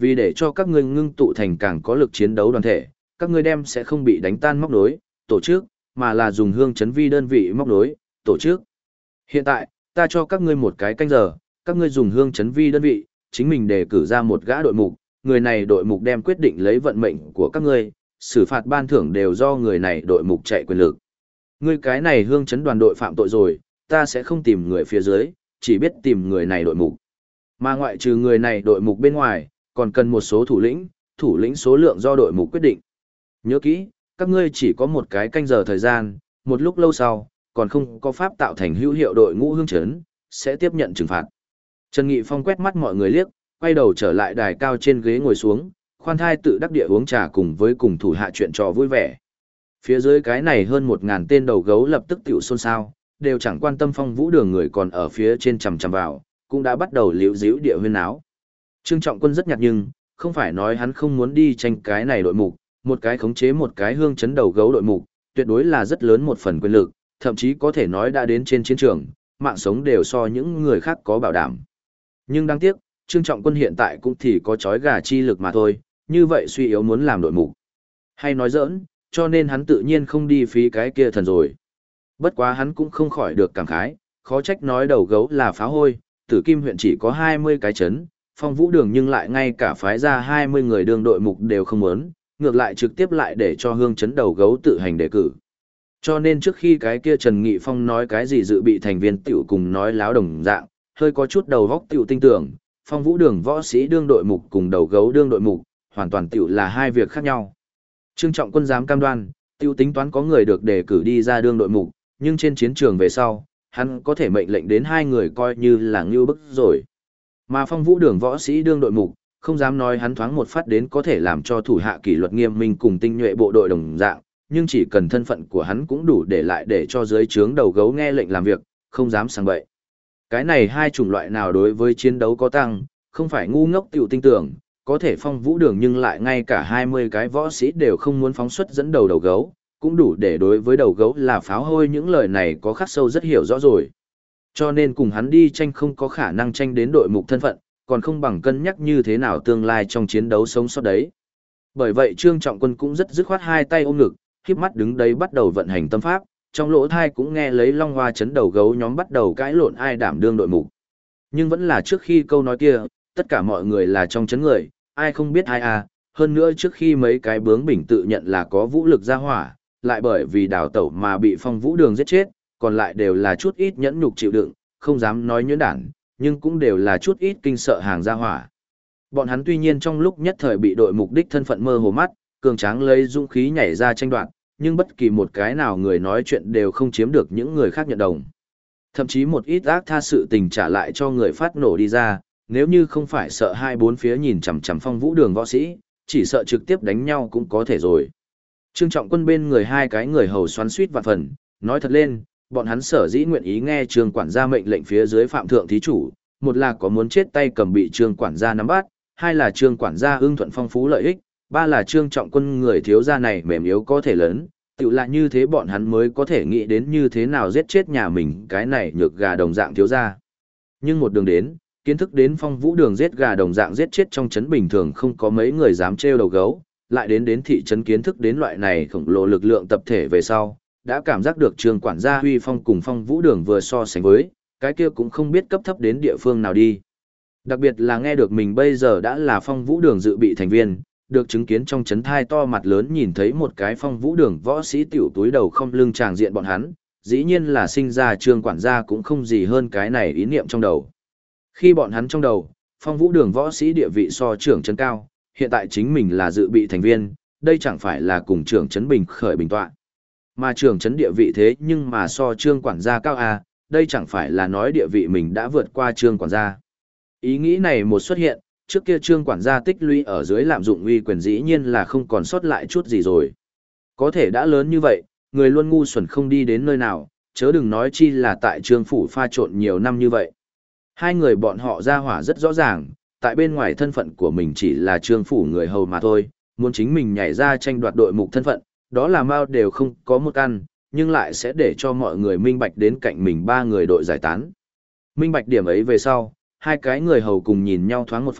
Vì để cho các ngươi ngưng tụ thành càng có lực chiến đấu đoàn thể, các ngươi đem sẽ không bị đánh tan móc nối, tổ chức, mà là dùng hương chấn vi đơn vị móc nối, tổ chức. Hiện tại, ta cho các ngươi một cái canh giờ, các ngươi dùng hương chấn vi đơn vị, chính mình đề cử ra một gã đội mục, người này đội mục đem quyết định lấy vận mệnh của các ngươi, xử phạt ban thưởng đều do người này đội mục chạy quyền lực. Ngươi cái này hương chấn đoàn đội phạm tội rồi, ta sẽ không tìm người phía dưới, chỉ biết tìm người này đội mục. Mà ngoại trừ người này đội mục bên ngoài, còn cần một số thủ lĩnh số lượng do đội mục quyết định. Nhớ kỹ, các ngươi chỉ có một cái canh giờ thời gian, một lúc lâu sau, còn không có pháp tạo thành hữu hiệu đội ngũ hương chấn, sẽ tiếp nhận trừng phạt. Trần Nghị Phong quét mắt mọi người liếc, quay đầu trở lại đài cao trên ghế ngồi xuống, khoan thai tự đắc địa uống trà cùng với cùng thủ hạ chuyện trò vui vẻ. Phía dưới cái này hơn 1000 tên đầu gấu lập tức tiểu xôn xao, đều chẳng quan tâm Phong Vũ Đường người còn ở phía trên chằm chằm vào, cũng đã bắt đầu liễu díu địa huyên náo. Trương Trọng Quân rất nhạt nhưng, không phải nói hắn không muốn đi tranh cái này đội mục, một cái khống chế một cái hương chấn đầu gấu đội mục, tuyệt đối là rất lớn một phần quyền lực, thậm chí có thể nói đã đến trên chiến trường, mạng sống đều so những người khác có bảo đảm. Nhưng đáng tiếc, Trương Trọng Quân hiện tại cũng thì có chói gà chi lực mà thôi, như vậy suy yếu muốn làm đội mục. Hay nói giỡn, cho nên hắn tự nhiên không đi phí cái kia thần rồi. Bất quá hắn cũng không khỏi được cảm khái, khó trách nói đầu gấu là phá hôi, Tử Kim huyện chỉ có 20 cái chấn, Phong Vũ Đường nhưng lại ngay cả phái ra 20 người đương đội mục đều không muốn, ngược lại trực tiếp lại để cho hương chấn đầu gấu tự hành đề cử. Cho nên trước khi cái kia Trần Nghị Phong nói cái gì dự bị thành viên tiểu cùng nói láo đồng dạng, hơi có chút đầu góc tiểu tinh tưởng, Phong Vũ Đường võ sĩ đương đội mục cùng đầu gấu đương đội mục, hoàn toàn tiểu là hai việc khác nhau. Trương Trọng Quân dám cam đoan, tiêu tính toán có người được đề cử đi ra đương đội mục, nhưng trên chiến trường về sau, hắn có thể mệnh lệnh đến hai người coi như là ngưu bức rồi. Mà Phong Vũ Đường võ sĩ đương đội mục, không dám nói hắn thoáng một phát đến có thể làm cho thủ hạ kỷ luật nghiêm minh cùng tinh nhuệ bộ đội đồng dạng, nhưng chỉ cần thân phận của hắn cũng đủ để lại để cho dưới trướng đầu gấu nghe lệnh làm việc, không dám sang bậy. Cái này hai chủng loại nào đối với chiến đấu có tăng, không phải ngu ngốc tiểu tinh tưởng, có thể Phong Vũ Đường nhưng lại ngay cả 20 cái võ sĩ đều không muốn phóng xuất dẫn đầu đầu gấu, cũng đủ để đối với đầu gấu là pháo hôi, những lời này có khắc sâu rất hiểu rõ rồi. Cho nên cùng hắn đi tranh không có khả năng tranh đến đội mục thân phận, còn không bằng cân nhắc như thế nào tương lai trong chiến đấu sống sót đấy. Bởi vậy Trương Trọng Quân cũng rất dứt khoát hai tay ôm ngực, khép mắt đứng đấy bắt đầu vận hành tâm pháp, trong lỗ thai cũng nghe lấy Long Hoa chấn đầu gấu nhóm bắt đầu cãi lộn ai đảm đương đội mục. Nhưng vẫn là trước khi câu nói kia, tất cả mọi người là trong chấn người, ai không biết ai à, hơn nữa trước khi mấy cái bướng bỉnh tự nhận là có vũ lực ra hỏa, lại bởi vì đào tẩu mà bị Phong Vũ Đường giết chết, còn lại đều là chút ít nhẫn nhục chịu đựng, không dám nói nhuyễn đản, nhưng cũng đều là chút ít kinh sợ hàng ra hỏa. Bọn hắn tuy nhiên trong lúc nhất thời bị đội mục đích thân phận mơ hồ mắt, cường tráng lấy dũng khí nhảy ra tranh đoạt, nhưng bất kỳ một cái nào người nói chuyện đều không chiếm được những người khác nhận đồng. Thậm chí một ít ác tha sự tình trả lại cho người phát nổ đi ra, nếu như không phải sợ hai bốn phía nhìn chằm chằm Phong Vũ Đường võ sĩ, chỉ sợ trực tiếp đánh nhau cũng có thể rồi. Trương Trọng Quân bên người hai cái người hầu xoắn suýt vạn phần, nói thật lên, bọn hắn sở dĩ nguyện ý nghe Trương quản gia mệnh lệnh phía dưới phạm thượng thí chủ, một là có muốn chết tay cầm bị Trương quản gia nắm bắt, hai là Trương quản gia ưng thuận phong phú lợi ích, ba là Trương Trọng Quân người thiếu gia này mềm yếu có thể lớn, tự là như thế bọn hắn mới có thể nghĩ đến như thế nào giết chết nhà mình cái này nhược gà đồng dạng thiếu gia. Nhưng một đường đến, kiến thức đến Phong Vũ Đường giết gà đồng dạng giết chết trong trấn bình thường không có mấy người dám trêu đầu gấu, lại đến thị trấn kiến thức đến loại này khổng lồ lực lượng tập thể về sau, đã cảm giác được Trương quản gia huy phong cùng Phong Vũ Đường vừa so sánh với, cái kia cũng không biết cấp thấp đến địa phương nào đi. Đặc biệt là nghe được mình bây giờ đã là Phong Vũ Đường dự bị thành viên, được chứng kiến trong chấn thai to mặt lớn nhìn thấy một cái Phong Vũ Đường võ sĩ tiểu túi đầu không lưng tràng diện bọn hắn, dĩ nhiên là sinh ra Trương quản gia cũng không gì hơn cái này ý niệm trong đầu. Khi bọn hắn trong đầu, Phong Vũ Đường võ sĩ địa vị so trưởng trấn cao, hiện tại chính mình là dự bị thành viên, đây chẳng phải là cùng trưởng trấn bình khởi bình tọa. Mà trưởng trấn địa vị thế nhưng mà so Trương quản gia cao à, đây chẳng phải là nói địa vị mình đã vượt qua Trương quản gia. Ý nghĩ này một xuất hiện, trước kia Trương quản gia tích lũy ở dưới lạm dụng uy quyền dĩ nhiên là không còn sót lại chút gì rồi. Có thể đã lớn như vậy, người luôn ngu xuẩn không đi đến nơi nào, chớ đừng nói chi là tại Trương phủ pha trộn nhiều năm như vậy. Hai người bọn họ ra hỏa rất rõ ràng, tại bên ngoài thân phận của mình chỉ là Trương phủ người hầu mà thôi, muốn chính mình nhảy ra tranh đoạt đội mục thân phận, đó là mao đều không có một căn, nhưng lại sẽ để cho mọi người minh bạch đến cạnh mình ba người đội giải tán. Minh bạch điểm ấy về sau, hai cái người hầu cùng nhìn nhau thoáng một phát,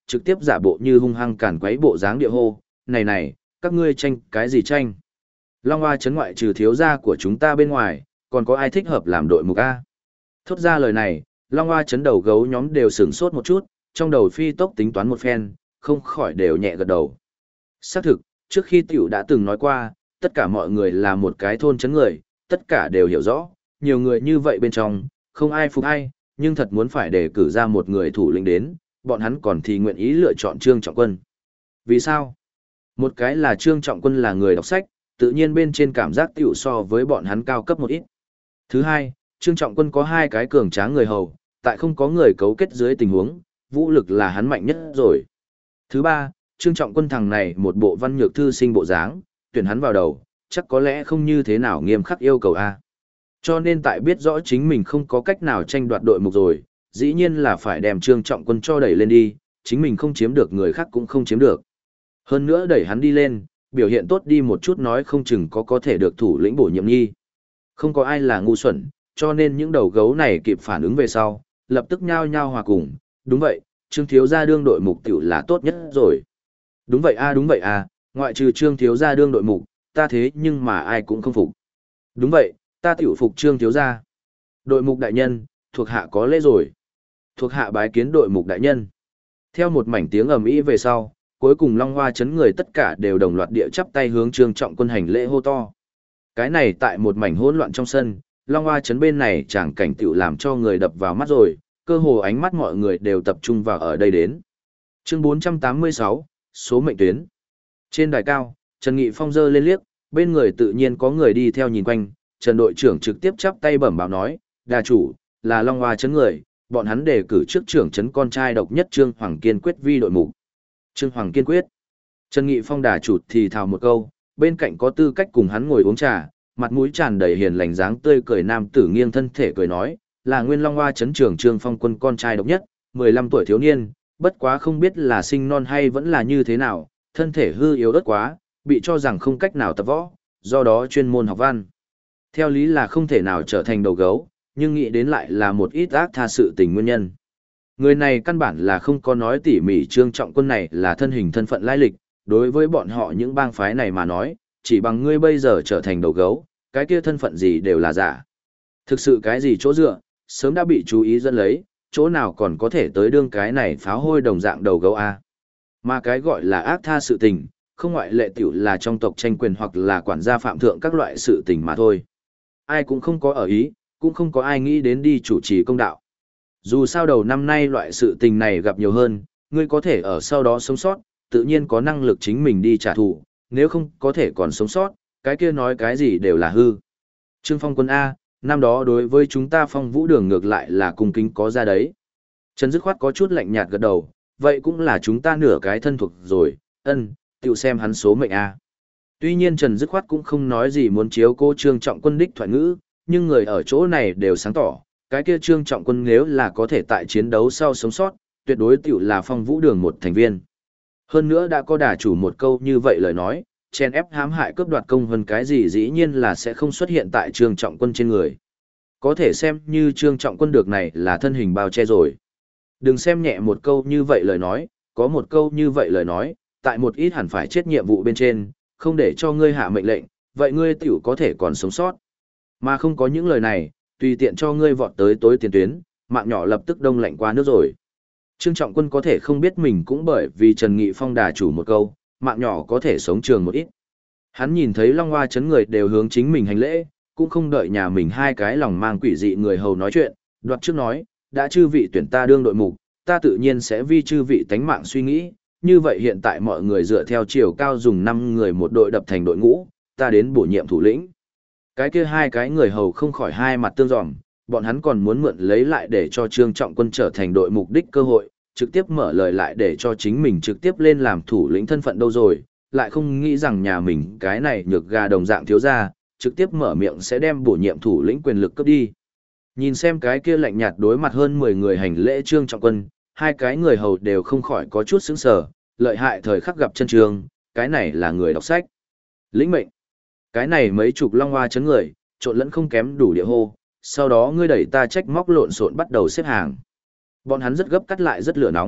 trực tiếp giả bộ như hung hăng cản quấy bộ dáng địa hô, này này, các ngươi tranh cái gì tranh? Long Hoa trấn ngoại trừ thiếu gia của chúng ta bên ngoài, còn có ai thích hợp làm đội mục A? Thốt ra lời này, Long Hoa trấn đầu gấu nhóm đều sửng sốt một chút, trong đầu phi tốc tính toán một phen, không khỏi đều nhẹ gật đầu. Xác thực, trước khi tiểu đã từng nói qua, tất cả mọi người là một cái thôn trấn người, tất cả đều hiểu rõ, nhiều người như vậy bên trong, không ai phục ai, nhưng thật muốn phải đề cử ra một người thủ lĩnh đến, bọn hắn còn thì nguyện ý lựa chọn Trương Trọng Quân. Vì sao? Một cái là Trương Trọng Quân là người đọc sách, tự nhiên bên trên cảm giác tiểu so với bọn hắn cao cấp một ít. Thứ hai, Trương Trọng Quân có hai cái cường tráng người hầu, tại không có người cấu kết dưới tình huống, vũ lực là hắn mạnh nhất rồi. Thứ ba, Trương Trọng Quân thằng này một bộ văn nhược thư sinh bộ dáng, tuyển hắn vào đầu, chắc có lẽ không như thế nào nghiêm khắc yêu cầu a. Cho nên tại biết rõ chính mình không có cách nào tranh đoạt đội mục rồi, dĩ nhiên là phải đem Trương Trọng Quân cho đẩy lên đi, chính mình không chiếm được người khác cũng không chiếm được. Hơn nữa đẩy hắn đi lên, biểu hiện tốt đi một chút nói không chừng có thể được thủ lĩnh bổ nhiệm nhi. Không có ai là ngu xuẩn, cho nên những đầu gấu này kịp phản ứng về sau, lập tức nhao nhao hòa cùng, đúng vậy, Trương thiếu gia đương đội mục tiểu là tốt nhất rồi. Đúng vậy a, ngoại trừ Trương thiếu gia đương đội mục, ta thế nhưng mà ai cũng không phục. Đúng vậy, ta tiểu phục Trương thiếu gia. Đội mục đại nhân, thuộc hạ có lễ rồi. Thuộc hạ bái kiến đội mục đại nhân. Theo một mảnh tiếng ầm ĩ về sau, cuối cùng Long Hoa trấn người tất cả đều đồng loạt địa chắp tay hướng Trương Trọng Quân hành lễ hô to. Cái này tại một mảnh hỗn loạn trong sân, Long Hoa trấn bên này chẳng cảnh tiểu làm cho người đập vào mắt rồi, cơ hồ ánh mắt mọi người đều tập trung vào ở đây đến. Chương 486, số mệnh tuyến. Trên đài cao, Trần Nghị Phong giơ lên liếc, bên người tự nhiên có người đi theo nhìn quanh, Trần đội trưởng trực tiếp chắp tay bẩm báo nói, đà chủ, là Long Hoa trấn người, bọn hắn đề cử trước trưởng trấn con trai độc nhất Trương Hoàng Kiên Quyết vi đội mục. Trương Hoàng Kiên Quyết. Trần Nghị Phong đà chủ thì thào một câu, bên cạnh có tư cách cùng hắn ngồi uống trà, mặt mũi tràn đầy hiền lành dáng tươi cười nam tử nghiêng thân thể cười nói, là nguyên Long Hoa trấn trưởng Trương Phong Quân con trai độc nhất, 15 tuổi thiếu niên, bất quá không biết là sinh non hay vẫn là như thế nào, thân thể hư yếu ớt quá, bị cho rằng không cách nào tập võ, do đó chuyên môn học văn. Theo lý là không thể nào trở thành đầu gấu, nhưng nghĩ đến lại là một ít ác tha sự tình nguyên nhân. Người này căn bản là không có nói tỉ mỉ Trương Trọng Quân này là thân hình thân phận lai lịch, đối với bọn họ những bang phái này mà nói, chỉ bằng ngươi bây giờ trở thành đầu gấu, cái kia thân phận gì đều là giả. Thực sự cái gì chỗ dựa, sớm đã bị chú ý dẫn lấy, chỗ nào còn có thể tới đương cái này pháo hôi đồng dạng đầu gấu A. Mà cái gọi là ác tha sự tình, không ngoại lệ tiểu là trong tộc tranh quyền hoặc là quản gia phạm thượng các loại sự tình mà thôi. Ai cũng không có ở ý, cũng không có ai nghĩ đến đi chủ trì công đạo. Dù sao đầu năm nay loại sự tình này gặp nhiều hơn, ngươi có thể ở sau đó sống sót, tự nhiên có năng lực chính mình đi trả thù, nếu không có thể còn sống sót, cái kia nói cái gì đều là hư. Trương Phong Quân A, năm đó đối với chúng ta Phong Vũ Đường ngược lại là cung kính có ra đấy. Trần Dứt Khoát có chút lạnh nhạt gật đầu, vậy cũng là chúng ta nửa cái thân thuộc rồi, tiểu xem hắn số mệnh A. Tuy nhiên Trần Dứt Khoát cũng không nói gì muốn chiếu cô Trương Trọng Quân đích thoại ngữ, nhưng người ở chỗ này đều sáng tỏ, cái kia Trương Trọng Quân nếu là có thể tại chiến đấu sau sống sót, tuyệt đối tiểu là Phong Vũ Đường một thành viên. Hơn nữa đã có đả chủ một câu như vậy lời nói, chen ép hãm hại cướp đoạt công hơn cái gì dĩ nhiên là sẽ không xuất hiện tại Trương Trọng Quân trên người. Có thể xem như Trương Trọng Quân được này là thân hình bao che rồi. Đừng xem nhẹ một câu như vậy lời nói, có một câu như vậy lời nói, tại một ít hẳn phải chết nhiệm vụ bên trên, không để cho ngươi hạ mệnh lệnh, vậy ngươi tiểu có thể còn sống sót. Mà không có những lời này, tùy tiện cho ngươi vọt tới tối tiền tuyến, mạng nhỏ lập tức đông lạnh qua nước rồi. Trương Trọng Quân có thể không biết mình cũng bởi vì Trần Nghị Phong đà chủ một câu, mạng nhỏ có thể sống trường một ít. Hắn nhìn thấy Long Hoa trấn người đều hướng chính mình hành lễ, cũng không đợi nhà mình hai cái lòng mang quỷ dị người hầu nói chuyện, đoạt trước nói, đã chư vị tuyển ta đương đội mục, ta tự nhiên sẽ vi chư vị tánh mạng suy nghĩ, như vậy hiện tại mọi người dựa theo chiều cao dùng 5 người một đội đập thành đội ngũ, ta đến bổ nhiệm thủ lĩnh. Cái kia hai cái người hầu không khỏi hai mặt tương dòm, bọn hắn còn muốn mượn lấy lại để cho Trương Trọng Quân trở thành đội mục đích cơ hội, trực tiếp mở lời lại để cho chính mình trực tiếp lên làm thủ lĩnh thân phận đâu rồi, lại không nghĩ rằng nhà mình cái này nhược gà đồng dạng thiếu gia, trực tiếp mở miệng sẽ đem bổ nhiệm thủ lĩnh quyền lực cấp đi. Nhìn xem cái kia lạnh nhạt đối mặt hơn 10 người hành lễ Trương Trọng Quân, hai cái người hầu đều không khỏi có chút sững sờ, lợi hại thời khắc gặp chân trường, cái này là người đọc sách. Lĩnh mệnh. Cái này mấy chục Long Hoa trấn người, trộn lẫn không kém đủ địa hô, sau đó ngươi đẩy ta trách móc lộn xộn bắt đầu xếp hàng. Bọn hắn rất gấp cắt lại rất lửa nóng,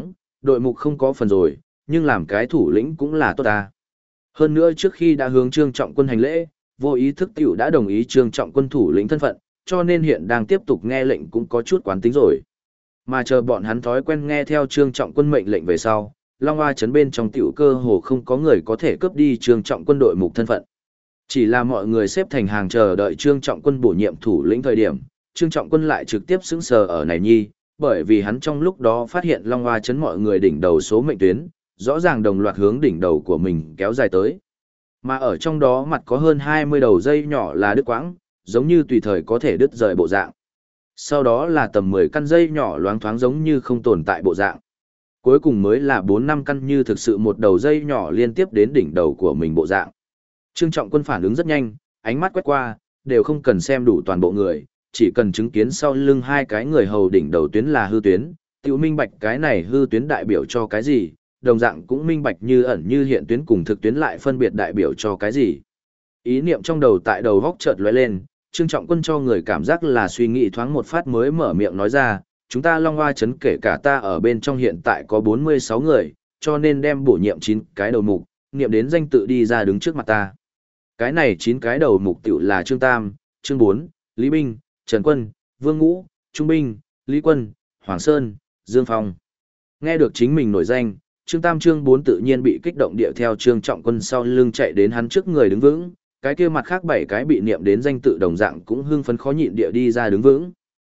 đội mục không có phần rồi, nhưng làm cái thủ lĩnh cũng là tốt ta. Hơn nữa trước khi đã hướng Trương Trọng Quân hành lễ, vô ý thức tiểu đã đồng ý Trương Trọng Quân thủ lĩnh thân phận, cho nên hiện đang tiếp tục nghe lệnh cũng có chút quán tính rồi. Mà chờ bọn hắn thói quen nghe theo Trương Trọng Quân mệnh lệnh về sau, Long Hoa trấn bên trong tiểu cơ hồ không có người có thể cướp đi Trương Trọng Quân đội mục thân phận. Chỉ là mọi người xếp thành hàng chờ đợi Trương Trọng Quân bổ nhiệm thủ lĩnh thời điểm, Trương Trọng Quân lại trực tiếp sững sờ ở này nhi, bởi vì hắn trong lúc đó phát hiện Long Hoa trấn mọi người đỉnh đầu số mệnh tuyến, rõ ràng đồng loạt hướng đỉnh đầu của mình kéo dài tới. Mà ở trong đó mặt có hơn 20 đầu dây nhỏ là đứt quãng, giống như tùy thời có thể đứt rời bộ dạng. Sau đó là tầm 10 căn dây nhỏ loáng thoáng giống như không tồn tại bộ dạng. Cuối cùng mới là 4-5 căn như thực sự một đầu dây nhỏ liên tiếp đến đỉnh đầu của mình bộ dạng. Trương Trọng Quân phản ứng rất nhanh, ánh mắt quét qua, đều không cần xem đủ toàn bộ người, chỉ cần chứng kiến sau lưng hai cái người hầu đỉnh đầu tuyến là hư tuyến, tiểu minh bạch cái này hư tuyến đại biểu cho cái gì, đồng dạng cũng minh bạch như ẩn như hiện tuyến cùng thực tuyến lại phân biệt đại biểu cho cái gì. Ý niệm trong đầu tại đầu góc chợt lóe lên, Trương Trọng Quân cho người cảm giác là suy nghĩ thoáng một phát mới mở miệng nói ra, chúng ta Long Hoa trấn kể cả ta ở bên trong hiện tại có 46 người, cho nên đem bổ nhiệm 9 cái đầu mục, niệm đến danh tự đi ra đứng trước mặt ta. Cái này 9 cái đầu mục tiểu là Trương Tam, Trương Bốn, Lý Binh, Trần Quân, Vương Ngũ, Trung Binh, Lý Quân, Hoàng Sơn, Dương Phong. Nghe được chính mình nổi danh, Trương Tam Trương Bốn tự nhiên bị kích động điệu theo Trương Trọng Quân sau lưng chạy đến hắn trước người đứng vững, cái kia mặt khác 7 cái bị niệm đến danh tự đồng dạng cũng hưng phấn khó nhịn địa đi ra đứng vững.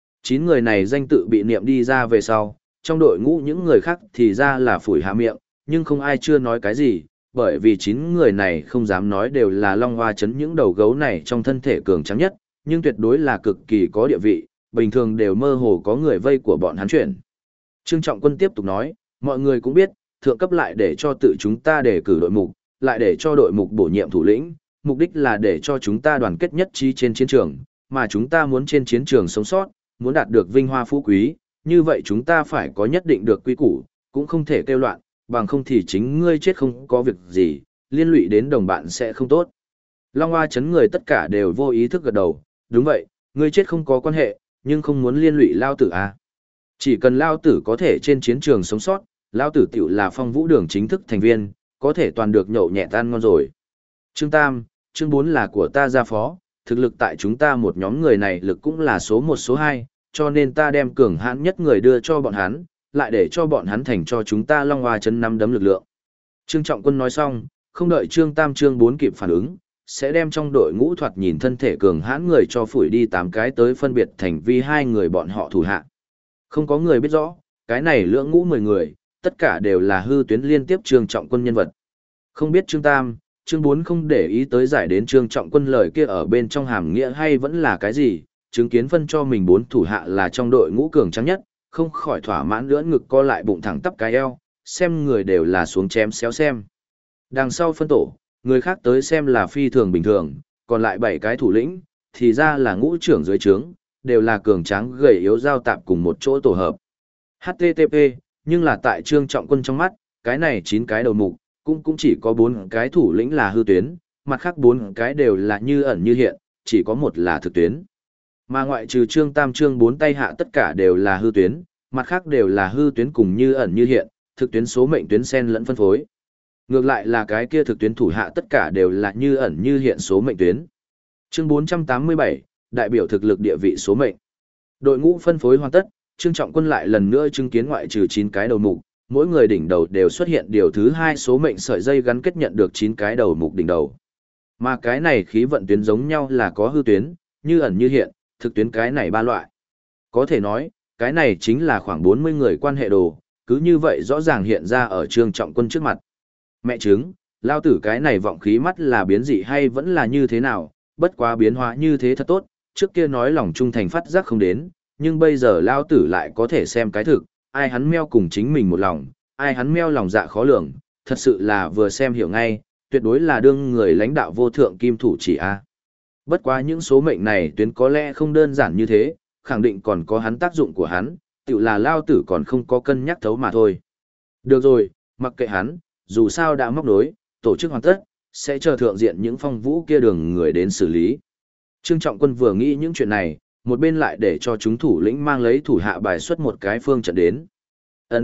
9 người này danh tự bị niệm đi ra về sau, trong đội ngũ những người khác thì ra là phủi hạ miệng, nhưng không ai chưa nói cái gì, bởi vì 9 người này không dám nói đều là Long Hoa trấn những đầu gấu này trong thân thể cường tráng nhất, nhưng tuyệt đối là cực kỳ có địa vị, bình thường đều mơ hồ có người vây của bọn hắn chuyển. Trương Trọng Quân tiếp tục nói, mọi người cũng biết, thượng cấp lại để cho tự chúng ta đề cử đội mục, lại để cho đội mục bổ nhiệm thủ lĩnh, mục đích là để cho chúng ta đoàn kết nhất trí trên chiến trường, mà chúng ta muốn trên chiến trường sống sót, muốn đạt được vinh hoa phú quý, như vậy chúng ta phải có nhất định được quy củ, cũng không thể kêu loạn, bằng không thì chính ngươi chết không có việc gì, liên lụy đến đồng bạn sẽ không tốt. Long Hoa trấn người tất cả đều vô ý thức gật đầu, đúng vậy, ngươi chết không có quan hệ, nhưng không muốn liên lụy Lao Tử à. Chỉ cần Lao Tử có thể trên chiến trường sống sót, Lao Tử tiểu là Phong Vũ Đường chính thức thành viên, có thể toàn được nhậu nhẹ tan ngon rồi. Trương Tam, Trương Bốn là của ta gia phó, thực lực tại chúng ta một nhóm người này lực cũng là số 1 số 2, cho nên ta đem cường hãn nhất người đưa cho bọn hắn, lại để cho bọn hắn thành cho chúng ta Long Hoa trấn 5 đấm lực lượng. Trương Trọng Quân nói xong, không đợi Trương Tam Trương Bốn kịp phản ứng, sẽ đem trong đội ngũ thoạt nhìn thân thể cường hãn người cho phủi đi 8 cái tới phân biệt thành vi 2 người bọn họ thủ hạ. Không có người biết rõ, cái này lưỡng ngũ 10 người, tất cả đều là hư tuyến liên tiếp Trương Trọng Quân nhân vật. Không biết Trương Tam, Trương Bốn không để ý tới giải đến Trương Trọng Quân lời kia ở bên trong hàm nghĩa hay vẫn là cái gì, chứng kiến phân cho mình 4 thủ hạ là trong đội ngũ cường trắng nhất, không khỏi thỏa mãn lưỡn ngực co lại bụng thẳng tắp cái eo, xem người đều là xuống chém xéo xem. Đằng sau phân tổ, người khác tới xem là phi thường bình thường, còn lại 7 cái thủ lĩnh, thì ra là ngũ trưởng dưới trướng, đều là cường tráng gầy yếu giao tạp cùng một chỗ tổ hợp. HTTP, nhưng là tại Trương Trọng Quân trong mắt, cái này 9 cái đầu mục, cũng chỉ có 4 cái thủ lĩnh là hư tuyến, mặt khác 4 cái đều là như ẩn như hiện, chỉ có một là thực tuyến. Mà ngoại trừ Trương Tam Trương 4 tay hạ tất cả đều là hư tuyến, mặt khác đều là hư tuyến cùng như ẩn như hiện, thực tuyến số mệnh tuyến xen lẫn phân phối. Ngược lại là cái kia thực tuyến thủ hạ tất cả đều là như ẩn như hiện số mệnh tuyến. Chương 487, đại biểu thực lực địa vị số mệnh. Đội ngũ phân phối hoàn tất, Trương Trọng Quân lại lần nữa chứng kiến ngoại trừ 9 cái đầu mục, mỗi người đỉnh đầu đều xuất hiện điều thứ 2 số mệnh sợi dây gắn kết nhận được 9 cái đầu mục đỉnh đầu. Mà cái này khí vận tuyến giống nhau là có hư tuyến, như ẩn như hiện, thực tuyến cái này 3 loại. Có thể nói, cái này chính là khoảng 40 người quan hệ đồ, cứ như vậy rõ ràng hiện ra ở Trương Trọng Quân trước mặt. Mẹ chứng, lao tử cái này vọng khí mắt là biến dị hay vẫn là như thế nào, bất quá biến hóa như thế thật tốt, trước kia nói lòng trung thành phát giác không đến, nhưng bây giờ lao tử lại có thể xem cái thực, ai hắn meo cùng chính mình một lòng, ai hắn meo lòng dạ khó lường, thật sự là vừa xem hiểu ngay, tuyệt đối là đương người lãnh đạo vô thượng kim thủ chỉ a. Bất quá những số mệnh này tuyến có lẽ không đơn giản như thế, khẳng định còn có hắn tác dụng của hắn, tự là lao tử còn không có cân nhắc thấu mà thôi. Được rồi, mặc kệ hắn, dù sao đã móc đối, tổ chức hoàn tất, sẽ chờ thượng diện những phong vũ kia đường người đến xử lý. Trương Trọng Quân vừa nghĩ những chuyện này, một bên lại để cho chúng thủ lĩnh mang lấy thủ hạ bài xuất một cái phương trận đến.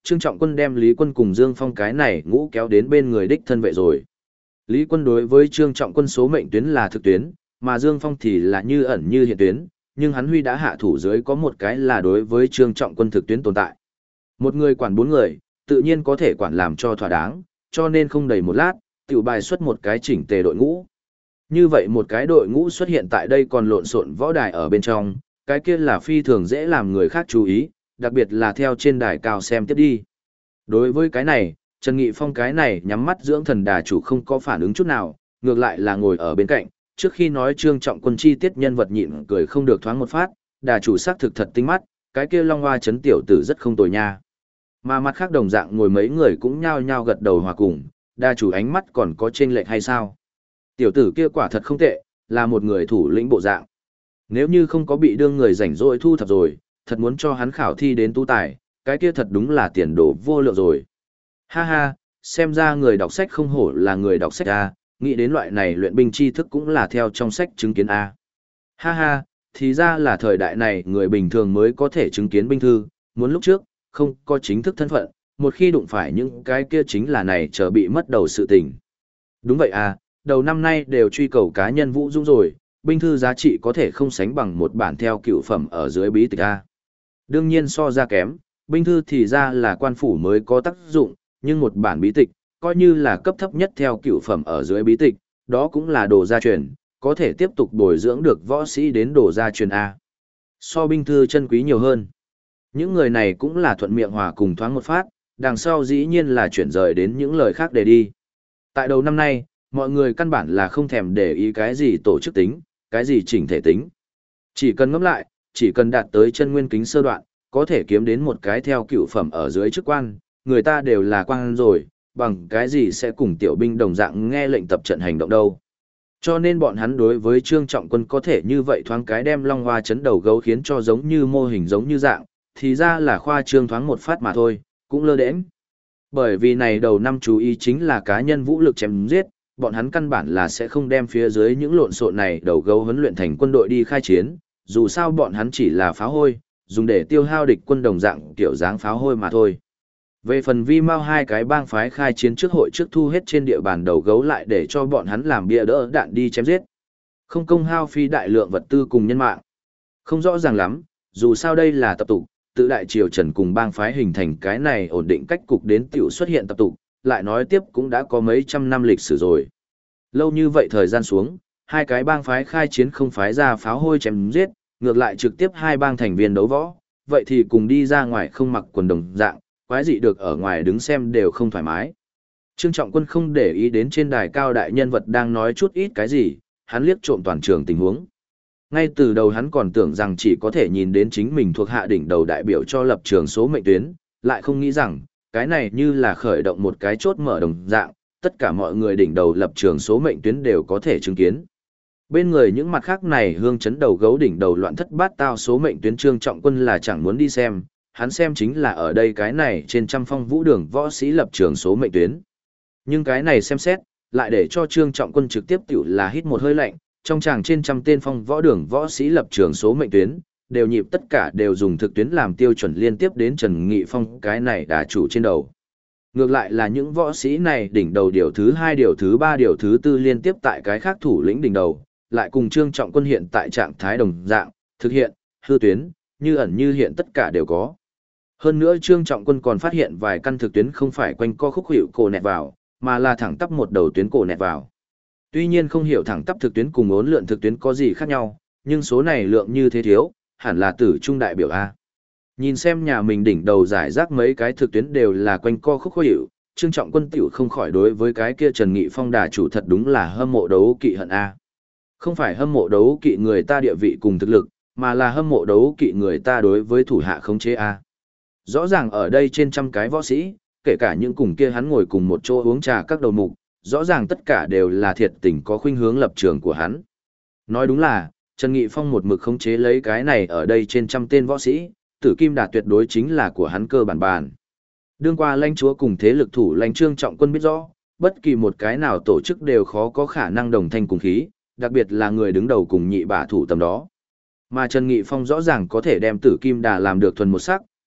Trương Trọng Quân đem Lý Quân cùng Dương Phong cái này ngũ kéo đến bên người đích thân vệ rồi. Lý Quân đối với Trương Trọng Quân số mệnh tuyến là thực tuyến, mà Dương Phong thì là như ẩn như hiện tuyến, nhưng hắn huy đã hạ thủ dưới có một cái là đối với Trương Trọng Quân thực tuyến tồn tại. Một người quản 4 người, tự nhiên có thể quản làm cho thỏa đáng, cho nên không đầy một lát, tiểu bài xuất một cái chỉnh tề đội ngũ. Như vậy một cái đội ngũ xuất hiện tại đây còn lộn xộn võ đài ở bên trong, cái kia là phi thường dễ làm người khác chú ý, đặc biệt là theo trên đài cao xem tiếp đi. Đối với cái này, Trần Nghị Phong cái này nhắm mắt dưỡng thần đà chủ không có phản ứng chút nào, ngược lại là ngồi ở bên cạnh, trước khi nói Trương Trọng Quân chi tiết nhân vật nhịn cười không được thoáng một phát, đà chủ xác thực thật tinh mắt, cái kia Long Hoa chấn tiểu tử rất không tồi nha. Mà mặt khác đồng dạng ngồi mấy người cũng nhao nhao gật đầu hòa cùng, đà chủ ánh mắt còn có chênh lệch hay sao? Tiểu tử kia quả thật không tệ, là một người thủ lĩnh bộ dạng. Nếu như không có bị đương người rảnh rỗi thu thập rồi, thật muốn cho hắn khảo thi đến tu tài, cái kia thật đúng là tiền đồ vô lượng rồi. Ha ha, xem ra người đọc sách không hổ là người đọc sách A, nghĩ đến loại này luyện binh tri thức cũng là theo trong sách chứng kiến A. Ha ha, thì ra là thời đại này người bình thường mới có thể chứng kiến binh thư, muốn lúc trước, không có chính thức thân phận, một khi đụng phải những cái kia chính là này chờ bị mất đầu sự tình. Đúng vậy à, đầu năm nay đều truy cầu cá nhân vũ dũng rồi, binh thư giá trị có thể không sánh bằng một bản theo cựu phẩm ở dưới bí tịch A. Đương nhiên so ra kém, binh thư thì ra là quan phủ mới có tác dụng, nhưng một bản bí tịch, coi như là cấp thấp nhất theo cựu phẩm ở dưới bí tịch, đó cũng là đồ gia truyền, có thể tiếp tục bồi dưỡng được võ sĩ đến đồ gia truyền A. So binh thư chân quý nhiều hơn. Những người này cũng là thuận miệng hòa cùng thoáng một phát, đằng sau dĩ nhiên là chuyển rời đến những lời khác để đi. Tại đầu năm nay, mọi người căn bản là không thèm để ý cái gì tổ chức tính, cái gì chỉnh thể tính. Chỉ cần ngẫm lại, chỉ cần đạt tới chân nguyên kính sơ đoạn, có thể kiếm đến một cái theo cựu phẩm ở dưới chức quan, người ta đều là quan rồi, bằng cái gì sẽ cùng tiểu binh đồng dạng nghe lệnh tập trận hành động đâu. Cho nên bọn hắn đối với Trương Trọng Quân có thể như vậy thoáng cái đem Long Hoa chấn đầu gấu khiến cho giống như mô hình giống như dạng, thì ra là khoa trương thoáng một phát mà thôi, cũng lơ đễnh. Bởi vì này đầu năm chú ý chính là cá nhân vũ lực chém giết, bọn hắn căn bản là sẽ không đem phía dưới những lộn xộn này đầu gấu huấn luyện thành quân đội đi khai chiến, dù sao bọn hắn chỉ là pháo hôi, dùng để tiêu hao địch quân đồng dạng kiểu dáng pháo hôi mà thôi. Về phần vi mao hai cái bang phái khai chiến trước hội trước thu hết trên địa bàn đầu gấu lại để cho bọn hắn làm bia đỡ đạn đi chém giết. Không công hao phí đại lượng vật tư cùng nhân mạng. Không rõ ràng lắm, dù sao đây là tập tục, tự đại triều Trần cùng bang phái hình thành cái này ổn định cách cục đến tiểu xuất hiện tập tục, lại nói tiếp cũng đã có mấy trăm năm lịch sử rồi. Lâu như vậy thời gian xuống, hai cái bang phái khai chiến không phái ra pháo hôi chém giết, ngược lại trực tiếp hai bang thành viên đấu võ, vậy thì cùng đi ra ngoài không mặc quần đồng dạng, quái dị được ở ngoài đứng xem đều không thoải mái. Trương Trọng Quân không để ý đến trên đài cao đại nhân vật đang nói chút ít cái gì, hắn liếc trộm toàn trường tình huống. Ngay từ đầu hắn còn tưởng rằng chỉ có thể nhìn đến chính mình thuộc hạ đỉnh đầu đại biểu cho lập trường số mệnh tuyến, lại không nghĩ rằng, cái này như là khởi động một cái chốt mở đồng dạng, tất cả mọi người đỉnh đầu lập trường số mệnh tuyến đều có thể chứng kiến. Bên người những mặt khác này hương chấn đầu gấu đỉnh đầu loạn thất bát tao số mệnh tuyến Trương Trọng Quân là chẳng muốn đi xem, hắn xem chính là ở đây cái này trên trăm phong vũ đường võ sĩ lập trường số mệnh tuyến. Nhưng cái này xem xét, lại để cho Trương Trọng Quân trực tiếp tiểu là hít một hơi lạnh, trong tràng trên trăm tên phong võ đường võ sĩ lập trường số mệnh tuyến, đều nhịp tất cả đều dùng thực tuyến làm tiêu chuẩn liên tiếp đến Trần Nghị Phong cái này đà chủ trên đầu. Ngược lại là những võ sĩ này đỉnh đầu điều thứ 2 điều thứ 3 điều thứ 4 liên tiếp tại cái khác thủ lĩnh đỉnh đầu, lại cùng Trương Trọng Quân hiện tại trạng thái đồng dạng, thực hiện, hư tuyến, như ẩn như hiện tất cả đều có. Hơn nữa Trương Trọng Quân còn phát hiện vài căn thực tuyến không phải quanh co khúc hiệu cổ nẹt vào, mà là thẳng tắp một đầu tuyến cổ nẹt vào. Tuy nhiên không hiểu thẳng tắp thực tuyến cùng ốn lượn thực tuyến có gì khác nhau, nhưng số này lượng như thế thiếu, hẳn là tử trung đại biểu A. Nhìn xem nhà mình đỉnh đầu giải rác mấy cái thực tuyến đều là quanh co khúc hiệu, Trương Trọng Quân tiểu không khỏi đối với cái kia Trần Nghị Phong đà chủ thật đúng là hâm mộ đấu kỵ hận A. Không phải hâm mộ đấu kỵ người ta địa vị cùng thực lực, mà là hâm mộ đấu kỵ người ta đối với thủ hạ khống chế A. Rõ ràng ở đây trên trăm cái võ sĩ, kể cả những cùng kia hắn ngồi cùng một chỗ uống trà các đầu mục, rõ ràng tất cả đều là thiệt tình có khuynh hướng lập trường của hắn. Nói đúng là, Trần Nghị Phong một mực khống chế lấy cái này ở đây trên trăm tên võ sĩ, Tử Kim Đà tuyệt đối chính là của hắn cơ bản bàn. Đương qua lãnh chúa cùng thế lực thủ lãnh Trương Trọng Quân biết rõ, bất kỳ một cái nào tổ chức đều khó có khả năng đồng thanh cùng khí, đặc biệt là người đứng đầu cùng nhị bả thủ tầm đó. Mà Trần Nghị Phong rõ ràng có thể đem Tử Kim Đà làm được thuần một sắc,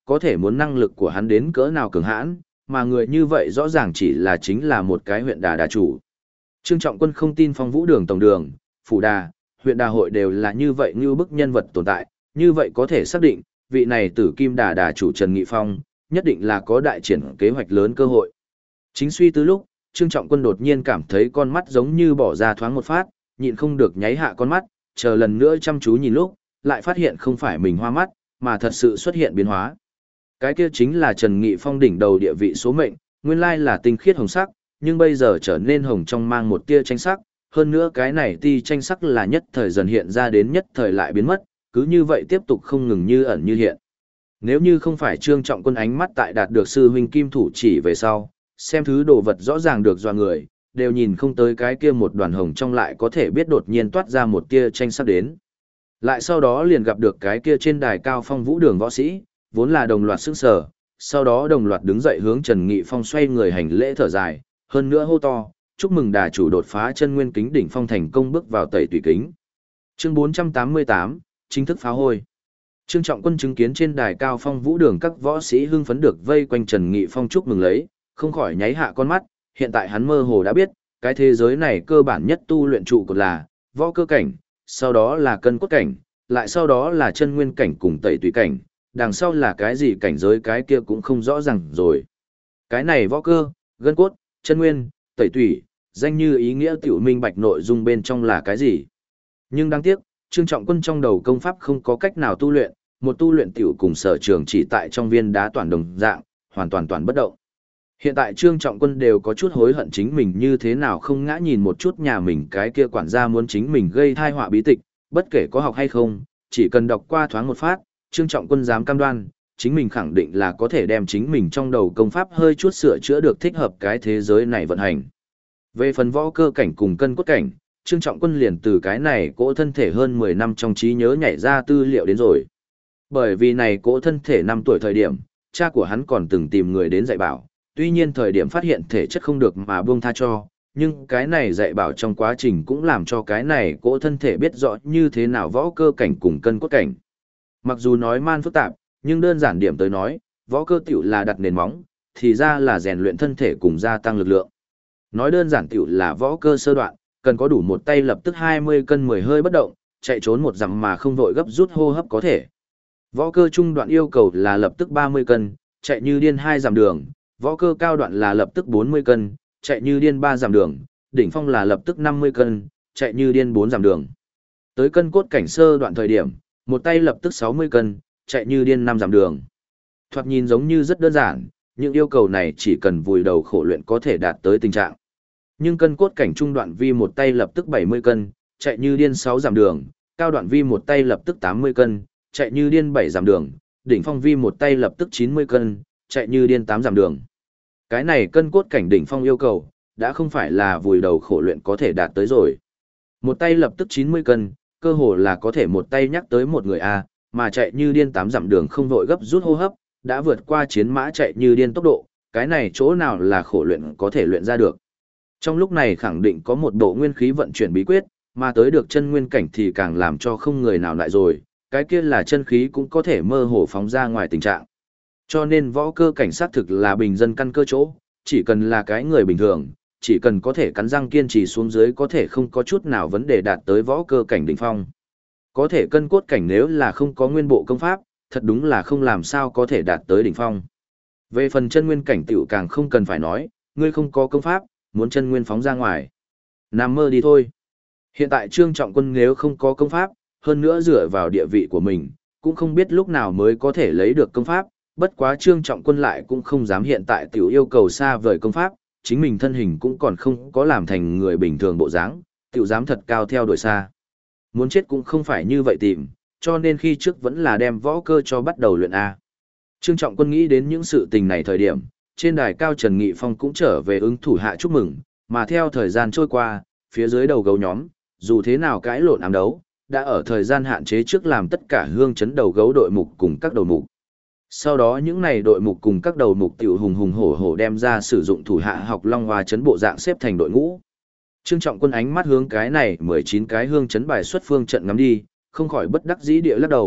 có thể muốn năng lực của hắn đến cỡ nào cường hãn, mà người như vậy rõ ràng chỉ là chính là một cái huyện đà đà chủ. Trương Trọng Quân không tin Phong Vũ Đường tổng đường, phủ đà, huyện đà hội đều là như vậy như bức nhân vật tồn tại, như vậy có thể xác định, vị này Tử Kim Đà đà chủ Trần Nghị Phong, nhất định là có đại triển kế hoạch lớn cơ hội. Chính suy tư lúc, Trương Trọng Quân đột nhiên cảm thấy con mắt giống như bỏ ra thoáng một phát, nhịn không được nháy hạ con mắt, chờ lần nữa chăm chú nhìn lúc, lại phát hiện không phải mình hoa mắt, mà thật sự xuất hiện biến hóa. Cái kia chính là Trần Nghị Phong đỉnh đầu địa vị số mệnh, nguyên lai là tinh khiết hồng sắc, nhưng bây giờ trở nên hồng trong mang một tia tranh sắc, hơn nữa cái này ti tranh sắc là nhất thời dần hiện ra đến nhất thời lại biến mất, cứ như vậy tiếp tục không ngừng như ẩn như hiện. Nếu như không phải Trương Trọng Quân ánh mắt tại đạt được sư huynh kim thủ chỉ về sau, xem thứ đồ vật rõ ràng được dọa người, đều nhìn không tới cái kia một đoàn hồng trong lại có thể biết đột nhiên toát ra một tia tranh sắc đến. Lại sau đó liền gặp được cái kia trên đài cao Phong Vũ Đường võ sĩ, vốn là đồng loạt sững sờ, sau đó đồng loạt đứng dậy hướng Trần Nghị Phong xoay người hành lễ thở dài, hơn nữa hô to, chúc mừng đà chủ đột phá chân nguyên kính đỉnh phong thành công bước vào tẩy tùy kính. Chương 488, chính thức phá hôi. Trương Trọng Quân chứng kiến trên đài cao Phong Vũ Đường các võ sĩ hưng phấn được vây quanh Trần Nghị Phong chúc mừng lấy, không khỏi nháy hạ con mắt, hiện tại hắn mơ hồ đã biết, cái thế giới này cơ bản nhất tu luyện trụ cột là võ cơ cảnh, sau đó là cân cốt cảnh, lại sau đó là chân nguyên cảnh cùng tẩy tùy cảnh, đằng sau là cái gì cảnh giới cái kia cũng không rõ ràng rồi. Cái này võ cơ, gân cốt, chân nguyên, tẩy tùy, danh như ý nghĩa tiểu minh bạch nội dung bên trong là cái gì. Nhưng đáng tiếc, Trương Trọng Quân trong đầu công pháp không có cách nào tu luyện, một tu luyện tiểu cùng sở trường chỉ tại trong viên đá toàn đồng dạng, hoàn toàn bất động. Hiện tại Trương Trọng Quân đều có chút hối hận chính mình như thế nào không ngã nhìn một chút nhà mình cái kia quản gia muốn chính mình gây thai họa bí tịch, bất kể có học hay không, chỉ cần đọc qua thoáng một phát, Trương Trọng Quân dám cam đoan, chính mình khẳng định là có thể đem chính mình trong đầu công pháp hơi chút sửa chữa được thích hợp cái thế giới này vận hành. Về phần võ cơ cảnh cùng cân cốt cảnh, Trương Trọng Quân liền từ cái này cỗ thân thể hơn 10 năm trong trí nhớ nhảy ra tư liệu đến rồi. Bởi vì này cỗ thân thể 5 tuổi thời điểm, cha của hắn còn từng tìm người đến dạy bảo, tuy nhiên thời điểm phát hiện thể chất không được mà buông tha cho, nhưng cái này dạy bảo trong quá trình cũng làm cho cái này cỗ thân thể biết rõ như thế nào võ cơ cảnh cùng cân cốt cảnh. Mặc dù nói man phức tạp, nhưng đơn giản điểm tới nói, võ cơ tiểu là đặt nền móng, thì ra là rèn luyện thân thể cùng gia tăng lực lượng. Nói đơn giản tiểu là võ cơ sơ đoạn, cần có đủ một tay lập tức 20 cân 10 hơi bất động, chạy trốn một dặm mà không vội gấp rút hô hấp có thể. Võ cơ trung đoạn yêu cầu là lập tức 30 cân, chạy như điên 2 dặm đường, võ cơ cao đoạn là lập tức 40 cân, chạy như điên 3 dặm đường, đỉnh phong là lập tức 50 cân, chạy như điên 4 dặm đường. Tới cân cốt cảnh sơ đoạn thời điểm, một tay lập tức 60 cân, chạy như điên 5 dặm đường. Thoạt nhìn giống như rất đơn giản, những yêu cầu này chỉ cần vùi đầu khổ luyện có thể đạt tới tình trạng. Nhưng cân cốt cảnh trung đoạn vi một tay lập tức 70 cân, chạy như điên 6 dặm đường, cao đoạn vi một tay lập tức 80 cân, chạy như điên 7 dặm đường, đỉnh phong vi một tay lập tức 90 cân, chạy như điên 8 dặm đường. Cái này cân cốt cảnh đỉnh phong yêu cầu, đã không phải là vùi đầu khổ luyện có thể đạt tới rồi. Một tay lập tức 90 cân, cơ hồ là có thể một tay nhắc tới một người A, mà chạy như điên 8 dặm đường không vội gấp rút hô hấp, đã vượt qua chiến mã chạy như điên tốc độ, cái này chỗ nào là khổ luyện có thể luyện ra được. Trong lúc này khẳng định có một bộ nguyên khí vận chuyển bí quyết, mà tới được chân nguyên cảnh thì càng làm cho không người nào lại rồi, cái kia là chân khí cũng có thể mơ hồ phóng ra ngoài tình trạng. Cho nên võ cơ cảnh sát thực là bình dân căn cơ chỗ, chỉ cần là cái người bình thường, chỉ cần có thể cắn răng kiên trì xuống dưới có thể không có chút nào vấn đề đạt tới võ cơ cảnh đỉnh phong. Có thể cân cốt cảnh nếu là không có nguyên bộ công pháp, thật đúng là không làm sao có thể đạt tới đỉnh phong. Về phần chân nguyên cảnh tiểu càng không cần phải nói, ngươi không có công pháp, muốn chân nguyên phóng ra ngoài. Nằm mơ đi thôi. Hiện tại Trương Trọng Quân nếu không có công pháp, hơn nữa dựa vào địa vị của mình, cũng không biết lúc nào mới có thể lấy được công pháp, bất quá Trương Trọng Quân lại cũng không dám hiện tại tiểu yêu cầu xa vời công pháp, chính mình thân hình cũng còn không có làm thành người bình thường bộ dáng, tiểu dám thật cao theo đuổi xa. Muốn chết cũng không phải như vậy tìm, cho nên khi trước vẫn là đem võ cơ cho bắt đầu luyện A. Trương Trọng Quân nghĩ đến những sự tình này thời điểm, trên đài cao Trần Nghị Phong cũng trở về ứng thủ hạ chúc mừng, mà theo thời gian trôi qua, phía dưới đầu gấu nhóm, dù thế nào cãi lộn ám đấu, đã ở thời gian hạn chế trước làm tất cả hương chấn đầu gấu đội mục cùng các đầu mục. Sau đó những này đội mục cùng các đầu mục tiểu hùng hùng hổ hổ đem ra sử dụng thủ hạ học long hoa chấn bộ dạng xếp thành đội ngũ. Trương Trọng Quân ánh mắt hướng cái này 19 cái hương chấn bài xuất phương trận ngắm đi, không khỏi bất đắc dĩ địa lắc đầu,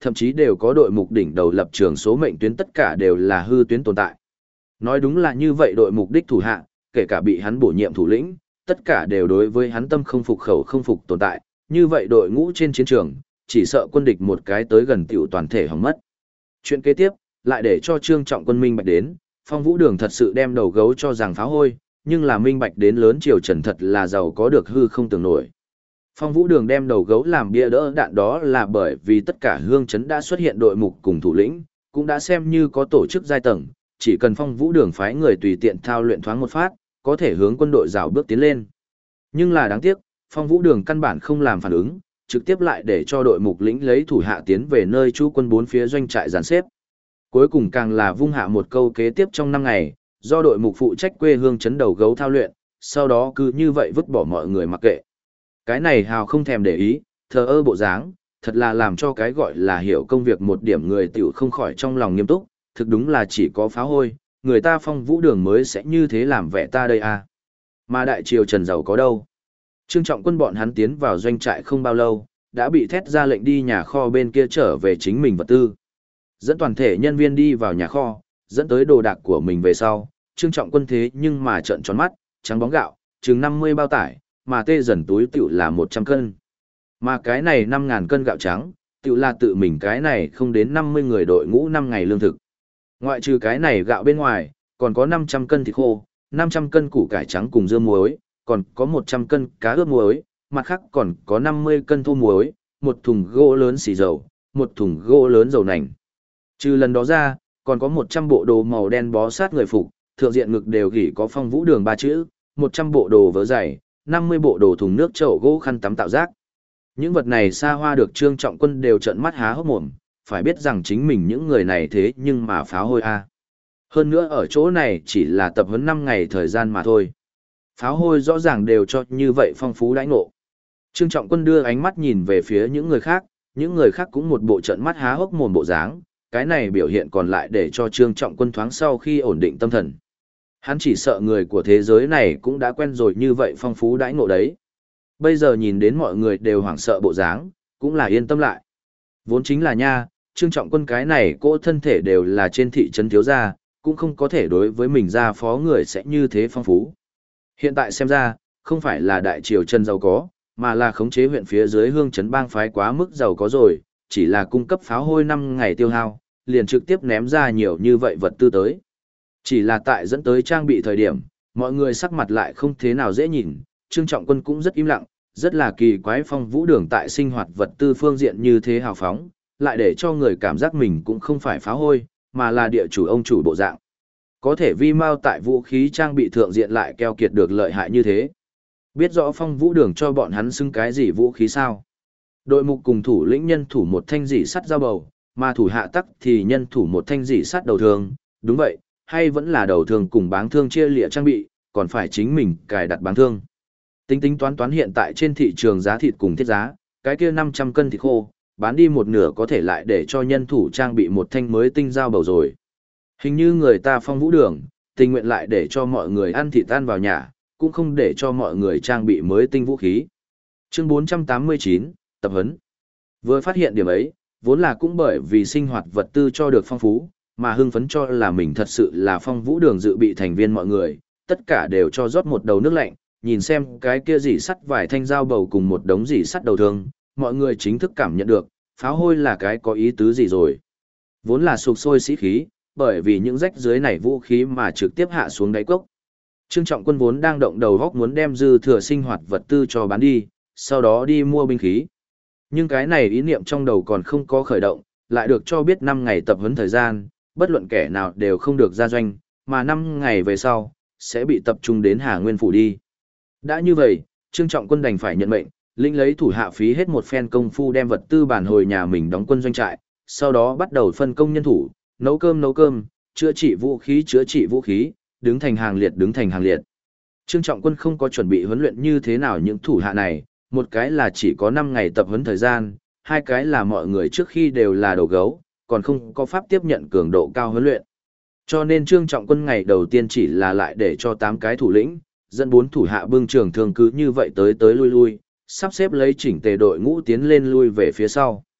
thậm chí đều có đội mục đỉnh đầu lập trường số mệnh tuyến, tất cả đều là hư tuyến tồn tại. Nói đúng là như vậy, đội mục đích thủ hạ, kể cả bị hắn bổ nhiệm thủ lĩnh, tất cả đều đối với hắn tâm không phục khẩu không phục tồn tại, như vậy đội ngũ trên chiến trường, chỉ sợ quân địch một cái tới gần tiểu toàn thể hỏng mất. Chuyện kế tiếp, lại để cho Trương Trọng Quân minh bạch đến, Phong Vũ Đường thật sự đem đầu gấu cho rằng pháo hôi, nhưng là minh bạch đến lớn triều Trần thật là giàu có được hư không tưởng nổi. Phong Vũ Đường đem đầu gấu làm bia đỡ đạn đó là bởi vì tất cả hương chấn đã xuất hiện đội mục cùng thủ lĩnh, cũng đã xem như có tổ chức giai tầng, chỉ cần Phong Vũ Đường phái người tùy tiện thao luyện thoáng một phát, có thể hướng quân đội rào bước tiến lên. Nhưng là đáng tiếc, Phong Vũ Đường căn bản không làm phản ứng, trực tiếp lại để cho đội mục lĩnh lấy thủ hạ tiến về nơi trú quân bốn phía doanh trại dàn xếp. Cuối cùng càng là vung hạ một câu kế tiếp trong 5 ngày, do đội mục phụ trách quê hương chấn đầu gấu thao luyện, sau đó cứ như vậy vứt bỏ mọi người mặc kệ. Cái này hào không thèm để ý, thờ ơ bộ dáng, thật là làm cho cái gọi là hiểu công việc một điểm người tiểu không khỏi trong lòng nghiêm túc, thực đúng là chỉ có phá hôi, người ta Phong Vũ Đường mới sẽ như thế làm vẻ ta đây à. Mà đại triều Trần giàu có đâu? Trương Trọng Quân bọn hắn tiến vào doanh trại không bao lâu, đã bị thét ra lệnh đi nhà kho bên kia trở về chính mình vật tư. Dẫn toàn thể nhân viên đi vào nhà kho, dẫn tới đồ đạc của mình về sau, Trương Trọng Quân thế nhưng mà trợn tròn mắt, trắng bóng gạo, chừng 50 bao tải, mà tê dần túi tiểu là 100 cân. Mà cái này 5.000 cân gạo trắng, tiểu là tự mình cái này không đến 50 người đội ngũ 5 ngày lương thực. Ngoại trừ cái này gạo bên ngoài, còn có 500 cân thịt khô, 500 cân củ cải trắng cùng dưa muối, còn có 100 cân cá ướp muối, mặt khác còn có 50 cân thô muối, một thùng gỗ lớn xì dầu, một thùng gỗ lớn dầu nành. Trừ lần đó ra, còn có 100 bộ đồ màu đen bó sát người phục, thượng diện ngực đều gỉ có Phong Vũ Đường 3 chữ, 100 bộ đồ vớ giày, 50 bộ đồ thùng nước chậu gỗ khăn tắm tạo rác. Những vật này xa hoa được Trương Trọng Quân đều trợn mắt há hốc mồm, phải biết rằng chính mình những người này thế nhưng mà pháo hôi a. Hơn nữa ở chỗ này chỉ là tập huấn 5 ngày thời gian mà thôi. Pháo hôi rõ ràng đều cho như vậy phong phú đãi ngộ. Trương Trọng Quân đưa ánh mắt nhìn về phía những người khác cũng một bộ trợn mắt há hốc mồm bộ dáng, cái này biểu hiện còn lại để cho Trương Trọng Quân thoáng sau khi ổn định tâm thần. Hắn chỉ sợ người của thế giới này cũng đã quen rồi như vậy phong phú đãi ngộ đấy. Bây giờ nhìn đến mọi người đều hoảng sợ bộ dáng, cũng là yên tâm lại. Vốn chính là nha, Trương Trọng Quân cái này cỗ thân thể đều là trên thị trấn thiếu gia, cũng không có thể đối với mình ra phó người sẽ như thế phong phú. Hiện tại xem ra, không phải là đại triều Trần giàu có, mà là khống chế huyện phía dưới hương trấn bang phái quá mức giàu có rồi, chỉ là cung cấp pháo hôi 5 ngày tiêu hao, liền trực tiếp ném ra nhiều như vậy vật tư tới. Chỉ là tại dẫn tới trang bị thời điểm, mọi người sắc mặt lại không thế nào dễ nhìn, Trương Trọng Quân cũng rất im lặng, rất là kỳ quái Phong Vũ Đường tại sinh hoạt vật tư phương diện như thế hào phóng, lại để cho người cảm giác mình cũng không phải pháo hôi, mà là địa chủ ông chủ bộ dạng. Có thể vi mao tại vũ khí trang bị thượng diện lại keo kiệt được lợi hại như thế. Biết rõ Phong Vũ Đường cho bọn hắn xưng cái gì vũ khí sao? Đội mục cùng thủ lĩnh nhân thủ một thanh dỉ sắt dao bầu, mà thủ hạ tắc thì nhân thủ một thanh dỉ sắt đầu thương, đúng vậy, hay vẫn là đầu thương cùng báng thương chia lịa trang bị, còn phải chính mình cài đặt báng thương. Tính tính toán toán hiện tại trên thị trường giá thịt cùng thiết giá, cái kia 500 cân thịt khô, bán đi một nửa có thể lại để cho nhân thủ trang bị một thanh mới tinh dao bầu rồi. Hình như người ta Phong Vũ Đường, tình nguyện lại để cho mọi người ăn thịt ăn vào nhà, cũng không để cho mọi người trang bị mới tinh vũ khí. Chương 489, tập huấn. Vừa phát hiện điểm ấy, vốn là cũng bởi vì sinh hoạt vật tư cho được phong phú, mà hưng phấn cho là mình thật sự là Phong Vũ Đường dự bị thành viên mọi người, tất cả đều cho rót một đầu nước lạnh, nhìn xem cái kia dỉ sắt vài thanh dao bầu cùng một đống dỉ sắt đầu thương, mọi người chính thức cảm nhận được, pháo hôi là cái có ý tứ gì rồi. Vốn là sục sôi sĩ khí, bởi vì những rách dưới này vũ khí mà trực tiếp hạ xuống đáy cốc. Trương Trọng Quân vốn đang động đầu góc muốn đem dư thừa sinh hoạt vật tư cho bán đi, sau đó đi mua binh khí. Nhưng cái này ý niệm trong đầu còn không có khởi động, lại được cho biết 5 ngày tập huấn thời gian, bất luận kẻ nào đều không được ra doanh, mà 5 ngày về sau, sẽ bị tập trung đến Hà Nguyên Phủ đi. Đã như vậy, Trương Trọng Quân đành phải nhận mệnh, lĩnh lấy thủ hạ phí hết một phen công phu đem vật tư bản hồi nhà mình đóng quân doanh trại, sau đó bắt đầu phân công nhân thủ, nấu cơm, chữa trị vũ khí, đứng thành hàng liệt. Trương Trọng Quân không có chuẩn bị huấn luyện như thế nào những thủ hạ này, một cái là chỉ có 5 ngày tập huấn thời gian, hai cái là mọi người trước khi đều là đầu gấu, còn không có pháp tiếp nhận cường độ cao huấn luyện. Cho nên Trương Trọng Quân ngày đầu tiên chỉ là lại để cho 8 cái thủ lĩnh, dẫn 4 thủ hạ bưng trường thương cứ như vậy tới lui, sắp xếp lấy chỉnh tề đội ngũ tiến lên lui về phía sau.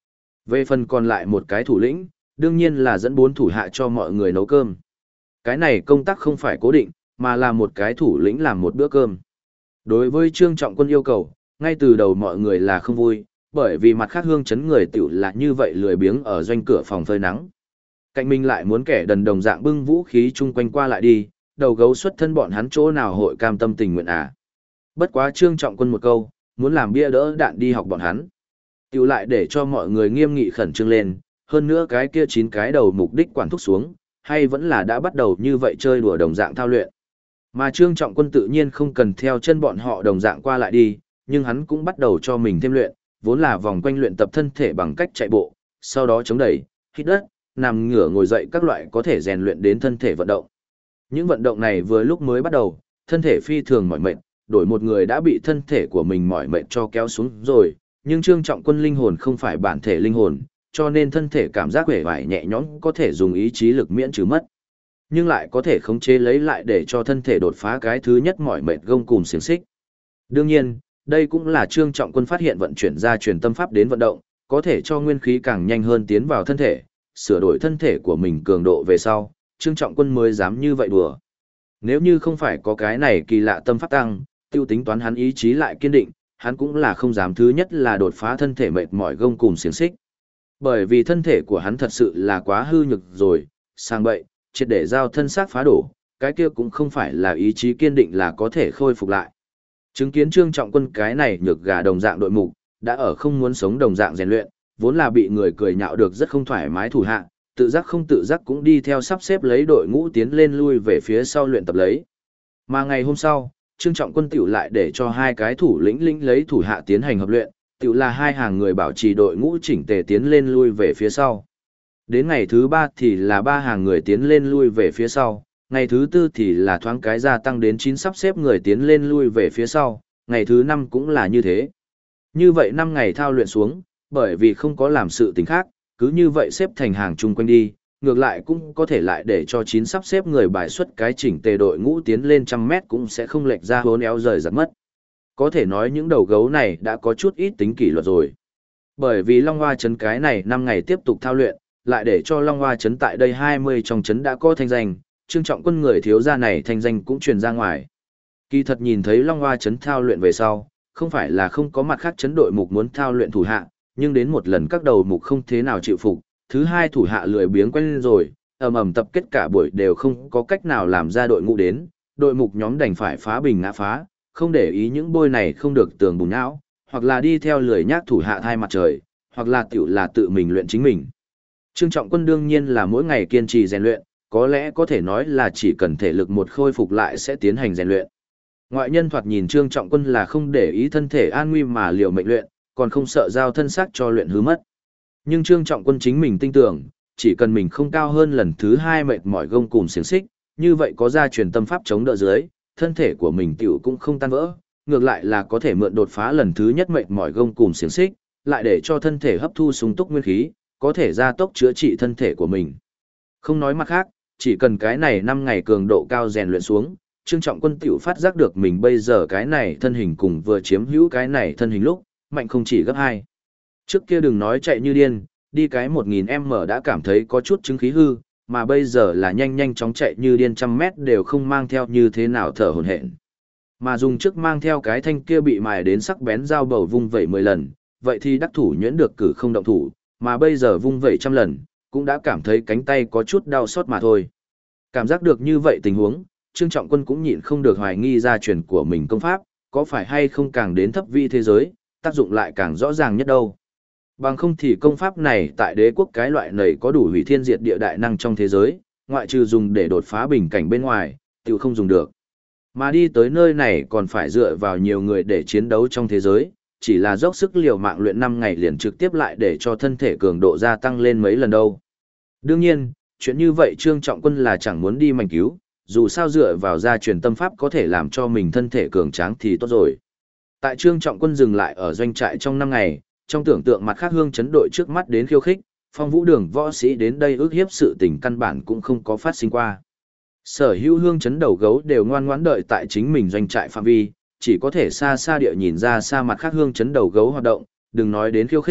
Về phần còn lại một cái thủ lĩnh, đương nhiên là dẫn 4 thủ hạ cho mọi người nấu cơm. Cái này công tác không phải cố định, mà là một cái thủ lĩnh làm một bữa cơm. Đối với Trương Trọng Quân yêu cầu, ngay từ đầu mọi người là không vui, bởi vì mặt khác hương chấn người tiểu là như vậy lười biếng ở doanh cửa phòng phơi nắng. Cạnh mình lại muốn kẻ đần đồng dạng bưng vũ khí chung quanh qua lại đi, đầu gấu xuất thân bọn hắn chỗ nào hội cam tâm tình nguyện à. Bất quá Trương Trọng Quân một câu, muốn làm bia đỡ đạn đi học bọn hắn. Tiểu lại để cho mọi người nghiêm nghị khẩn trương lên, hơn nữa cái kia 9 cái đầu mục đích quản thúc xuống, hay vẫn là đã bắt đầu như vậy chơi đùa đồng dạng thao luyện. Mà Trương Trọng Quân tự nhiên không cần theo chân bọn họ đồng dạng qua lại đi, nhưng hắn cũng bắt đầu cho mình thêm luyện, vốn là vòng quanh luyện tập thân thể bằng cách chạy bộ, sau đó chống đẩy, hít đất, nằm ngửa ngồi dậy các loại có thể rèn luyện đến thân thể vận động. Những vận động này vừa lúc mới bắt đầu, thân thể phi thường mỏi mệt, đổi một người đã bị thân thể của mình mỏi mệt cho kéo xuống rồi, nhưng Trương Trọng Quân linh hồn không phải bản thể linh hồn, cho nên thân thể cảm giác uể oải nhẹ nhõm có thể dùng ý chí lực miễn trừ mất. Nhưng lại có thể khống chế lấy lại để cho thân thể đột phá cái thứ nhất mỏi mệt gông cùm xiềng xích. Đương nhiên, đây cũng là Trương Trọng Quân phát hiện vận chuyển ra truyền tâm pháp đến vận động, có thể cho nguyên khí càng nhanh hơn tiến vào thân thể, sửa đổi thân thể của mình cường độ về sau, Trương Trọng Quân mới dám như vậy đùa. Nếu như không phải có cái này kỳ lạ tâm pháp tăng, tiêu tính toán hắn ý chí lại kiên định, hắn cũng là không dám thứ nhất là đột phá thân thể mệt mỏi gông cùm xiềng xích. Bởi vì thân thể của hắn thật sự là quá hư nhược rồi, sang bậy, triệt để giao thân xác phá đổ, cái kia cũng không phải là ý chí kiên định là có thể khôi phục lại. Chứng kiến Trương Trọng Quân cái này nhược gà đồng dạng đội mục, đã ở không muốn sống đồng dạng rèn luyện, vốn là bị người cười nhạo được rất không thoải mái thủ hạ, tự giác không tự giác cũng đi theo sắp xếp lấy đội ngũ tiến lên lui về phía sau luyện tập lấy. Mà ngày hôm sau, Trương Trọng Quân tiểu lại để cho 2 cái thủ lĩnh lấy thủ hạ tiến hành hợp luyện, tiểu là 2 hàng người bảo trì đội ngũ chỉnh tề tiến lên lui về phía sau. Đến ngày thứ 3 thì là 3 hàng người tiến lên lui về phía sau, ngày thứ 4 thì là thoáng cái gia tăng đến 9 sắp xếp người tiến lên lui về phía sau, ngày thứ 5 cũng là như thế. Như vậy 5 ngày thao luyện xuống, bởi vì không có làm sự tình khác, cứ như vậy xếp thành hàng chung quanh đi, ngược lại cũng có thể lại để cho 9 sắp xếp người bài xuất cái chỉnh tề đội ngũ tiến lên 100 mét cũng sẽ không lệch ra hốn éo rời giật mất. Có thể nói những đầu gấu này đã có chút ít tính kỷ luật rồi. Bởi vì Long Hoa Trấn cái này 5 ngày tiếp tục thao luyện, lại để cho Long Hoa Trấn tại đây 20 trong trấn đã có thanh danh, Trương Trọng Quân người thiếu gia này thanh danh cũng truyền ra ngoài. Kỳ thật nhìn thấy Long Hoa Trấn thao luyện về sau, không phải là không có mặt khác trấn đội mục muốn thao luyện thủ hạ, nhưng đến một lần các đầu mục không thế nào chịu phục, thứ hai thủ hạ lười biếng quen lên rồi, ầm tập kết cả buổi đều không có cách nào làm ra đội ngũ đến, đội mục nhóm đành phải phá bình ngã phá, không để ý những bôi này không được tường bùn não, hoặc là đi theo lười nhác thủ hạ hai mặt trời, hoặc là tiểu là tự mình luyện chính mình. Trương Trọng Quân đương nhiên là mỗi ngày kiên trì rèn luyện, có lẽ có thể nói là chỉ cần thể lực một khôi phục lại sẽ tiến hành rèn luyện. Ngoại nhân thoạt nhìn Trương Trọng Quân là không để ý thân thể an nguy mà liều mệnh luyện, còn không sợ giao thân xác cho luyện hư mất. Nhưng Trương Trọng Quân chính mình tin tưởng, chỉ cần mình không cao hơn lần thứ 2 mệt mỏi gông cùm xiềng xích, như vậy có gia truyền tâm pháp chống đỡ dưới, thân thể của mình tiểu cũng không tan vỡ, ngược lại là có thể mượn đột phá lần thứ nhất mệt mỏi gông cùm xiềng xích, lại để cho thân thể hấp thu sung túc nguyên khí, có thể gia tốc chữa trị thân thể của mình. Không nói mặt khác, chỉ cần cái này 5 ngày cường độ cao rèn luyện xuống, Trương Trọng Quân tiểu phát giác được mình bây giờ cái này thân hình cùng vừa chiếm hữu cái này thân hình lúc, mạnh không chỉ gấp 2. Trước kia đừng nói chạy như điên, đi cái 1000m đã cảm thấy có chút chứng khí hư, mà bây giờ là nhanh chóng chạy như điên 100m đều không mang theo như thế nào thở hổn hển. Mà dùng trước mang theo cái thanh kia bị mài đến sắc bén dao bầu vung vẩy 10 lần, vậy thì đắc thủ nhuyễn được cử không động thủ, mà bây giờ vung vẩy 100 lần, cũng đã cảm thấy cánh tay có chút đau xót mà thôi. Cảm giác được như vậy tình huống, Trương Trọng Quân cũng nhịn không được hoài nghi gia truyền của mình công pháp, có phải hay không càng đến thấp vi thế giới, tác dụng lại càng rõ ràng nhất đâu. Bằng không thì công pháp này tại đế quốc cái loại này có đủ hủy thiên diệt địa đại năng trong thế giới, ngoại trừ dùng để đột phá bình cảnh bên ngoài, tiểu không dùng được. Mà đi tới nơi này còn phải dựa vào nhiều người để chiến đấu trong thế giới, chỉ là dốc sức liều mạng luyện 5 ngày liền trực tiếp lại để cho thân thể cường độ gia tăng lên mấy lần đâu. Đương nhiên, chuyện như vậy Trương Trọng Quân là chẳng muốn đi mảnh cứu, dù sao dựa vào gia truyền tâm pháp có thể làm cho mình thân thể cường tráng thì tốt rồi. Tại Trương Trọng Quân dừng lại ở doanh trại trong 5 ngày, trong tưởng tượng mặt khác hương chấn đội trước mắt đến khiêu khích, Phong Vũ Đường võ sĩ đến đây ước hiếp sự tình căn bản cũng không có phát sinh qua. Sở hữu hương chấn đầu gấu đều ngoan ngoãn đợi tại chính mình doanh trại phạm vi, chỉ có thể xa xa địa nhìn ra xa mặt khác hương chấn đầu gấu hoạt động, đừng nói đến khiêu khích,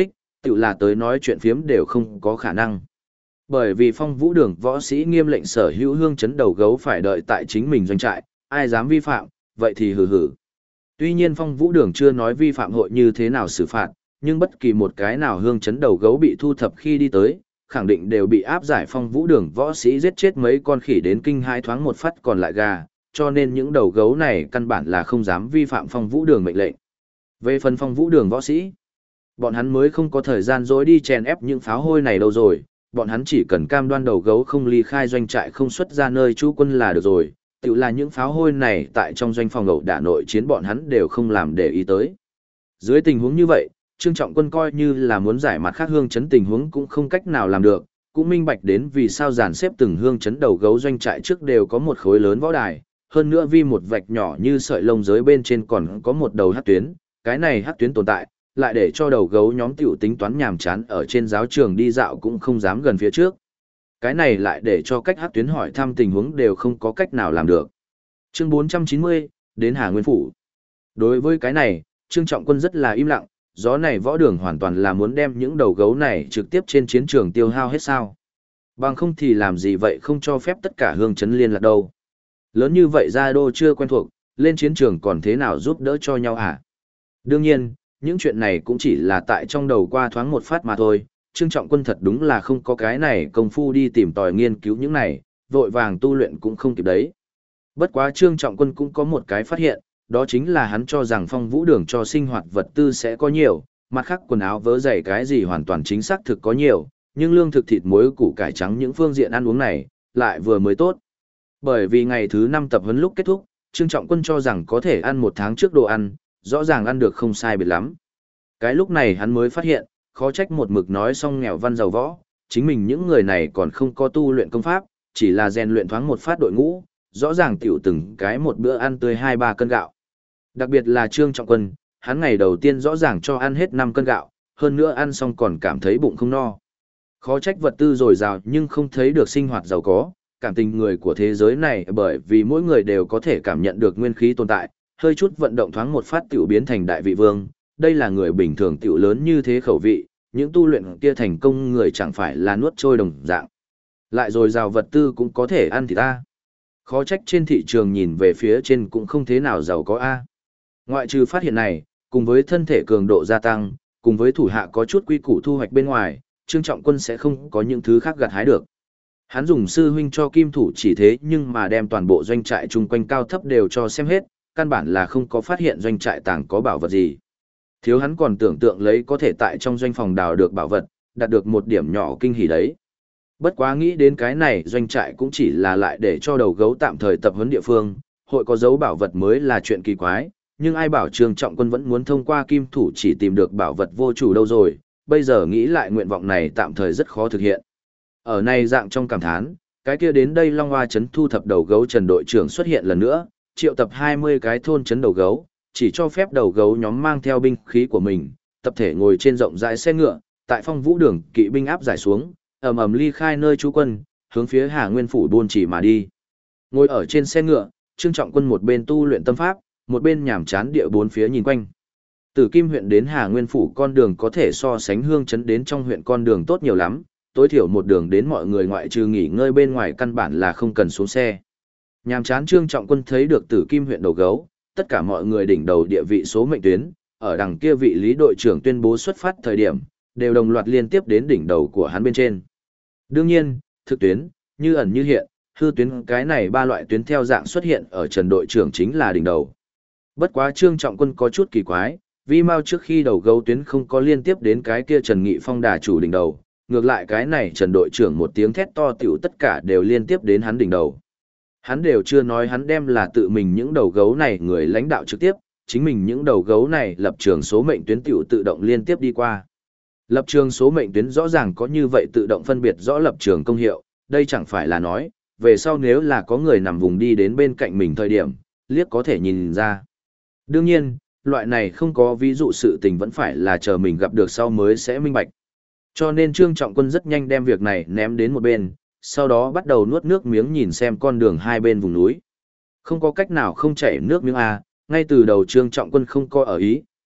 tự là tới nói chuyện phiếm đều không có khả năng. Bởi vì Phong Vũ Đường võ sĩ nghiêm lệnh sở hữu hương chấn đầu gấu phải đợi tại chính mình doanh trại, ai dám vi phạm, vậy thì hừ hừ. Tuy nhiên Phong Vũ Đường chưa nói vi phạm hội như thế nào xử phạt, nhưng bất kỳ một cái nào hương chấn đầu gấu bị thu thập khi đi tới, khẳng định đều bị áp giải Phong Vũ Đường võ sĩ giết chết mấy con khỉ đến kinh hai thoáng một phát còn lại gà, cho nên những đầu gấu này căn bản là không dám vi phạm Phong Vũ Đường mệnh lệnh. Về phần Phong Vũ Đường võ sĩ, bọn hắn mới không có thời gian dối đi chèn ép những pháo hôi này đâu rồi, bọn hắn chỉ cần cam đoan đầu gấu không ly khai doanh trại không xuất ra nơi trú quân là được rồi, tự là những pháo hôi này tại trong doanh phòng ẩu đả nội chiến bọn hắn đều không làm để ý tới. Dưới tình huống như vậy, Trương Trọng Quân coi như là muốn giải mặt khác hương chấn tình huống cũng không cách nào làm được, cũng minh bạch đến vì sao dàn xếp từng hương chấn đầu gấu doanh trại trước đều có một khối lớn võ đài, hơn nữa vì một vạch nhỏ như sợi lông giới bên trên còn có một đầu hắc tuyến, cái này hắc tuyến tồn tại, lại để cho đầu gấu nhóm tiểu tính toán nhàm chán ở trên giáo trường đi dạo cũng không dám gần phía trước. Cái này lại để cho cách hắc tuyến hỏi thăm tình huống đều không có cách nào làm được. Chương 490, đến Hà Nguyên Phủ. Đối với cái này, Trương Trọng Quân rất là im lặng, gió này võ đường hoàn toàn là muốn đem những đầu gấu này trực tiếp trên chiến trường tiêu hao hết sao. Bằng không thì làm gì vậy không cho phép tất cả hương chấn liên lạc đâu. Lớn như vậy gia đô chưa quen thuộc, lên chiến trường còn thế nào giúp đỡ cho nhau hả? Đương nhiên, những chuyện này cũng chỉ là tại trong đầu qua thoáng một phát mà thôi, Trương Trọng Quân thật đúng là không có cái này công phu đi tìm tòi nghiên cứu những này, vội vàng tu luyện cũng không kịp đấy. Bất quá Trương Trọng Quân cũng có một cái phát hiện, đó chính là hắn cho rằng Phong Vũ Đường cho sinh hoạt vật tư sẽ có nhiều, mặt khác quần áo vớ giày cái gì hoàn toàn chính xác thực có nhiều, nhưng lương thực thịt muối củ cải trắng những phương diện ăn uống này, lại vừa mới tốt. Bởi vì ngày thứ 5 tập huấn lúc kết thúc, Trương Trọng Quân cho rằng có thể ăn 1 tháng trước đồ ăn, rõ ràng ăn được không sai biệt lắm. Cái lúc này hắn mới phát hiện, khó trách một mực nói xong nghèo văn giàu võ, chính mình những người này còn không có tu luyện công pháp, chỉ là rèn luyện thoáng một phát đội ngũ, rõ ràng tiểu từng cái một bữa ăn tươi 2-3 cân gạo. Đặc biệt là Trương Trọng Quân, hắn ngày đầu tiên rõ ràng cho ăn hết 5 cân gạo, hơn nữa ăn xong còn cảm thấy bụng không no. Khó trách vật tư dồi dào nhưng không thấy được sinh hoạt giàu có, cảm tình người của thế giới này bởi vì mỗi người đều có thể cảm nhận được nguyên khí tồn tại, hơi chút vận động thoáng một phát tiểu biến thành đại vị vương, đây là người bình thường tiểu lớn như thế khẩu vị, những tu luyện kia thành công người chẳng phải là nuốt trôi đồng dạng. Lại rồi rào vật tư cũng có thể ăn thì ta. Khó trách trên thị trường nhìn về phía trên cũng không thế nào giàu có A. Ngoại trừ phát hiện này, cùng với thân thể cường độ gia tăng, cùng với thủ hạ có chút quy củ thu hoạch bên ngoài, Trương Trọng Quân sẽ không có những thứ khác gặt hái được. Hắn dùng sư huynh cho kim thủ chỉ thế nhưng mà đem toàn bộ doanh trại chung quanh cao thấp đều cho xem hết, căn bản là không có phát hiện doanh trại tàng có bảo vật gì. Thiếu hắn còn tưởng tượng lấy có thể tại trong doanh phòng đào được bảo vật, đạt được một điểm nhỏ kinh hỉ đấy. Bất quá nghĩ đến cái này doanh trại cũng chỉ là lại để cho đầu gấu tạm thời tập huấn địa phương, hội có dấu bảo vật mới là chuyện kỳ quái, nhưng ai bảo Trương Trọng Quân vẫn muốn thông qua kim thủ chỉ tìm được bảo vật vô chủ đâu rồi, bây giờ nghĩ lại nguyện vọng này tạm thời rất khó thực hiện. Ở này dạng trong cảm thán, cái kia đến đây Long Hoa trấn thu thập đầu gấu Trần đội trưởng xuất hiện lần nữa, triệu tập 20 cái thôn trấn đầu gấu, chỉ cho phép đầu gấu nhóm mang theo binh khí của mình, tập thể ngồi trên rộng rãi xe ngựa, tại Phong Vũ Đường kỵ binh áp giải xuống, ầm ầm ly khai nơi trú quân, hướng phía Hà Nguyên phủ buôn chỉ mà đi. Ngồi ở trên xe ngựa, Trương Trọng Quân một bên tu luyện tâm pháp, một bên nhàm chán địa bốn phía nhìn quanh. Từ Kim huyện đến Hà Nguyên phủ con đường có thể so sánh Hương trấn đến trong huyện con đường tốt nhiều lắm, tối thiểu một đường đến mọi người ngoại trừ nghỉ ngơi bên ngoài căn bản là không cần xuống xe. Nhàm chán Trương Trọng Quân thấy được Tử Kim huyện đầu gấu, tất cả mọi người đỉnh đầu địa vị số mệnh tuyến, ở đằng kia vị lý đội trưởng tuyên bố xuất phát thời điểm, đều đồng loạt liên tiếp đến đỉnh đầu của hắn bên trên. Đương nhiên, thực tuyến, như ẩn như hiện, hư tuyến cái này 3 loại tuyến theo dạng xuất hiện ở Trần đội trưởng chính là đỉnh đầu. Bất quá Trương Trọng Quân có chút kỳ quái, vì mau trước khi đầu gấu tuyến không có liên tiếp đến cái kia Trần Nghị Phong đà chủ đỉnh đầu, ngược lại cái này Trần đội trưởng một tiếng thét to tiểu tất cả đều liên tiếp đến hắn đỉnh đầu. Hắn đều chưa nói hắn đem là tự mình những đầu gấu này người lãnh đạo trực tiếp, chính mình những đầu gấu này lập trường số mệnh tuyến tiểu tự động liên tiếp đi qua. Lập trường số mệnh tuyến rõ ràng có như vậy tự động phân biệt rõ lập trường công hiệu, đây chẳng phải là nói, về sau nếu là có người nằm vùng đi đến bên cạnh mình thời điểm, liếc có thể nhìn ra. Đương nhiên, loại này không có ví dụ sự tình vẫn phải là chờ mình gặp được sau mới sẽ minh bạch. Cho nên Trương Trọng Quân rất nhanh đem việc này ném đến một bên, sau đó bắt đầu nuốt nước miếng nhìn xem con đường hai bên vùng núi. Không có cách nào không chảy nước miếng ngay từ đầu Trương Trọng Quân không có ở ý,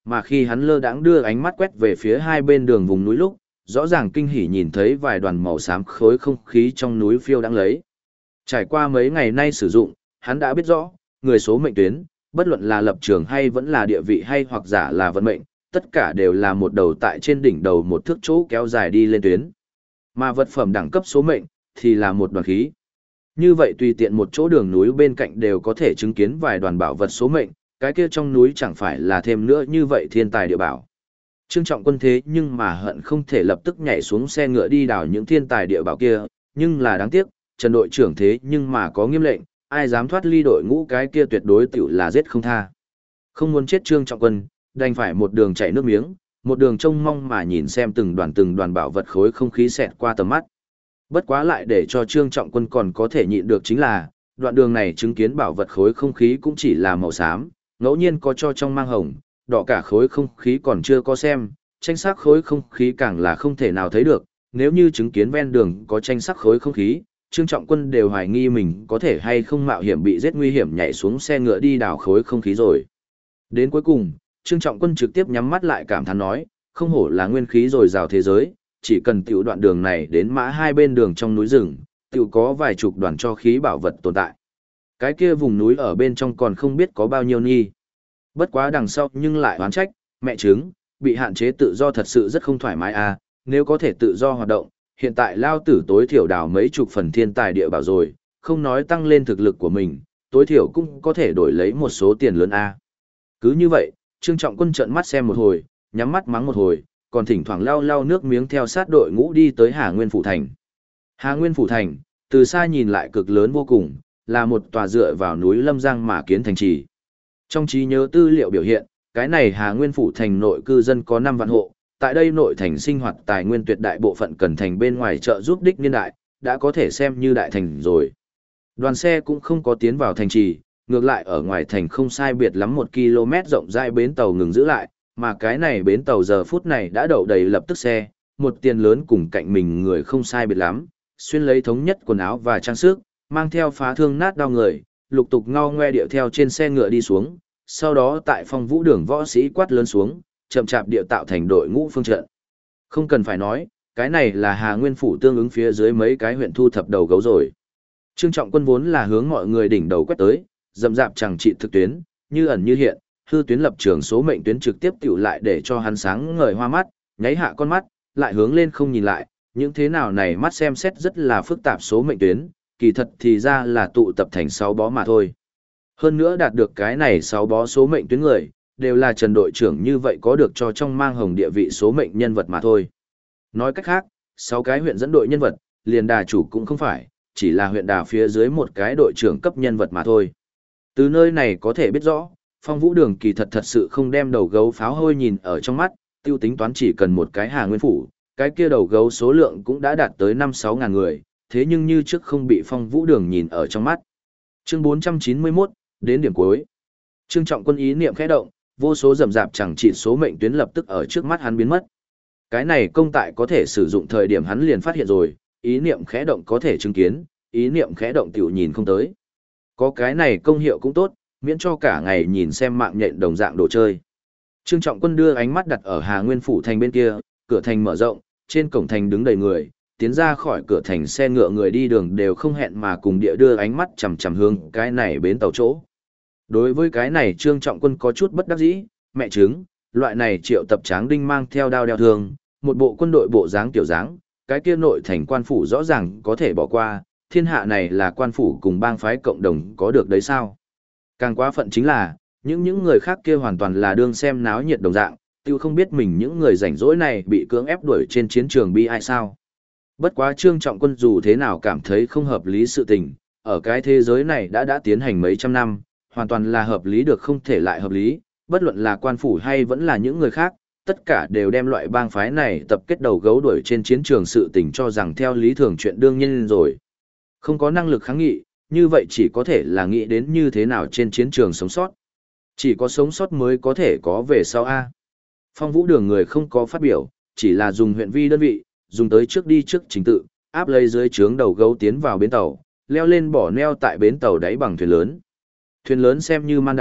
mà khi hắn lơ đãng đưa ánh mắt quét về phía hai bên đường vùng núi lúc, rõ ràng kinh hỉ nhìn thấy vài đoàn màu xám khối không khí trong núi phiêu đang lấy. Trải qua mấy ngày nay sử dụng, hắn đã biết rõ, người số mệnh tuyến, bất luận là lập trường hay vẫn là địa vị hay hoặc giả là vận mệnh, tất cả đều là một đầu tại trên đỉnh đầu một thước chỗ kéo dài đi lên tuyến. Mà vật phẩm đẳng cấp số mệnh, thì là một đoàn khí. Như vậy tùy tiện một chỗ đường núi bên cạnh đều có thể chứng kiến vài đoàn bảo vật số mệnh, cái kia trong núi chẳng phải là thêm nữa như vậy thiên tài địa bảo. Trương Trọng Quân thế nhưng mà hận không thể lập tức nhảy xuống xe ngựa đi đào những thiên tài địa bảo kia, nhưng là đáng tiếc, Trần đội trưởng thế nhưng mà có nghiêm lệnh, ai dám thoát ly đội ngũ cái kia tuyệt đối tiểu là giết không tha. Không muốn chết Trương Trọng Quân, đành phải một đường chảy nước miếng, một đường trông mong mà nhìn xem từng đoàn bảo vật khối không khí xẹt qua tầm mắt. Bất quá lại để cho Trương Trọng Quân còn có thể nhịn được chính là, đoạn đường này chứng kiến bảo vật khối không khí cũng chỉ là màu xám, ngẫu nhiên có cho trong mang hồng, đỏ cả khối không khí còn chưa có xem, tranh sắc khối không khí càng là không thể nào thấy được, nếu như chứng kiến ven đường có tranh sắc khối không khí, Trương Trọng Quân đều hoài nghi mình có thể hay không mạo hiểm bị giết nguy hiểm nhảy xuống xe ngựa đi đào khối không khí rồi. Đến cuối cùng, Trương Trọng Quân trực tiếp nhắm mắt lại cảm thán nói, không hổ là nguyên khí dồi dào thế giới, chỉ cần tiểu đoạn đường này đến mã hai bên đường trong núi rừng, tiểu có vài chục đoàn cho khí bảo vật tồn tại. Cái kia vùng núi ở bên trong còn không biết có bao nhiêu nghi. Bất quá đằng sau nhưng lại oán trách, mẹ chứng, bị hạn chế tự do thật sự rất không thoải mái à, nếu có thể tự do hoạt động, hiện tại lao tử tối thiểu đào mấy chục phần thiên tài địa bảo rồi, không nói tăng lên thực lực của mình, tối thiểu cũng có thể đổi lấy một số tiền lớn a. Cứ như vậy, Trương Trọng Quân trợn mắt xem một hồi, nhắm mắt mắng một hồi, còn thỉnh thoảng lau lau nước miếng theo sát đội ngũ đi tới Hà Nguyên Phủ Thành. Hà Nguyên Phủ Thành, từ xa nhìn lại cực lớn vô cùng, là một tòa dựa vào núi Lâm Giang mà kiến thành trì. Trong trí nhớ tư liệu biểu hiện, cái này Hà Nguyên Phủ Thành nội cư dân có 5 vạn hộ, tại đây nội thành sinh hoạt tài nguyên tuyệt đại bộ phận cần thành bên ngoài chợ giúp đích niên đại, đã có thể xem như đại thành rồi. Đoàn xe cũng không có tiến vào thành trì, ngược lại ở ngoài thành không sai biệt lắm 1 km rộng rãi bến tàu ngừng giữ lại, mà cái này bến tàu giờ phút này đã đậu đầy lập tức xe, một tiền lớn cùng cạnh mình người không sai biệt lắm, xuyên lấy thống nhất quần áo và trang sức, mang theo phá thương nát đau người, lục tục ngao ngoe điệu theo trên xe ngựa đi xuống, sau đó tại Phong Vũ đường võ sĩ quát lớn xuống, chậm chạp điệu tạo thành đội ngũ phương trận. Không cần phải nói, cái này là Hà Nguyên Phủ tương ứng phía dưới mấy cái huyện thu thập đầu gấu rồi. Trương Trọng Quân vốn là hướng mọi người đỉnh đầu quét tới, dậm dạp chẳng trị thực tuyến, như ẩn như hiện, hư tuyến lập trường số mệnh tuyến trực tiếp tiểu lại để cho hắn sáng ngời hoa mắt, nháy hạ con mắt, lại hướng lên không nhìn lại, những thế nào này mắt xem xét rất là phức tạp số mệnh tuyến, kỳ thật thì ra là tụ tập thành 6 bó mà thôi. Hơn nữa đạt được cái này 6 bó số mệnh tuyến người, đều là Trần đội trưởng như vậy có được cho trong mang hồng địa vị số mệnh nhân vật mà thôi. Nói cách khác, 6 cái huyện dẫn đội nhân vật, liền đà chủ cũng không phải, chỉ là huyện đà phía dưới một cái đội trưởng cấp nhân vật mà thôi. Từ nơi này có thể biết rõ, Phong Vũ đường kỳ thật thật sự không đem đầu gấu pháo hôi nhìn ở trong mắt, tiêu tính toán chỉ cần một cái Hà Nguyên Phủ, cái kia đầu gấu số lượng cũng đã đạt tới 5-6 ngàn người, thế nhưng như trước không bị Phong Vũ đường nhìn ở trong mắt. Chương 491, đến điểm cuối. Trương Trọng Quân ý niệm khẽ động, vô số rầm rạp chẳng chỉ số mệnh tuyến lập tức ở trước mắt hắn biến mất. Cái này công tại có thể sử dụng thời điểm hắn liền phát hiện rồi, ý niệm khẽ động có thể chứng kiến, ý niệm khẽ động tiểu nhìn không tới. Có cái này công hiệu cũng tốt, miễn cho cả ngày nhìn xem mạng nhện đồng dạng đồ chơi. Trương Trọng Quân đưa ánh mắt đặt ở Hà Nguyên Phủ Thành bên kia, cửa thành mở rộng, trên cổng thành đứng đầy người, tiến ra khỏi cửa thành xe ngựa người đi đường đều không hẹn mà cùng địa đưa ánh mắt chằm chằm hướng cái này bến tàu chỗ. Đối với cái này Trương Trọng Quân có chút bất đắc dĩ, mẹ chứng, loại này Triệu Tập Tráng Đinh mang theo đao đeo thương, một bộ quân đội bộ dáng tiểu dáng, cái kia nội thành quan phủ rõ ràng có thể bỏ qua, thiên hạ này là quan phủ cùng bang phái cộng đồng có được đấy sao? Càng quá phận chính là, những người khác kia hoàn toàn là đương xem náo nhiệt đồng dạng, tiêu không biết mình những người rảnh rỗi này bị cưỡng ép đuổi trên chiến trường bi ai sao. Bất quá Trương Trọng Quân dù thế nào cảm thấy không hợp lý sự tình, ở cái thế giới này đã tiến hành mấy trăm năm, hoàn toàn là hợp lý được không thể lại hợp lý, bất luận là quan phủ hay vẫn là những người khác, tất cả đều đem loại bang phái này tập kết đầu gấu đuổi trên chiến trường sự tình cho rằng theo lý thường chuyện đương nhiên rồi. Không có năng lực kháng nghị, như vậy chỉ có thể là nghĩ đến như thế nào trên chiến trường sống sót. Chỉ có sống sót mới có thể có về sau A. Phong Vũ đường người không có phát biểu, chỉ là dùng huyện vi đơn vị, dùng tới trước đi trước trình tự, áp lấy dưới trướng đầu gấu tiến vào bến tàu, leo lên bỏ neo tại bến tàu đáy bằng thuyền lớn. Thuyền lớn xem như man đại,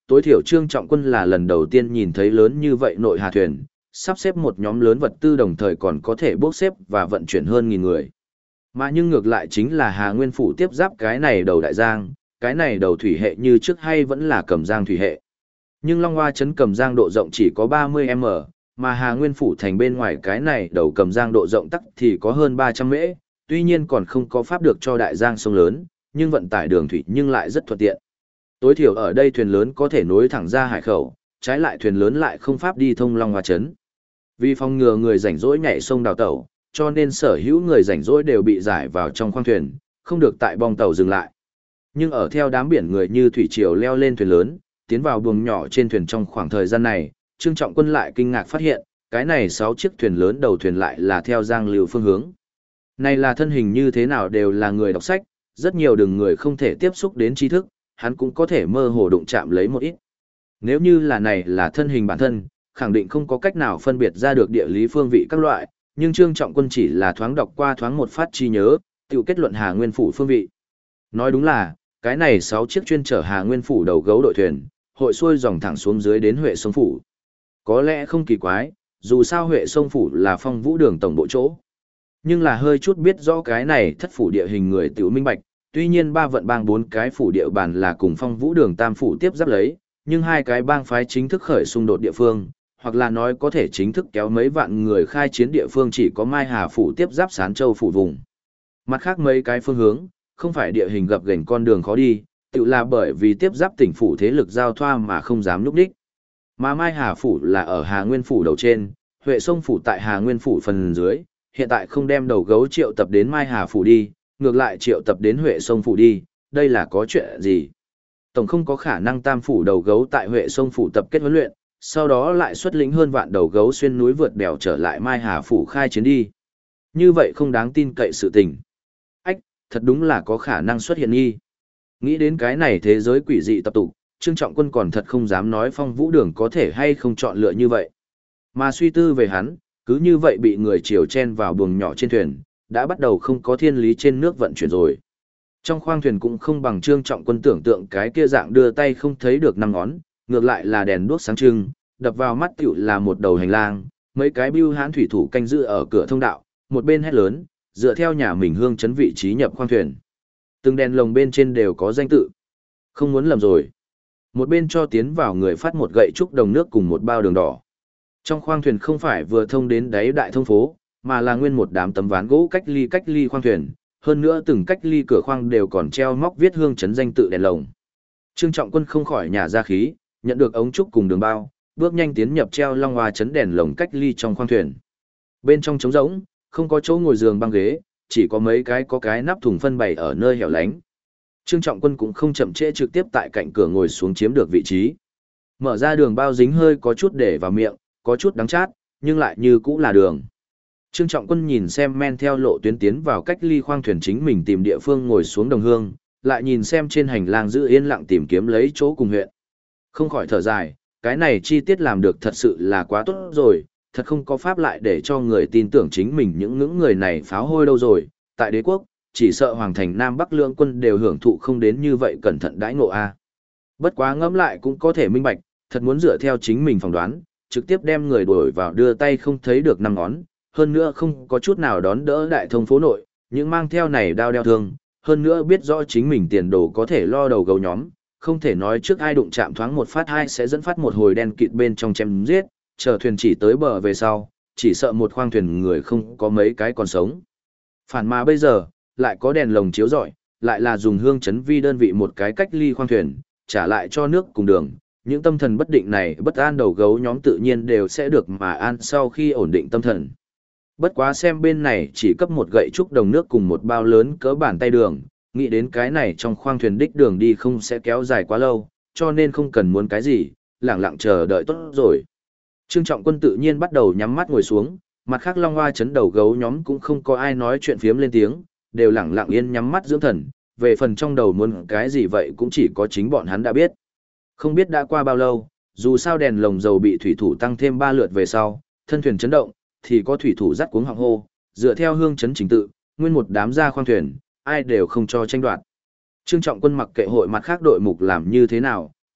Tối thiểu Trương Trọng Quân là lần đầu tiên nhìn thấy lớn như vậy nội hà thuyền, sắp xếp một nhóm lớn vật tư đồng thời còn có thể bốc xếp và vận chuyển hơn 1.000 người. Mà nhưng ngược lại chính là Hà Nguyên Phủ tiếp giáp cái này đầu đại giang, cái này đầu thủy hệ như trước hay vẫn là Cẩm Giang thủy hệ. Nhưng Long Hoa trấn Cẩm Giang độ rộng chỉ có 30m, mà Hà Nguyên Phủ thành bên ngoài cái này đầu Cẩm Giang độ rộng tắc thì có hơn 300 mễ, tuy nhiên còn không có pháp được cho đại giang sông lớn, nhưng vận tải đường thủy nhưng lại rất thuận tiện. Tối thiểu ở đây thuyền lớn có thể nối thẳng ra hải khẩu, trái lại thuyền lớn lại không pháp đi thông Long Hoa trấn. Vì phòng ngừa người rảnh rỗi nhảy sông đào tẩu, cho nên sở hữu người rảnh rỗi đều bị giải vào trong khoang thuyền, không được tại bong tàu dừng lại. Nhưng ở theo đám biển người như thủy triều leo lên thuyền lớn, tiến vào buồng nhỏ trên thuyền trong khoảng thời gian này, Trương Trọng Quân lại kinh ngạc phát hiện, cái này 6 chiếc thuyền lớn đầu thuyền lại là theo giang lưu phương hướng. Này là thân hình như thế nào đều là người đọc sách, rất nhiều đường người không thể tiếp xúc đến tri thức, hắn cũng có thể mơ hồ đụng chạm lấy một ít. Nếu như là này là thân hình bản thân, khẳng định không có cách nào phân biệt ra được địa lý phương vị các loại, nhưng Trương Trọng Quân chỉ là thoáng đọc qua thoáng một phát trí nhớ, tự kết luận Hà Nguyên Phủ phương vị. Nói đúng là, cái này 6 chiếc chuyên chở Hà Nguyên Phủ đầu gấu đội thuyền, hội xuôi dòng thẳng xuống dưới đến Huệ Sông Phủ. Có lẽ không kỳ quái, dù sao Huệ Sông Phủ là Phong Vũ Đường tổng bộ chỗ. Nhưng là hơi chút biết rõ cái này thất phủ địa hình người tiểu minh bạch, tuy nhiên 3 vận bang 4 cái phủ địa bàn là cùng Phong Vũ Đường tam phủ tiếp giáp lấy, nhưng 2 cái bang phái chính thức khởi xung đột địa phương, hoặc là nói có thể chính thức kéo mấy vạn người khai chiến địa phương chỉ có Mai Hà phủ tiếp giáp Sán Châu phủ vùng. Mặt khác mấy cái phương hướng, không phải địa hình gập ghềnh con đường khó đi, tự là bởi vì tiếp giáp tỉnh phủ thế lực giao thoa mà không dám núp đích. Mà Mai Hà phủ là ở Hà Nguyên phủ đầu trên, Huệ Sông phủ tại Hà Nguyên phủ phần dưới, hiện tại không đem đầu gấu triệu tập đến Mai Hà phủ đi, ngược lại triệu tập đến Huệ Sông phủ đi, đây là có chuyện gì? Tổng không có khả năng tam phủ đầu gấu tại Huệ Sông phủ tập kết huấn luyện, sau đó lại xuất lĩnh hơn vạn đầu gấu xuyên núi vượt đèo trở lại Mai Hà phủ khai chiến đi. Như vậy không đáng tin cậy sự tình. Ách, thật đúng là có khả năng xuất hiện nghi. Nghĩ đến cái này thế giới quỷ dị tập tục, Trương Trọng Quân còn thật không dám nói Phong Vũ Đường có thể hay không chọn lựa như vậy. Mà suy tư về hắn, cứ như vậy bị người chiều chen vào buồng nhỏ trên thuyền, đã bắt đầu không có thiên lý trên nước vận chuyển rồi. Trong khoang thuyền cũng không bằng Trương Trọng Quân tưởng tượng cái kia dạng đưa tay không thấy được 5 ngón, ngược lại là đèn đuốc sáng trưng, đập vào mắt tiểu là một đầu hành lang, mấy cái bưu hãn thủy thủ canh giữ ở cửa thông đạo, một bên hét lớn, dựa theo nhà mình hương chấn vị trí nhập khoang thuyền. Từng đèn lồng bên trên đều có danh tự. Không muốn lầm rồi. Một bên cho tiến vào người phát một gậy trúc đồng nước cùng một bao đường đỏ. Trong khoang thuyền không phải vừa thông đến đáy đại thông phố, mà là nguyên một đám tấm ván gỗ cách ly khoang thuyền, hơn nữa từng cách ly cửa khoang đều còn treo móc viết hương chấn danh tự đèn lồng. Trương Trọng Quân không khỏi nhả ra khí, nhận được ống trúc cùng đường bao, bước nhanh tiến nhập treo Long Hoa chấn đèn lồng cách ly trong khoang thuyền. Bên trong trống rỗng, không có chỗ ngồi giường băng ghế, chỉ có mấy cái có cái nắp thùng phân bày ở nơi hẻo lánh. Trương Trọng Quân cũng không chậm trễ trực tiếp tại cạnh cửa ngồi xuống chiếm được vị trí. Mở ra đường bao dính hơi có chút để vào miệng, có chút đắng chát, nhưng lại như cũ là đường. Trương Trọng Quân nhìn xem men theo lộ tuyến tiến vào cách ly khoang thuyền chính mình tìm địa phương ngồi xuống đồng hương, lại nhìn xem trên hành lang giữ yên lặng tìm kiếm lấy chỗ cùng huyện. Không khỏi thở dài, cái này chi tiết làm được thật sự là quá tốt rồi, thật không có pháp lại để cho người tin tưởng chính mình những người này pháo hôi đâu rồi, tại đế quốc, chỉ sợ Hoàng thành Nam Bắc lưỡng quân đều hưởng thụ không đến như vậy cẩn thận đãi ngộ a. Bất quá ngẫm lại cũng có thể minh bạch, thật muốn dựa theo chính mình phỏng đoán, trực tiếp đem người đuổi vào đưa tay không thấy được 5 ngón, hơn nữa không có chút nào đón đỡ đại thông phố nội, những mang theo này đao đeo thương, hơn nữa biết rõ chính mình tiền đồ có thể lo đầu gấu nhóm, không thể nói trước ai đụng chạm thoáng một phát hai sẽ dẫn phát một hồi đen kịt bên trong chém giết, chờ thuyền chỉ tới bờ về sau, chỉ sợ một khoang thuyền người không có mấy cái còn sống. Phản mà bây giờ, lại có đèn lồng chiếu rọi, lại là dùng hương chấn vi đơn vị một cái cách ly khoang thuyền, trả lại cho nước cùng đường. Những tâm thần bất định này bất an đầu gấu nhóm tự nhiên đều sẽ được mà an sau khi ổn định tâm thần. Bất quá xem bên này chỉ cấp một gậy trúc đồng nước cùng một bao lớn cỡ bàn tay đường, nghĩ đến cái này trong khoang thuyền đích đường đi không sẽ kéo dài quá lâu, cho nên không cần muốn cái gì, lặng lặng chờ đợi tốt rồi. Trương Trọng Quân tự nhiên bắt đầu nhắm mắt ngồi xuống, mặt khác Long Hoa chấn đầu gấu nhóm cũng không có ai nói chuyện phiếm lên tiếng, đều lặng lặng yên nhắm mắt dưỡng thần, về phần trong đầu muốn cái gì vậy cũng chỉ có chính bọn hắn đã biết. Không biết đã qua bao lâu, dù sao đèn lồng dầu bị thủy thủ tăng thêm 3 lượt về sau, thân thuyền chấn động, thì có thủy thủ dắt cuống họng hô, dựa theo hương chấn chính tự, nguyên một đám ra khoang thuyền, ai đều không cho tranh đoạt. Trương Trọng Quân mặc kệ hội mặt khác đội mục làm như thế nào,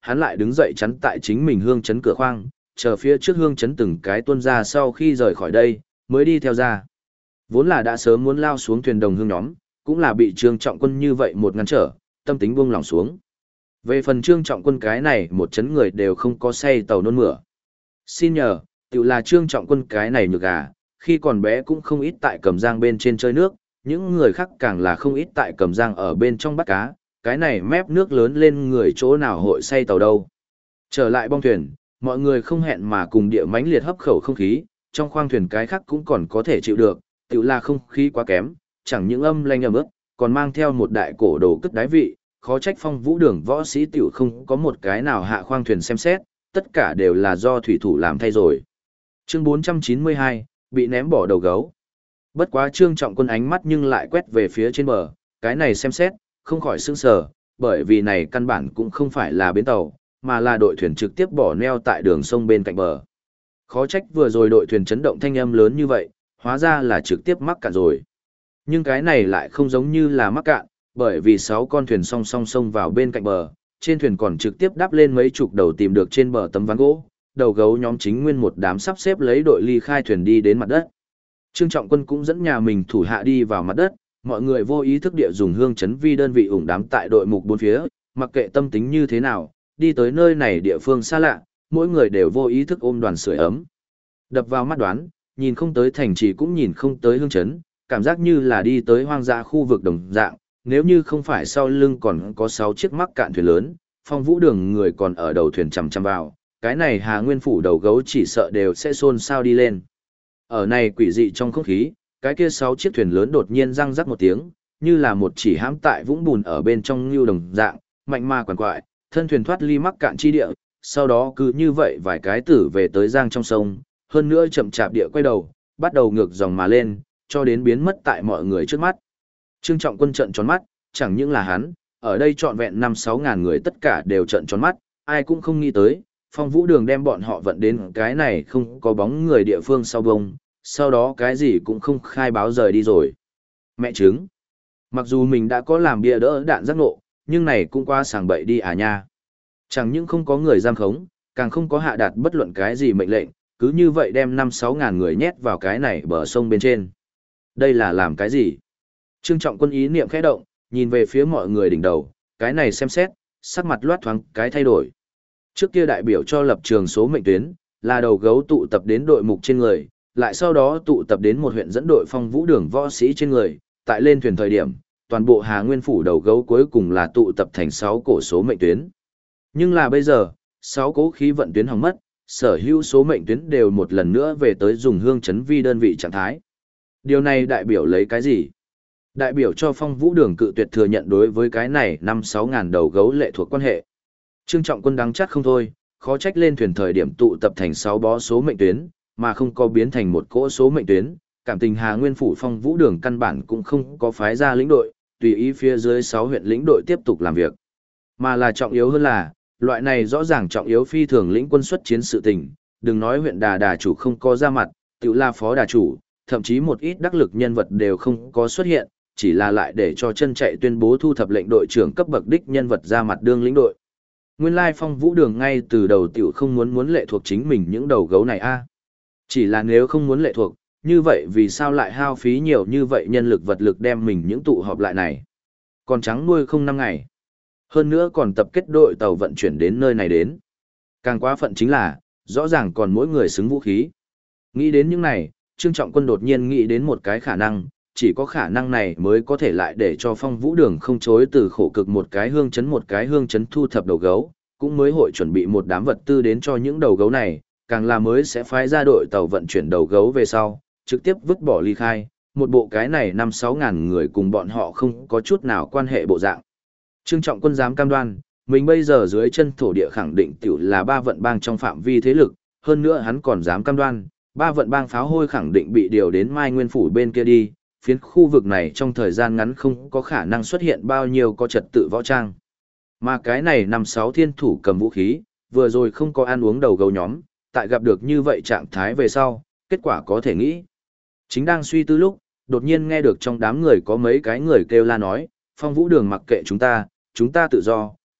hắn lại đứng dậy chắn tại chính mình hương chấn cửa khoang, chờ phía trước hương chấn từng cái tuôn ra sau khi rời khỏi đây, mới đi theo ra. Vốn là đã sớm muốn lao xuống thuyền đồng hương nhóm, cũng là bị Trương Trọng Quân như vậy một ngăn trở, tâm tính buông lỏng xuống. Về phần Trương Trọng Quân cái này một chấn người đều không có say tàu nôn mửa. Xin nhờ, tự là Trương Trọng Quân cái này nhược à, khi còn bé cũng không ít tại Cẩm Giang bên trên chơi nước, những người khác càng là không ít tại Cẩm Giang ở bên trong bắt cá, cái này mép nước lớn lên người chỗ nào hội say tàu đâu. Trở lại bong thuyền, mọi người không hẹn mà cùng địa mãnh liệt hấp khẩu không khí, trong khoang thuyền cái khác cũng còn có thể chịu được, tự là không khí quá kém, chẳng những âm lanh ẩm ướt, còn mang theo một đại cổ đồ cất đái vị, khó trách Phong Vũ Đường võ sĩ tiểu không có một cái nào hạ khoang thuyền xem xét, tất cả đều là do thủy thủ làm thay rồi. Chương 492, bị ném bỏ đầu gấu. Bất quá Trương Trọng Quân ánh mắt nhưng lại quét về phía trên bờ, cái này xem xét, không khỏi sững sờ, bởi vì này căn bản cũng không phải là bến tàu, mà là đội thuyền trực tiếp bỏ neo tại đường sông bên cạnh bờ. Khó trách vừa rồi đội thuyền chấn động thanh âm lớn như vậy, hóa ra là trực tiếp mắc cạn rồi. Nhưng cái này lại không giống như là mắc cạn, bởi vì 6 con thuyền song song xông vào bên cạnh bờ, trên thuyền còn trực tiếp đáp lên mấy chục đầu tìm được trên bờ tấm ván gỗ, đầu gấu nhóm chính nguyên một đám sắp xếp lấy đội ly khai thuyền đi đến mặt đất. Trương Trọng Quân cũng dẫn nhà mình thủ hạ đi vào mặt đất, mọi người vô ý thức địa dùng hương chấn vi đơn vị ủng đám tại đội mục bốn phía, mặc kệ tâm tính như thế nào, đi tới nơi này địa phương xa lạ, mỗi người đều vô ý thức ôm đoàn sưởi ấm. Đập vào mắt đoán, nhìn không tới thành trì cũng nhìn không tới hương chấn, cảm giác như là đi tới hoang dã khu vực đồng dạng, nếu như không phải sau lưng còn có 6 chiếc mắc cạn thuyền lớn, Phong Vũ Đường người còn ở đầu thuyền chằm chằm vào, cái này Hà Nguyên phủ đầu gấu chỉ sợ đều sẽ xôn xao đi lên. Ở này quỷ dị trong không khí, cái kia 6 chiếc thuyền lớn đột nhiên răng rắc một tiếng, như là một chỉ hãm tại vũng bùn ở bên trong lưu đồng dạng, mạnh ma quằn quại, thân thuyền thoát ly mắc cạn chi địa, sau đó cứ như vậy vài cái tử về tới giang trong sông, hơn nữa chậm chạp địa quay đầu, bắt đầu ngược dòng mà lên, cho đến biến mất tại mọi người trước mắt. Trương Trọng Quân trợn tròn mắt, chẳng những là hắn, ở đây trọn vẹn 5-6 ngàn người tất cả đều trợn tròn mắt, ai cũng không nghĩ tới, Phong Vũ Đường đem bọn họ vận đến cái này không có bóng người địa phương sau bông, sau đó cái gì cũng không khai báo rời đi rồi. Mẹ chứng. Mặc dù mình đã có làm bia đỡ đạn giác ngộ, nhưng này cũng qua sàng bậy đi à nha. Chẳng những không có người giam khống, càng không có hạ đạt bất luận cái gì mệnh lệnh, cứ như vậy đem 5-6 ngàn người nhét vào cái này bờ sông bên trên. Đây là làm cái gì? Trương Trọng Quân ý niệm khẽ động, nhìn về phía mọi người đỉnh đầu, cái này xem xét, sắc mặt loát thoáng cái thay đổi. Trước kia đại biểu cho lập trường số mệnh tuyến, là đầu gấu tụ tập đến đội mục trên người, lại sau đó tụ tập đến một huyện dẫn đội Phong Vũ Đường võ sĩ trên người, tại lên thuyền thời điểm, toàn bộ Hà Nguyên phủ đầu gấu cuối cùng là tụ tập thành 6 cổ số mệnh tuyến. Nhưng là bây giờ, 6 cố khí vận tuyến hỏng mất, sở hữu số mệnh tuyến đều một lần nữa về tới dùng hương chấn vi đơn vị trạng thái. Điều này đại biểu lấy cái gì? Đại biểu cho Phong Vũ Đường cự tuyệt thừa nhận đối với cái này 5-6 ngàn đầu gấu lệ thuộc quan hệ. Trương Trọng Quân đắng chát không thôi, khó trách lên thuyền thời điểm tụ tập thành 6 bó số mệnh tuyến, mà không có biến thành một cỗ số mệnh tuyến, cảm tình Hà Nguyên phủ Phong Vũ Đường căn bản cũng không có phái ra lĩnh đội, tùy ý phía dưới 6 huyện lĩnh đội tiếp tục làm việc. Mà là trọng yếu hơn là, loại này rõ ràng trọng yếu phi thường lĩnh quân xuất chiến sự tình, đừng nói huyện đà chủ không có ra mặt, tự là phó đà chủ, thậm chí một ít đắc lực nhân vật đều không có xuất hiện, chỉ là lại để cho chân chạy tuyên bố thu thập lệnh đội trưởng cấp bậc đích nhân vật ra mặt đương lĩnh đội. Nguyên lai Phong Vũ Đường ngay từ đầu tiểu không muốn lệ thuộc chính mình những đầu gấu này a. Chỉ là nếu không muốn lệ thuộc, như vậy vì sao lại hao phí nhiều như vậy nhân lực vật lực đem mình những tụ họp lại này. Còn trắng nuôi không 5 ngày. Hơn nữa còn tập kết đội tàu vận chuyển đến nơi này đến. Càng quá phận chính là, rõ ràng còn mỗi người xứng vũ khí. Nghĩ đến những này, Trương Trọng Quân đột nhiên nghĩ đến một cái khả năng, chỉ có khả năng này mới có thể lại để cho Phong Vũ Đường không chối từ khổ cực một cái hương chấn thu thập đầu gấu, cũng mới hội chuẩn bị một đám vật tư đến cho những đầu gấu này, càng là mới sẽ phái ra đội tàu vận chuyển đầu gấu về sau, trực tiếp vứt bỏ ly khai, một bộ cái này 5-6 ngàn người cùng bọn họ không có chút nào quan hệ bộ dạng. Trương Trọng Quân dám cam đoan, mình bây giờ dưới chân thổ địa khẳng định tiểu là 3 vận bang trong phạm vi thế lực, hơn nữa hắn còn dám cam đoan, 3 vận bang pháo hôi khẳng định bị điều đến Mai Nguyên phủ bên kia đi, phiến khu vực này trong thời gian ngắn không có khả năng xuất hiện bao nhiêu có trật tự võ trang. Mà cái này 5-6 thiên thủ cầm vũ khí, vừa rồi không có ăn uống đầu gấu nhóm, tại gặp được như vậy trạng thái về sau, kết quả có thể nghĩ. Chính đang suy tư lúc, đột nhiên nghe được trong đám người có mấy cái người kêu la nói, Phong Vũ Đường mặc kệ chúng ta tự do,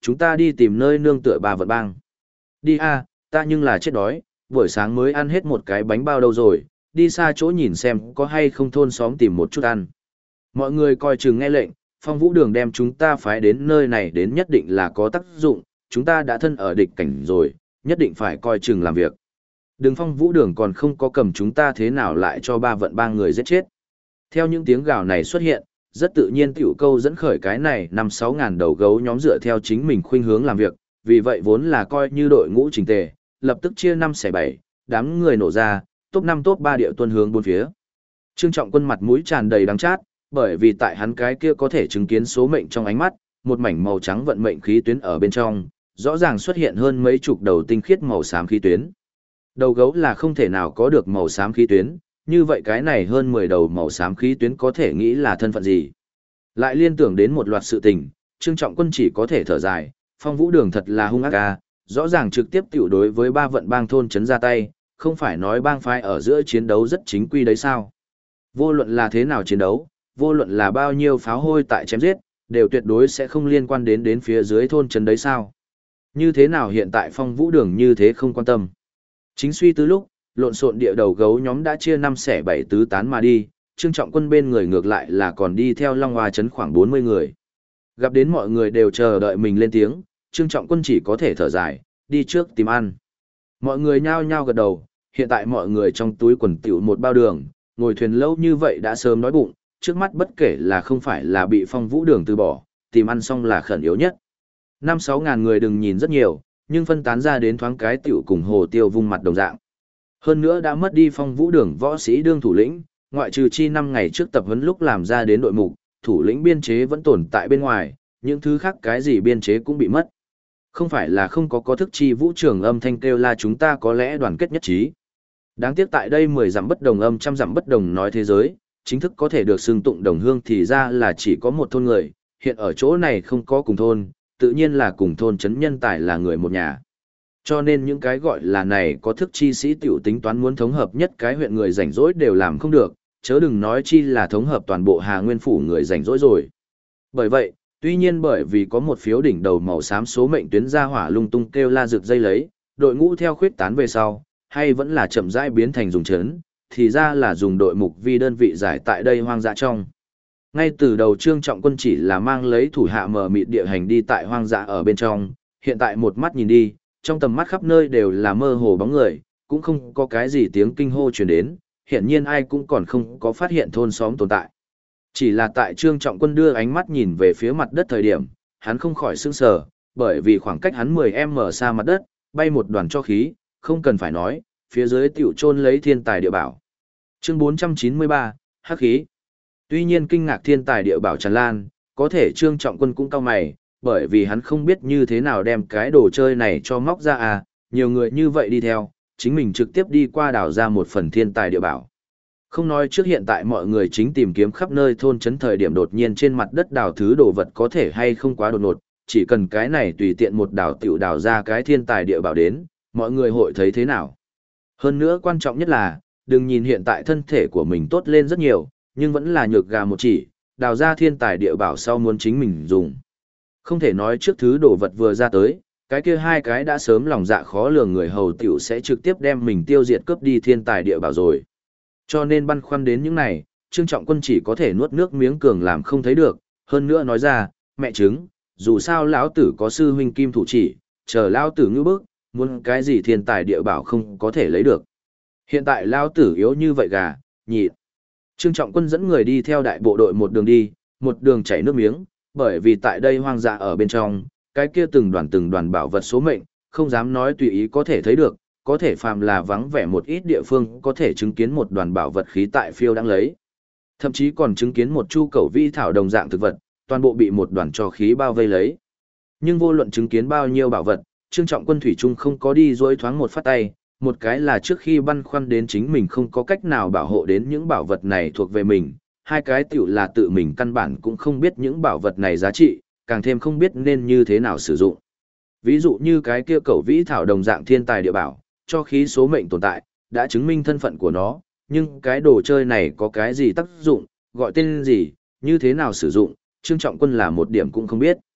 chúng ta đi tìm nơi nương tựa ba vận bang. Đi a, ta nhưng là chết đói, buổi sáng mới ăn hết một cái bánh bao đâu rồi, đi xa chỗ nhìn xem có hay không thôn xóm tìm một chút ăn. Mọi người coi chừng nghe lệnh, Phong Vũ Đường đem chúng ta phái đến nơi này đến nhất định là có tác dụng, chúng ta đã thân ở địch cảnh rồi, nhất định phải coi chừng làm việc. Đường Phong Vũ Đường còn không có cầm chúng ta thế nào lại cho ba vận ba người giết chết. Theo những tiếng gào này xuất hiện, rất tự nhiên tiểu câu dẫn khởi cái này 5-6 ngàn đầu gấu nhóm dựa theo chính mình khuynh hướng làm việc, vì vậy vốn là coi như đội ngũ chỉnh tề, lập tức chia 5 xẻ 7, đám người nổ ra, top 5 top 3 điệu tuân hướng bốn phía. Trương Trọng Quân mặt mũi tràn đầy đắng chát, bởi vì tại hắn cái kia có thể chứng kiến số mệnh trong ánh mắt, một mảnh màu trắng vận mệnh khí tuyến ở bên trong, rõ ràng xuất hiện hơn mấy chục đầu tinh khiết màu xám khí tuyến. Đầu gấu là không thể nào có được màu xám khí tuyến, như vậy cái này hơn 10 đầu màu xám khí tuyến có thể nghĩ là thân phận gì. Lại liên tưởng đến một loạt sự tình, Trương Trọng Quân chỉ có thể thở dài, Phong Vũ Đường thật là hung ác ca, rõ ràng trực tiếp tiểu đối với ba vận bang thôn trấn ra tay, không phải nói bang phái ở giữa chiến đấu rất chính quy đấy sao. Vô luận là thế nào chiến đấu, vô luận là bao nhiêu pháo hôi tại chém giết, đều tuyệt đối sẽ không liên quan đến phía dưới thôn trấn đấy sao. Như thế nào hiện tại Phong Vũ Đường như thế không quan tâm. Chính suy tư lúc, lộn xộn địa đầu gấu nhóm đã chia 5 xẻ 7 tứ tán mà đi, Trương Trọng Quân bên người ngược lại là còn đi theo Long Hoa trấn khoảng 40 người. Gặp đến mọi người đều chờ đợi mình lên tiếng, Trương Trọng Quân chỉ có thể thở dài, đi trước tìm ăn. Mọi người nhao nhao gật đầu, hiện tại mọi người trong túi quần tiểu một bao đường, ngồi thuyền lâu như vậy đã sớm đói bụng, trước mắt bất kể là không phải là bị Phong Vũ Đường từ bỏ, tìm ăn xong là khẩn yếu nhất. 5-6 ngàn người đừng nhìn rất nhiều, nhưng phân tán ra đến thoáng cái tiểu cùng hồ tiêu vung mặt đồng dạng. Hơn nữa đã mất đi Phong Vũ Đường võ sĩ đương thủ lĩnh, ngoại trừ chi 5 ngày trước tập huấn lúc làm ra đến đội mục, thủ lĩnh biên chế vẫn tồn tại bên ngoài, những thứ khác cái gì biên chế cũng bị mất. Không phải là không có thức chi vũ trường âm thanh kêu la chúng ta có lẽ đoàn kết nhất trí. Đáng tiếc tại đây 10 dặm bất đồng âm trăm dặm bất đồng nói thế giới, chính thức có thể được xưng tụng đồng hương thì ra là chỉ có một thôn người, hiện ở chỗ này không có cùng thôn, tự nhiên là cùng thôn chấn nhân tài là người một nhà. Cho nên những cái gọi là này có thức chi sĩ tiểu tính toán muốn thống hợp nhất cái huyện người rảnh rỗi đều làm không được, chớ đừng nói chi là thống hợp toàn bộ Hà Nguyên phủ người rảnh rỗi rồi. Bởi vậy, tuy nhiên bởi vì có một phiếu đỉnh đầu màu xám số mệnh tuyến ra hỏa lung tung kêu la rực dây lấy, đội ngũ theo khuyết tán về sau, hay vẫn là chậm rãi biến thành dùng chấn, thì ra là dùng đội mục vi đơn vị giải tại đây hoang dã trong. Ngay từ đầu Trương Trọng Quân chỉ là mang lấy thủ hạ mờ mịt địa hành đi tại hoang dã ở bên trong, hiện tại một mắt nhìn đi, trong tầm mắt khắp nơi đều là mơ hồ bóng người, cũng không có cái gì tiếng kinh hô truyền đến, hiện nhiên ai cũng còn không có phát hiện thôn xóm tồn tại. Chỉ là tại Trương Trọng Quân đưa ánh mắt nhìn về phía mặt đất thời điểm, hắn không khỏi sững sờ, bởi vì khoảng cách hắn 10m xa mặt đất, bay một đoàn cho khí, không cần phải nói, phía dưới tiểu chôn lấy thiên tài địa bảo. Chương 493, Hắc khí. Tuy nhiên kinh ngạc thiên tài địa bảo tràn lan, có thể Trương Trọng Quân cũng cau mày, bởi vì hắn không biết như thế nào đem cái đồ chơi này cho móc ra à, nhiều người như vậy đi theo, chính mình trực tiếp đi qua đào ra một phần thiên tài địa bảo. Không nói trước hiện tại mọi người chính tìm kiếm khắp nơi thôn trấn thời điểm đột nhiên trên mặt đất đào thứ đồ vật có thể hay không quá đột ngột, chỉ cần cái này tùy tiện một đào tiểu đào ra cái thiên tài địa bảo đến, mọi người hội thấy thế nào. Hơn nữa quan trọng nhất là, đừng nhìn hiện tại thân thể của mình tốt lên rất nhiều, nhưng vẫn là nhược gà một chỉ, đào ra thiên tài địa bảo sau muốn chính mình dùng. Không thể nói trước thứ đồ vật vừa ra tới, cái kia hai cái đã sớm lòng dạ khó lường người hầu tiểu sẽ trực tiếp đem mình tiêu diệt cướp đi thiên tài địa bảo rồi. Cho nên băn khoăn đến những này, Trương Trọng Quân chỉ có thể nuốt nước miếng cường làm không thấy được, hơn nữa nói ra, mẹ chứng, dù sao lão tử có sư huynh kim thủ chỉ, chờ lão tử ngư bức, muốn cái gì thiên tài địa bảo không có thể lấy được. Hiện tại lão tử yếu như vậy gà, nhịn. Trương Trọng Quân dẫn người đi theo đại bộ đội một đường đi, một đường chảy nước miếng, bởi vì tại đây hoang dã ở bên trong, cái kia từng đoàn bảo vật số mệnh, không dám nói tùy ý có thể thấy được, có thể phàm là vắng vẻ một ít địa phương có thể chứng kiến một đoàn bảo vật khí tại phiêu đang lấy. Thậm chí còn chứng kiến một chu cẩu vi thảo đồng dạng thực vật, toàn bộ bị một đoàn trò khí bao vây lấy. Nhưng vô luận chứng kiến bao nhiêu bảo vật, Trương Trọng Quân thủy chung không có đi dối thoáng một phát tay, một cái là trước khi băn khoăn đến chính mình không có cách nào bảo hộ đến những bảo vật này thuộc về mình, hai cái tiểu là tự mình căn bản cũng không biết những bảo vật này giá trị, càng thêm không biết nên như thế nào sử dụng. Ví dụ như cái kia cẩu vĩ thảo đồng dạng thiên tài địa bảo, cho khí số mệnh tồn tại, đã chứng minh thân phận của nó, nhưng cái đồ chơi này có cái gì tác dụng, gọi tên gì, như thế nào sử dụng, Trương Trọng Quân là một điểm cũng không biết.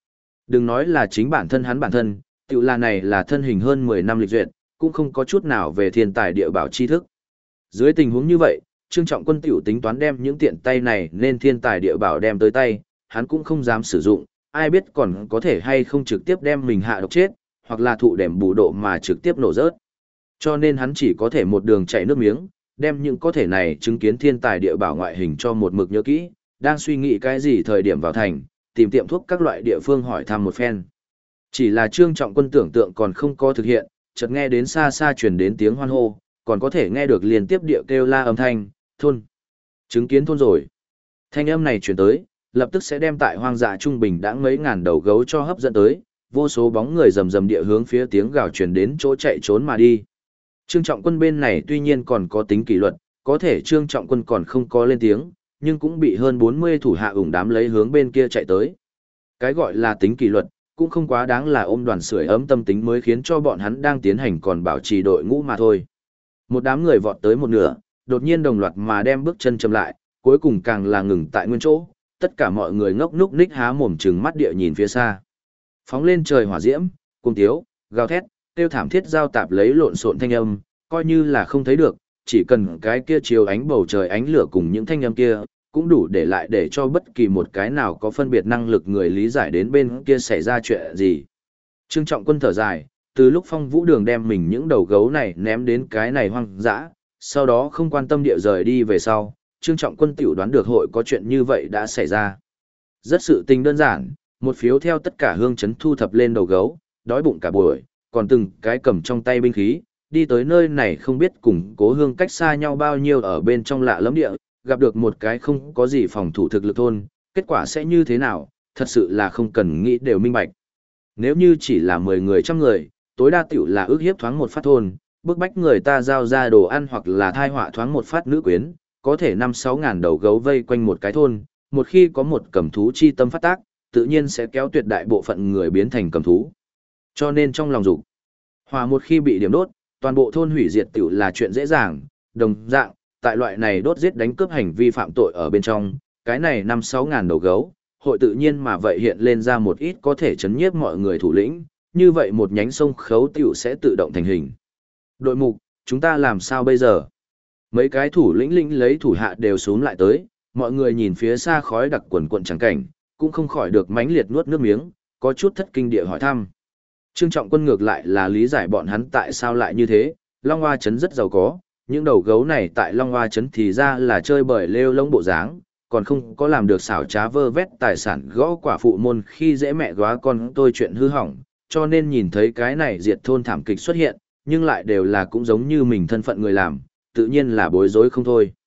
Đừng nói là chính bản thân hắn bản thân, tiểu là này là thân hình hơn 10 năm lịch duyệt, cũng không có chút nào về thiên tài địa bảo tri thức. Dưới tình huống như vậy, Trương Trọng Quân tiểu tính toán đem những tiện tay này nên thiên tài địa bảo đem tới tay, hắn cũng không dám sử dụng, ai biết còn có thể hay không trực tiếp đem mình hạ độc chết, hoặc là thụ đệm bù độ mà trực tiếp nổ rớt. Cho nên hắn chỉ có thể một đường chạy nước miếng, đem những có thể này chứng kiến thiên tài địa bảo ngoại hình cho một mực nhớ kỹ, đang suy nghĩ cái gì thời điểm vào thành, tìm tiệm thuốc các loại địa phương hỏi thăm một phen. Chỉ là Trương Trọng Quân tưởng tượng còn không có thực hiện, chợt nghe đến xa xa truyền đến tiếng hoan hô, còn có thể nghe được liên tiếp địa kêu la âm thanh, thôn. Chứng kiến thôn rồi. Thanh âm này truyền tới, lập tức sẽ đem tại hoang dã trung bình đã mấy ngàn đầu gấu cho hấp dẫn tới, vô số bóng người rầm rầm địa hướng phía tiếng gào truyền đến chỗ chạy trốn mà đi. Trương Trọng Quân bên này tuy nhiên còn có tính kỷ luật, có thể Trương Trọng Quân còn không có lên tiếng, nhưng cũng bị hơn 40 thủ hạ ủng đám lấy hướng bên kia chạy tới. Cái gọi là tính kỷ luật, cũng không quá đáng là ôm đoàn sưởi ấm tâm tính mới khiến cho bọn hắn đang tiến hành còn bảo trì đội ngũ mà thôi. Một đám người vọt tới một nửa, đột nhiên đồng loạt mà đem bước chân chậm lại, cuối cùng càng là ngừng tại nguyên chỗ, tất cả mọi người ngốc núc ních há mồm trừng mắt địa nhìn phía xa. Phóng lên trời hỏa diễm, cùng tiếu, gào thét, tiêu thảm thiết giao tạp lấy lộn xộn thanh âm, coi như là không thấy được, chỉ cần cái kia chiếu ánh bầu trời ánh lửa cùng những thanh âm kia, cũng đủ để lại để cho bất kỳ một cái nào có phân biệt năng lực người lý giải đến bên kia xảy ra chuyện gì. Trương Trọng Quân thở dài, từ lúc Phong Vũ Đường đem mình những đầu gấu này ném đến cái này hoang dã, sau đó không quan tâm địa rời đi về sau, Trương Trọng Quân tiểu đoán được hội có chuyện như vậy đã xảy ra. Rất sự tình đơn giản, một phiếu theo tất cả hương chấn thu thập lên đầu gấu, đói bụng cả buổi, còn từng cái cầm trong tay binh khí, đi tới nơi này không biết cùng cố hương cách xa nhau bao nhiêu ở bên trong lạ lẫm địa, gặp được một cái không có gì phòng thủ thực lực thôn, kết quả sẽ như thế nào, thật sự là không cần nghĩ đều minh bạch. Nếu như chỉ là 10 người trăm người, tối đa tiểu là ước hiếp thoáng một phát thôn, bức bách người ta giao ra đồ ăn hoặc là thai họa thoáng một phát nữ quyến, có thể 5-6 ngàn đầu gấu vây quanh một cái thôn, một khi có một cầm thú chi tâm phát tác, tự nhiên sẽ kéo tuyệt đại bộ phận người biến thành cầm thú. Cho nên trong lòng dục hỏa một khi bị điểm đốt, toàn bộ thôn hủy diệt tiểu là chuyện dễ dàng, đồng dạng, tại loại này đốt giết đánh cướp hành vi phạm tội ở bên trong, cái này 5-6 ngàn đầu gấu, hội tự nhiên mà vậy hiện lên ra một ít có thể chấn nhiếp mọi người thủ lĩnh, như vậy một nhánh sông khấu tiểu sẽ tự động thành hình. Đội mục, chúng ta làm sao bây giờ? Mấy cái thủ lĩnh lấy thủ hạ đều xuống lại tới, mọi người nhìn phía xa khói đặc quần quần trắng cảnh, cũng không khỏi được mãnh liệt nuốt nước miếng, có chút thất kinh địa hỏi thăm. Trương Trọng Quân ngược lại là lý giải bọn hắn tại sao lại như thế, Long Hoa Trấn rất giàu có, những đầu gấu này tại Long Hoa Trấn thì ra là chơi bời lêu lông bộ dáng, còn không có làm được xảo trá vơ vét tài sản gõ quả phụ môn khi dễ mẹ góa con tôi chuyện hư hỏng, cho nên nhìn thấy cái này diệt thôn thảm kịch xuất hiện, nhưng lại đều là cũng giống như mình thân phận người làm, tự nhiên là bối rối không thôi.